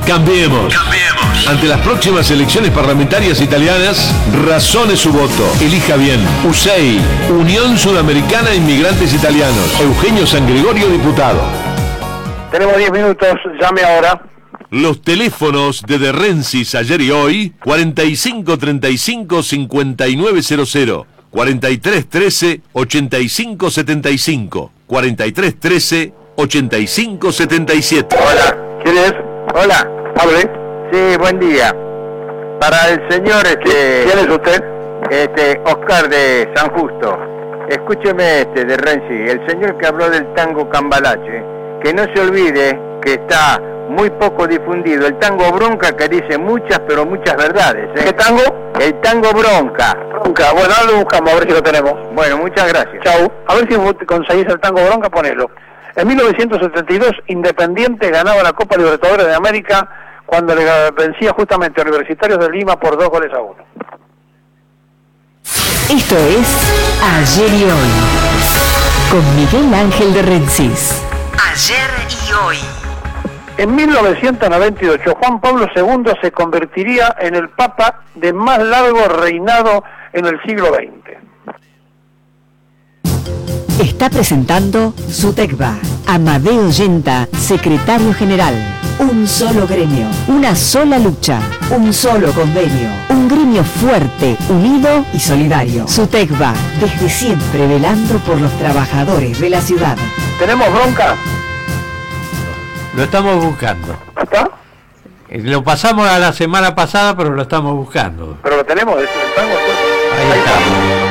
Cambiemos. Cambiemos. Ante las próximas elecciones parlamentarias italianas, razone su voto. Elija bien. U S E I, Unión Sudamericana de Inmigrantes Italianos. Eugenio San Gregorio, diputado. Tenemos diez minutos, llame ahora. Los teléfonos de De Rensis ayer y hoy, cuarenta y cinco treinta y cinco cincuenta y nueve cero cero, cuarenta y tres trece ochenta y cinco setenta y cinco, cuarenta y tres trece ochenta y cinco setenta y siete. Hola, ¿quién es? Hola, hable. Sí, buen día. Para el señor, este... ¿Quién es usted? Este, Oscar de San Justo. Escúcheme, este, de Renzi, el señor que habló del tango Cambalache, que no se olvide que está muy poco difundido el tango Bronca, que dice muchas, pero muchas verdades, ¿eh? ¿Qué tango? El tango Bronca. Bronca, bueno, ahora lo buscamos, a ver si lo tenemos. Bueno, muchas gracias. Chau. A ver si vos conseguís el tango Bronca, ponelo. En mil novecientos setenta y dos, Independiente ganaba la Copa Libertadores de América cuando le vencía justamente a Universitarios de Lima por dos goles a uno. Esto es Ayer y Hoy, con Miguel Ángel de Rensis. Ayer y Hoy. En mil novecientos noventa y ocho, Juan Pablo segundo se convertiría en el papa de más largo reinado en el siglo veinte. Está presentando Sutecba. Amadeo Yenta, secretario general. Un solo gremio, una sola lucha, un solo convenio. Un gremio fuerte, unido y solidario. Sutecba, desde siempre velando por los trabajadores de la ciudad. ¿Tenemos bronca? Lo estamos buscando. ¿Está? Lo pasamos a la semana pasada, pero lo estamos buscando. ¿Pero lo tenemos? ¿Es el tango? Ahí, Ahí está.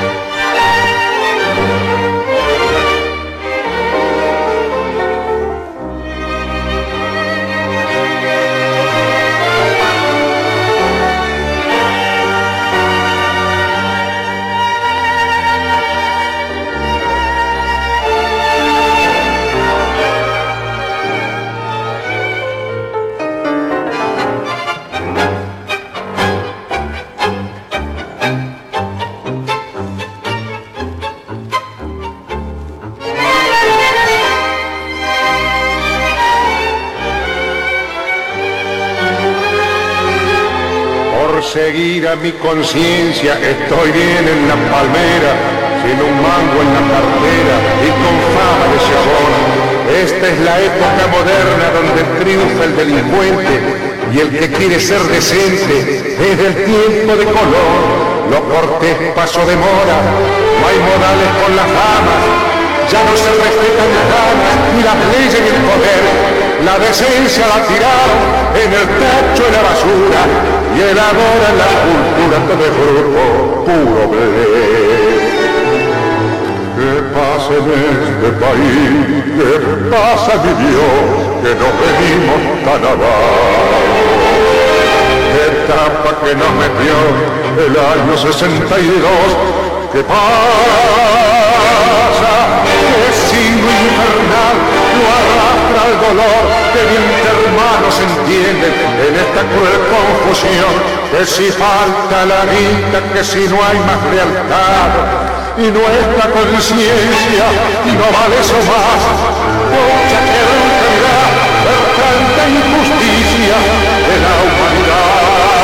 Seguir a mi conciencia, estoy bien en la palmera, sin un mango en la cartera y con fama de chabón. Esta es la época moderna donde triunfa el delincuente y el que quiere ser decente es del tiempo de color. Lo cortés pasó de moda, no hay modales con las damas, ya no se respetan las damas ni las leyes ni el poder. La decencia la tiraron en el tacho de la basura y elabora la cultura todo el grupo puro bebé. ¿Qué pasa en este país? ¿Qué pasa, mi Dios? Que nos venimos tan abajo. ¿Qué trampa que nos metió el año sesenta y dos? ¿Qué pasa? ¿Qué signo infernal lo arrastra el dolor que veinte hermanos entienden en esta cruel confusión? Que si falta la vida, que si no hay más lealtad y nuestra conciencia no vale eso más. Mucha realidad por tanta injusticia de la humanidad.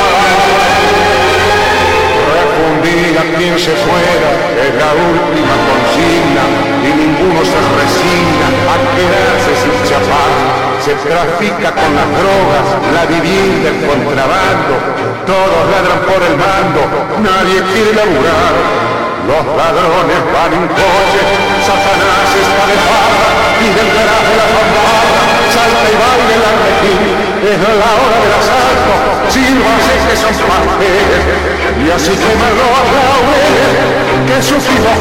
Refundir a quien se fuera es la última consigna y ninguno se resigna a quedarse sin chapar. Se trafica con las drogas, la vivienda, el contrabando, todos ladran por el mando, nadie quiere laburar. Los ladrones van en coche, Satanás está de farra y del garaje de la fanfarra salta y baila el arlequín. Es la hora del asalto, sírvanse que son pasteles y así queman los laureles que supimos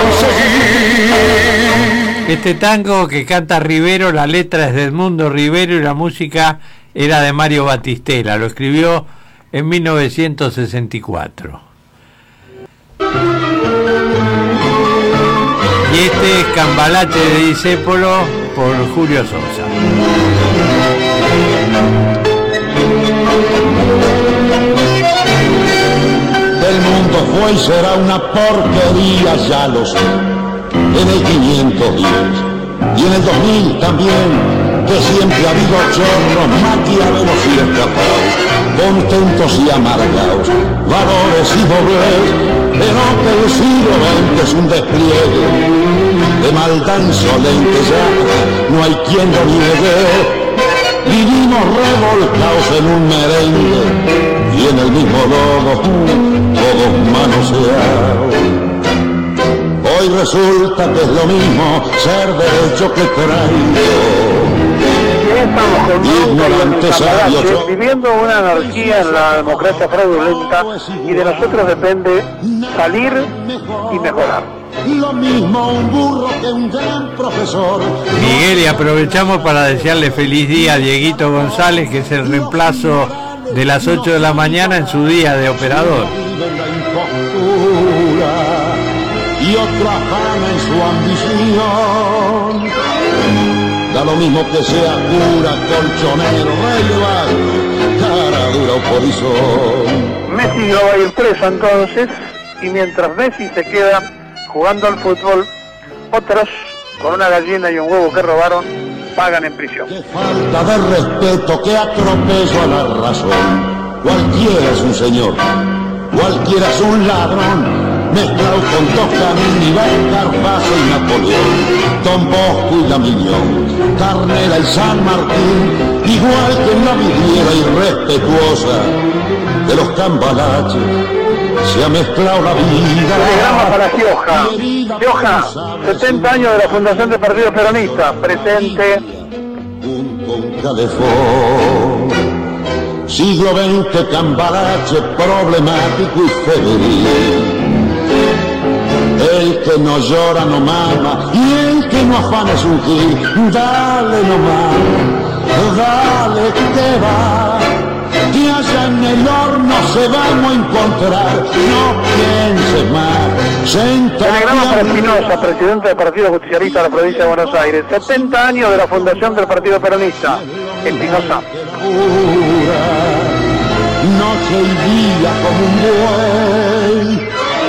conseguir. Este tango que canta Rivero, la letra es de Edmundo Rivero y la música era de Mario Batistela. Lo escribió en mil novecientos sesenta y cuatro. Y este es Cambalache de Discépolo por Julio Sosa. El mundo fue y será una porquería, ya lo sé, en el quinientos diez y en el dos mil también, que siempre ha habido chorros, maquiavelos y fiestas contentos y amargados, valores y doblez, pero que el siglo veinte es un despliegue de maldad insolente, ya no hay quien lo niegue. Vivimos revolcados en un merengue y en el mismo lodo, todos manoseados. Hoy resulta que es lo mismo ser derecho que traidor. Ignorantes sabios, viviendo una anarquía en la democracia fraudulenta, y de nosotros depende salir y mejorar. Lo mismo un burro que un gran profesor. Miguel, y aprovechamos para desearle feliz día a Dieguito González, que es el reemplazo de las ocho de la mañana en su día de operador. Y otro afana en su ambición. Da lo mismo que sea cura, colchonero, rey de cara dura o polizón. Messi no va a ir preso entonces, y mientras Messi se queda jugando al fútbol, otros, con una gallina y un huevo que robaron, pagan en prisión. Qué falta de respeto, qué atropello a la razón. Cualquiera es un señor, cualquiera es un ladrón, mezclado con Toscanini, Carpazo y Napoleón, Don Bosco y la Miñón, Carnera y San Martín, igual que en la vidriera irrespetuosa de los cambalaches, se ha mezclado la vida. Telegrama para Gioja. Gioja, setenta años de la fundación del Partido Peronista, presente. Un calefón, siglo veinte, cambalache problemático y febril. El que no llora no mama, y el que no afana es un gil. Dale nomás, dale que va, que allá en el horno se vamos a encontrar. No pienses más, sentate. Telegrama para Espinosa, presidente del Partido Justicialista de la provincia de Buenos Aires. setenta años de la fundación del Partido Peronista. Espinosa. Noche y día como un buey.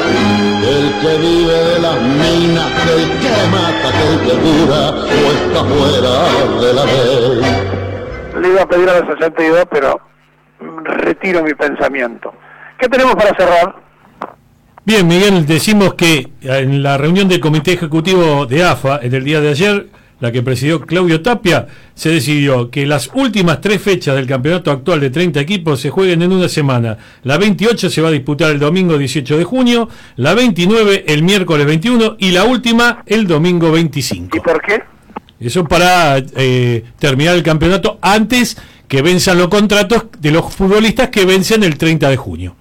El que vive de las minas, que el que mata, que el que cura, o está fuera de la ley. Le iba a pedir a los sesenta y dos, pero retiro mi pensamiento. ¿Qué tenemos para cerrar? Bien, Miguel, decimos que en la reunión del Comité Ejecutivo de A F A, en el día de ayer, la que presidió Claudio Tapia, se decidió que las últimas tres fechas del campeonato actual de treinta equipos se jueguen en una semana. La veintiocho se va a disputar el domingo dieciocho de junio, la veintinueve el miércoles veintiuno y la última el domingo veinticinco. ¿Y por qué? Eso para eh, terminar el campeonato antes que venzan los contratos de los futbolistas que vencen el treinta de junio.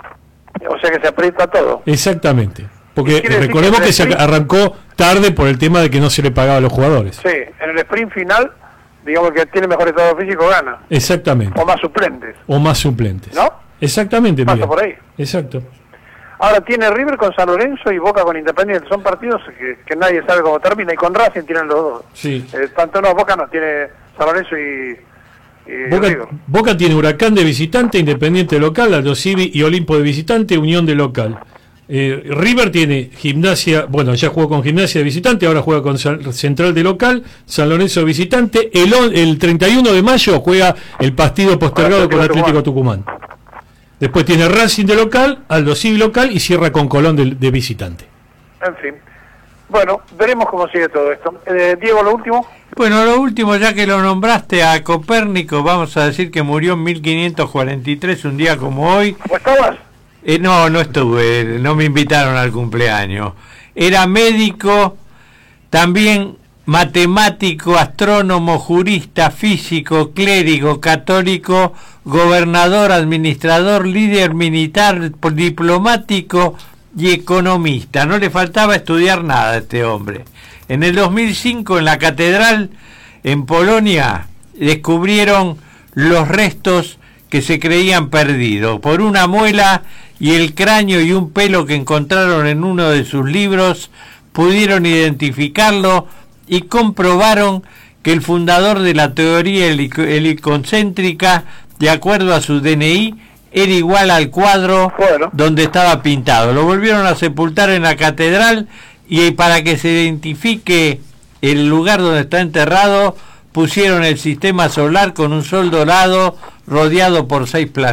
O sea que se aprieta todo. Exactamente. Porque recordemos que, que se sprint... arrancó tarde por el tema de que no se le pagaba a los jugadores. Sí, en el sprint final, digamos que tiene mejor estado físico, gana. Exactamente. O más suplentes. O más suplentes. ¿No? Exactamente. Pasa por ahí. Exacto. Ahora tiene River con San Lorenzo y Boca con Independiente. Son partidos que, que nadie sabe cómo termina. Y con Racing tienen los dos. Sí. Eh, tanto no, Boca no, tiene San Lorenzo y... Boca, Boca tiene Huracán de visitante, Independiente local, Aldo Civi y Olimpo de visitante, Unión de local. Eh, River tiene Gimnasia, bueno, ya jugó con Gimnasia de visitante, ahora juega con Central de local, San Lorenzo de visitante. El, el treinta y uno de mayo juega el partido postergado con Atlético Tucumán. Después tiene Racing de local, Aldo Civi local y cierra con Colón de, de visitante. En fin. Bueno, veremos cómo sigue todo esto. Eh, Diego, lo último. Bueno, lo último, ya que lo nombraste a Copérnico, vamos a decir que murió en mil quinientos cuarenta y tres, un día como hoy. ¿Vos estabas? Eh, no, no estuve, no me invitaron al cumpleaños. Era médico, también matemático, astrónomo, jurista, físico, clérigo, católico, gobernador, administrador, líder militar, diplomático y economista. No le faltaba estudiar nada a este hombre. En el dos mil cinco, en la catedral en Polonia, descubrieron los restos que se creían perdidos. Por una muela y el cráneo y un pelo que encontraron en uno de sus libros, pudieron identificarlo y comprobaron que el fundador de la teoría heliconcéntrica, de acuerdo a su D N I, era igual al cuadro bueno. donde estaba pintado. Lo volvieron a sepultar en la catedral y para que se identifique el lugar donde está enterrado, pusieron el sistema solar con un sol dorado rodeado por seis planetas.